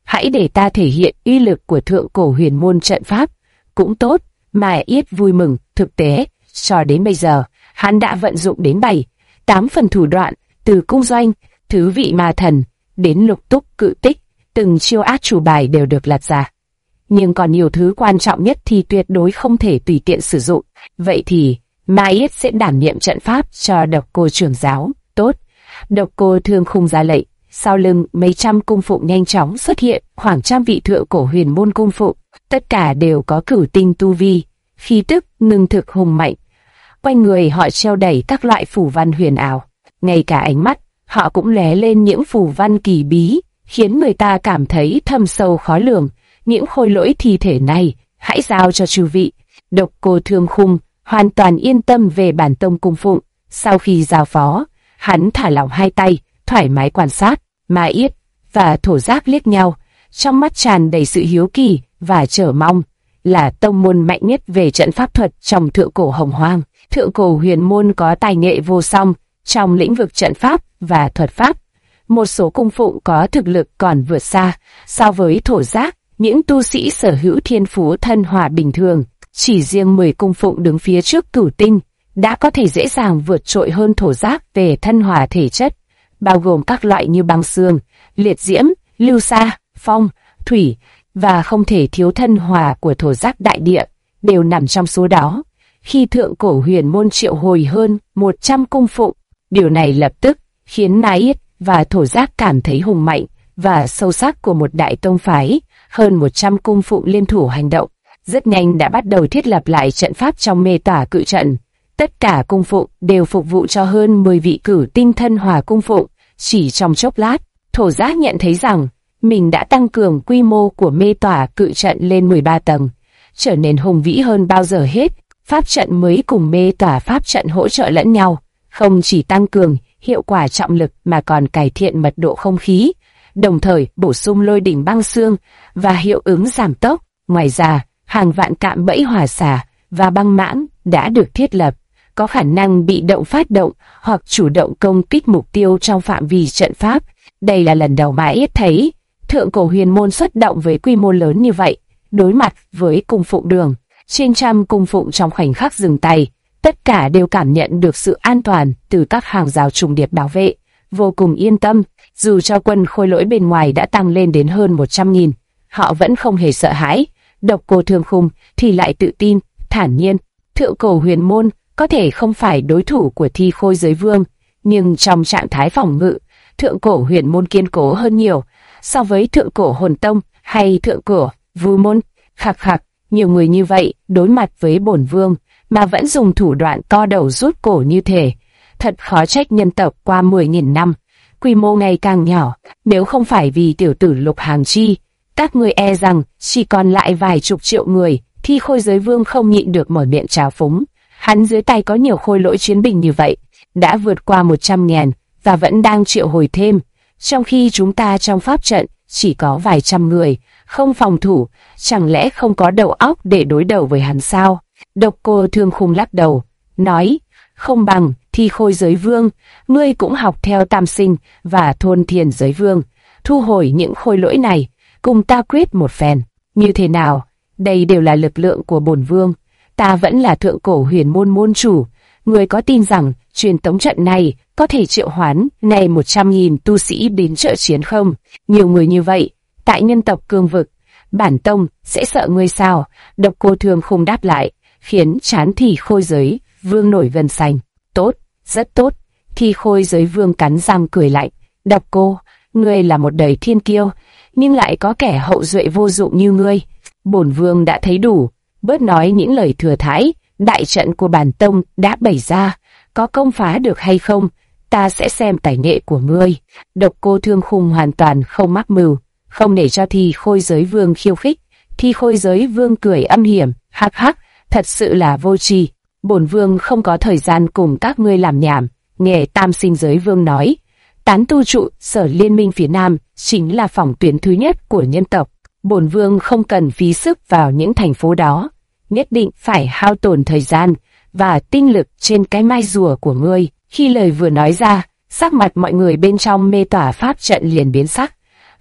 hãy để ta thể hiện uy lực của thượng cổ huyền môn trận pháp. Cũng tốt, Mai Yết vui mừng. Thực tế, cho đến bây giờ, hắn đã vận dụng đến 7-8 phần thủ đoạn, từ cung doanh, thứ vị ma thần, đến lục túc cự tích, từng chiêu át chủ bài đều được lật ra. Nhưng còn nhiều thứ quan trọng nhất thì tuyệt đối không thể tùy tiện sử dụng. Vậy thì, Mai Yết sẽ đảm nhiệm trận pháp cho Độc Cô trưởng giáo. Tốt. Độc Cô Thương Khung ra lệnh. Sau lưng mấy trăm cung phụng nhanh chóng xuất hiện, khoảng trăm vị thượng cổ huyền môn cung phụng, tất cả đều có cửu tinh tu vi, khí tức ngưng thực hùng mạnh. Quanh người họ treo đầy các loại phù văn huyền ảo, ngay cả ánh mắt họ cũng lóe lên những phù văn kỳ bí, khiến người ta cảm thấy thâm sâu khó lường. Những khôi lỗi thi thể này, hãy giao cho chư vị. Độc Cô Thương Khung hoàn toàn yên tâm về bản tông cung phụng. Sau khi giao phó, hắn thả lỏng hai tay, thoải mái quan sát. Mai Yết và Thổ Giác liếc nhau, trong mắt tràn đầy sự hiếu kỳ và chờ mong. Là tông môn mạnh nhất về trận pháp thuật trong thượng cổ Hồng Hoang. Thượng cổ huyền môn có tài nghệ vô song trong lĩnh vực trận pháp và thuật pháp. Một số cung phụng có thực lực còn vượt xa so với Thổ Giác, những tu sĩ sở hữu thiên phú thân hòa bình thường. Chỉ riêng 10 cung phụng đứng phía trước cửu tinh đã có thể dễ dàng vượt trội hơn Thổ Giác về thân hòa thể chất, bao gồm các loại như băng xương, liệt diễm, lưu sa, phong, thủy, và không thể thiếu thân hòa của Thổ Giác đại địa, đều nằm trong số đó. Khi thượng cổ huyền môn triệu hồi hơn 100 cung phụng, điều này lập tức khiến Mai Yết và Thổ Giác cảm thấy hùng mạnh và sâu sắc của một đại tông phái. Hơn 100 cung phụng liên thủ hành động, rất nhanh đã bắt đầu thiết lập lại trận pháp trong mê tỏa cự trận. Tất cả cung phụng đều phục vụ cho hơn 10 vị cửu tinh thân hòa cung phụng. Chỉ trong chốc lát, Thổ Giác nhận thấy rằng mình đã tăng cường quy mô của mê tỏa cự trận lên 13 tầng, trở nên hùng vĩ hơn bao giờ hết. Pháp trận mới cùng mê tỏa pháp trận hỗ trợ lẫn nhau, không chỉ tăng cường hiệu quả trọng lực mà còn cải thiện mật độ không khí, đồng thời bổ sung lôi đỉnh băng xương và hiệu ứng giảm tốc. Ngoài ra, hàng vạn cạm bẫy hỏa xả và băng mãng đã được thiết lập, có khả năng bị động phát động hoặc chủ động công kích mục tiêu trong phạm vi trận pháp. Đây là lần đầu Mai Yết thấy thượng cổ huyền môn xuất động với quy mô lớn như vậy. Đối mặt với cung phụng đường, trên trăm cung phụng trong khoảnh khắc dừng tay, tất cả đều cảm nhận được sự an toàn từ các hàng rào trùng điệp bảo vệ, vô cùng yên tâm. Dù cho quân khôi lỗi bên ngoài đã tăng lên đến hơn 100.000, họ vẫn không hề sợ hãi. Độc Cô Thương Khung thì lại tự tin, thản nhiên. Thượng cổ huyền môn có thể không phải đối thủ của Thi Khôi Giới Vương, nhưng trong trạng thái phòng ngự, thượng cổ huyền môn kiên cố hơn nhiều so với thượng cổ hồn tông hay thượng cổ vu môn. Khạc khạc, nhiều người như vậy đối mặt với bổn vương mà vẫn dùng thủ đoạn co đầu rút cổ như thế. Thật khó trách nhân tộc qua 10.000 năm, quy mô ngày càng nhỏ. Nếu không phải vì tiểu tử Lục Hàng Chi, các người e rằng chỉ còn lại vài chục triệu người. Thi Khôi Giới Vương không nhịn được mở miệng trào phúng. Hắn dưới tay có nhiều khôi lỗi chiến binh như vậy, đã vượt qua 100.000 và vẫn đang triệu hồi thêm, trong khi chúng ta trong pháp trận chỉ có vài trăm người, không phòng thủ, chẳng lẽ không có đầu óc để đối đầu với hắn sao? Độc Cô Thương Khung lắc đầu, nói, không bằng Thi Khôi Giới Vương, ngươi cũng học theo Tam Sinh và Thôn Thiền Giới Vương, thu hồi những khôi lỗi này, cùng ta quyết một phen. Như thế nào? Đây đều là lực lượng của bổn vương. Ta vẫn là thượng cổ huyền môn môn chủ. Người có tin rằng truyền tống trận này có thể triệu hoán này 100.000 tu sĩ đến trợ chiến không? Nhiều người như vậy, tại nhân tộc cương vực, bản tông sẽ sợ ngươi sao? Độc Cô Thương Khung đáp lại, khiến trán Thi Khôi Giới Vương nổi gân xanh. Tốt, rất tốt. Thi Khôi Giới Vương cắn răng cười lạnh. Độc Cô, ngươi là một đời thiên kiêu, nhưng lại có kẻ hậu duệ vô dụng như ngươi. Bổn vương đã thấy đủ, bớt nói những lời thừa thãi. Đại trận của bản tông đã bày ra, có công phá được hay không, ta sẽ xem tài nghệ của ngươi. Độc Cô Thương Khung hoàn toàn không mắc mưu, không để cho Thi Khôi Giới Vương khiêu khích. Thi Khôi Giới Vương cười âm hiểm, hắc hắc, thật sự là vô tri. Bổn vương không có thời gian cùng các ngươi làm nhảm. Nghe Tam Sinh Giới Vương nói, tán tu trụ sở liên minh phía Nam chính là phòng tuyến thứ nhất của nhân tộc. Bổn vương không cần phí sức vào những thành phố đó, nhất định phải hao tổn thời gian và tinh lực trên cái mai rùa của ngươi. Khi lời vừa nói ra, sắc mặt mọi người bên trong mê tỏa pháp trận liền biến sắc.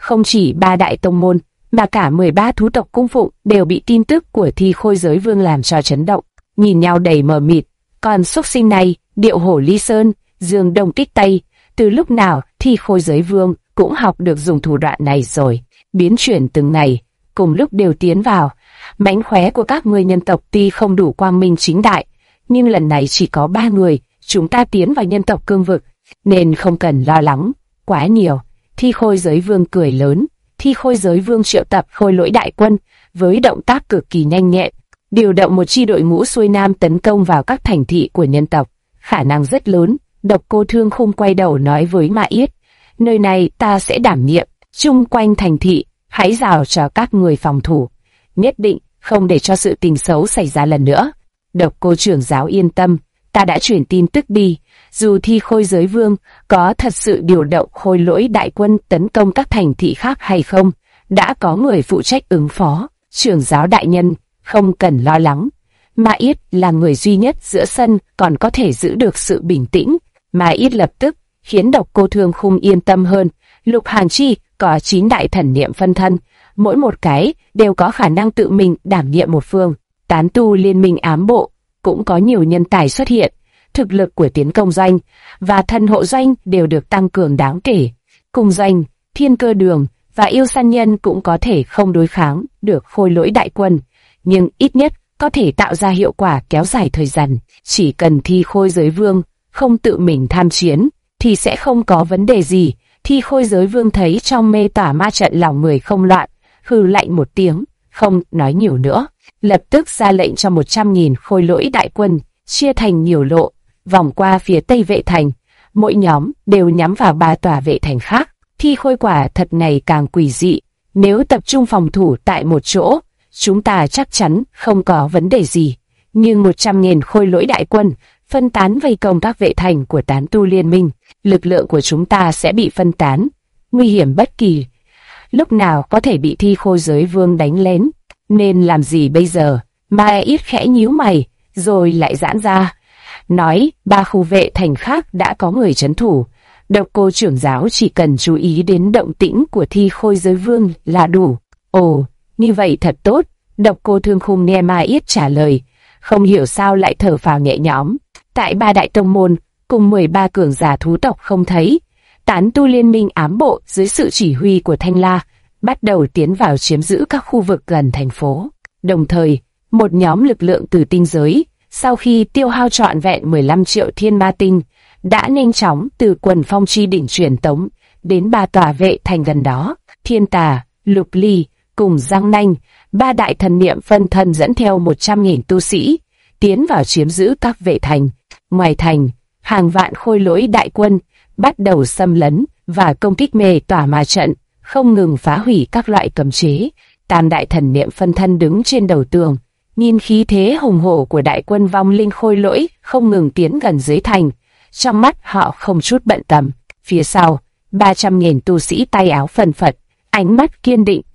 Không chỉ ba đại tông môn, mà cả 13 thú tộc cung phụng đều bị tin tức của Thi Khôi Giới Vương làm cho chấn động, nhìn nhau đầy mờ mịt. Còn xúc sinh này, điệu hổ ly sơn, dương đông kích tây, từ lúc nào Thi Khôi Giới Vương cũng học được dùng thủ đoạn này rồi. Biến chuyển từng ngày, cùng lúc đều tiến vào. Mánh khóe của các ngươi nhân tộc tuy không đủ quang minh chính đại, nhưng lần này chỉ có 3 người, chúng ta tiến vào nhân tộc cương vực, nên không cần lo lắng quá nhiều. Thi Khôi Giới Vương cười lớn. Thi Khôi Giới Vương triệu tập khôi lỗi đại quân với động tác cực kỳ nhanh nhẹn, điều động một chi đội ngũ xuôi nam tấn công vào các thành thị của nhân tộc, khả năng rất lớn. Độc Cô Thương Khung quay đầu nói với Ma Yết, nơi này ta sẽ đảm nhiệm, chung quanh thành thị, hãy rào cho các người phòng thủ, nhất định không để cho sự tình xấu xảy ra lần nữa. Độc Cô trưởng giáo yên tâm, ta đã chuyển tin tức đi, dù Thi Khôi Giới Vương có thật sự điều động khôi lỗi đại quân tấn công các thành thị khác hay không, đã có người phụ trách ứng phó. Trưởng giáo đại nhân, không cần lo lắng. Ma Yết là người duy nhất giữa sân còn có thể giữ được sự bình tĩnh. Ma Yết lập tức khiến Độc Cô Thương Khung yên tâm hơn. Lục Hàn Chi có 9 đại thần niệm phân thân, mỗi một cái đều có khả năng tự mình đảm nhiệm một phương. Tán tu liên minh ám bộ cũng có nhiều nhân tài xuất hiện. Thực lực của tiến công doanh và thần hộ doanh đều được tăng cường đáng kể. Cùng doanh, thiên cơ đường và yêu săn nhân cũng có thể không đối kháng được khôi lỗi đại quân, nhưng ít nhất có thể tạo ra hiệu quả kéo dài thời gian. Chỉ cần Thi Khôi Giới Vương không tự mình tham chiến, thì sẽ không có vấn đề gì. Thi Khôi Giới Vương thấy trong mê tỏa ma trận lòng người không loạn, hừ lạnh một tiếng, không nói nhiều nữa, lập tức ra lệnh cho 100.000 khôi lỗi đại quân, chia thành nhiều lộ, vòng qua phía tây vệ thành, mỗi nhóm đều nhắm vào 3 tòa vệ thành khác. Thi Khôi quả thật ngày càng quỷ dị, nếu tập trung phòng thủ tại một chỗ, chúng ta chắc chắn không có vấn đề gì. Nhưng 100.000 khôi lỗi đại quân phân tán vây công các vệ thành của tán tu liên minh, lực lượng của chúng ta sẽ bị phân tán, nguy hiểm bất kỳ. Lúc nào có thể bị Thi Khôi Giới Vương đánh lén, nên làm gì bây giờ? Ma Yết khẽ nhíu mày, rồi lại giãn ra, nói 3 khu vệ thành khác đã có người trấn thủ. Độc Cô trưởng giáo chỉ cần chú ý đến động tĩnh của Thi Khôi Giới Vương là đủ. Ồ, như vậy thật tốt. Độc Cô Thương Khung nghe Ma Yết trả lời, không hiểu sao lại thở phào nhẹ nhõm. Tại 3 đại tông môn cùng 13 cường giả thú tộc không thấy, tán tu liên minh ám bộ dưới sự chỉ huy của Thanh La bắt đầu tiến vào chiếm giữ các khu vực gần thành phố. Đồng thời, một nhóm lực lượng từ tinh giới, sau khi tiêu hao trọn vẹn 15 triệu thiên ma tinh, đã nhanh chóng từ Quần Phong Chi đỉnh truyền tống đến 3 tòa vệ thành gần đó. Thiên Tà, Lục Ly cùng Giang Nanh, 3 đại thần niệm phân thân dẫn theo 100.000 tu sĩ tiến vào chiếm giữ các vệ thành. Ngoài thành, hàng vạn khôi lỗi đại quân bắt đầu xâm lấn và công kích mê tỏa ma trận, không ngừng phá hủy các loại cấm chế. Tam đại thần niệm phân thân đứng trên đầu tường, nhìn khí thế hùng hổ của đại quân vong linh khôi lỗi không ngừng tiến gần dưới thành, trong mắt họ không chút bận tâm. Phía sau, 300.000 tu sĩ tay áo phần phật, ánh mắt kiên định,